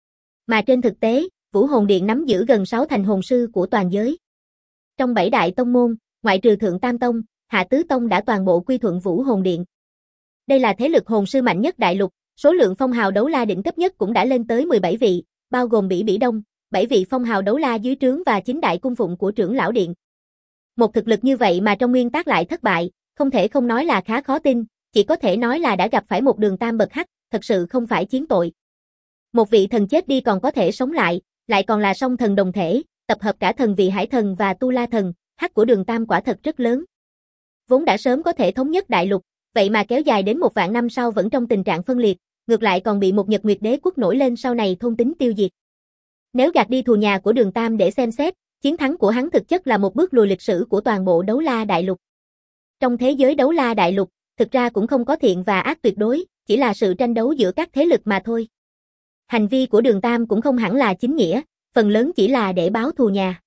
Mà trên thực tế, Vũ Hồn Điện nắm giữ gần 6 thành hồn sư của toàn giới. Trong 7 đại tông môn, ngoại trừ Thượng Tam Tông, Hạ Tứ Tông đã toàn bộ quy thuận Vũ Hồn Điện. Đây là thế lực hồn sư mạnh nhất đại lục, số lượng phong hào đấu la đỉnh cấp nhất cũng đã lên tới 17 vị, bao gồm Bỉ Bỉ Đông, 7 vị phong hào đấu la dưới trướng và 9 đại cung phụng của trưởng lão điện. Một thực lực như vậy mà trong nguyên tắc lại thất bại, không thể không nói là khá khó tin, chỉ có thể nói là đã gặp phải một đường tam bậc hắc, thật sự không phải chiến tội. Một vị thần chết đi còn có thể sống lại còn là song thần đồng thể, tập hợp cả thần vị hải thần và tu la thần, hắc của đường tam quả thật rất lớn. Vốn đã sớm có thể thống nhất đại lục, vậy mà kéo dài đến 1 vạn năm sau vẫn trong tình trạng phân liệt, ngược lại còn bị một Nhật Nguyệt Đế quốc nổi lên sau này thôn tính tiêu diệt. Nếu gạt đi thù nhà của Đường Tam để xem xét, chiến thắng của hắn thực chất là một bước lùi lịch sử của toàn bộ Đấu La Đại Lục. Trong thế giới Đấu La Đại Lục, thực ra cũng không có thiện và ác tuyệt đối, chỉ là sự tranh đấu giữa các thế lực mà thôi. Hành vi của Đường Tam cũng không hẳn là chính nghĩa, phần lớn chỉ là để báo thù nhà.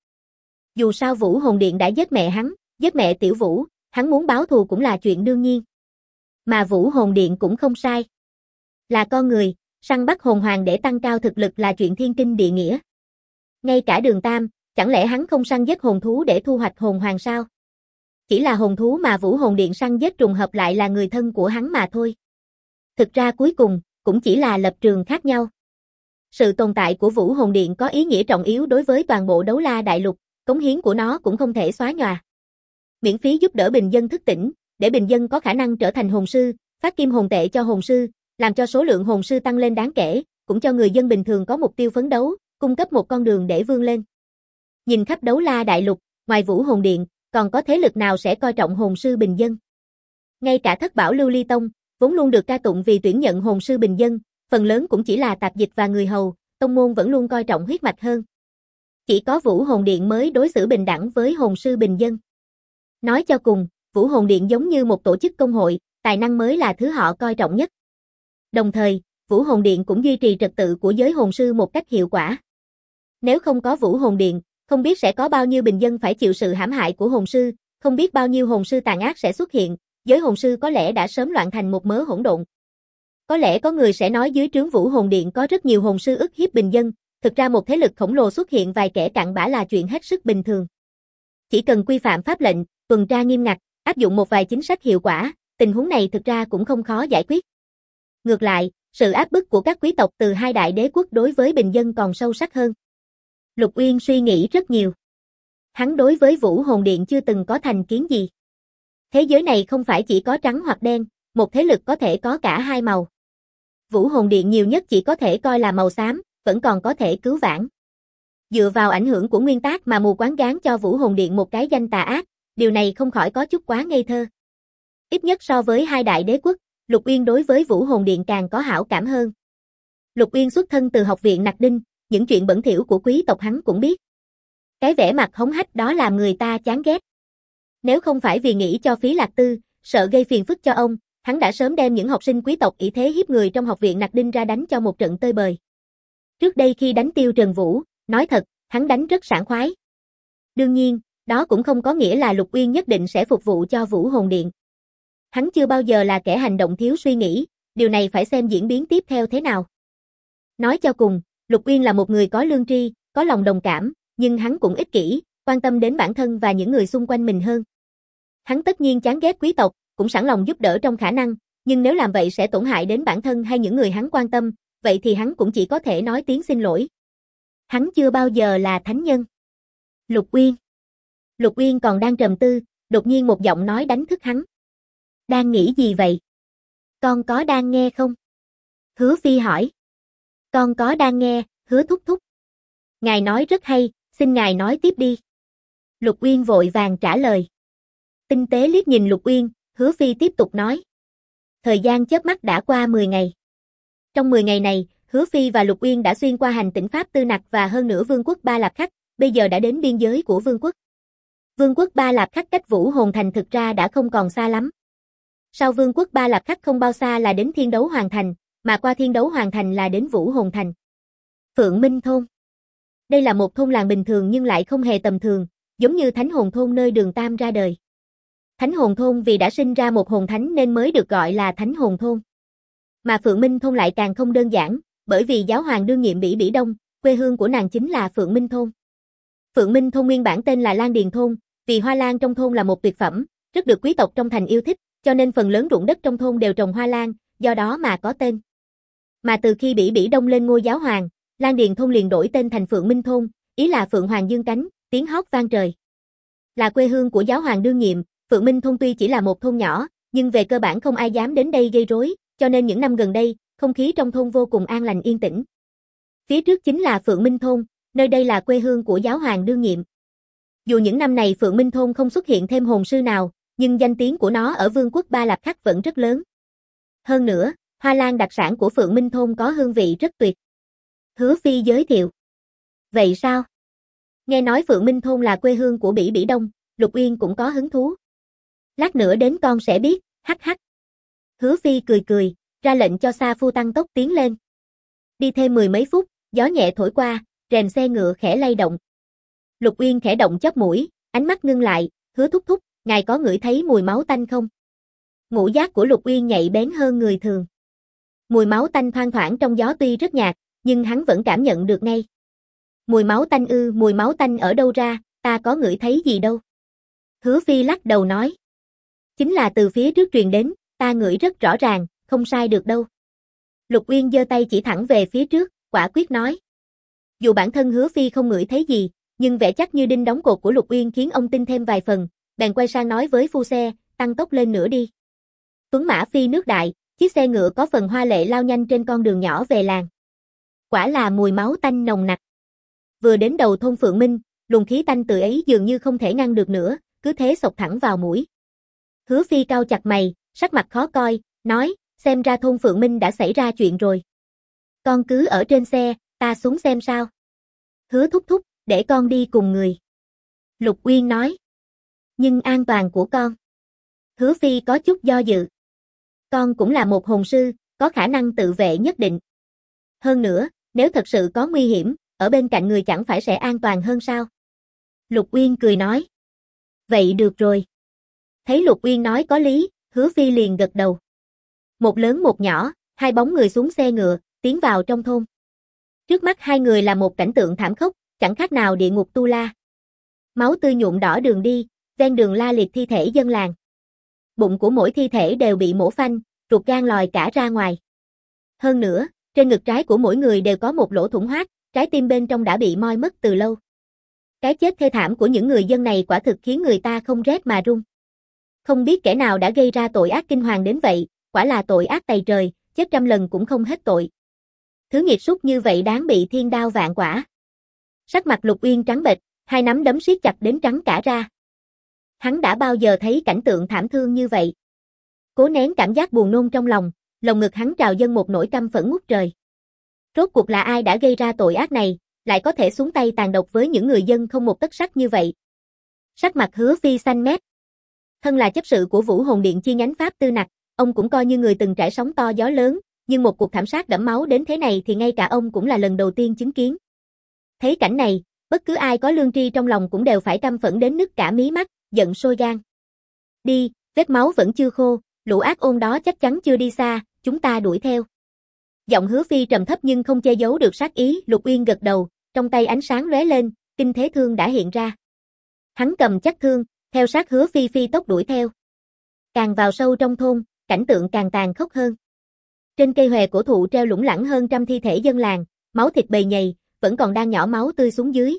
Dù sao Vũ Hồn Điện đã giết mẹ hắn, giết mẹ Tiểu Vũ, hắn muốn báo thù cũng là chuyện đương nhiên. Mà Vũ Hồn Điện cũng không sai. Là con người, săn bắt hồn hoàng để tăng cao thực lực là chuyện thiên kinh địa nghĩa. Ngay cả Đường Tam, chẳng lẽ hắn không săn giết hồn thú để thu hoạch hồn hoàng sao? Chỉ là hồn thú mà Vũ Hồn Điện săn giết trùng hợp lại là người thân của hắn mà thôi. Thực ra cuối cùng, cũng chỉ là lập trường khác nhau. Sự tồn tại của Vũ Hồn Điện có ý nghĩa trọng yếu đối với toàn bộ Đấu La Đại Lục, cống hiến của nó cũng không thể xóa nhòa. Miễn phí giúp đỡ bình dân thức tỉnh, để bình dân có khả năng trở thành hồn sư, phát kim hồn tệ cho hồn sư, làm cho số lượng hồn sư tăng lên đáng kể, cũng cho người dân bình thường có mục tiêu phấn đấu, cung cấp một con đường để vươn lên. Nhìn khắp Đấu La Đại Lục, ngoài Vũ Hồn Điện, còn có thế lực nào sẽ coi trọng hồn sư bình dân? Ngay cả Thất Bảo Lưu Ly Tông, vốn luôn được ca tụng vì tuyển nhận hồn sư bình dân, phần lớn cũng chỉ là tạp dịch và người hầu, tông môn vẫn luôn coi trọng huyết mạch hơn. Chỉ có Vũ Hồn Điện mới đối xử bình đẳng với hồn sư bình dân. Nói cho cùng, Vũ Hồn Điện giống như một tổ chức công hội, tài năng mới là thứ họ coi trọng nhất. Đồng thời, Vũ Hồn Điện cũng duy trì trật tự của giới hồn sư một cách hiệu quả. Nếu không có Vũ Hồn Điện, không biết sẽ có bao nhiêu bình dân phải chịu sự hãm hại của hồn sư, không biết bao nhiêu hồn sư tàn ác sẽ xuất hiện, giới hồn sư có lẽ đã sớm loạn thành một mớ hỗn độn. Có lẽ có người sẽ nói dưới trướng Vũ Hồn Điện có rất nhiều hồn sư ức hiếp bình dân, thực ra một thế lực khổng lồ xuất hiện vài kẻ cặn bã là chuyện hết sức bình thường. Chỉ cần quy phạm pháp lệnh, tuần tra nghiêm ngặt, áp dụng một vài chính sách hiệu quả, tình huống này thực ra cũng không khó giải quyết. Ngược lại, sự áp bức của các quý tộc từ hai đại đế quốc đối với bình dân còn sâu sắc hơn. Lục Uyên suy nghĩ rất nhiều. Hắn đối với Vũ Hồn Điện chưa từng có thành kiến gì. Thế giới này không phải chỉ có trắng hoặc đen, một thế lực có thể có cả hai màu. Vũ Hồn Điện nhiều nhất chỉ có thể coi là màu xám, vẫn còn có thể cứu vãn. Dựa vào ảnh hưởng của nguyên tác mà mù quáng gán cho Vũ Hồn Điện một cái danh tà ác, điều này không khỏi có chút quá ngây thơ. Ít nhất so với hai đại đế quốc, Lục Uyên đối với Vũ Hồn Điện càng có hảo cảm hơn. Lục Uyên xuất thân từ học viện Nặc Đinh, những chuyện bẩn thỉu của quý tộc hắn cũng biết. Cái vẻ mặt hống hách đó làm người ta chán ghét. Nếu không phải vì nghĩ cho phí lạc tư, sợ gây phiền phức cho ông, hắn đã sớm đem những học sinh quý tộc ỷ thế hiếp người trong học viện Nặc Đinh ra đánh cho một trận tơi bời. Trước đây khi đánh Tiêu Trần Vũ, nói thật, hắn đánh rất sảng khoái. Đương nhiên, đó cũng không có nghĩa là Lục Uyên nhất định sẽ phục vụ cho Vũ Hồn Điện. Hắn chưa bao giờ là kẻ hành động thiếu suy nghĩ, điều này phải xem diễn biến tiếp theo thế nào. Nói cho cùng, Lục Uyên là một người có lương tri, có lòng đồng cảm, nhưng hắn cũng ích kỷ, quan tâm đến bản thân và những người xung quanh mình hơn. Hắn tất nhiên chán ghét quý tộc, cũng sẵn lòng giúp đỡ trong khả năng, nhưng nếu làm vậy sẽ tổn hại đến bản thân hay những người hắn quan tâm, vậy thì hắn cũng chỉ có thể nói tiếng xin lỗi. Hắn chưa bao giờ là thánh nhân. Lục Uyên. Lục Uyên còn đang trầm tư, đột nhiên một giọng nói đánh thức hắn. Đang nghĩ gì vậy? Con có đang nghe không? Hứa Phi hỏi. Con có đang nghe, Hứa thúc thúc. Ngài nói rất hay, xin ngài nói tiếp đi. Lục Uyên vội vàng trả lời. Tinh tế liếc nhìn Lục Uyên, Hứa Phi tiếp tục nói. Thời gian chớp mắt đã qua 10 ngày. Trong 10 ngày này, Hứa Phi và Lục Uyên đã xuyên qua hành tỉnh Pháp Tư Nặc và hơn nửa vương quốc Ba Lạp Khắc, bây giờ đã đến biên giới của vương quốc. Vương quốc Ba Lạp Khắc cách Vũ Hồn Thành thực ra đã không còn xa lắm. Sau vương quốc Ba Lạp Khắc không bao xa là đến Thiên Đấu Hoàng Thành, mà qua Thiên Đấu Hoàng Thành là đến Vũ Hồn Thành. Phượng Minh Thôn. Đây là một thôn làng bình thường nhưng lại không hề tầm thường, giống như Thánh Hồn Thôn nơi Đường Tam ra đời. Thánh Hồn Thôn vì đã sinh ra một hồn thánh nên mới được gọi là Thánh Hồn Thôn. Mà Phượng Minh Thôn lại càng không đơn giản, bởi vì giáo hoàng đương nhiệm Bỉ Bỉ Đông, quê hương của nàng chính là Phượng Minh Thôn. Phượng Minh Thôn nguyên bản tên là Lan Điền Thôn, vì hoa lan trong thôn là một tuyệt phẩm, rất được quý tộc trong thành yêu thích, cho nên phần lớn ruộng đất trong thôn đều trồng hoa lan, do đó mà có tên. Mà từ khi Bỉ Bỉ Đông lên ngôi giáo hoàng, Lan Điền Thôn liền đổi tên thành Phượng Minh Thôn, ý là Phượng Hoàng dương cánh, tiếng hót vang trời. Là quê hương của giáo hoàng đương nhiệm, Phượng Minh Thôn tuy chỉ là một thôn nhỏ, nhưng về cơ bản không ai dám đến đây gây rối, cho nên những năm gần đây, không khí trong thôn vô cùng an lành yên tĩnh. Phía trước chính là Phượng Minh Thôn, nơi đây là quê hương của giáo hoàng đương nhiệm. Dù những năm này Phượng Minh Thôn không xuất hiện thêm hồn sư nào, nhưng danh tiếng của nó ở vương quốc Ba Lạp Khắc vẫn rất lớn. Hơn nữa, Hoa lan đặc sản của Phượng Minh thôn có hương vị rất tuyệt. Hứa Phi giới thiệu. Vậy sao? Nghe nói Phượng Minh thôn là quê hương của Bỉ Bỉ Đông, Lục Uyên cũng có hứng thú. Lát nữa đến con sẽ biết, hắc hắc. Hứa Phi cười cười, ra lệnh cho Sa Phu tăng tốc tiến lên. Đi thêm 10 mấy phút, gió nhẹ thổi qua, rèm xe ngựa khẽ lay động. Lục Uyên khẽ động chóp mũi, ánh mắt ngưng lại, Hứa thúc thúc, ngài có ngửi thấy mùi máu tanh không? Ngũ giác của Lục Uyên nhạy bén hơn người thường. Mùi máu tanh thoang thoảng trong gió tuy rất nhạt, nhưng hắn vẫn cảm nhận được ngay. Mùi máu tanh ư, mùi máu tanh ở đâu ra, ta có ngửi thấy gì đâu. Hứa Phi lắc đầu nói. Chính là từ phía trước truyền đến, ta ngửi rất rõ ràng, không sai được đâu. Lục Uyên giơ tay chỉ thẳng về phía trước, quả quyết nói. Dù bản thân Hứa Phi không ngửi thấy gì, nhưng vẻ chắc như đinh đóng cột của Lục Uyên khiến ông tin thêm vài phần, bèn quay sang nói với phu xe, tăng tốc lên nữa đi. Tuấn mã phi nước đại, chiếc xe ngựa có phần hoa lệ lao nhanh trên con đường nhỏ về làng. Quả là mùi máu tanh nồng nặc. Vừa đến đầu thôn Phượng Minh, luồng khí tanh tưởi ấy dường như không thể ngăn được nữa, cứ thế xộc thẳng vào mũi. Hứa Phi cau chặt mày, sắc mặt khó coi, nói, xem ra thôn Phượng Minh đã xảy ra chuyện rồi. Con cứ ở trên xe, ta xuống xem sao. Hứa thúc thúc, để con đi cùng người. Lục Uyên nói. Nhưng an toàn của con. Hứa Phi có chút do dự. Con cũng là một hồn sư, có khả năng tự vệ nhất định. Hơn nữa, nếu thật sự có nguy hiểm, ở bên cạnh người chẳng phải sẽ an toàn hơn sao? Lục Uyên cười nói. Vậy được rồi. Thấy Lục Uyên nói có lý, Hứa Phi liền gật đầu. Một lớn một nhỏ, hai bóng người xuống xe ngựa, tiến vào trong thôn. Trước mắt hai người là một cảnh tượng thảm khốc, chẳng khác nào địa ngục Tu La. Máu tươi nhuộm đỏ đường đi, ven đường la liệt thi thể dân làng. Bụng của mỗi thi thể đều bị mổ phanh, ruột gan lòi cả ra ngoài. Hơn nữa, trên ngực trái của mỗi người đều có một lỗ thủng hoác, trái tim bên trong đã bị moi mất từ lâu. Cái chết thê thảm của những người dân này quả thực khiến người ta không rét mà run. Không biết kẻ nào đã gây ra tội ác kinh hoàng đến vậy, quả là tội ác tày trời, chết trăm lần cũng không hết tội. Thứ nghiệt súc như vậy đáng bị thiên đao vạn quả. Sắc mặt Lục Uyên trắng bệch, hai nắm đấm siết chặt đến trắng cả ra. Hắn đã bao giờ thấy cảnh tượng thảm thương như vậy. Cố nén cảm giác buồn nôn trong lòng, lồng ngực hắn trào dâng một nỗi căm phẫn ngút trời. Rốt cuộc là ai đã gây ra tội ác này, lại có thể xuống tay tàn độc với những người dân không một tấc sắt như vậy. Sắc mặt Hứa Phi xanh mét. Thân là chấp sự của Vũ Hồn Điện chi nhánh Pháp Tư Nặc, ông cũng coi như người từng trải sóng to gió lớn, nhưng một cuộc thảm sát đẫm máu đến thế này thì ngay cả ông cũng là lần đầu tiên chứng kiến. Thấy cảnh này, bất cứ ai có lương tri trong lòng cũng đều phải căm phẫn đến nứt cả mí mắt, giận sôi gan. Đi, vết máu vẫn chưa khô, lũ ác ôn đó chắc chắn chưa đi xa, chúng ta đuổi theo. Giọng Hứa Phi trầm thấp nhưng không che giấu được sát ý, Lục Uyên gật đầu, trong tay ánh sáng lóe lên, kinh thế thương đã hiện ra. Hắn cầm chắc thương, theo sát Hứa Phi phi tốc đuổi theo. Càng vào sâu trong thôn, cảnh tượng càng tàn khốc hơn. Trên cây hòe cổ thụ treo lủng lẳng hơn trăm thi thể dân làng, máu thịt bầy nhầy, vẫn còn đang nhỏ máu tươi xuống dưới.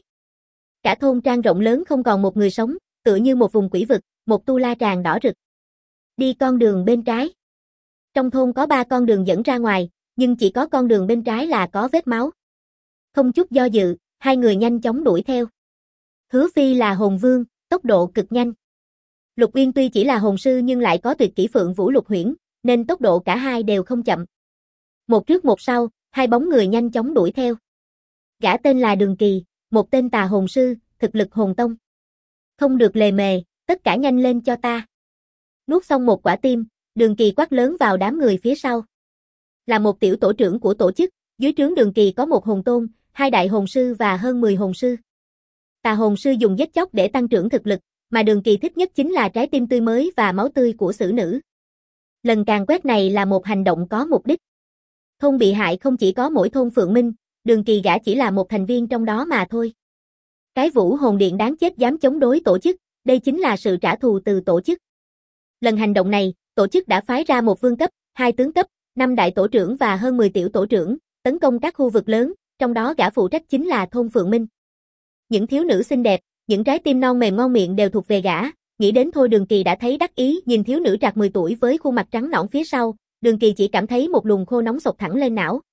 Cả thôn trang rộng lớn không còn một người sống, tựa như một vùng quỷ vực, một tu la tràng đỏ rực. Đi con đường bên trái. Trong thôn có 3 con đường dẫn ra ngoài, nhưng chỉ có con đường bên trái là có vết máu. Không chút do dự, hai người nhanh chóng đuổi theo. Hứa Phi là hồn vương, tốc độ cực nhanh. Lục Uyên tuy chỉ là hồn sư nhưng lại có tuyệt kỹ Phượng Vũ Lục Huyễn, nên tốc độ cả hai đều không chậm. Một trước một sau, hai bóng người nhanh chóng đuổi theo. Gã tên là Đường Kỳ, một tên tà hồn sư, thực lực hồn tông. Không được lề mề, tất cả nhanh lên cho ta. Nuốt xong một quả tim, Đường Kỳ quát lớn vào đám người phía sau. Là một tiểu tổ trưởng của tổ chức, dưới trướng Đường Kỳ có một hồn tôn, 2 đại hồn sư và hơn 10 hồn sư. Tà hồn sư dùng giết chóc để tăng trưởng thực lực, mà Đường Kỳ thích nhất chính là trái tim tươi mới và máu tươi của xử nữ. Lần càn quét này là một hành động có mục đích. Thôn bị hại không chỉ có mỗi thôn Phượng Minh, Đường Kỳ gã chỉ là một thành viên trong đó mà thôi. Cái Vũ Hồn Điện đáng chết dám chống đối tổ chức, đây chính là sự trả thù từ tổ chức. Lần hành động này, tổ chức đã phái ra một vương cấp, 2 tướng cấp, 5 đại tổ trưởng và hơn 10 tiểu tổ trưởng, tấn công các khu vực lớn, trong đó gã phụ trách chính là thôn Phượng Minh. Những thiếu nữ xinh đẹp, những trái tim non mềm ngon miệng đều thuộc về gã, nghĩ đến thôi Đường Kỳ đã thấy đắc ý, nhìn thiếu nữ trạc 10 tuổi với khuôn mặt trắng nõn phía sau, Đường Kỳ chỉ cảm thấy một luồng khô nóng xộc thẳng lên não.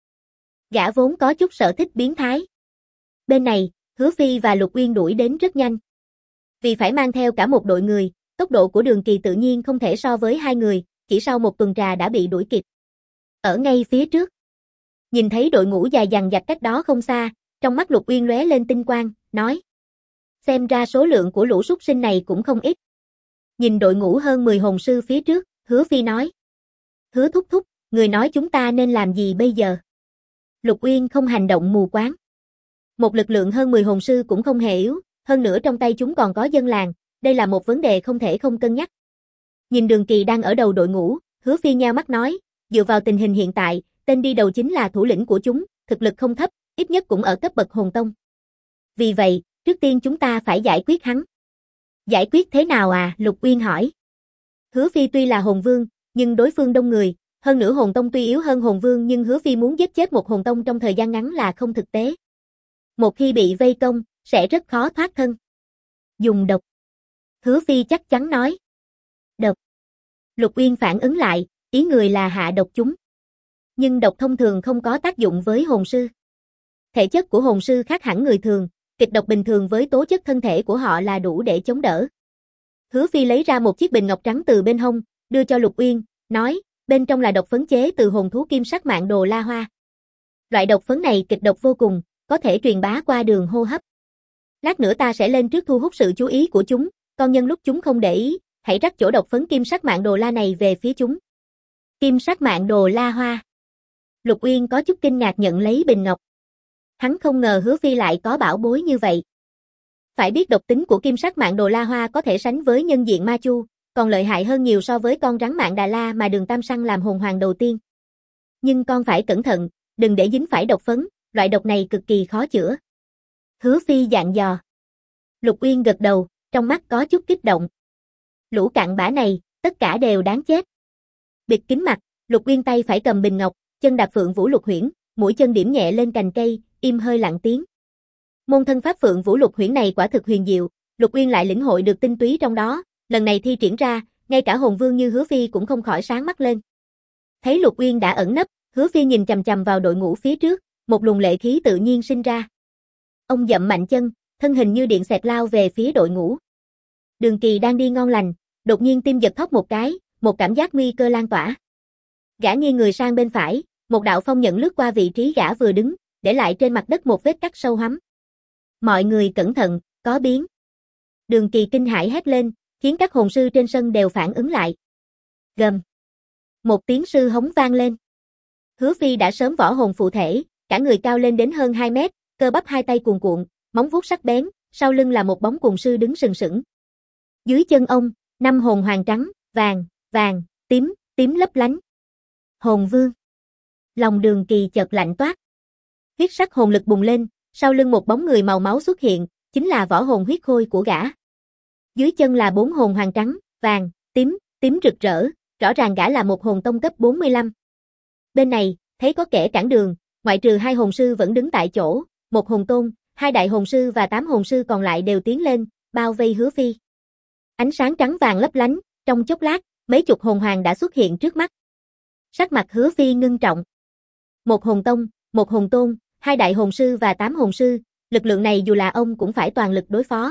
Gã vốn có chút sở thích biến thái. Bên này, Hứa Phi và Lục Uyên đuổi đến rất nhanh. Vì phải mang theo cả một đội người, tốc độ của Đường Kỳ tự nhiên không thể so với hai người, chỉ sau một tuần trà đã bị đuổi kịp. Ở ngay phía trước. Nhìn thấy đội ngũ dài dằng dặc cách đó không xa, trong mắt Lục Uyên lóe lên tinh quang, nói. Xem ra số lượng của lũ súc sinh này cũng không ít. Nhìn đội ngũ hơn 10 hồn sư phía trước, Hứa Phi nói. Hứa thúc thúc, người nói chúng ta nên làm gì bây giờ? Lục Uyên không hành động mù quáng. Một lực lượng hơn 10 hồn sư cũng không hề yếu, hơn nữa trong tay chúng còn có dân làng, đây là một vấn đề không thể không cân nhắc. Nhìn Đường Kỳ đang ở đầu đội ngũ, Hứa Phi nheo mắt nói, dựa vào tình hình hiện tại, tên đi đầu chính là thủ lĩnh của chúng, thực lực không thấp, ít nhất cũng ở cấp bậc hồn tông. Vì vậy, trước tiên chúng ta phải giải quyết hắn. Giải quyết thế nào à? Lục Uyên hỏi. Hứa Phi tuy là hồn vương, nhưng đối phương đông người, hơn nữa hồn tông tuy yếu hơn hồn vương nhưng Hứa Phi muốn giết chết một hồn tông trong thời gian ngắn là không thực tế. Một khi bị vây công, sẽ rất khó thoát thân. Dùng độc. Hứa Phi chắc chắn nói. Độc. Lục Uyên phản ứng lại, ý người là hạ độc chúng. Nhưng độc thông thường không có tác dụng với hồn sư. Thể chất của hồn sư khác hẳn người thường, kịch độc bình thường với tố chất thân thể của họ là đủ để chống đỡ. Hứa Phi lấy ra một chiếc bình ngọc trắng từ bên hông, đưa cho Lục Uyên, nói, bên trong là độc phấn chế từ hồn thú kim sắc Mạn Đồ La Hoa. Loại độc phấn này kịch độc vô cùng, có thể truyền bá qua đường hô hấp. Lát nữa ta sẽ lên trước thu hút sự chú ý của chúng, còn nhân lúc chúng không để ý, hãy rắc chỗ độc phấn kim sắc Mạn Đồ La này về phía chúng. Kim sắc Mạn Đồ La Hoa. Lục Uyên có chút kinh ngạc nhận lấy bình ngọc. Hắn không ngờ Hứa Phi lại có bảo bối như vậy. Phải biết độc tính của kim sắc Mạn Đồ La Hoa có thể sánh với nhân diện ma chu, còn lợi hại hơn nhiều so với con rắn Mạn Đà La mà Đường Tam săn làm hồn hoàng đầu tiên. Nhưng con phải cẩn thận, đừng để dính phải độc phấn, loại độc này cực kỳ khó chữa. Hứa Phi dặn dò. Lục Uyên gật đầu, trong mắt có chút kích động. Lũ cặn bã này, tất cả đều đáng chết. Bịt kín mặt, Lục Uyên tay phải cầm bình ngọc, chân đạp Phượng Vũ Lục Huyễn, mũi chân điểm nhẹ lên cành cây, im hơi lặng tiếng. Môn thân pháp Phượng Vũ Lục Huyễn này quả thực huyền diệu, Lục Uyên lại lĩnh hội được tinh túy trong đó, lần này thi triển ra, ngay cả hồn vương như Hứa Phi cũng không khỏi sáng mắt lên. Thấy Lục Uyên đã ẩn nấp, Hứa Phi nhìn chằm chằm vào đội ngũ phía trước, một luồng lệ khí tự nhiên sinh ra. Ông dậm mạnh chân, thân hình như điện xẹt lao về phía đội ngũ. Đường Kỳ đang đi ngon lành, đột nhiên tim giật thót một cái, một cảm giác nguy cơ lan tỏa. Gã nghiêng người sang bên phải, một đạo phong nhận lướt qua vị trí gã vừa đứng, để lại trên mặt đất một vết cắt sâu hoắm. Mọi người cẩn thận, có biến. Đường Kỳ kinh hãi hét lên, khiến các hồn sư trên sân đều phản ứng lại. Gầm. Một tiếng sư hống vang lên. Hứa Phi đã sớm võ hồn phụ thể, cả người cao lên đến hơn 2 mét, cơ bắp hai tay cuồn cuộn, móng vuốt sắc bén, sau lưng là một bóng cuồng sư đứng sừng sững. Dưới chân ông, 5 hồn hoàng trắng, vàng, vàng, tím, tím lấp lánh. Hồn vương. Lòng Đường Kỳ chợt lạnh toát. Huyết sắc hồn lực bùng lên, sau lưng một bóng người màu máu xuất hiện, chính là võ hồn huyết khôi của gã. Dưới chân là 4 hồn hoàng trắng, vàng, tím, tím rực rỡ, rõ ràng gã là một hồn tông cấp 45. Bên này, thấy có kẻ cản đường, ngoại trừ 2 hồn sư vẫn đứng tại chỗ, một hồn tôn, 2 đại hồn sư và 8 hồn sư còn lại đều tiến lên, bao vây Hứa Phi. Ánh sáng trắng vàng lấp lánh, trong chốc lát, mấy chục hồn hoàng đã xuất hiện trước mắt. Sắc mặt Hứa Phi ngưng trọng. Một hồn tông, một hồn tôn, 2 đại hồn sư và 8 hồn sư, lực lượng này dù là ông cũng phải toàn lực đối phó.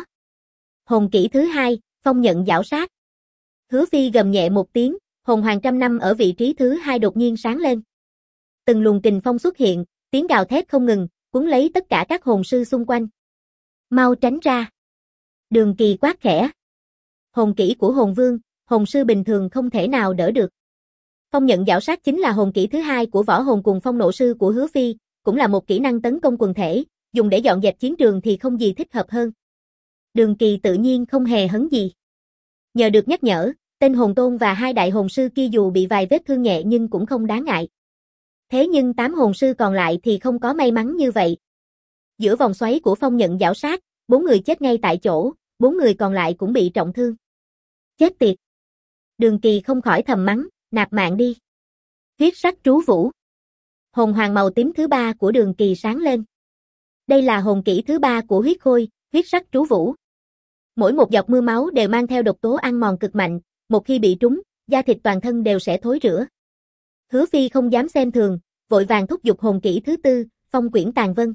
Hồn kỹ thứ 2, phong nhận giảo sát. Hứa Phi gầm nhẹ một tiếng, hồn hoàng trăm năm ở vị trí thứ 2 đột nhiên sáng lên. Từng luồng kình phong xuất hiện, tiếng gào thét không ngừng, cuốn lấy tất cả các hồn sư xung quanh. Mau tránh ra. Đường Kỳ quát khẽ. Hồn kỹ của hồn vương, hồn sư bình thường không thể nào đỡ được. Phong nhận giảo sát chính là hồn kỹ thứ 2 của võ hồn cùng phong nộ sư của Hứa Phi, cũng là một kỹ năng tấn công quần thể, dùng để dọn dẹp chiến trường thì không gì thích hợp hơn. Đường Kỳ tự nhiên không hề hấn gì. Nhờ được nhắc nhở, tên hồn tôn và 2 đại hồn sư kia dù bị vài vết thương nhẹ nhưng cũng không đáng ngại. Thế nhưng 8 hồn sư còn lại thì không có may mắn như vậy. Giữa vòng xoáy của phong nhận giảo sát, 4 người chết ngay tại chỗ, 4 người còn lại cũng bị trọng thương. Chết tiệt. Đường Kỳ không khỏi thầm mắng, nạp mạng đi. Huyết sắc trú vũ. Hồn hoàng màu tím thứ 3 của Đường Kỳ sáng lên. Đây là hồn kỹ thứ 3 của huyết khôi, huyết sắc trú vũ. Mỗi một giọt mưa máu đều mang theo độc tố ăn mòn cực mạnh, một khi bị trúng, da thịt toàn thân đều sẽ thối rữa. Hứa Phi không dám xem thường, vội vàng thúc giục hồn kỹ thứ 4, phong quyển tàn vân.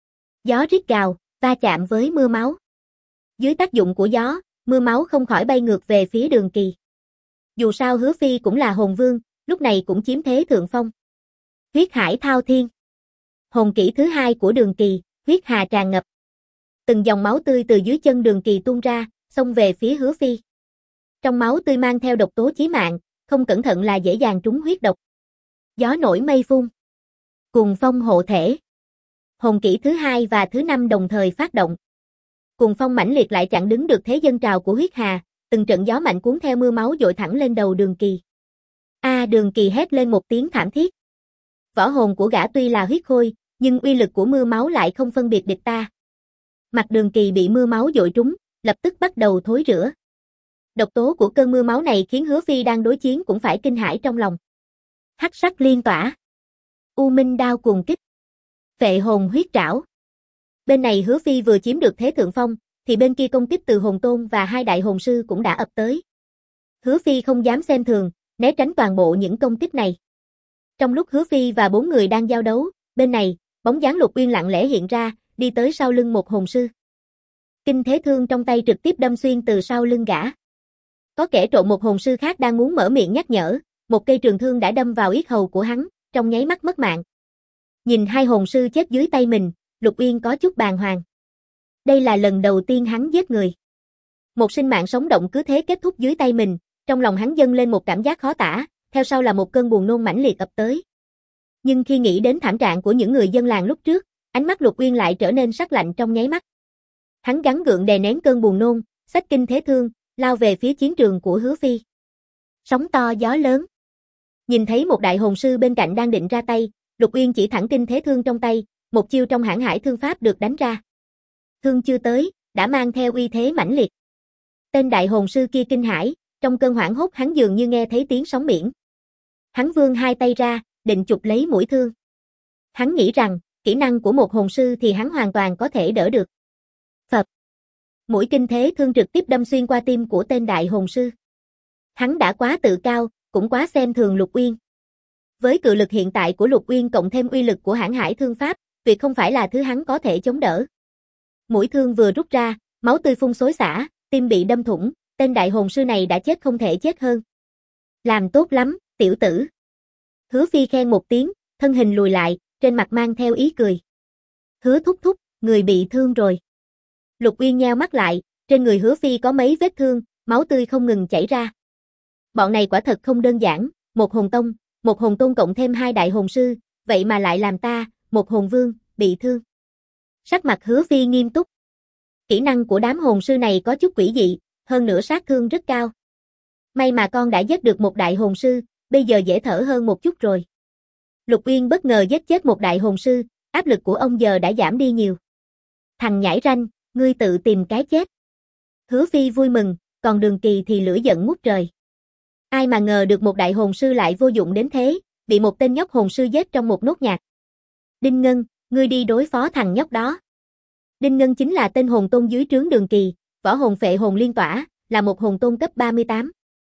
Gió rít gào, va chạm với mưa máu. Dưới tác dụng của gió, mưa máu không khỏi bay ngược về phía Đường Kỳ. Dù sao Hứa Phi cũng là hồn vương, lúc này cũng chiếm thế thượng phong. Huyết hải thao thiên. Hồn kỹ thứ hai của Đường Kỳ, huyết hà tràn ngập. Từng dòng máu tươi từ dưới chân Đường Kỳ tuôn ra, xông về phía Hứa Phi. Trong máu tươi mang theo độc tố chí mạng, không cẩn thận là dễ dàng trúng huyết độc. Gió nổi mây phun. Cuồng phong hộ thể. Hồn kỹ thứ hai và thứ năm đồng thời phát động. Cuồng phong mãnh liệt lại chặn đứng được thế dâng trào của huyết hà, từng trận gió mạnh cuốn theo mưa máu dội thẳng lên đầu Đường Kỳ. Đường Kỳ hét lên một tiếng thảm thiết. Võ hồn của gã tuy là huyết khôi, nhưng uy lực của mưa máu lại không phân biệt địch ta. Mặt Đường Kỳ bị mưa máu dội trúng, lập tức bắt đầu thối rữa. Độc tố của cơn mưa máu này khiến Hứa Phi đang đối chiến cũng phải kinh hãi trong lòng. Hắc sắc liên tỏa. U minh đao cuồng kích. Phệ hồn huyết trảo. Bên này Hứa Phi vừa chiếm được thế thượng phong, thì bên kia công kích từ hồn tôn và hai đại hồn sư cũng đã ập tới. Hứa Phi không dám xem thường, né tránh toàn bộ những công kích này. Trong lúc Hứa Phi và 4 người đang giao đấu, bên này, bóng dáng Lục Uyên lặng lẽ hiện ra, đi tới sau lưng một hồn sư. Kinh thế thương trong tay trực tiếp đâm xuyên từ sau lưng gã. Có kẻ trộm một hồn sư khác đang muốn mở miệng nhắc nhở, một cây trường thương đã đâm vào yết hầu của hắn, trong nháy mắt mất mạng. Nhìn hai hồn sư chết dưới tay mình, Lục Uyên có chút bàng hoàng. Đây là lần đầu tiên hắn giết người. Một sinh mạng sống động cứ thế kết thúc dưới tay mình, trong lòng hắn dâng lên một cảm giác khó tả, theo sau là một cơn buồn nôn mãnh liệt ập tới. Nhưng khi nghĩ đến thảm trạng của những người dân làng lúc trước, ánh mắt Lục Uyên lại trở nên sắc lạnh trong nháy mắt. Hắn gắng gượng đè nén cơn buồn nôn, xách kinh thế thương, lao về phía chiến trường của Hứa Phi. Sóng to gió lớn. Nhìn thấy một đại hồn sư bên cạnh đang định ra tay, Lục Uyên chỉ thẳng kinh thế thương trong tay, một chiêu trong hãn hải thương pháp được đánh ra. Thương chưa tới, đã mang theo uy thế mãnh liệt. Tên đại hồn sư kia kinh hãi, trong cơn hoảng hốt hắn dường như nghe thấy tiếng sóng biển. Hắn vươn hai tay ra, định chụp lấy mũi thương. Hắn nghĩ rằng, kỹ năng của một hồn sư thì hắn hoàn toàn có thể đỡ được. Phập. Mũi kinh thế thương trực tiếp đâm xuyên qua tim của tên đại hồn sư. Hắn đã quá tự cao, cũng quá xem thường Lục Uyên. Với cự lực hiện tại của Lục Uyên cộng thêm uy lực của hãn hải thương pháp, tuyệt không phải là thứ hắn có thể chống đỡ. Mũi thương vừa rút ra, máu tươi phun xối xả, tim bị đâm thủng, tên đại hồn sư này đã chết không thể chết hơn. Làm tốt lắm, tiểu tử. Hứa Phi khen một tiếng, thân hình lùi lại, trên mặt mang theo ý cười. Hứa thúc thúc, người bị thương rồi. Lục Uyên nheo mắt lại, trên người Hứa Phi có mấy vết thương, máu tươi không ngừng chảy ra. Bọn này quả thật không đơn giản, một hồn tông, một hồn tôn cộng thêm hai đại hồn sư, vậy mà lại làm ta, một hồn vương, bị thương. Sắc mặt Hứa Phi nghiêm túc. Kỹ năng của đám hồn sư này có chút quỷ dị, hơn nữa sát thương rất cao. May mà con đã giết được một đại hồn sư, bây giờ dễ thở hơn một chút rồi. Lục Uyên bất ngờ giết chết một đại hồn sư, áp lực của ông giờ đã giảm đi nhiều. Thằng nhãi ranh, ngươi tự tìm cái chết. Hứa Phi vui mừng, còn Đường Kỳ thì lửa giận ngút trời. Ai mà ngờ được một đại hồn sư lại vô dụng đến thế, bị một tên nhóc hồn sư giết trong một nốt nhạc. Đinh Ngân, ngươi đi đối phó thằng nhóc đó. Đinh Ngân chính là tên hồn tôn dưới trướng Đường Kỳ, võ hồn phệ hồn liên tỏa, là một hồn tôn cấp 38.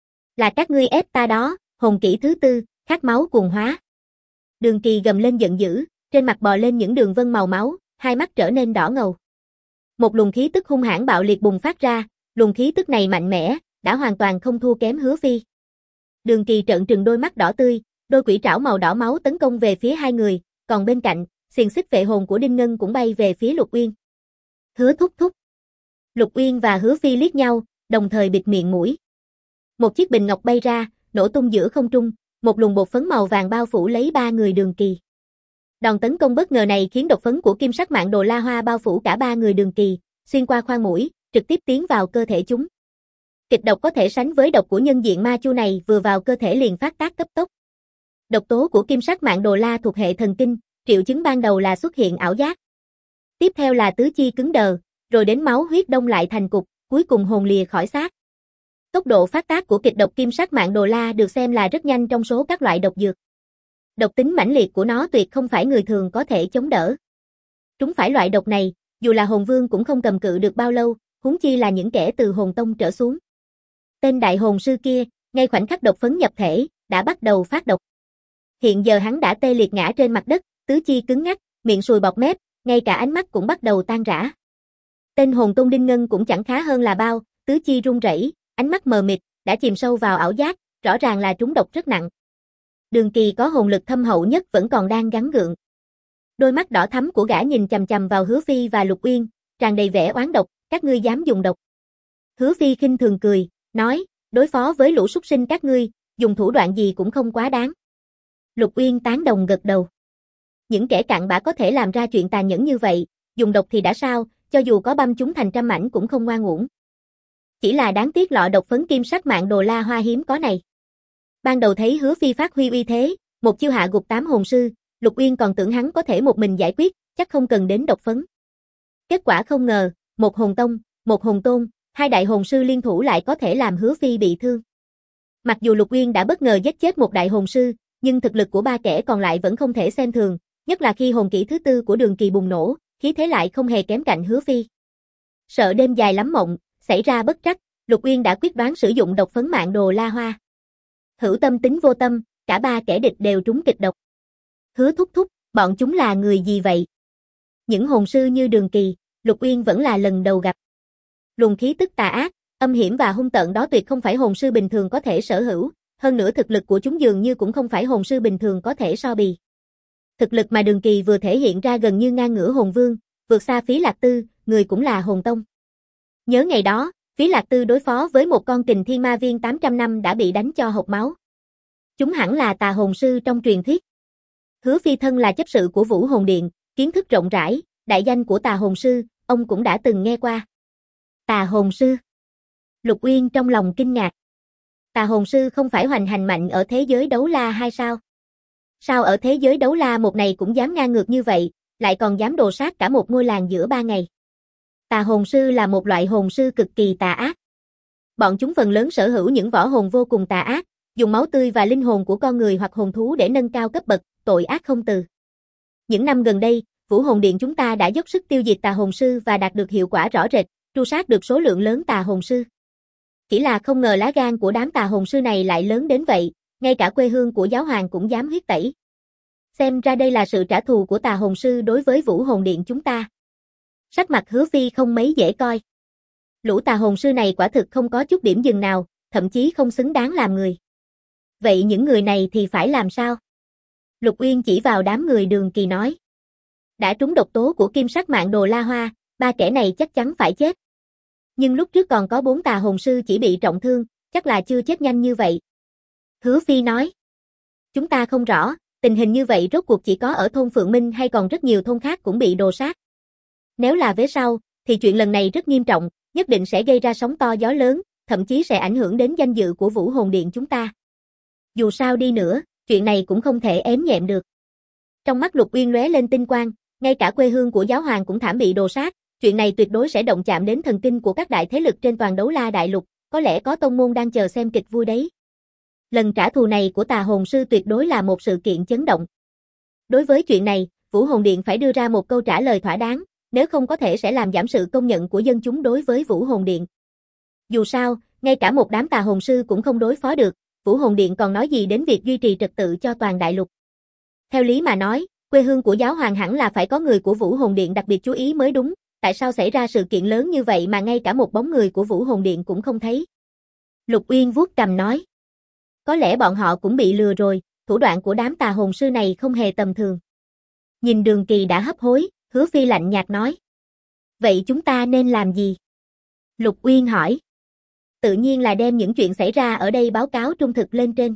Là các ngươi ép ta đó, hồn kỹ thứ tư, khát máu cuồng hóa. Đường Kỳ gầm lên giận dữ, trên mặt bò lên những đường vân màu máu, hai mắt trở nên đỏ ngầu. Một luồng khí tức hung hãn bạo liệt bùng phát ra, luồng khí tức này mạnh mẽ, đã hoàn toàn không thua kém Hứa Phi. Đường Kỳ trợn trừng đôi mắt đỏ tươi, đôi quỷ trảo màu đỏ máu tấn công về phía hai người, còn bên cạnh, xiềng xích phệ hồn của Đinh Ngân cũng bay về phía Lục Uyên. Hứa thúc thúc. Lục Uyên và Hứa Phi liếc nhau, đồng thời bịt miệng mũi. Một chiếc bình ngọc bay ra, nổ tung giữa không trung, một luồng bột phấn màu vàng bao phủ lấy ba người Đường Kỳ. Đòn tấn công bất ngờ này khiến độc phấn của kim sắc mạng đồ La Hoa bao phủ cả ba người Đường Kỳ, xuyên qua khoang mũi, trực tiếp tiến vào cơ thể chúng. Kịch độc có thể sánh với độc của nhân diện ma chu này vừa vào cơ thể liền phát tác cấp tốc. Độc tố của kim sắc mạng đồ La thuộc hệ thần kinh, triệu chứng ban đầu là xuất hiện ảo giác. Tiếp theo là tứ chi cứng đờ, rồi đến máu huyết đông lại thành cục, cuối cùng hồn lìa khỏi xác. Tốc độ phát tác của kịch độc kim sắc mạng đồ La được xem là rất nhanh trong số các loại độc dược. Độc tính mãnh liệt của nó tuyệt không phải người thường có thể chống đỡ. Trúng phải loại độc này, dù là hồn vương cũng không cầm cự được bao lâu, huống chi là những kẻ từ hồn tông trở xuống. Tên đại hồn sư kia, ngay khoảnh khắc độc phấn nhập thể, đã bắt đầu phát độc. Hiện giờ hắn đã tê liệt ngã trên mặt đất, tứ chi cứng ngắc, miệng sùi bọt mép, ngay cả ánh mắt cũng bắt đầu tan rã. Tên hồn tôn Đinh Ngân cũng chẳng khá hơn là bao, tứ chi run rẩy, ánh mắt mờ mịt, đã chìm sâu vào ảo giác, rõ ràng là trúng độc rất nặng. Đường Kỳ có hồn lực thâm hậu nhất vẫn còn đang gắng gượng. Đôi mắt đỏ thắm của gã nhìn chằm chằm vào Hứa Phi và Lục Uyên, tràn đầy vẻ oán độc, các ngươi dám dùng độc. Hứa Phi khinh thường cười, nói, đối phó với lũ súc sinh các ngươi, dùng thủ đoạn gì cũng không quá đáng. Lục Uyên tán đồng gật đầu. Những kẻ cặn bã có thể làm ra chuyện tàn nhẫn như vậy, dùng độc thì đã sao, cho dù có băm chúng thành trăm mảnh cũng không ngoan uổng. Chỉ là đáng tiếc lọ độc phấn kim sắc Mạng Đồ La Hoa hiếm có này. Ban đầu thấy Hứa Phi phát huy uy thế, một chiêu hạ gục 8 hồn sư, Lục Uyên còn tưởng hắn có thể một mình giải quyết, chắc không cần đến độc phấn. Kết quả không ngờ, một hồn tông, một hồn tôn, hai đại hồn sư liên thủ lại có thể làm Hứa Phi bị thương. Mặc dù Lục Uyên đã bất ngờ giết chết một đại hồn sư, nhưng thực lực của ba kẻ còn lại vẫn không thể xem thường, nhất là khi hồn kỹ thứ tư của Đường Kỳ bùng nổ, khí thế lại không hề kém cạnh Hứa Phi. Sợ đêm dài lắm mộng, xảy ra bất trắc, Lục Uyên đã quyết đoán sử dụng độc phấn Mạng Đồ La Hoa. Hữu tâm tính vô tâm, cả ba kẻ địch đều trúng kịch độc. Hứa thúc thúc, bọn chúng là người gì vậy? Những hồn sư như Đường Kỳ, Lục Uyên vẫn là lần đầu gặp. Luồng khí tức tà ác, âm hiểm và hung tợn đó tuyệt không phải hồn sư bình thường có thể sở hữu, hơn nữa thực lực của chúng dường như cũng không phải hồn sư bình thường có thể so bì. Thực lực mà Đường Kỳ vừa thể hiện ra gần như ngang ngửa hồn vương, vượt xa Phí Lạc Tư, người cũng là hồn tông. Nhớ ngày đó, Phí Lạc Tư đối phó với một con kình thiên ma viên 800 năm đã bị đánh cho hộc máu. Chúng hẳn là tà hồn sư trong truyền thuyết. Hứa Phi thân là chấp sự của Vũ Hồn Điện, kiến thức rộng rãi, đại danh của tà hồn sư, ông cũng đã từng nghe qua. Tà hồn sư. Lục Uyên trong lòng kinh ngạc. Tà hồn sư không phải hoành hành mạnh ở thế giới đấu la hay sao? Sao ở thế giới đấu la một này cũng dám ngang ngược như vậy, lại còn dám đồ sát cả một ngôi làng giữa 3 ngày? Tà hồn sư là một loại hồn sư cực kỳ tà ác. Bọn chúng phần lớn sở hữu những võ hồn vô cùng tà ác, dùng máu tươi và linh hồn của con người hoặc hồn thú để nâng cao cấp bậc, tội ác không từ. Những năm gần đây, Vũ Hồn Điện chúng ta đã dốc sức tiêu diệt tà hồn sư và đạt được hiệu quả rõ rệt, tru sát được số lượng lớn tà hồn sư. Chỉ là không ngờ lá gan của đám tà hồn sư này lại lớn đến vậy, ngay cả quê hương của giáo hoàng cũng dám huyết tẩy. Xem ra đây là sự trả thù của tà hồn sư đối với Vũ Hồn Điện chúng ta. Sắc mặt Hứa Phi không mấy dễ coi. Lũ tà hồn sư này quả thực không có chút điểm dừng nào, thậm chí không xứng đáng làm người. Vậy những người này thì phải làm sao? Lục Uyên chỉ vào đám người Đường Kỳ nói. Đã trúng độc tố của kim sắc Mạng Đồ La Hoa, ba kẻ này chắc chắn phải chết. Nhưng lúc trước còn có 4 tà hồn sư chỉ bị trọng thương, chắc là chưa chết nhanh như vậy. Hứa Phi nói. Chúng ta không rõ, tình hình như vậy rốt cuộc chỉ có ở thôn Phượng Minh hay còn rất nhiều thôn khác cũng bị đồ sát. Nếu là vế sau, thì chuyện lần này rất nghiêm trọng, nhất định sẽ gây ra sóng to gió lớn, thậm chí sẽ ảnh hưởng đến danh dự của Vũ Hồn Điện chúng ta. Dù sao đi nữa, chuyện này cũng không thể ém nhẹm được. Trong mắt Lục Uyên lóe lên tinh quang, ngay cả quê hương của giáo hoàng cũng thảm bị đồ sát, chuyện này tuyệt đối sẽ động chạm đến thần kinh của các đại thế lực trên toàn Đấu La đại lục, có lẽ có tông môn đang chờ xem kịch vui đấy. Lần trả thù này của tà hồn sư tuyệt đối là một sự kiện chấn động. Đối với chuyện này, Vũ Hồn Điện phải đưa ra một câu trả lời thỏa đáng, nếu không có thể sẽ làm giảm sự công nhận của dân chúng đối với Vũ Hồn Điện. Dù sao, ngay cả một đám tà hồn sư cũng không đối phó được, Vũ Hồn Điện còn nói gì đến việc duy trì trật tự cho toàn đại lục. Theo lý mà nói, quê hương của giáo hoàng hẳn là phải có người của Vũ Hồn Điện đặc biệt chú ý mới đúng, tại sao xảy ra sự kiện lớn như vậy mà ngay cả một bóng người của Vũ Hồn Điện cũng không thấy? Lục Uyên vuốt cằm nói. Có lẽ bọn họ cũng bị lừa rồi, thủ đoạn của đám tà hồn sư này không hề tầm thường. Nhìn Đường Kỳ đã hấp hối, Hứa Phi lạnh nhạt nói. Vậy chúng ta nên làm gì? Lục Uyên hỏi. Tự nhiên là đem những chuyện xảy ra ở đây báo cáo trung thực lên trên.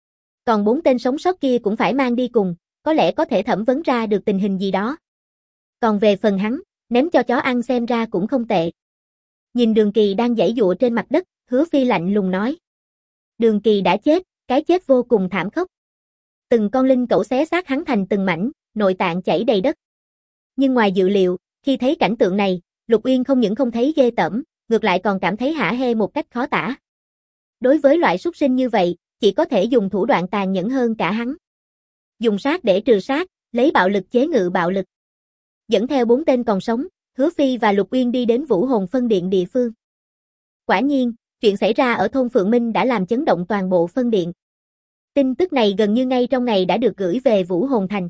Còn 4 tên sống sót kia cũng phải mang đi cùng, có lẽ có thể thẩm vấn ra được tình hình gì đó. Còn về phần hắn, ném cho chó ăn xem ra cũng không tệ. Nhìn Đường Kỳ đang giãy giụa trên mặt đất, Hứa Phi lạnh lùng nói. Đường Kỳ đã chết, cái chết vô cùng thảm khốc. Từng con linh cẩu xé xác hắn thành từng mảnh, nội tạng chảy đầy đất. Nhưng ngoài dự liệu, khi thấy cảnh tượng này, Lục Uyên không những không thấy ghê tởm, ngược lại còn cảm thấy hả hê một cách khó tả. Đối với loại súc sinh như vậy, chỉ có thể dùng thủ đoạn tàn nhẫn hơn cả hắn. Dùng sát để trừ sát, lấy bạo lực chế ngự bạo lực. Dẫn theo 4 tên còn sống, Hứa Phi và Lục Uyên đi đến Vũ Hồn phân điện địa phương. Quả nhiên, chuyện xảy ra ở thôn Phượng Minh đã làm chấn động toàn bộ phân điện. Tin tức này gần như ngay trong ngày đã được gửi về Vũ Hồn Thành.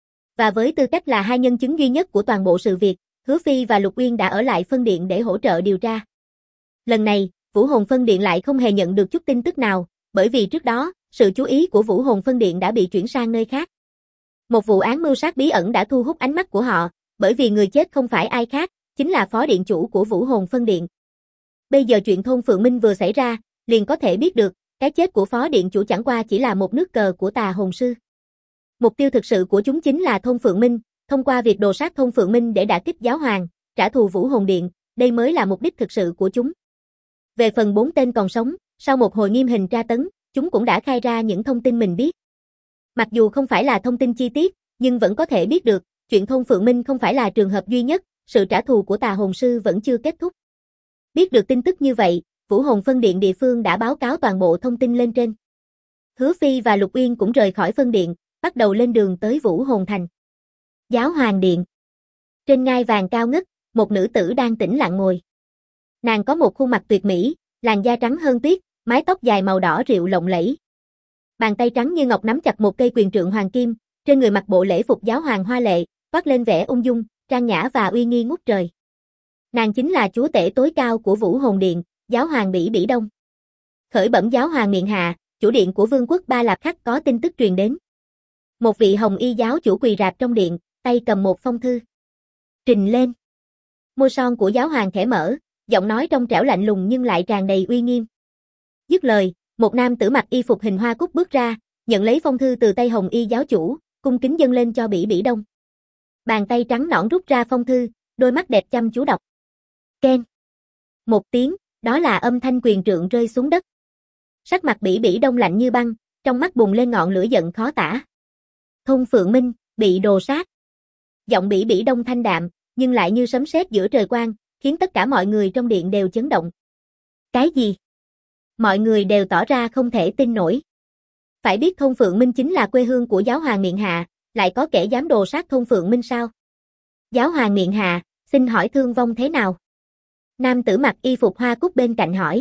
Và với tư cách là hai nhân chứng duy nhất của toàn bộ sự việc, Hứa Phi và Lục Uyên đã ở lại phân điện để hỗ trợ điều tra. Lần này, Vũ Hồn phân điện lại không hề nhận được chút tin tức nào, bởi vì trước đó, sự chú ý của Vũ Hồn Phân Điện đã bị chuyển sang nơi khác. Một vụ án mưu sát bí ẩn đã thu hút ánh mắt của họ, bởi vì người chết không phải ai khác, chính là phó điện chủ của Vũ Hồn Phân Điện. Bây giờ chuyện thôn Phượng Minh vừa xảy ra, liền có thể biết được, cái chết của phó điện chủ chẳng qua chỉ là một nước cờ của tà hồn sư. Mục tiêu thực sự của chúng chính là thôn Phượng Minh, thông qua việc đồ sát thôn Phượng Minh để đả kích giáo hoàng, trả thù Vũ Hồn Điện, đây mới là mục đích thực sự của chúng. Về phần 4 tên còn sống, sau một hồi nghiêm hình tra tấn, chúng cũng đã khai ra những thông tin mình biết. Mặc dù không phải là thông tin chi tiết, nhưng vẫn có thể biết được, chuyện thôn Phượng Minh không phải là trường hợp duy nhất, sự trả thù của tà hồn sư vẫn chưa kết thúc. Biết được tin tức như vậy, Vũ Hồn Phân Điện địa phương đã báo cáo toàn bộ thông tin lên trên. Hứa Phi và Lục Uyên cũng rời khỏi phân điện, bắt đầu lên đường tới Vũ Hồn Thành. Giáo Hoàng Điện. Trên ngai vàng cao ngất, một nữ tử đang tĩnh lặng ngồi. Nàng có một khuôn mặt tuyệt mỹ, làn da trắng hơn tuyết, mái tóc dài màu đỏ rượu lộng lẫy. Bàn tay trắng như ngọc nắm chặt một cây quyền trượng hoàng kim, trên người mặc bộ lễ phục giáo hoàng hoa lệ, toát lên vẻ ung dung, trang nhã và uy nghi ngút trời. Nàng chính là chúa tể tối cao của Vũ Hồn Điện, giáo hoàng Bỉ Bỉ Đông. Khởi bẩm giáo hoàng miện hạ, chủ điện của vương quốc Ba Lạp Khắc có tin tức truyền đến. Một vị hồng y giáo chủ quỳ rạp trong điện, tay cầm một phong thư. Trình lên. Môi son của giáo hoàng khẽ mở, giọng nói trong trẻo lạnh lùng nhưng lại tràn đầy uy nghiêm. Dứt lời, một nam tử mặc y phục hình hoa cúc bước ra, nhận lấy phong thư từ tay hồng y giáo chủ, cung kính dâng lên cho Bỉ Bỉ Đông. Bàn tay trắng nõn rút ra phong thư, đôi mắt đẹp chăm chú đọc. Keng. Một tiếng, đó là âm thanh quyền trượng rơi xuống đất. Sắc mặt Bỉ Bỉ Đông lạnh như băng, trong mắt bùng lên ngọn lửa giận khó tả. Thôn Phượng Minh, bị đồ sát. Giọng Bỉ Bỉ Đông thanh đạm, nhưng lại như sấm sét giữa trời quang, khiến tất cả mọi người trong điện đều chấn động. Cái gì? Mọi người đều tỏ ra không thể tin nổi. Phải biết thôn Phượng Minh chính là quê hương của giáo hoàng miện hạ, lại có kẻ dám đồ sát thôn Phượng Minh sao? Giáo hoàng miện hạ, xin hỏi thương vong thế nào? Nam tử mặc y phục hoa cúc bên cạnh hỏi.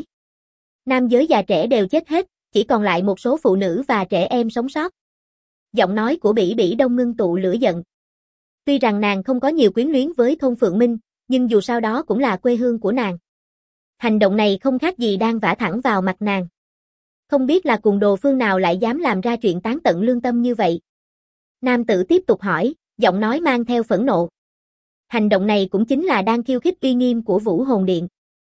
Nam giới già trẻ đều chết hết, chỉ còn lại một số phụ nữ và trẻ em sống sót. Giọng nói của Bỉ Bỉ Đông ngưng tụ lửa giận. Tuy rằng nàng không có nhiều quyến luyến với thôn Phượng Minh, nhưng dù sao đó cũng là quê hương của nàng. Hành động này không khác gì đang vả thẳng vào mặt nàng. Không biết là cùng đồ phương nào lại dám làm ra chuyện tán tận lương tâm như vậy. Nam tử tiếp tục hỏi, giọng nói mang theo phẫn nộ. Hành động này cũng chính là đang khiêu khích uy nghiêm của Vũ Hồn Điện.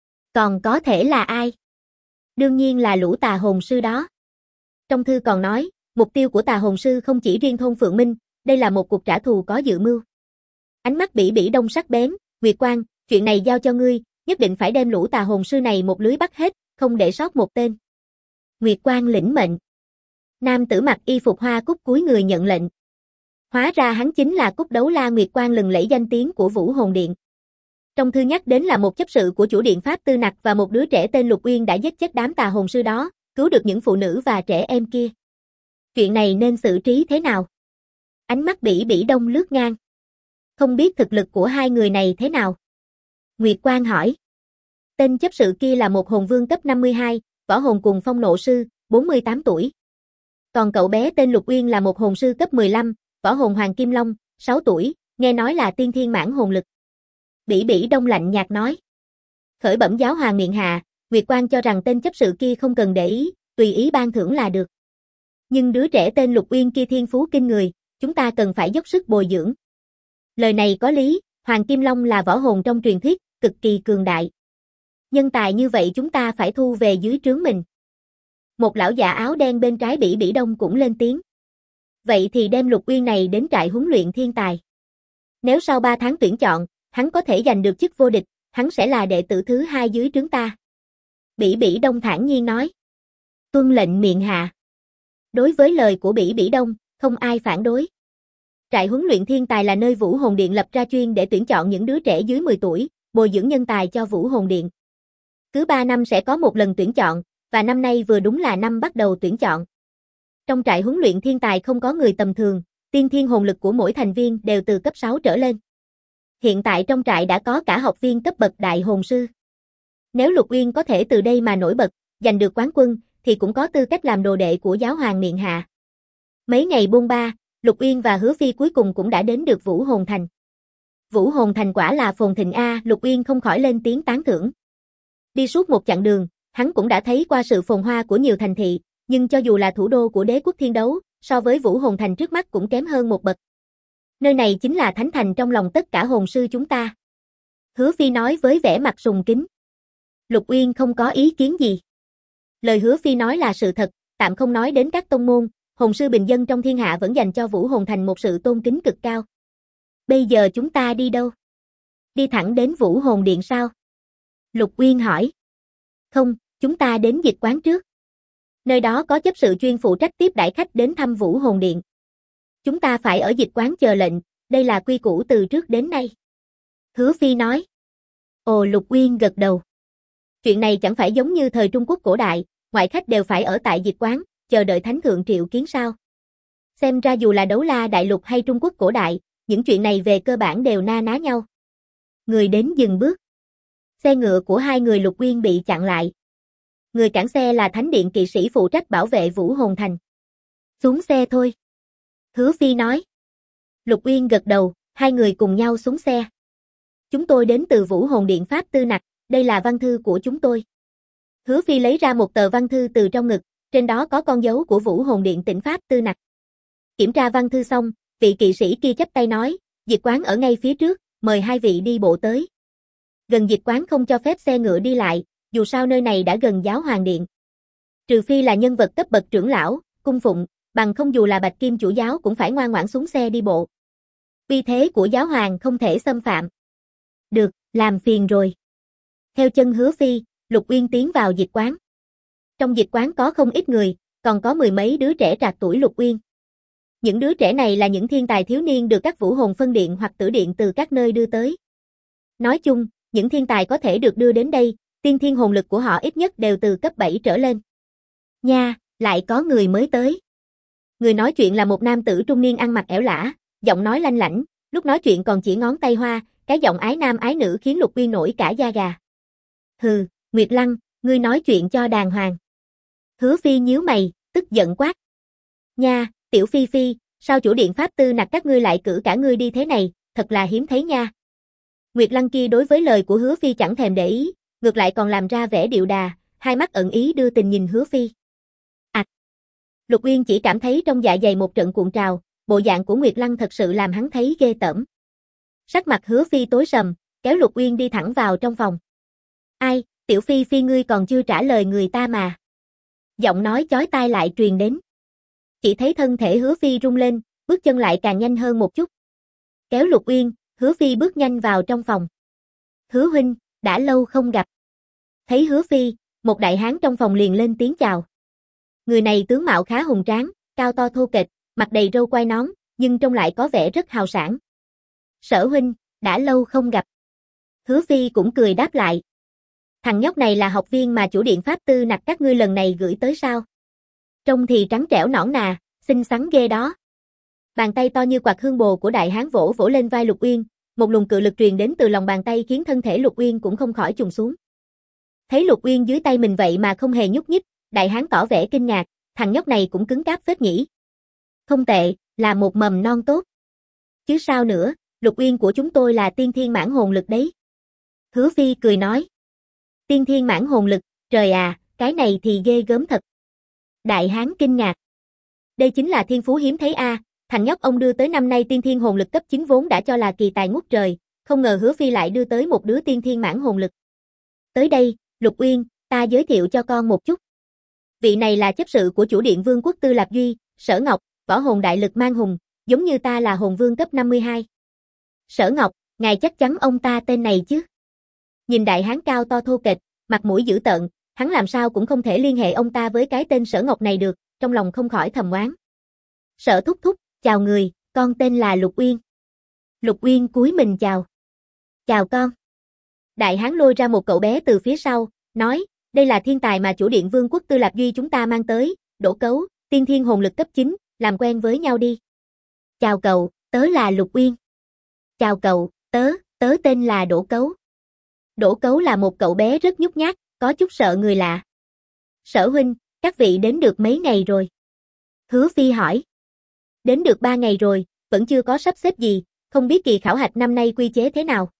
Còn có thể là ai? Đương nhiên là lũ tà hồn sư đó. Trong thư còn nói, mục tiêu của tà hồn sư không chỉ riêng thôn Phượng Minh, đây là một cuộc trả thù có dự mưu. Ánh mắt Bỉ Bỉ Đông sắc bén, Nguyệt Quang, chuyện này giao cho ngươi, nhất định phải đem lũ tà hồn sư này một lưới bắt hết, không để sót một tên. Nguyệt Quang lĩnh mệnh. Nam tử mặc y phục hoa cúc cúi người nhận lệnh. Hóa ra hắn chính là Cúc Đấu La Nguyệt Quang lừng lẫy danh tiếng của Vũ Hồn Điện. Trong thư nhắc đến là một chấp sự của chủ điện Pháp Tư Nặc và một đứa trẻ tên Lục Uyên đã giết chết đám tà hồn sư đó, cứu được những phụ nữ và trẻ em kia. Chuyện này nên xử trí thế nào? Ánh mắt Bỉ Bỉ Đông lướt ngang. Không biết thực lực của hai người này thế nào? Nguyệt Quang hỏi. Tên chấp sự kia là một hồn vương cấp 52, võ hồn cùng phong nộ sư, 48 tuổi. Còn cậu bé tên Lục Uyên là một hồn sư cấp 15, võ hồn Hoàng Kim Long, 6 tuổi, nghe nói là tiên thiên mãn hồn lực. Bỉ Bỉ Đông lạnh nhạt nói. Khởi bẩm giáo hoàng miện hạ, Nguyệt Quang cho rằng tên chấp sự kia không cần để ý, tùy ý ban thưởng là được. Nhưng đứa trẻ tên Lục Uyên kia thiên phú kinh người, chúng ta cần phải dốc sức bồi dưỡng. Lời này có lý, Hoàng Kim Long là võ hồn trong truyền thuyết, cực kỳ cường đại. Nhân tài như vậy chúng ta phải thu về dưới trướng mình. Một lão già áo đen bên trái Bỉ Bỉ Đông cũng lên tiếng. Vậy thì đem Lục Uyên này đến trại huấn luyện thiên tài. Nếu sau 3 tháng tuyển chọn, hắn có thể giành được chức vô địch, hắn sẽ là đệ tử thứ 2 dưới trướng ta. Bỉ Bỉ Đông thản nhiên nói. Tuân lệnh miện hạ. Đối với lời của Bỉ Bỉ Đông, không ai phản đối. Trại huấn luyện thiên tài là nơi Vũ Hồn Điện lập ra chuyên để tuyển chọn những đứa trẻ dưới 10 tuổi, bồi dưỡng nhân tài cho Vũ Hồn Điện. Cứ 3 năm sẽ có một lần tuyển chọn, và năm nay vừa đúng là năm bắt đầu tuyển chọn. Trong trại huấn luyện thiên tài không có người tầm thường, tiên thiên hồn lực của mỗi thành viên đều từ cấp 6 trở lên. Hiện tại trong trại đã có cả học viên cấp bậc đại hồn sư. Nếu Lục Uyên có thể từ đây mà nổi bật, giành được quán quân, thì cũng có tư cách làm đồ đệ của giáo hoàng miện hạ. Mấy ngày bôn ba, Lục Uyên và Hứa Phi cuối cùng cũng đã đến được Vũ Hồn Thành. Vũ Hồn Thành quả là phồn thịnh a, Lục Uyên không khỏi lên tiếng tán thưởng. Đi suốt một chặng đường, hắn cũng đã thấy qua sự phồn hoa của nhiều thành thị, nhưng cho dù là thủ đô của đế quốc thiên đấu, so với Vũ Hồn Thành trước mắt cũng kém hơn một bậc. Nơi này chính là thánh thành trong lòng tất cả hồn sư chúng ta. Hứa Phi nói với vẻ mặt sùng kính. Lục Uyên không có ý kiến gì. Lời Hứa Phi nói là sự thật, tạm không nói đến các tông môn, hồn sư bình dân trong thiên hạ vẫn dành cho Vũ Hồn Thành một sự tôn kính cực cao. Bây giờ chúng ta đi đâu? Đi thẳng đến Vũ Hồn Điện sao? Lục Uyên hỏi. Không, chúng ta đến dịch quán trước. Nơi đó có chấp sự chuyên phụ trách tiếp đãi khách đến thăm Vũ Hồn Điện. Chúng ta phải ở dịch quán chờ lệnh, đây là quy củ từ trước đến nay. Hứa Phi nói. Ồ, Lục Uyên gật đầu. Chuyện này chẳng phải giống như thời Trung Quốc cổ đại, ngoại khách đều phải ở tại dịch quán, chờ đợi thánh thượng triệu kiến sao. Xem ra dù là Đấu La Đại Lục hay Trung Quốc cổ đại, những chuyện này về cơ bản đều na ná nhau. Người đến dừng bước. Xe ngựa của hai người Lục Uyên bị chặn lại. Người cản xe là Thánh Điện kỵ sĩ phụ trách bảo vệ Vũ Hồn Thành. Xuống xe thôi. Hứa Phi nói. Lục Uyên gật đầu, hai người cùng nhau xuống xe. Chúng tôi đến từ Vũ Hồn Điện Pháp Tư Nặc, đây là văn thư của chúng tôi. Hứa Phi lấy ra một tờ văn thư từ trong ngực, trên đó có con dấu của Vũ Hồn Điện tỉnh Pháp Tư Nặc. Kiểm tra văn thư xong, vị kỵ sĩ kia chắp tay nói, dịch quán ở ngay phía trước, mời hai vị đi bộ tới. Gần dịch quán không cho phép xe ngựa đi lại, dù sao nơi này đã gần Giáo Hoàng Điện. Trừ phi là nhân vật cấp bậc trưởng lão, cung phụng, bằng không dù là Bạch Kim chủ giáo cũng phải ngoan ngoãn xuống xe đi bộ. Uy thế của giáo hoàng không thể xâm phạm. Được, làm phiền rồi. Theo chân Hứa Phi, Lục Uyên tiến vào dịch quán. Trong dịch quán có không ít người, còn có mười mấy đứa trẻ trạc tuổi Lục Uyên. Những đứa trẻ này là những thiên tài thiếu niên được các vũ hồn phân điện hoặc tử điện từ các nơi đưa tới. Nói chung, những thiên tài có thể được đưa đến đây, tiên thiên hồn lực của họ ít nhất đều từ cấp 7 trở lên. Nha, lại có người mới tới. Người nói chuyện là một nam tử trung niên ăn mặc ẻo lả, giọng nói lanh lảnh, lúc nói chuyện còn chỉ ngón tay hoa, cái giọng ái nam ái nữ khiến Lục Uyên nổi cả da gà. Hừ, Nguyệt Lăng, ngươi nói chuyện cho đàng hoàng. Hứa Phi nhíu mày, tức giận quát. Nha, tiểu Phi Phi, sao chủ điện Pháp Tư Nặc các ngươi lại cử cả ngươi đi thế này, thật là hiếm thấy nha. Nguyệt Lăng kia đối với lời của Hứa Phi chẳng thèm để ý, ngược lại còn làm ra vẻ điệu đà, hai mắt ẩn ý đưa tình nhìn Hứa Phi. Lục Uyên chỉ cảm thấy trong dạ dày một trận cuộn trào, bộ dạng của Nguyệt Lăng thật sự làm hắn thấy ghê tởm. Sắc mặt Hứa Phi tối sầm, kéo Lục Uyên đi thẳng vào trong phòng. Ai, tiểu Phi Phi ngươi còn chưa trả lời người ta mà. Giọng nói chói tai lại truyền đến. Chỉ thấy thân thể Hứa Phi rung lên, bước chân lại càng nhanh hơn một chút. Kéo Lục Uyên, Hứa Phi bước nhanh vào trong phòng. Hứa huynh, đã lâu không gặp. Thấy Hứa Phi, một đại hán trong phòng liền lên tiếng chào. Người này tướng mạo khá hùng tráng, cao to thô kệch, mặt đầy râu quai nón, nhưng trông lại có vẻ rất hào sảng. Sở huynh, đã lâu không gặp. Hứa Phi cũng cười đáp lại. Thằng nhóc này là học viên mà chủ điện Pháp Tư Nặc các ngươi lần này gửi tới sao? Trông thì trắng trẻo nõn nà, xinh xắn ghê đó. Bàn tay to như quạt hương bồ của đại hán vỗ vỗ lên vai Lục Uyên, một luồng cự lực truyền đến từ lòng bàn tay khiến thân thể Lục Uyên cũng không khỏi chùng xuống. Thấy Lục Uyên dưới tay mình vậy mà không hề nhúc nhích, đại hán tỏ vẻ kinh ngạc, thằng nhóc này cũng cứng cáp phết nhỉ. Không tệ, là một mầm non tốt. Chứ sao nữa, Lục Uyên của chúng tôi là tiên thiên mãn hồn lực đấy. Hứa Phi cười nói. Tiên thiên mãn hồn lực, trời à, cái này thì ghê gớm thật. Đại hán kinh ngạc. Đây chính là thiên phú hiếm thấy a, thằng nhóc ông đưa tới năm nay tiên thiên hồn lực cấp 9 vốn đã cho là kỳ tài ngút trời, không ngờ Hứa Phi lại đưa tới một đứa tiên thiên mãn hồn lực. Tới đây, Lục Uyên, ta giới thiệu cho con một chút. Vị này là chấp sự của chủ điện Vương quốc Tư Lạp Duy, Sở Ngọc, võ hồn đại lực mang hùng, giống như ta là hồn vương cấp 52. Sở Ngọc, ngài chắc chắn ông ta tên này chứ? Nhìn đại hán cao to thô kệch, mặt mũi dữ tợn, hắn làm sao cũng không thể liên hệ ông ta với cái tên Sở Ngọc này được, trong lòng không khỏi thầm oán. Sở thúc thúc, chào người, con tên là Lục Uyên. Lục Uyên cúi mình chào. Chào con. Đại hán lôi ra một cậu bé từ phía sau, nói, đây là thiên tài mà chủ điện Vương quốc Tư Lạp Duy chúng ta mang tới, Đỗ Cấu, tiên thiên hồn lực cấp 9, làm quen với nhau đi. Chào cậu, tớ là Lục Uyên. Chào cậu, tớ tên là Đỗ Cấu. Đỗ Cấu là một cậu bé rất nhút nhát, có chút sợ người lạ. Sở huynh, các vị đến được mấy ngày rồi? Hứa Phi hỏi. Đến được 3 ngày rồi, vẫn chưa có sắp xếp gì, không biết kỳ khảo hạch năm nay quy chế thế nào.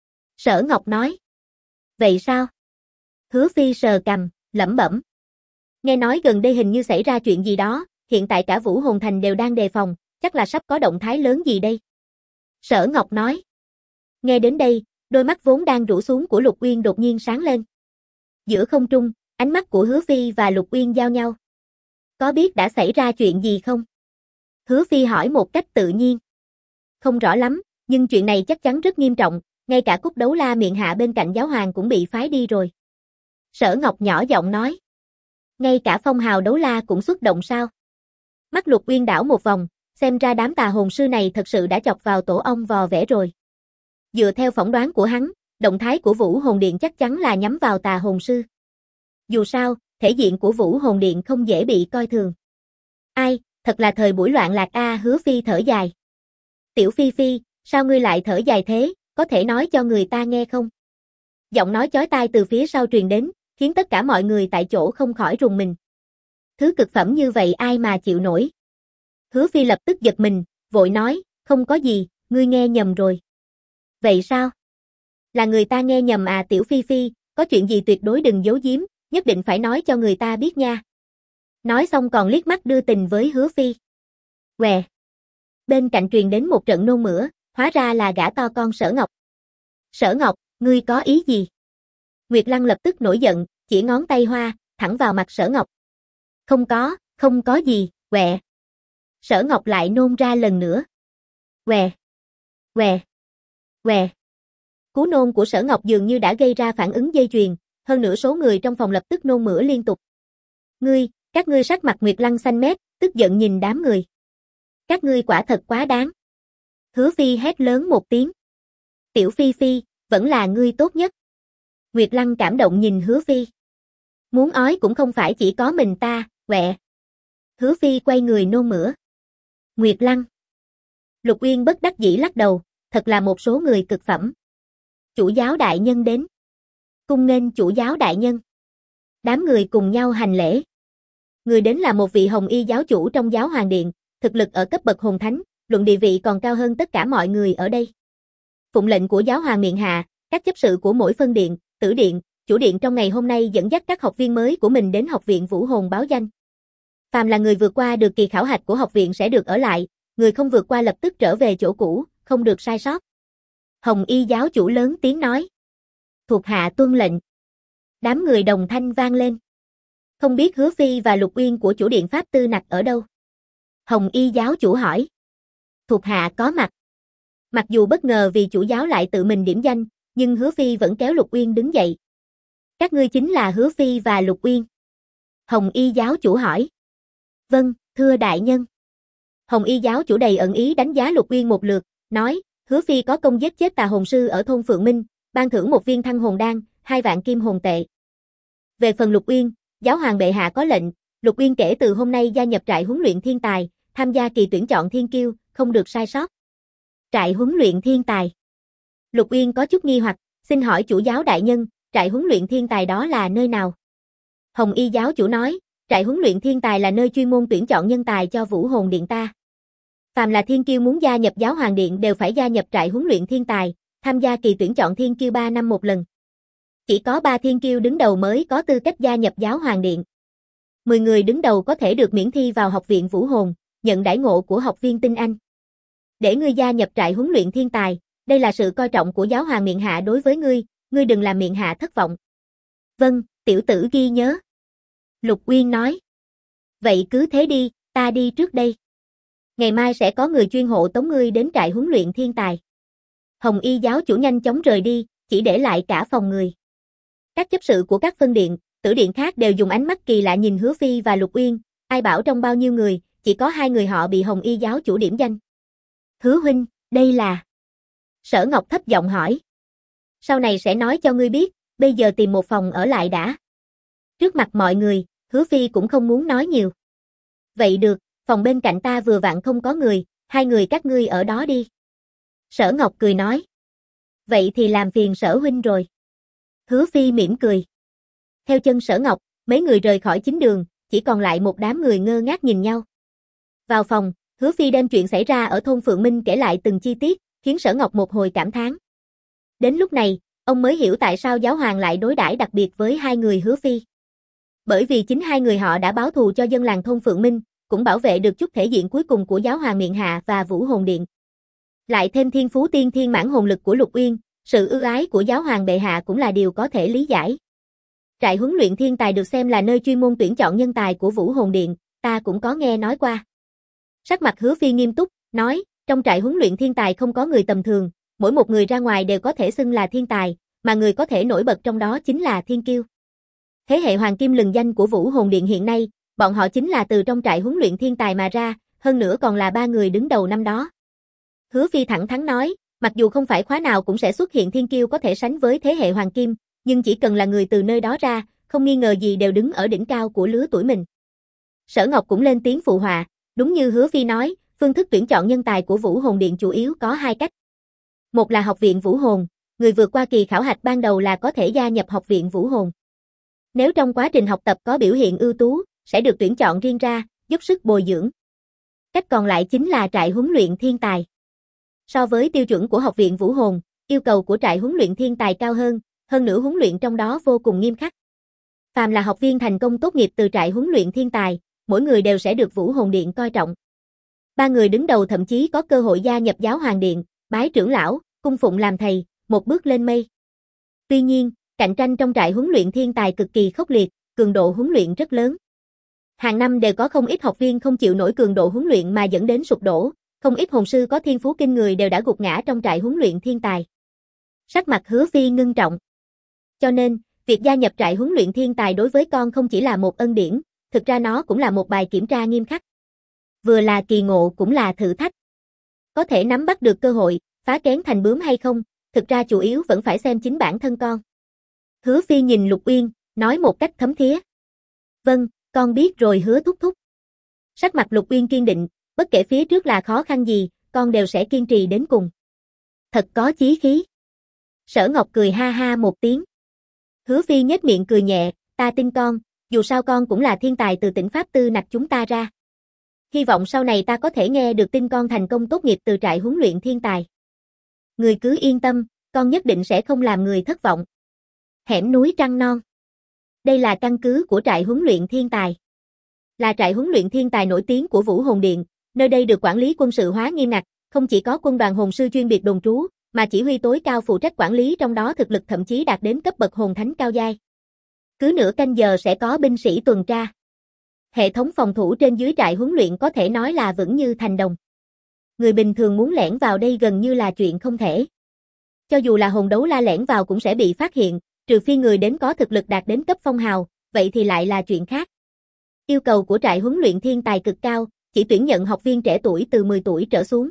Sở Ngọc nói. Vậy sao? Hứa Phi sờ cằm, lẩm bẩm. Nghe nói gần đây hình như xảy ra chuyện gì đó, hiện tại cả Vũ Hồn Thành đều đang đề phòng, chắc là sắp có động thái lớn gì đây. Sở Ngọc nói. Nghe đến đây, đôi mắt vốn đang rũ xuống của Lục Uyên đột nhiên sáng lên. Giữa không trung, ánh mắt của Hứa Phi và Lục Uyên giao nhau. Có biết đã xảy ra chuyện gì không? Hứa Phi hỏi một cách tự nhiên. Không rõ lắm, nhưng chuyện này chắc chắn rất nghiêm trọng, ngay cả Cúc Đấu La miệng hạ bên cạnh giáo hoàng cũng bị phái đi rồi. Sở Ngọc nhỏ giọng nói. Ngay cả Phong Hào Đấu La cũng xuất động sao? Mắt Lục Uyên đảo một vòng, xem ra đám tà hồn sư này thật sự đã chọc vào tổ ong vò vẽ rồi. Dựa theo phỏng đoán của hắn, động thái của Vũ Hồn Điện chắc chắn là nhắm vào tà hồn sư. Dù sao, thể diện của Vũ Hồn Điện không dễ bị coi thường. Ai, thật là thời buổi loạn lạc a. Hứa Phi thở dài. Tiểu Phi Phi, sao ngươi lại thở dài thế, có thể nói cho người ta nghe không? Giọng nói chói tai từ phía sau truyền đến, khiến tất cả mọi người tại chỗ không khỏi rùng mình. Thứ cực phẩm như vậy ai mà chịu nổi? Hứa Phi lập tức giật mình, vội nói, không có gì, ngươi nghe nhầm rồi. Vậy sao? Là người ta nghe nhầm à? Tiểu Phi Phi, có chuyện gì tuyệt đối đừng giấu giếm, nhất định phải nói cho người ta biết nha. Nói xong còn liếc mắt đưa tình với Hứa Phi. Què. Bên cạnh truyền đến một trận nôn mửa, hóa ra là gã to con Sở Ngọc. Sở Ngọc, ngươi có ý gì? Nguyệt Lăng lập tức nổi giận, chỉ ngón tay hoa, thẳng vào mặt Sở Ngọc. Không có gì, quẹ. Sở Ngọc lại nôn ra lần nữa. Què. Què. Què. Cú nôn của Sở Ngọc dường như đã gây ra phản ứng dây chuyền, hơn nửa số người trong phòng lập tức nôn mửa liên tục. Các ngươi sắc mặt Nguyệt Lăng xanh mét, tức giận nhìn đám người. Các ngươi quả thật quá đáng. Hứa Phi hét lớn một tiếng. Tiểu Phi Phi, vẫn là ngươi tốt nhất. Nguyệt Lăng cảm động nhìn Hứa Phi. Muốn ói cũng không phải chỉ có mình ta, quẹ. Hứa Phi quay người nôn mửa. Nguyệt Lăng. Lục Uyên bất đắc dĩ lắc đầu, thật là một số người cực phẩm. Chủ giáo đại nhân đến. Cung nghênh chủ giáo đại nhân. Đám người cùng nhau hành lễ. Người đến là một vị hồng y giáo chủ trong giáo hoàng điện, thực lực ở cấp bậc hồn thánh, luận địa vị còn cao hơn tất cả mọi người ở đây. Phụng lệnh của giáo hoàng miện hạ, các chấp sự của mỗi phân điện, tử điện, chủ điện trong ngày hôm nay dẫn dắt các học viên mới của mình đến học viện Vũ Hồn báo danh. Phàm là người vượt qua được kỳ khảo hạch của học viện sẽ được ở lại, người không vượt qua lập tức trở về chỗ cũ, không được sai sót. Hồng y giáo chủ lớn tiếng nói. Thuộc hạ tuân lệnh. Đám người đồng thanh vang lên. Không biết Hứa Phi và Lục Uyên của chủ điện Pháp Tư Nặc ở đâu? Hồng y giáo chủ hỏi. Thuộc hạ có mặt. Mặc dù bất ngờ vì chủ giáo lại tự mình điểm danh, nhưng Hứa Phi vẫn kéo Lục Uyên đứng dậy. Các ngươi chính là Hứa Phi và Lục Uyên. Hồng y giáo chủ hỏi. Vâng, thưa đại nhân. Hồng y giáo chủ đầy ẩn ý đánh giá Lục Uyên một lượt, nói, Hứa Phi có công giết chết tà hồn sư ở thôn Phượng Minh, ban thưởng 1 viên thăng hồn đan, 2 vạn kim hồn tệ. Về phần Lục Uyên, giáo hoàng bệ hạ có lệnh, Lục Uyên kể từ hôm nay gia nhập trại huấn luyện thiên tài, tham gia kỳ tuyển chọn thiên kiêu, không được sai sót. Trại huấn luyện thiên tài. Lục Uyên có chút nghi hoặc, xin hỏi chủ giáo đại nhân, trại huấn luyện thiên tài đó là nơi nào? Hồng y giáo chủ nói, trại huấn luyện thiên tài là nơi chuyên môn tuyển chọn nhân tài cho Vũ Hồn Điện ta. Phàm là thiên kiêu muốn gia nhập giáo hoàng điện đều phải gia nhập trại huấn luyện thiên tài, tham gia kỳ tuyển chọn thiên kiêu 3 năm một lần. Chỉ có 3 thiên kiêu đứng đầu mới có tư cách gia nhập giáo hoàng điện. 10 người đứng đầu có thể được miễn thi vào học viện Vũ Hồn, nhận đãi ngộ của học viên tinh anh. Để ngươi gia nhập trại huấn luyện thiên tài, đây là sự coi trọng của giáo hoàng miện hạ đối với ngươi đừng làm miện hạ thất vọng. Vâng, tiểu tử ghi nhớ. Lục Uyên nói. Vậy cứ thế đi, ta đi trước đây. Ngày mai sẽ có người chuyên hộ tống ngươi đến trại huấn luyện thiên tài. Hồng y giáo chủ nhanh chóng rời đi, chỉ để lại cả phòng người. Các chấp sự của các phân điện, tử điện khác đều dùng ánh mắt kỳ lạ nhìn Hứa Phi và Lục Uyên, ai bảo trong bao nhiêu người, chỉ có 2 người họ bị Hồng y giáo chủ điểm danh. Hứa huynh, đây là... Sở Ngọc thấp giọng hỏi. Sau này sẽ nói cho ngươi biết, bây giờ tìm một phòng ở lại đã. Trước mặt mọi người, Hứa Phi cũng không muốn nói nhiều. Vậy được, phòng bên cạnh ta vừa vặn không có người, 2 người các ngươi ở đó đi. Sở Ngọc cười nói. Vậy thì làm phiền Sở huynh rồi. Hứa Phi mỉm cười. Theo chân Sở Ngọc, mấy người rời khỏi chính đường, chỉ còn lại một đám người ngơ ngác nhìn nhau. Vào phòng, Hứa Phi đem chuyện xảy ra ở thôn Phượng Minh kể lại từng chi tiết, khiến Sở Ngọc một hồi cảm thán. Đến lúc này, ông mới hiểu tại sao giáo hoàng lại đối đãi đặc biệt với 2 người Hứa Phi. Bởi vì chính hai người họ đã báo thù cho dân làng thôn Phượng Minh, cũng bảo vệ được chút thể diện cuối cùng của giáo hoàng Miện Hạ và Vũ Hồn Điện. Lại thêm thiên phú tiên thiên mãn hồn lực của Lục Uyên, sự ưu ái của giáo hoàng bệ hạ cũng là điều có thể lý giải. Trại huấn luyện thiên tài được xem là nơi chuyên môn tuyển chọn nhân tài của Vũ Hồn Điện, ta cũng có nghe nói qua. Sắc mặt Hứa Phi nghiêm túc, nói, trong trại huấn luyện thiên tài không có người tầm thường, mỗi một người ra ngoài đều có thể xưng là thiên tài, mà người có thể nổi bật trong đó chính là thiên kiêu. Thế hệ hoàng kim lừng danh của Vũ Hồn Điện hiện nay, bọn họ chính là từ trong trại huấn luyện thiên tài mà ra, hơn nữa còn là 3 người đứng đầu năm đó. Hứa Phi thẳng thắn nói, mặc dù không phải khóa nào cũng sẽ xuất hiện thiên kiêu có thể sánh với thế hệ hoàng kim, nhưng chỉ cần là người từ nơi đó ra, không nghi ngờ gì đều đứng ở đỉnh cao của lứa tuổi mình. Sở Ngọc cũng lên tiếng phụ họa, đúng như Hứa Phi nói, phương thức tuyển chọn nhân tài của Vũ Hồn Điện chủ yếu có 2 cách. Một là học viện Vũ Hồn, người vượt qua kỳ khảo hạch ban đầu là có thể gia nhập học viện Vũ Hồn. Nếu trong quá trình học tập có biểu hiện ưu tú, sẽ được tuyển chọn riêng ra, dốc sức bồi dưỡng. Cách còn lại chính là trại huấn luyện thiên tài. So với tiêu chuẩn của học viện Vũ Hồn, yêu cầu của trại huấn luyện thiên tài cao hơn nữa huấn luyện trong đó vô cùng nghiêm khắc. Phàm là học viên thành công tốt nghiệp từ trại huấn luyện thiên tài, mỗi người đều sẽ được Vũ Hồn Điện coi trọng. 3 người đứng đầu thậm chí có cơ hội gia nhập giáo hoàng điện, bái trưởng lão, cung phụng làm thầy, một bước lên mây. Tuy nhiên, cạnh tranh trong trại huấn luyện thiên tài cực kỳ khốc liệt, cường độ huấn luyện rất lớn. Hàng năm đều có không ít học viên không chịu nổi cường độ huấn luyện mà dẫn đến sụp đổ, không ít hồn sư có thiên phú kinh người đều đã gục ngã trong trại huấn luyện thiên tài. Sắc mặt Hứa Phi ngưng trọng. Cho nên, việc gia nhập trại huấn luyện thiên tài đối với con không chỉ là một ân điển, thực ra nó cũng là một bài kiểm tra nghiêm khắc. Vừa là kỳ ngộ cũng là thử thách. Có thể nắm bắt được cơ hội, phá kén thành bướm hay không, thực ra chủ yếu vẫn phải xem chính bản thân con. Hứa Phi nhìn Lục Uyên, nói một cách thấm thía. Vâng, con biết rồi Hứa thúc thúc. Sắc mặt Lục Uyên kiên định, bất kể phía trước là khó khăn gì, con đều sẽ kiên trì đến cùng. Thật có chí khí. Sở Ngọc cười ha ha một tiếng. Hứa Phi nhếch miệng cười nhẹ, ta tin con, dù sao con cũng là thiên tài từ tỉnh Pháp Tư Nặc chúng ta ra. Hy vọng sau này ta có thể nghe được tin con thành công tốt nghiệp từ trại huấn luyện thiên tài. Người cứ yên tâm, con nhất định sẽ không làm người thất vọng. Hẻm núi Trăng Non. Đây là căn cứ của trại huấn luyện thiên tài. Là trại huấn luyện thiên tài nổi tiếng của Vũ Hồn Điện, nơi đây được quản lý quân sự hóa nghiêm ngặt, không chỉ có quân đoàn hồn sư chuyên biệt đồn trú, mà chỉ huy tối cao phụ trách quản lý trong đó thực lực thậm chí đạt đến cấp bậc hồn thánh cao giai. Cứ nửa canh giờ sẽ có binh sĩ tuần tra. Hệ thống phòng thủ trên dưới trại huấn luyện có thể nói là vững như thành đồng. Người bình thường muốn lẻn vào đây gần như là chuyện không thể. Cho dù là hồn đấu la lẻn vào cũng sẽ bị phát hiện, trừ phi người đến có thực lực đạt đến cấp phong hào, vậy thì lại là chuyện khác. Yêu cầu của trại huấn luyện thiên tài cực cao, chỉ tuyển nhận học viên trẻ tuổi từ 10 tuổi trở xuống.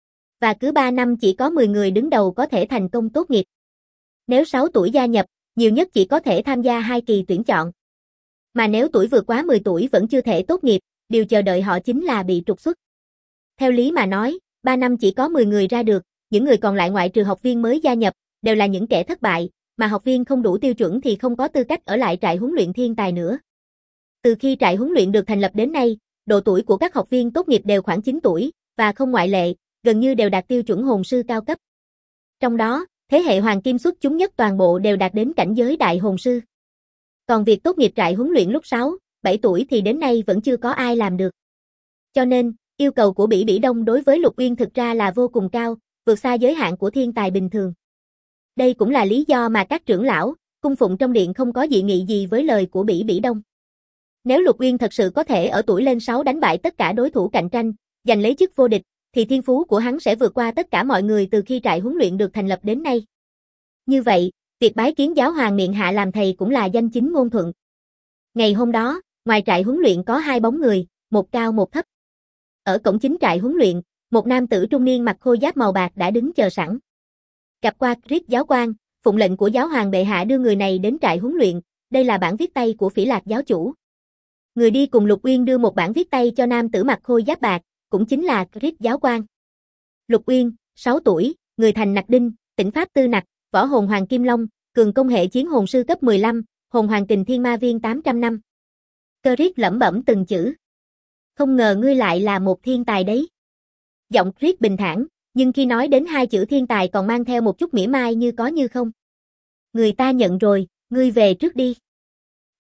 Và cứ 3 năm chỉ có 10 người đứng đầu có thể thành công tốt nghiệp. Nếu 6 tuổi gia nhập, nhiều nhất chỉ có thể tham gia 2 kỳ tuyển chọn. Mà nếu tuổi vượt quá 10 tuổi vẫn chưa thể tốt nghiệp, điều chờ đợi họ chính là bị trục xuất. Theo lý mà nói, 3 năm chỉ có 10 người ra được, những người còn lại ngoại trừ học viên mới gia nhập, đều là những kẻ thất bại, mà học viên không đủ tiêu chuẩn thì không có tư cách ở lại trại huấn luyện thiên tài nữa. Từ khi trại huấn luyện được thành lập đến nay, độ tuổi của các học viên tốt nghiệp đều khoảng 9 tuổi, và không ngoại lệ, gần như đều đạt tiêu chuẩn hồn sư cao cấp. Trong đó, thế hệ hoàng kim xuất chúng nhất toàn bộ đều đạt đến cảnh giới đại hồn sư. Còn việc tốt nghiệp trại huấn luyện lúc 6, 7 tuổi thì đến nay vẫn chưa có ai làm được. Cho nên, yêu cầu của Bỉ Bỉ Đông đối với Lục Uyên thực ra là vô cùng cao, vượt xa giới hạn của thiên tài bình thường. Đây cũng là lý do mà các trưởng lão, cung phụng trong điện không có dị nghị gì với lời của Bỉ Bỉ Đông. Nếu Lục Uyên thật sự có thể ở tuổi lên 6 đánh bại tất cả đối thủ cạnh tranh, giành lấy chức vô địch, thì thiên phú của hắn sẽ vượt qua tất cả mọi người từ khi trại huấn luyện được thành lập đến nay. Như vậy, việc bái kiến giáo hoàng Miện Hạ làm thầy cũng là danh chính ngôn thuận. Ngày hôm đó, ngoài trại huấn luyện có 2 bóng người, một cao một thấp. Ở cổng chính trại huấn luyện, một nam tử trung niên mặc khôi giáp màu bạc đã đứng chờ sẵn. Gặp qua Chris giáo quan, phụng lệnh của giáo hoàng bệ hạ đưa người này đến trại huấn luyện, đây là bản viết tay của Phỉ Lạc giáo chủ. Người đi cùng Lục Uyên đưa một bản viết tay cho nam tử mặc khôi giáp bạc, cũng chính là Chris giáo quan. Lục Uyên, 6 tuổi, người thành Nặc Đinh, tỉnh Pháp Tư Nặc, võ hồn Hoàng Kim Long, cường công hệ chiến hồn sư cấp 15, hồn Hoàng Kình Thiên Ma Viên 800 năm. Chris lẩm bẩm từng chữ. Không ngờ ngươi lại là một thiên tài đấy. Giọng Chris bình thản, nhưng khi nói đến 2 chữ thiên tài còn mang theo một chút mỉa mai như có như không. Người ta nhận rồi, ngươi về trước đi.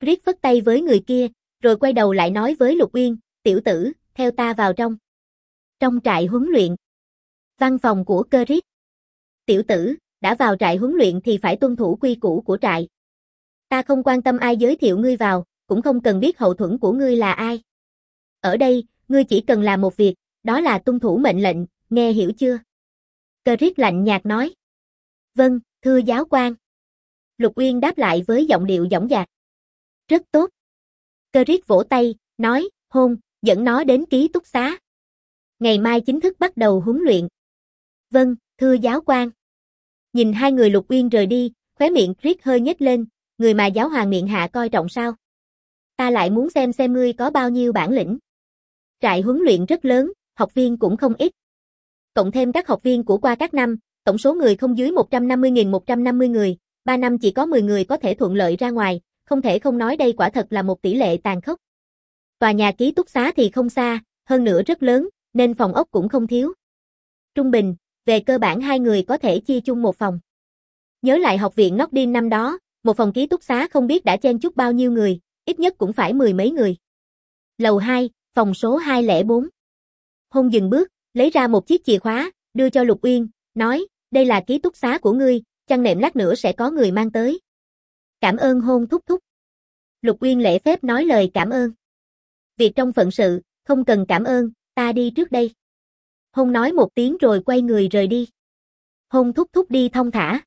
Riết phất tay với người kia, rồi quay đầu lại nói với Lục Uyên, tiểu tử, theo ta vào trong. Trong trại huấn luyện. Văn phòng của Crick. Tiểu tử, đã vào trại huấn luyện thì phải tuân thủ quy củ của trại. Ta không quan tâm ai giới thiệu ngươi vào, cũng không cần biết hậu thuẫn của ngươi là ai. Ở đây, ngươi chỉ cần làm một việc, đó là tuân thủ mệnh lệnh, nghe hiểu chưa? Crick lạnh nhạt nói. Vâng, thưa giáo quan. Lục Uyên đáp lại với giọng điệu dõng dạc. Rất tốt. Crick vỗ tay, nói, hôn, dẫn nó đến ký túc xá. Ngày mai chính thức bắt đầu huấn luyện. Vâng, thưa giáo quan. Nhìn hai người Lục Uyên rời đi, khóe miệng Crick hơi nhếch lên, người mà giáo hoàng miệng hạ coi trọng sao? Ta lại muốn xem ngươi có bao nhiêu bản lĩnh. Trại huấn luyện rất lớn, học viên cũng không ít. Cộng thêm các học viên của qua các năm, tổng số người không dưới 150.150 người, 3 năm chỉ có 10 người có thể thuận lợi ra ngoài, không thể không nói đây quả thật là một tỷ lệ tàn khốc. Tòa nhà ký túc xá thì không xa, hơn nữa rất lớn, nên phòng ốc cũng không thiếu. Trung bình, về cơ bản hai người có thể chia chung một phòng. Nhớ lại học viện Nordin năm đó, một phòng ký túc xá không biết đã chen chúc bao nhiêu người, ít nhất cũng phải 10 mấy người. Lầu 2, phòng số 204. Hôn dừng bước, lấy ra một chiếc chìa khóa, đưa cho Lục Uyên, nói, đây là ký túc xá của ngươi, chăn nệm lát nữa sẽ có người mang tới. Cảm ơn Hôn thúc thúc. Lục Uyên lễ phép nói lời cảm ơn. Việc trong phận sự, không cần cảm ơn, ta đi trước đây. Hôn nói một tiếng rồi quay người rời đi. Hôn thúc thúc đi thong thả.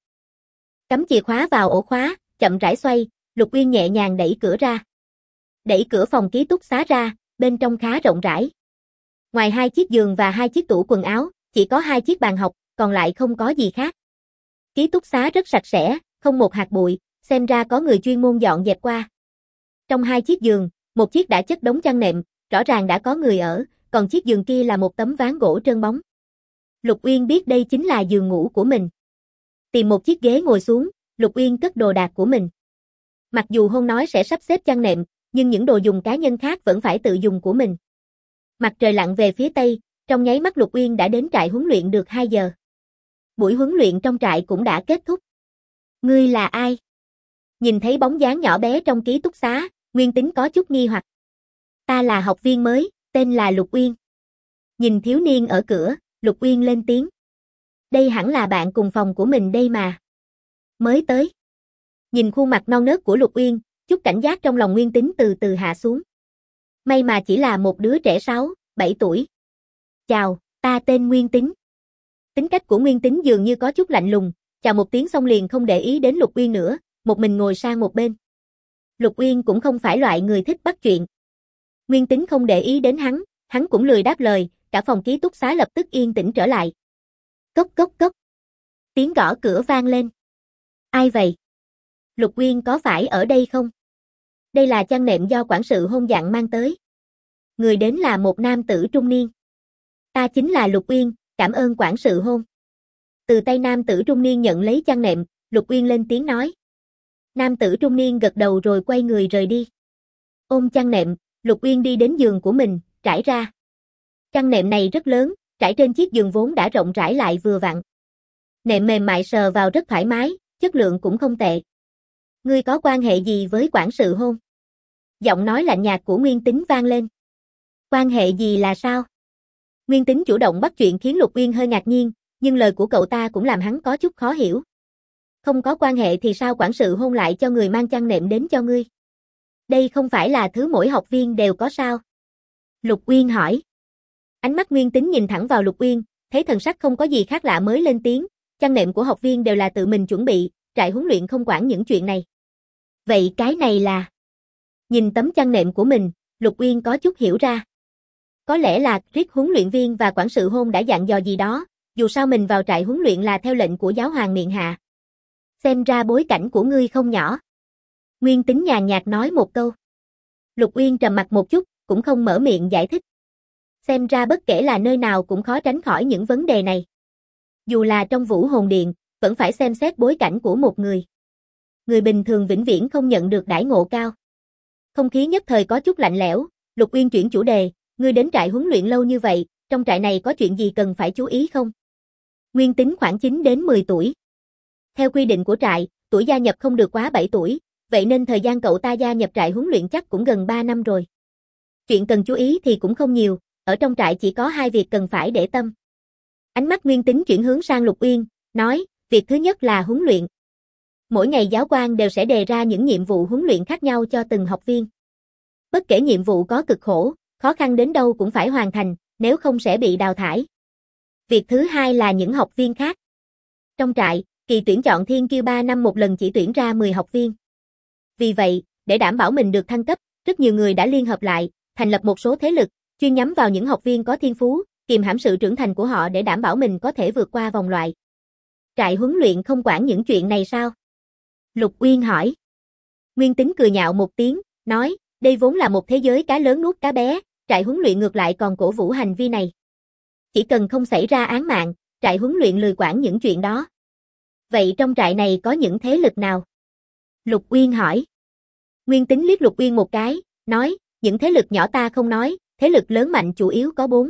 Cắm chìa khóa vào ổ khóa, chậm rãi xoay, Lục Uyên nhẹ nhàng đẩy cửa ra. Đẩy cửa phòng ký túc xá ra, bên trong khá rộng rãi. Ngoài 2 chiếc giường và 2 chiếc tủ quần áo, chỉ có 2 chiếc bàn học, còn lại không có gì khác. Ký túc xá rất sạch sẽ, không một hạt bụi, xem ra có người chuyên môn dọn dẹp qua. Trong 2 chiếc giường, một chiếc đã chất đống chăn nệm, rõ ràng đã có người ở, còn chiếc giường kia là một tấm ván gỗ trơn bóng. Lục Uyên biết đây chính là giường ngủ của mình. Tìm một chiếc ghế ngồi xuống, Lục Uyên cất đồ đạc của mình. Mặc dù Hôn nói sẽ sắp xếp chăn nệm, nhưng những đồ dùng cá nhân khác vẫn phải tự dùng của mình. Mặt trời lặn về phía tây, trong nháy mắt Lục Uyên đã đến trại huấn luyện được 2 giờ. Buổi huấn luyện trong trại cũng đã kết thúc. Ngươi là ai? Nhìn thấy bóng dáng nhỏ bé trong ký túc xá, Nguyên Tính có chút nghi hoặc. Ta là học viên mới, tên là Lục Uyên. Nhìn thiếu niên ở cửa, Lục Uyên lên tiếng. Đây hẳn là bạn cùng phòng của mình đây mà. Mới tới. Nhìn khuôn mặt non nớt của Lục Uyên, chút cảnh giác trong lòng Nguyên Tính từ từ hạ xuống. May mà chỉ là một đứa trẻ 6, 7 tuổi. Chào, ta tên Nguyên Tính. Tính cách của Nguyên Tính dường như có chút lạnh lùng, chào một tiếng xong liền không để ý đến Lục Uyên nữa, một mình ngồi sang một bên. Lục Uyên cũng không phải loại người thích bắt chuyện. Nguyên Tính không để ý đến hắn cũng lười đáp lời, cả phòng ký túc xá lập tức yên tĩnh trở lại. Cốc cốc cốc. Tiếng gõ cửa vang lên. Ai vậy? Lục Uyên có phải ở đây không? Đây là chăn nệm do quản sự Hôn dặn mang tới. Người đến là một nam tử trung niên. Ta chính là Lục Uyên, cảm ơn quản sự Hôn. Từ tay nam tử trung niên nhận lấy chăn nệm, Lục Uyên lên tiếng nói. Nam tử trung niên gật đầu rồi quay người rời đi. Ôm chăn nệm, Lục Uyên đi đến giường của mình, trải ra. Chăn nệm này rất lớn, trải trên chiếc giường vốn đã rộng rãi lại vừa vặn. Nệm mềm mại sờ vào rất thoải mái, chất lượng cũng không tệ. Ngươi có quan hệ gì với quản sự Hôn? Giọng nói lạnh nhạt của Nguyên Tính vang lên. Quan hệ gì là sao? Nguyên Tính chủ động bắt chuyện khiến Lục Uyên hơi ngạc nhiên, nhưng lời của cậu ta cũng làm hắn có chút khó hiểu. Không có quan hệ thì sao quản sự Hôn lại cho người mang chăn nệm đến cho ngươi? Đây không phải là thứ mỗi học viên đều có sao? Lục Uyên hỏi. Ánh mắt Nguyên Tính nhìn thẳng vào Lục Uyên, thấy thần sắc không có gì khác lạ mới lên tiếng, chăn nệm của học viên đều là tự mình chuẩn bị, trại huấn luyện không quản những chuyện này. Vậy cái này là... Nhìn tấm chăn nệm của mình, Lục Uyên có chút hiểu ra. Có lẽ là Rick huấn luyện viên và quản sự Hôn đã dặn dò gì đó, dù sao mình vào trại huấn luyện là theo lệnh của giáo hoàng miệng hạ. Xem ra bối cảnh của ngươi không nhỏ. Nguyên Tính nhàn nhạt nói một câu. Lục Uyên trầm mặt một chút, cũng không mở miệng giải thích. Xem ra bất kể là nơi nào cũng khó tránh khỏi những vấn đề này. Dù là trong Vũ Hồn Điện, vẫn phải xem xét bối cảnh của một người. Người bình thường vĩnh viễn không nhận được đãi ngộ cao. Không khí nhất thời có chút lạnh lẽo, Lục Uyên chuyển chủ đề, ngươi đến trại huấn luyện lâu như vậy, trong trại này có chuyện gì cần phải chú ý không? Nguyên Tính khoảng 9 đến 10 tuổi. Theo quy định của trại, tuổi gia nhập không được quá 7 tuổi, vậy nên thời gian cậu ta gia nhập trại huấn luyện chắc cũng gần 3 năm rồi. Chuyện cần chú ý thì cũng không nhiều, ở trong trại chỉ có 2 việc cần phải để tâm. Ánh mắt Nguyên Tính chuyển hướng sang Lục Uyên, nói, việc thứ nhất là huấn luyện. Mỗi ngày giáo quan đều sẽ đề ra những nhiệm vụ huấn luyện khác nhau cho từng học viên. Bất kể nhiệm vụ có cực khổ, khó khăn đến đâu cũng phải hoàn thành, nếu không sẽ bị đào thải. Việc thứ hai là những học viên khác. Trong trại, kỳ tuyển chọn thiên kiêu 3 năm một lần chỉ tuyển ra 10 học viên. Vì vậy, để đảm bảo mình được thăng cấp, rất nhiều người đã liên hợp lại, thành lập một số thế lực, chuyên nhắm vào những học viên có thiên phú, kìm hãm sự trưởng thành của họ để đảm bảo mình có thể vượt qua vòng loại. Trại huấn luyện không quản những chuyện này sao? Lục Uyên hỏi. Nguyên Tính cười nhạo một tiếng, nói, đây vốn là một thế giới cá lớn nuốt cá bé, trại huấn luyện ngược lại còn cổ vũ hành vi này. Chỉ cần không xảy ra án mạng, trại huấn luyện lười quản những chuyện đó. Vậy trong trại này có những thế lực nào? Lục Uyên hỏi. Nguyên Tính liếc Lục Uyên một cái, nói, những thế lực nhỏ ta không nói, thế lực lớn mạnh chủ yếu có 4.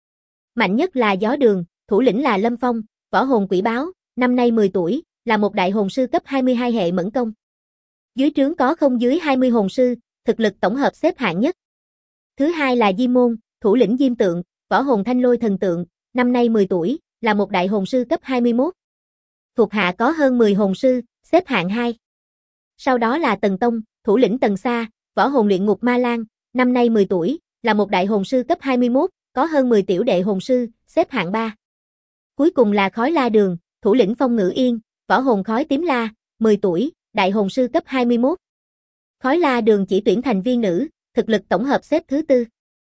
Mạnh nhất là Gió Đường, thủ lĩnh là Lâm Phong, võ hồn quỷ báo, năm nay 10 tuổi, là một đại hồn sư cấp 22 hệ mẫn công. Dưới trướng có không dưới 20 hồn sư, thực lực tổng hợp xếp hạng nhất. Thứ hai là Diêm Môn, thủ lĩnh Diêm Tượng, võ hồn Thanh Lôi Thần Tượng, năm nay 10 tuổi, là một đại hồn sư cấp 21. Thuộc hạ có hơn 10 hồn sư, xếp hạng 2. Sau đó là Tần Tông, thủ lĩnh Tần Sa, võ hồn luyện ngục Ma Lan, năm nay 10 tuổi, là một đại hồn sư cấp 21, có hơn 10 tiểu đệ hồn sư, xếp hạng 3. Cuối cùng là Khói La Đường, thủ lĩnh Phong Ngữ Yên, võ hồn Khói Tím La, 10 tuổi, đại hồn sư cấp 21. Khói La Đường chỉ tuyển thành viên nữ, thực lực tổng hợp xếp thứ 4.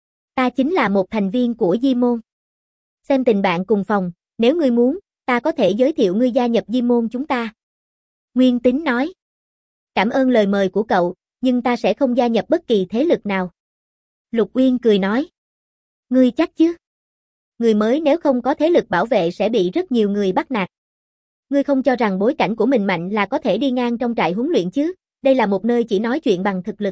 Ta chính là một thành viên của Diêm Môn. Xem tình bạn cùng phòng, nếu ngươi muốn, ta có thể giới thiệu ngươi gia nhập Diêm Môn chúng ta. Nguyên Tính nói. Cảm ơn lời mời của cậu, nhưng ta sẽ không gia nhập bất kỳ thế lực nào. Lục Uyên cười nói. Ngươi chắc chứ? Người mới nếu không có thế lực bảo vệ sẽ bị rất nhiều người bắt nạt. Ngươi không cho rằng bối cảnh của mình mạnh là có thể đi ngang trong trại huấn luyện chứ, đây là một nơi chỉ nói chuyện bằng thực lực.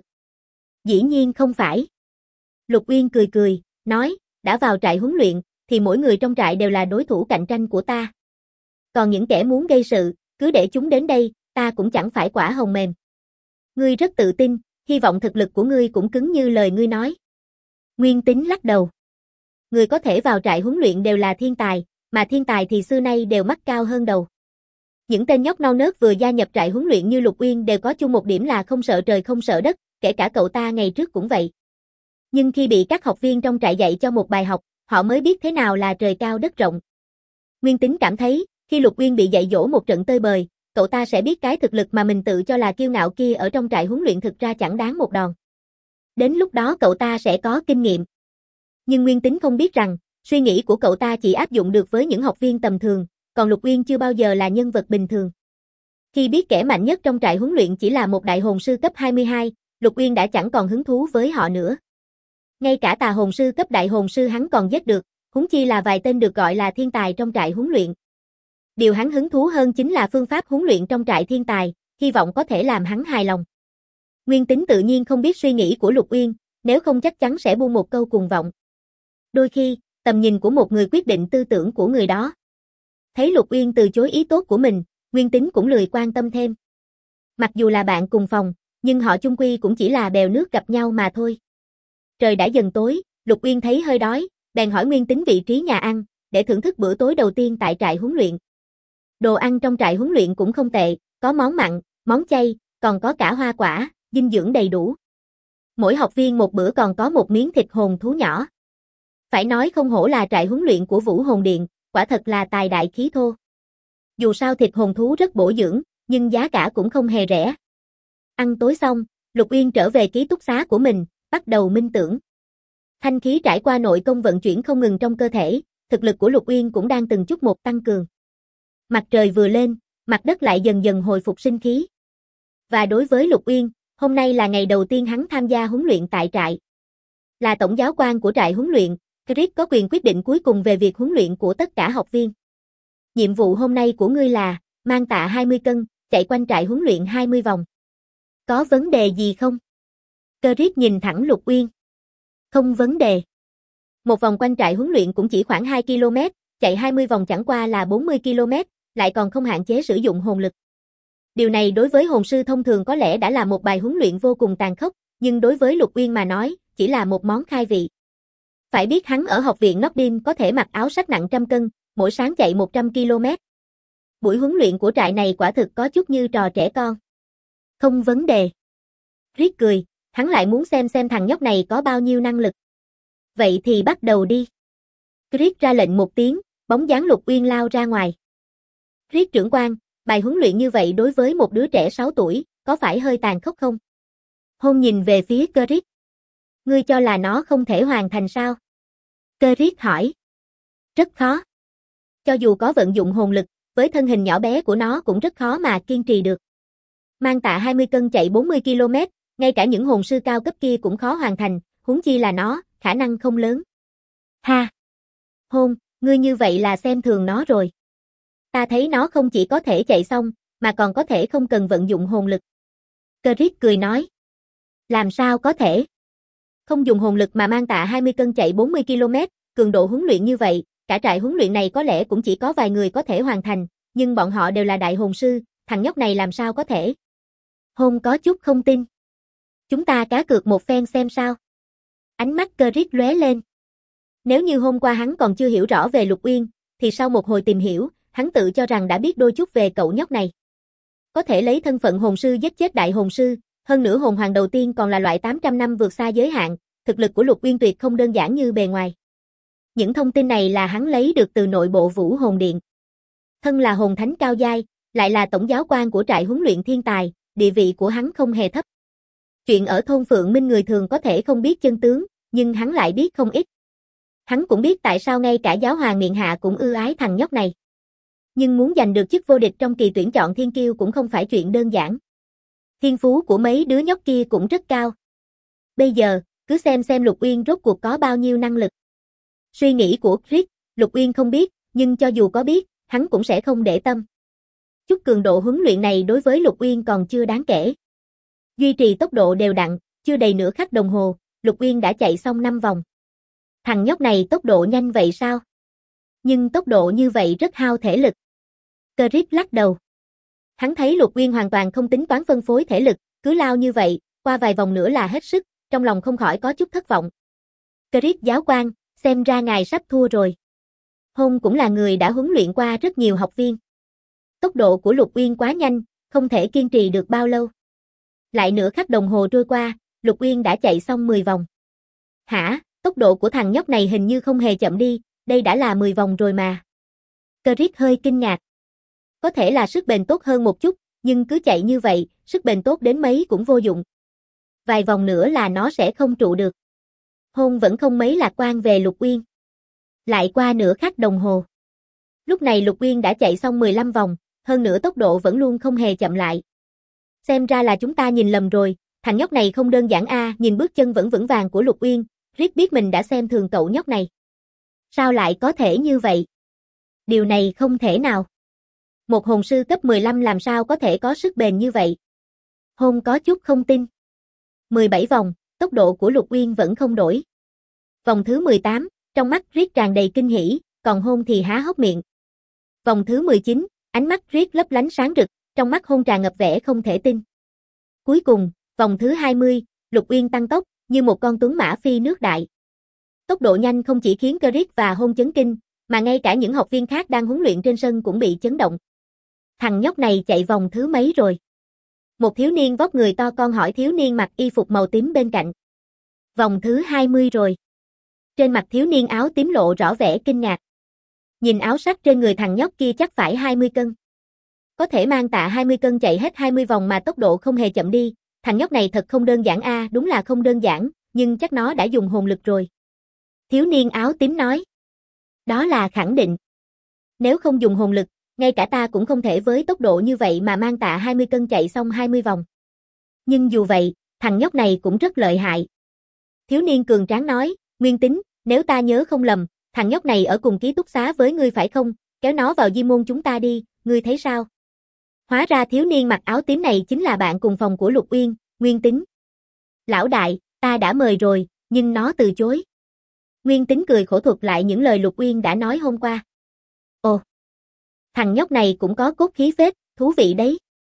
Dĩ nhiên không phải. Lục Uyên cười cười, nói, đã vào trại huấn luyện, thì mỗi người trong trại đều là đối thủ cạnh tranh của ta. Còn những kẻ muốn gây sự, cứ để chúng đến đây, ta cũng chẳng phải quả hồng mềm. Ngươi rất tự tin, hy vọng thực lực của ngươi cũng cứng như lời ngươi nói. Nguyên Tính lắc đầu. Người có thể vào trại huấn luyện đều là thiên tài, mà thiên tài thì xưa nay đều mắt cao hơn đầu. Những tên nhóc non nớt vừa gia nhập trại huấn luyện như Lục Uyên đều có chung một điểm là không sợ trời không sợ đất, kể cả cậu ta ngày trước cũng vậy. Nhưng khi bị các học viên trong trại dạy cho một bài học, họ mới biết thế nào là trời cao đất rộng. Nguyên Tính cảm thấy, khi Lục Uyên bị dạy dỗ một trận tơi bời, cậu ta sẽ biết cái thực lực mà mình tự cho là kiêu ngạo kia ở trong trại huấn luyện thực ra chẳng đáng một đòn. Đến lúc đó cậu ta sẽ có kinh nghiệm. Nhưng Nguyên Tính không biết rằng, suy nghĩ của cậu ta chỉ áp dụng được với những học viên tầm thường, còn Lục Uyên chưa bao giờ là nhân vật bình thường. Khi biết kẻ mạnh nhất trong trại huấn luyện chỉ là một đại hồn sư cấp 22, Lục Uyên đã chẳng còn hứng thú với họ nữa. Ngay cả tà hồn sư cấp đại hồn sư hắn còn giết được, huống chi là vài tên được gọi là thiên tài trong trại huấn luyện. Điều hắn hứng thú hơn chính là phương pháp huấn luyện trong trại thiên tài, hy vọng có thể làm hắn hài lòng. Nguyên Tính tự nhiên không biết suy nghĩ của Lục Uyên, nếu không chắc chắn sẽ buông một câu cuồng vọng. Đôi khi, tầm nhìn của một người quyết định tư tưởng của người đó. Thấy Lục Uyên từ chối ý tốt của mình, Nguyên Tính cũng lười quan tâm thêm. Mặc dù là bạn cùng phòng, nhưng họ chung quy cũng chỉ là bèo nước gặp nhau mà thôi. Trời đã dần tối, Lục Uyên thấy hơi đói, bèn hỏi Nguyên Tính vị trí nhà ăn, để thưởng thức bữa tối đầu tiên tại trại huấn luyện. Đồ ăn trong trại huấn luyện cũng không tệ, có món mặn, món chay, còn có cả hoa quả, dinh dưỡng đầy đủ. Mỗi học viên một bữa còn có một miếng thịt hồn thú nhỏ. Phải nói không hổ là trại huấn luyện của Vũ Hồn Điện, quả thật là tài đại khí thô. Dù sao thịt hồn thú rất bổ dưỡng, nhưng giá cả cũng không hề rẻ. Ăn tối xong, Lục Uyên trở về ký túc xá của mình, bắt đầu minh tưởng. Thanh khí trải qua nội công vận chuyển không ngừng trong cơ thể, thực lực của Lục Uyên cũng đang từng chút một tăng cường. Mặt trời vừa lên, mặt đất lại dần dần hồi phục sinh khí. Và đối với Lục Uyên, hôm nay là ngày đầu tiên hắn tham gia huấn luyện tại trại. Là tổng giáo quan của trại huấn luyện, Chris có quyền quyết định cuối cùng về việc huấn luyện của tất cả học viên. Nhiệm vụ hôm nay của ngươi là, mang tạ 20 cân, chạy quanh trại huấn luyện 20 vòng. Có vấn đề gì không? Chris nhìn thẳng Lục Uyên. Không vấn đề. Một vòng quanh trại huấn luyện cũng chỉ khoảng 2 km, chạy 20 vòng chẳng qua là 40 km, lại còn không hạn chế sử dụng hồn lực. Điều này đối với hồn sư thông thường có lẽ đã là một bài huấn luyện vô cùng tàn khốc, nhưng đối với Lục Uyên mà nói, chỉ là một món khai vị. Phải biết hắn ở học viện Nordin có thể mặc áo sắt nặng trăm cân, mỗi sáng chạy 100 km. Buổi huấn luyện của trại này quả thực có chút như trò trẻ con. Không vấn đề. Riết cười, hắn lại muốn xem thằng nhóc này có bao nhiêu năng lực. Vậy thì bắt đầu đi. Riết ra lệnh một tiếng, bóng dáng Lục Uyên lao ra ngoài. Riết trưởng quan, bài huấn luyện như vậy đối với một đứa trẻ 6 tuổi, có phải hơi tàn khốc không? Hôn nhìn về phía Riết. Ngươi cho là nó không thể hoàn thành sao? Riết hỏi. Rất khó. Cho dù có vận dụng hồn lực, với thân hình nhỏ bé của nó cũng rất khó mà kiên trì được. Mang tạ 20 cân chạy 40 km, ngay cả những hồn sư cao cấp kia cũng khó hoàn thành, huống chi là nó, khả năng không lớn. Ha! Hôn, ngươi như vậy là xem thường nó rồi. Ta thấy nó không chỉ có thể chạy xong, mà còn có thể không cần vận dụng hồn lực. Riết cười nói. Làm sao có thể? Không dùng hồn lực mà mang tạ 20 cân chạy 40 km, cường độ huấn luyện như vậy, cả trại huấn luyện này có lẽ cũng chỉ có vài người có thể hoàn thành, nhưng bọn họ đều là đại hồn sư, thằng nhóc này làm sao có thể? Hôn có chút không tin. Chúng ta cá cược một phen xem sao. Ánh mắt Riết lóe lên. Nếu như hôm qua hắn còn chưa hiểu rõ về Lục Uyên, thì sau một hồi tìm hiểu, hắn tự cho rằng đã biết đôi chút về cậu nhóc này. Có thể lấy thân phận hồn sư giết chết đại hồn sư, hơn nữa hồn hoàng đầu tiên còn là loại 800 năm vượt xa giới hạn, thực lực của Lục Uyên tuyệt không đơn giản như bề ngoài. Những thông tin này là hắn lấy được từ nội bộ Vũ Hồn Điện. Thân là hồn thánh cao giai, lại là tổng giáo quan của trại huấn luyện thiên tài, địa vị của hắn không hề thấp. Chuyện ở thôn Phượng Minh người thường có thể không biết chân tướng, nhưng hắn lại biết không ít. Hắn cũng biết tại sao ngay cả giáo hoàng miện hạ cũng ưa ái thằng nhóc này. Nhưng muốn giành được chức vô địch trong kỳ tuyển chọn thiên kiêu cũng không phải chuyện đơn giản. Thiên phú của mấy đứa nhóc kia cũng rất cao. Bây giờ, cứ xem Lục Uyên rốt cuộc có bao nhiêu năng lực. Suy nghĩ của Riết, Lục Uyên không biết, nhưng cho dù có biết, hắn cũng sẽ không để tâm. Chút cường độ huấn luyện này đối với Lục Uyên còn chưa đáng kể. Duy trì tốc độ đều đặn, chưa đầy nửa khắc đồng hồ, Lục Uyên đã chạy xong 5 vòng. Thằng nhóc này tốc độ nhanh vậy sao? Nhưng tốc độ như vậy rất hao thể lực. Riết lắc đầu. Hắn thấy Lục Uyên hoàn toàn không tính toán phân phối thể lực, cứ lao như vậy, qua vài vòng nữa là hết sức, trong lòng không khỏi có chút thất vọng. Riết giáo quan, xem ra ngài sắp thua rồi. Hôn cũng là người đã huấn luyện qua rất nhiều học viên. Tốc độ của Lục Uyên quá nhanh, không thể kiên trì được bao lâu. Lại nửa khắc đồng hồ trôi qua, Lục Uyên đã chạy xong 10 vòng. Hả, tốc độ của thằng nhóc này hình như không hề chậm đi, đây đã là 10 vòng rồi mà. Riết hơi kinh ngạc. Có thể là sức bền tốt hơn một chút, nhưng cứ chạy như vậy, sức bền tốt đến mấy cũng vô dụng. Vài vòng nữa là nó sẽ không trụ được. Hôn vẫn không mấy lạc quan về Lục Uyên. Lại qua nửa khắc đồng hồ. Lúc này Lục Uyên đã chạy xong 15 vòng, hơn nữa tốc độ vẫn luôn không hề chậm lại. Xem ra là chúng ta nhìn lầm rồi, thằng nhóc này không đơn giản a. Nhìn bước chân vẫn vững vàng của Lục Uyên, Riết biết mình đã xem thường cậu nhóc này. Sao lại có thể như vậy? Điều này không thể nào. Một hồn sư cấp 15 làm sao có thể có sức bền như vậy? Hôn có chút không tin. 17 vòng, tốc độ của Lục Uyên vẫn không đổi. Vòng thứ 18, trong mắt Riết tràn đầy kinh hỉ, còn Hôn thì há hốc miệng. Vòng thứ 19, ánh mắt Riết lấp lánh sáng rực, trong mắt Hôn tràn ngập vẻ không thể tin. Cuối cùng, vòng thứ 20, Lục Uyên tăng tốc, như một con tuấn mã phi nước đại. Tốc độ nhanh không chỉ khiến Riết và Hôn chấn kinh, mà ngay cả những học viên khác đang huấn luyện trên sân cũng bị chấn động. Thằng nhóc này chạy vòng thứ mấy rồi? Một thiếu niên vóc người to con hỏi thiếu niên mặc y phục màu tím bên cạnh. Vòng thứ 20 rồi. Trên mặt thiếu niên áo tím lộ rõ vẻ kinh ngạc. Nhìn áo sắt trên người thằng nhóc kia chắc phải 20 cân. Có thể mang tạ 20 cân chạy hết 20 vòng mà tốc độ không hề chậm đi, thằng nhóc này thật không đơn giản a. Đúng là không đơn giản, nhưng chắc nó đã dùng hồn lực rồi. Thiếu niên áo tím nói. Đó là khẳng định. Nếu không dùng hồn lực, ngay cả ta cũng không thể với tốc độ như vậy mà mang tạ 20 cân chạy xong 20 vòng. Nhưng dù vậy, thằng nhóc này cũng rất lợi hại. Thiếu niên cường tráng nói, Nguyên Tính, nếu ta nhớ không lầm, thằng nhóc này ở cùng ký túc xá với ngươi phải không, kéo nó vào di môn chúng ta đi, ngươi thấy sao? Hóa ra thiếu niên mặc áo tím này chính là bạn cùng phòng của Lục Uyên, Nguyên Tính. Lão đại, ta đã mời rồi, nhưng nó từ chối. Nguyên Tính cười khổ thuật lại những lời Lục Uyên đã nói hôm qua. Ồ, thằng nhóc này cũng có cốt khí phết, thú vị đấy.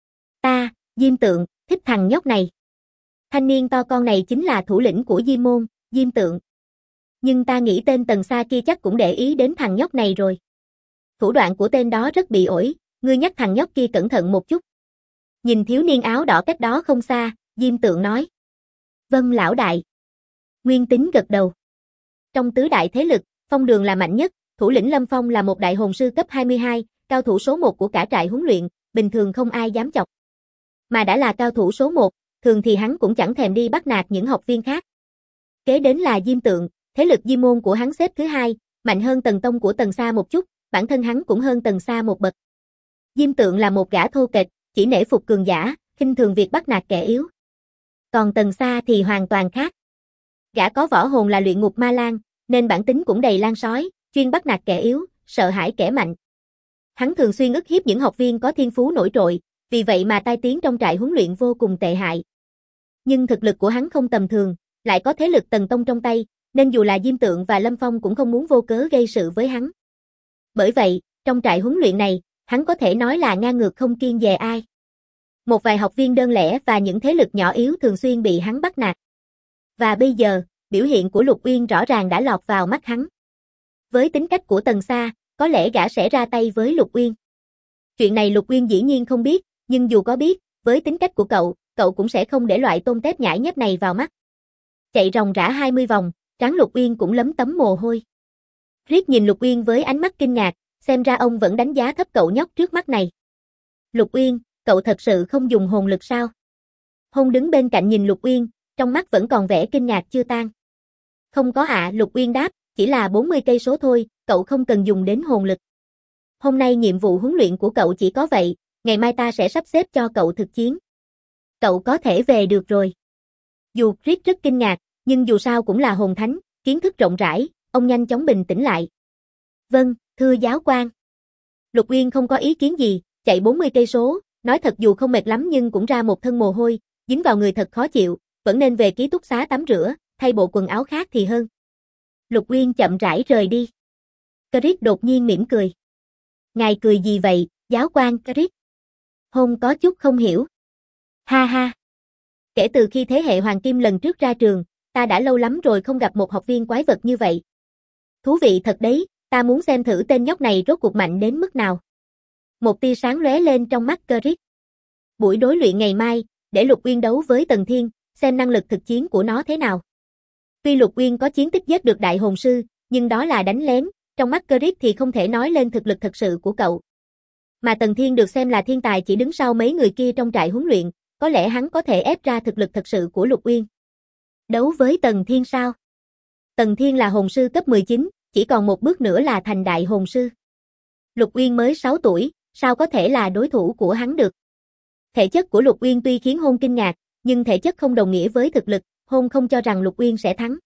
Ta, Diêm Tượng, thích thằng nhóc này. Thanh niên to con này chính là thủ lĩnh của Diêm môn, Diêm Tượng. Nhưng ta nghĩ tên Tần Sa kia chắc cũng để ý đến thằng nhóc này rồi. Thủ đoạn của tên đó rất bị ổi, ngươi nhắc thằng nhóc kia cẩn thận một chút. Nhìn thiếu niên áo đỏ cách đó không xa, Diêm Tượng nói. Vâng lão đại. Nguyên Tính gật đầu. Trong tứ đại thế lực, Phong Đường là mạnh nhất, thủ lĩnh Lâm Phong là một đại hồn sư cấp 22, cao thủ số 1 của cả trại huấn luyện, bình thường không ai dám chọc. Mà đã là cao thủ số 1, thường thì hắn cũng chẳng thèm đi bắt nạt những học viên khác. Kế đến là Diêm Tượng, thế lực Diêm môn của hắn xếp thứ 2, mạnh hơn Tần Tông của Tần Sa một chút, bản thân hắn cũng hơn Tần Sa một bậc. Diêm Tượng là một gã thô kệch, chỉ nể phục cường giả, khinh thường việc bắt nạt kẻ yếu. Còn Tần Sa thì hoàn toàn khác. Gã có võ hồn là luyện ngục ma lang, nên bản tính cũng đầy lan sói, chuyên bắt nạt kẻ yếu, sợ hãi kẻ mạnh. Hắn thường xuyên ức hiếp những học viên có thiên phú nổi trội, vì vậy mà tai tiếng trong trại huấn luyện vô cùng tệ hại. Nhưng thực lực của hắn không tầm thường, lại có thế lực Tần Tông trong tay, nên dù là Diêm Tượng và Lâm Phong cũng không muốn vô cớ gây sự với hắn. Bởi vậy, trong trại huấn luyện này, hắn có thể nói là ngang ngược không kiêng dè ai. Một vài học viên đơn lẻ và những thế lực nhỏ yếu thường xuyên bị hắn bắt nạt. Và bây giờ, biểu hiện của Lục Uyên rõ ràng đã lọt vào mắt hắn. Với tính cách của Tần Sa, có lẽ gã sẽ ra tay với Lục Uyên. Chuyện này Lục Uyên dĩ nhiên không biết, nhưng dù có biết, với tính cách của cậu cũng sẽ không để loại tôm tép nhãi nhép này vào mắt. Chạy ròng rã 20 vòng, trán Lục Uyên cũng lấm tấm mồ hôi. Riết nhìn Lục Uyên với ánh mắt kinh ngạc, xem ra ông vẫn đánh giá thấp cậu nhóc trước mắt này. Lục Uyên, cậu thật sự không dùng hồn lực sao? Hôn đứng bên cạnh nhìn Lục Uyên, trong mắt vẫn còn vẻ kinh ngạc chưa tan. Không có ạ, Lục Uyên đáp, chỉ là 40 cây số thôi, cậu không cần dùng đến hồn lực. Hôm nay nhiệm vụ huấn luyện của cậu chỉ có vậy, ngày mai ta sẽ sắp xếp cho cậu thực chiến. Cậu có thể về được rồi. Dù Riết rất kinh ngạc, nhưng dù sao cũng là hồn thánh, kiến thức rộng rãi, ông nhanh chóng bình tĩnh lại. Vâng, thưa giáo quan. Lục Uyên không có ý kiến gì, chạy 40 cây số, nói thật dù không mệt lắm nhưng cũng ra một thân mồ hôi, dính vào người thật khó chịu, vẫn nên về ký túc xá tắm rửa, thay bộ quần áo khác thì hơn. Lục Uyên chậm rãi rời đi. Crick đột nhiên mỉm cười. Ngài cười gì vậy, giáo quan Crick? Hôn có chút không hiểu. Ha ha. Kể từ khi thế hệ Hoàng Kim lần trước ra trường, ta đã lâu lắm rồi không gặp một học viên quái vật như vậy. Thú vị thật đấy, ta muốn xem thử tên nhóc này rốt cuộc mạnh đến mức nào. Một tia sáng lóe lên trong mắt Crick. Buổi đối luyện ngày mai, để Lục Uyên đấu với Tần Thiên, xem năng lực thực chiến của nó thế nào. Tuy Lục Uyên có chiến tích giết được đại hồn sư, nhưng đó là đánh lén, trong mắt Crick thì không thể nói lên thực lực thật sự của cậu. Mà Tần Thiên được xem là thiên tài chỉ đứng sau mấy người kia trong trại huấn luyện, có lẽ hắn có thể ép ra thực lực thật sự của Lục Uyên. Đấu với Tần Thiên sao? Tần Thiên là hồn sư cấp 19, chỉ còn một bước nữa là thành đại hồn sư. Lục Uyên mới 6 tuổi, sao có thể là đối thủ của hắn được? Thể chất của Lục Uyên tuy khiến Hôn kinh ngạc, nhưng thể chất không đồng nghĩa với thực lực, Hôn không cho rằng Lục Uyên sẽ thắng.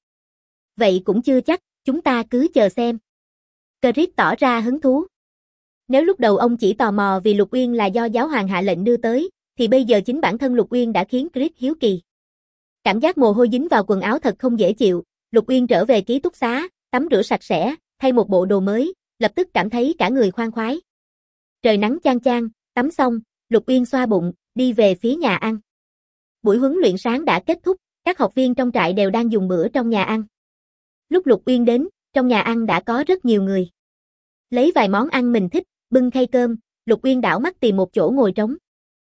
Vậy cũng chưa chắc, chúng ta cứ chờ xem. Crick tỏ ra hứng thú. Nếu lúc đầu ông chỉ tò mò vì Lục Uyên là do giáo hoàng hạ lệnh đưa tới, thì bây giờ chính bản thân Lục Uyên đã khiến Crick hiếu kỳ. Cảm giác mồ hôi dính vào quần áo thật không dễ chịu, Lục Uyên trở về ký túc xá, tắm rửa sạch sẽ, thay một bộ đồ mới, lập tức cảm thấy cả người khoan khoái. Trời nắng chang chang, tắm xong, Lục Uyên xoa bụng, đi về phía nhà ăn. Buổi huấn luyện sáng đã kết thúc, các học viên trong trại đều đang dùng bữa trong nhà ăn. Lúc Lục Uyên đến, trong nhà ăn đã có rất nhiều người. Lấy vài món ăn mình thích, bưng khay cơm, Lục Uyên đảo mắt tìm một chỗ ngồi trống.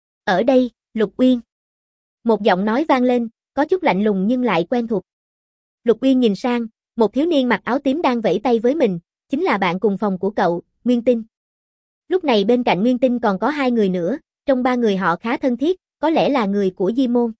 Ở đây, Lục Uyên. Một giọng nói vang lên, có chút lạnh lùng nhưng lại quen thuộc. Lục Uyên nhìn sang, một thiếu niên mặc áo tím đang vẫy tay với mình, chính là bạn cùng phòng của cậu, Nguyên Tinh. Lúc này bên cạnh Nguyên Tinh còn có 2 người nữa, trong 3 người họ khá thân thiết, có lẽ là người của Diêm môn.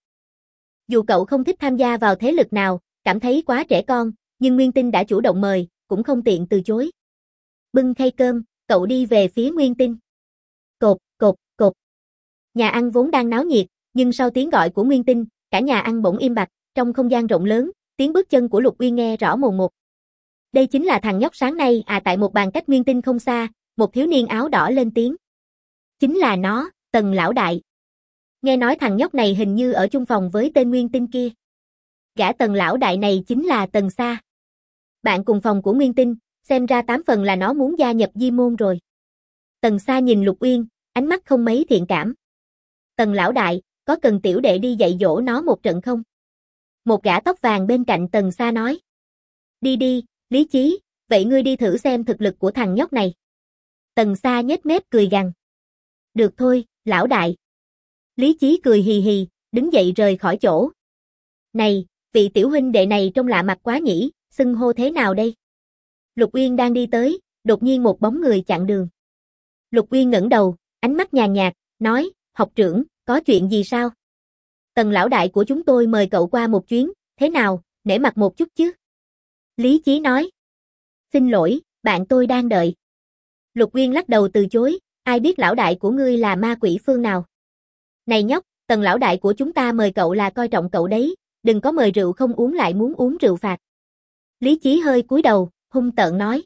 Dù cậu không thích tham gia vào thế lực nào, cảm thấy quá trẻ con, nhưng Nguyên Tinh đã chủ động mời, cũng không tiện từ chối. Bưng khay cơm, cậu đi về phía Nguyên Tinh. Cột, cột, cột. Nhà ăn vốn đang náo nhiệt, nhưng sau tiếng gọi của Nguyên Tinh, cả nhà ăn bỗng im bặt, trong không gian rộng lớn, tiếng bước chân của Lục Uyên nghe rõ mồn một. Đây chính là thằng nhóc sáng nay à. Tại một bàn cách Nguyên Tinh không xa, một thiếu niên áo đỏ lên tiếng. Chính là nó, Tần lão đại. Nghe nói thằng nhóc này hình như ở chung phòng với tên Nguyên Tinh kia. Gã Tần lão đại này chính là Tần Sa. Bạn cùng phòng của Nguyên Tinh, xem ra 8 phần là nó muốn gia nhập Diêm môn rồi. Tần Sa nhìn Lục Uyên, ánh mắt không mấy thiện cảm. Tần lão đại, có cần tiểu đệ đi dạy dỗ nó một trận không? Một gã tóc vàng bên cạnh Tần Sa nói. Đi đi, Lý Chí, vậy ngươi đi thử xem thực lực của thằng nhóc này. Tần Sa nhếch mép cười gằn. Được thôi, lão đại. Lý Chí cười hì hì, đứng dậy rời khỏi chỗ. Này, vị tiểu huynh đệ này trông lạ mặt quá nhỉ, xưng hô thế nào đây? Lục Uyên đang đi tới, đột nhiên một bóng người chặn đường. Lục Uyên ngẩng đầu, ánh mắt nhàn nhạt, nói, học trưởng, có chuyện gì sao? Tần lão đại của chúng tôi mời cậu qua một chuyến, thế nào, nể mặt một chút chứ? Lý Chí nói. Xin lỗi, bạn tôi đang đợi. Lục Uyên lắc đầu từ chối, ai biết lão đại của ngươi là ma quỷ phương nào? Này nhóc, Tần lão đại của chúng ta mời cậu là coi trọng cậu đấy, đừng có mời rượu không uống lại muốn uống rượu phạt. Lý Chí hơi cúi đầu, hung tợn nói.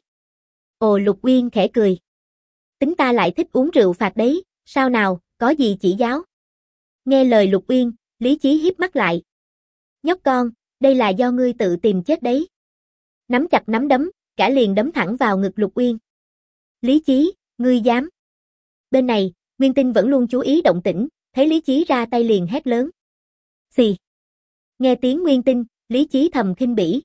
Ồ, Lục Uyên khẽ cười. Tính ta lại thích uống rượu phạt đấy, sao nào, có gì chỉ giáo? Nghe lời Lục Uyên, Lý Chí híp mắt lại. Nhóc con, đây là do ngươi tự tìm chết đấy. Nắm chặt nắm đấm, cả liền đấm thẳng vào ngực Lục Uyên. Lý Chí, ngươi dám? Bên này, Nguyên Tinh vẫn luôn chú ý động tĩnh, thấy Lý Chí ra tay liền hét lớn. Xì. Nghe tiếng Nguyên Tinh, Lý Chí thầm khinh bỉ.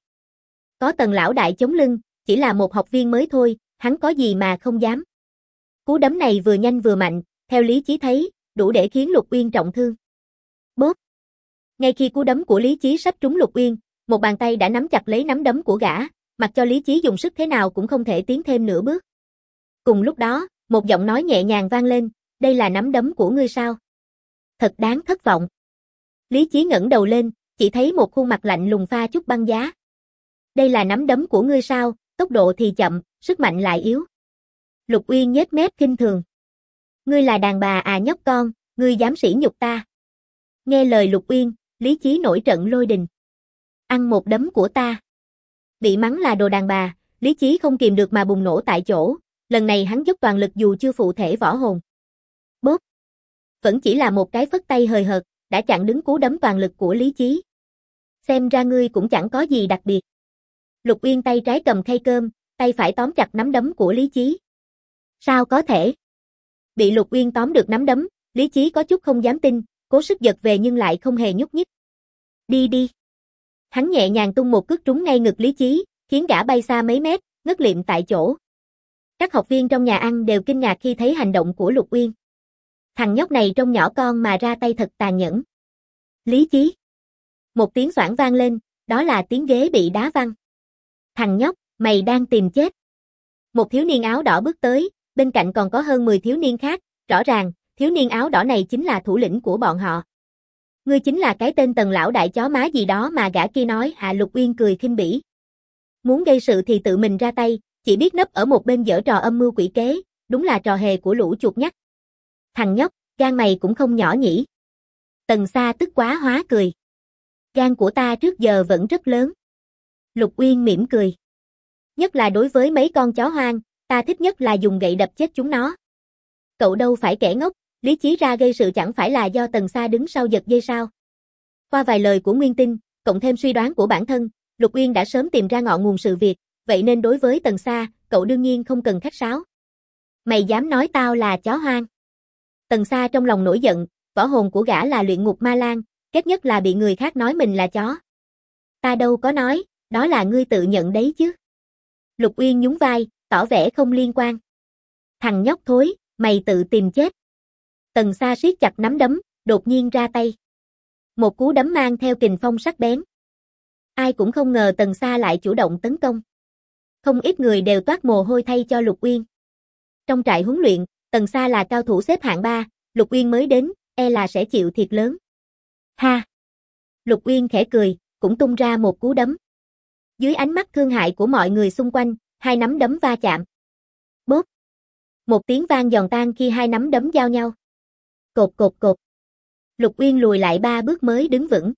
Có Tần lão đại chống lưng, chỉ là một học viên mới thôi, hắn có gì mà không dám. Cú đấm này vừa nhanh vừa mạnh, theo Lý Chí thấy, đủ để khiến Lục Uyên trọng thương. Bốp. Ngay khi cú đấm của Lý Chí sắp trúng Lục Uyên, một bàn tay đã nắm chặt lấy nắm đấm của gã, mặc cho Lý Chí dùng sức thế nào cũng không thể tiến thêm nửa bước. Cùng lúc đó, một giọng nói nhẹ nhàng vang lên, đây là nắm đấm của ngươi sao? Thật đáng thất vọng. Lý Chí ngẩng đầu lên, chỉ thấy một khuôn mặt lạnh lùng pha chút băng giá. Đây là nắm đấm của ngươi sao, tốc độ thì chậm, sức mạnh lại yếu. Lục Uyên nhếch mép khinh thường. Ngươi là đàn bà à nhóc con, ngươi dám sỉ nhục ta. Nghe lời Lục Uyên, Lý Chí nổi trận lôi đình. Ăn một đấm của ta. Bị mắng là đồ đàn bà, Lý Chí không kìm được mà bùng nổ tại chỗ, lần này hắn dốc toàn lực dù chưa phụ thể võ hồn. Bốp. Vẫn chỉ là một cái phất tay hời hợt, đã chặn đứng cú đấm toàn lực của Lý Chí. Xem ra ngươi cũng chẳng có gì đặc biệt. Lục Uyên tay trái cầm khay cơm, tay phải tóm chặt nắm đấm của Lý Chí. Sao có thể? Bị Lục Uyên tóm được nắm đấm, Lý Chí có chút không dám tin, cố sức giật về nhưng lại không hề nhúc nhích. Đi đi. Hắn nhẹ nhàng tung một cước trúng ngay ngực Lý Chí, khiến gã bay xa mấy mét, ngất liệm tại chỗ. Các học viên trong nhà ăn đều kinh ngạc khi thấy hành động của Lục Uyên. Thằng nhóc này trông nhỏ con mà ra tay thật tàn nhẫn. Lý Chí. Một tiếng xoảng vang lên, đó là tiếng ghế bị đá văng. Thằng nhóc, mày đang tìm chết. Một thiếu niên áo đỏ bước tới, bên cạnh còn có hơn 10 thiếu niên khác, rõ ràng, thiếu niên áo đỏ này chính là thủ lĩnh của bọn họ. Ngươi chính là cái tên Tần lão đại chó má gì đó mà gã kia nói à? Lục Uyên cười khinh bỉ. Muốn gây sự thì tự mình ra tay, chỉ biết nấp ở một bên giở trò âm mưu quỷ kế, đúng là trò hề của lũ chuột nhắt. Thằng nhóc, gan mày cũng không nhỏ nhỉ. Tần Sa tức quá hóa cười. Gan của ta trước giờ vẫn rất lớn. Lục Uyên mỉm cười. Nhất là đối với mấy con chó hoang, ta thích nhất là dùng gậy đập chết chúng nó. Cậu đâu phải kẻ ngốc, Lý Chí ra gây sự chẳng phải là do Tần Sa đứng sau giật dây sao? Qua vài lời của Nguyên Tinh, cộng thêm suy đoán của bản thân, Lục Uyên đã sớm tìm ra ngọn nguồn sự việc, vậy nên đối với Tần Sa, cậu đương nhiên không cần khách sáo. Mày dám nói tao là chó hoang? Tần Sa trong lòng nổi giận, võ hồn của gã là luyện ngục ma lang, ghét nhất là bị người khác nói mình là chó. Ta đâu có nói, đó là ngươi tự nhận đấy chứ. Lục Uyên nhún vai, tỏ vẻ không liên quan. Thằng nhóc thối, mày tự tìm chết. Tần Sa siết chặt nắm đấm, đột nhiên ra tay. Một cú đấm mang theo kình phong sắc bén. Ai cũng không ngờ Tần Sa lại chủ động tấn công. Không ít người đều toát mồ hôi thay cho Lục Uyên. Trong trại huấn luyện, Tần Sa là cao thủ xếp hạng 3, Lục Uyên mới đến, e là sẽ chịu thiệt lớn. Ha! Lục Uyên khẽ cười, cũng tung ra một cú đấm. Dưới ánh mắt thương hại của mọi người xung quanh, hai nắm đấm va chạm. Bốp! Một tiếng vang giòn tan khi hai nắm đấm giao nhau. Cột cột cột. Lục Uyên lùi lại 3 bước mới đứng vững.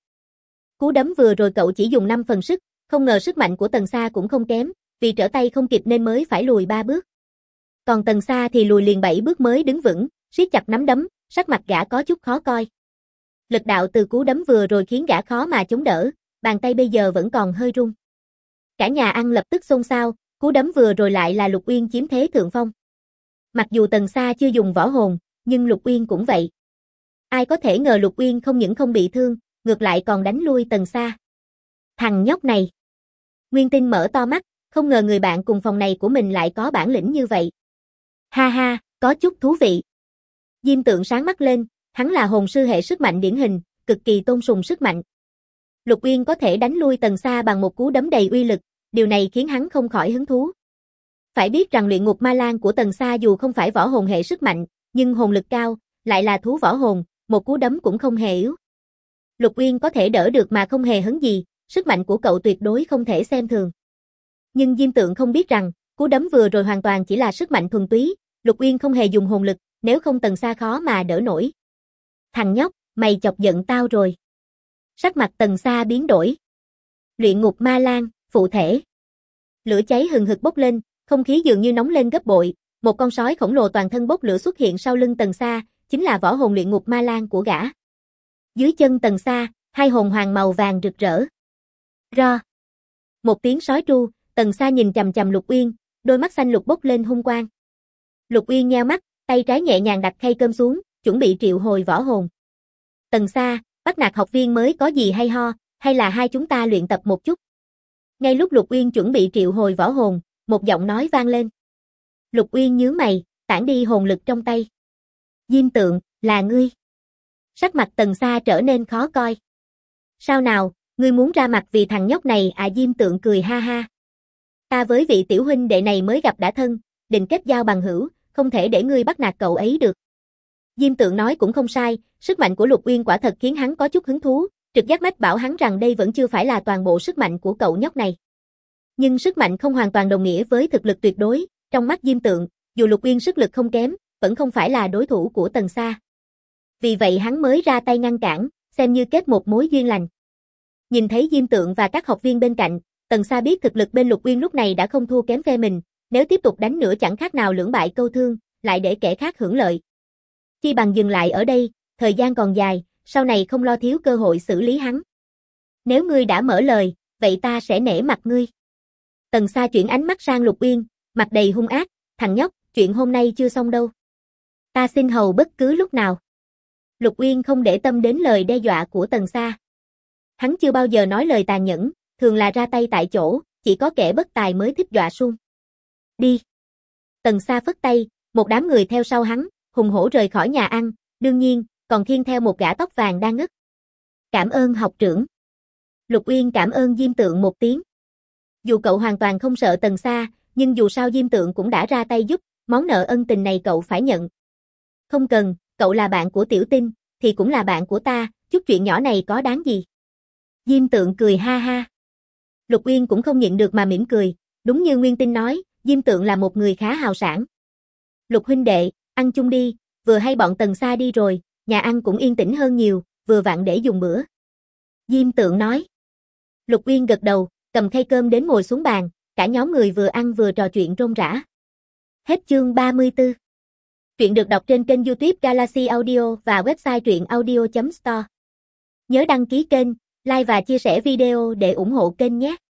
Cú đấm vừa rồi cậu chỉ dùng 5 phần sức, không ngờ sức mạnh của Tần Sa cũng không kém, vì trở tay không kịp nên mới phải lùi 3 bước. Còn Tần Sa thì lùi liền 7 bước mới đứng vững, siết chặt nắm đấm, sắc mặt gã có chút khó coi. Lực đạo từ cú đấm vừa rồi khiến gã khó mà chống đỡ, bàn tay bây giờ vẫn còn hơi run. Cả nhà ăn lập tức xôn xao, cú đấm vừa rồi lại là Lục Uyên chiếm thế thượng phong. Mặc dù Tần Sa chưa dùng võ hồn, nhưng Lục Uyên cũng vậy. Ai có thể ngờ Lục Uyên không những không bị thương, ngược lại còn đánh lui Tần Sa. Thằng nhóc này. Nguyên Tinh mở to mắt, không ngờ người bạn cùng phòng này của mình lại có bản lĩnh như vậy. Ha ha, có chút thú vị. Diêm Tượng sáng mắt lên, hắn là hồn sư hệ sức mạnh điển hình, cực kỳ tôn sùng sức mạnh. Lục Uyên có thể đánh lui Tần Sa bằng một cú đấm đầy uy lực, điều này khiến hắn không khỏi hứng thú. Phải biết rằng luyện ngục ma lang của Tần Sa dù không phải võ hồn hệ sức mạnh, nhưng hồn lực cao, lại là thú võ hồn, một cú đấm cũng không hề yếu. Lục Uyên có thể đỡ được mà không hề hấn gì, sức mạnh của cậu tuyệt đối không thể xem thường. Nhưng Diêm Tượng không biết rằng, cú đấm vừa rồi hoàn toàn chỉ là sức mạnh thuần túy, Lục Uyên không hề dùng hồn lực, nếu không Tần Sa khó mà đỡ nổi. Thằng nhóc, mày chọc giận tao rồi. Sắc mặt Tần Sa biến đổi. Luyện ngục ma lang, phụ thể. Lửa cháy hừng hực bốc lên, không khí dường như nóng lên gấp bội, một con sói khổng lồ toàn thân bốc lửa xuất hiện sau lưng Tần Sa, chính là võ hồn luyện ngục ma lang của gã. Dưới chân Tần Sa, hai hồn hoàng màu vàng rực rỡ. Ro. Một tiếng sói tru, Tần Sa nhìn chằm chằm Lục Uyên, đôi mắt xanh lục bốc lên hung quang. Lục Uyên nheo mắt, tay trái nhẹ nhàng đặt khay cơm xuống, chuẩn bị triệu hồi võ hồn. Tần Sa, bắt nạt học viên mới có gì hay ho, hay là hai chúng ta luyện tập một chút. Ngay lúc Lục Uyên chuẩn bị triệu hồi võ hồn, một giọng nói vang lên. Lục Uyên nhướng mày, tản đi hồn lực trong tay. Diêm Tượng, là ngươi. Sắc mặt Tần Sa trở nên khó coi. Sao nào, ngươi muốn ra mặt vì thằng nhóc này à? Diêm Tượng cười ha ha. Ta với vị tiểu huynh đệ này mới gặp đã thân, định kết giao bằng hữu, không thể để ngươi bắt nạt cậu ấy được. Diêm Tượng nói cũng không sai, sức mạnh của Lục Uyên quả thật khiến hắn có chút hứng thú, trực giác mách bảo hắn rằng đây vẫn chưa phải là toàn bộ sức mạnh của cậu nhóc này. Nhưng sức mạnh không hoàn toàn đồng nghĩa với thực lực tuyệt đối, trong mắt Diêm Tượng, dù Lục Uyên sức lực không kém, vẫn không phải là đối thủ của Tần Sa. Vì vậy hắn mới ra tay ngăn cản, xem như kết một mối duyên lành. Nhìn thấy Diêm Tượng và các học viên bên cạnh, Tần Sa biết thực lực bên Lục Uyên lúc này đã không thua kém phe mình, nếu tiếp tục đánh nữa chẳng khác nào lưỡng bại câu thương, lại để kẻ khác hưởng lợi. Chi bằng dừng lại ở đây, thời gian còn dài, sau này không lo thiếu cơ hội xử lý hắn. Nếu ngươi đã mở lời, vậy ta sẽ nể mặt ngươi. Tần Sa chuyển ánh mắt sang Lục Uyên, mặt đầy hung ác, thằng nhóc, chuyện hôm nay chưa xong đâu. Ta xin hầu bất cứ lúc nào. Lục Uyên không để tâm đến lời đe dọa của Tần Sa. Hắn chưa bao giờ nói lời tàn nhẫn, thường là ra tay tại chỗ, chỉ có kẻ bất tài mới thích dọa suông. Đi. Tần Sa phất tay, một đám người theo sau hắn, hùng hổ rời khỏi nhà ăn, đương nhiên, còn khiêng theo một gã tóc vàng đang ngất. Cảm ơn học trưởng. Lục Uyên cảm ơn Diêm Tượng một tiếng. Dù cậu hoàn toàn không sợ Tần Sa, nhưng dù sao Diêm Tượng cũng đã ra tay giúp, món nợ ân tình này cậu phải nhận. Không cần, cậu là bạn của Tiểu Tinh, thì cũng là bạn của ta, chút chuyện nhỏ này có đáng gì. Diêm Tượng cười ha ha. Lục Uyên cũng không nhịn được mà mỉm cười, đúng như Nguyên Tinh nói, Diêm Tượng là một người khá hào sảng. Lục huynh đệ, ăn chung đi, vừa hay bọn Tần Sa đi rồi, nhà ăn cũng yên tĩnh hơn nhiều, vừa vặn để dùng bữa. Diêm Tượng nói. Lục Uyên gật đầu, cầm khay cơm đến ngồi xuống bàn, cả nhóm người vừa ăn vừa trò chuyện rôm rả. Hết chương 34. Truyện được đọc trên kênh YouTube Galaxy Audio và website truyệnaudio.store. Nhớ đăng ký kênh, like và chia sẻ video để ủng hộ kênh nhé.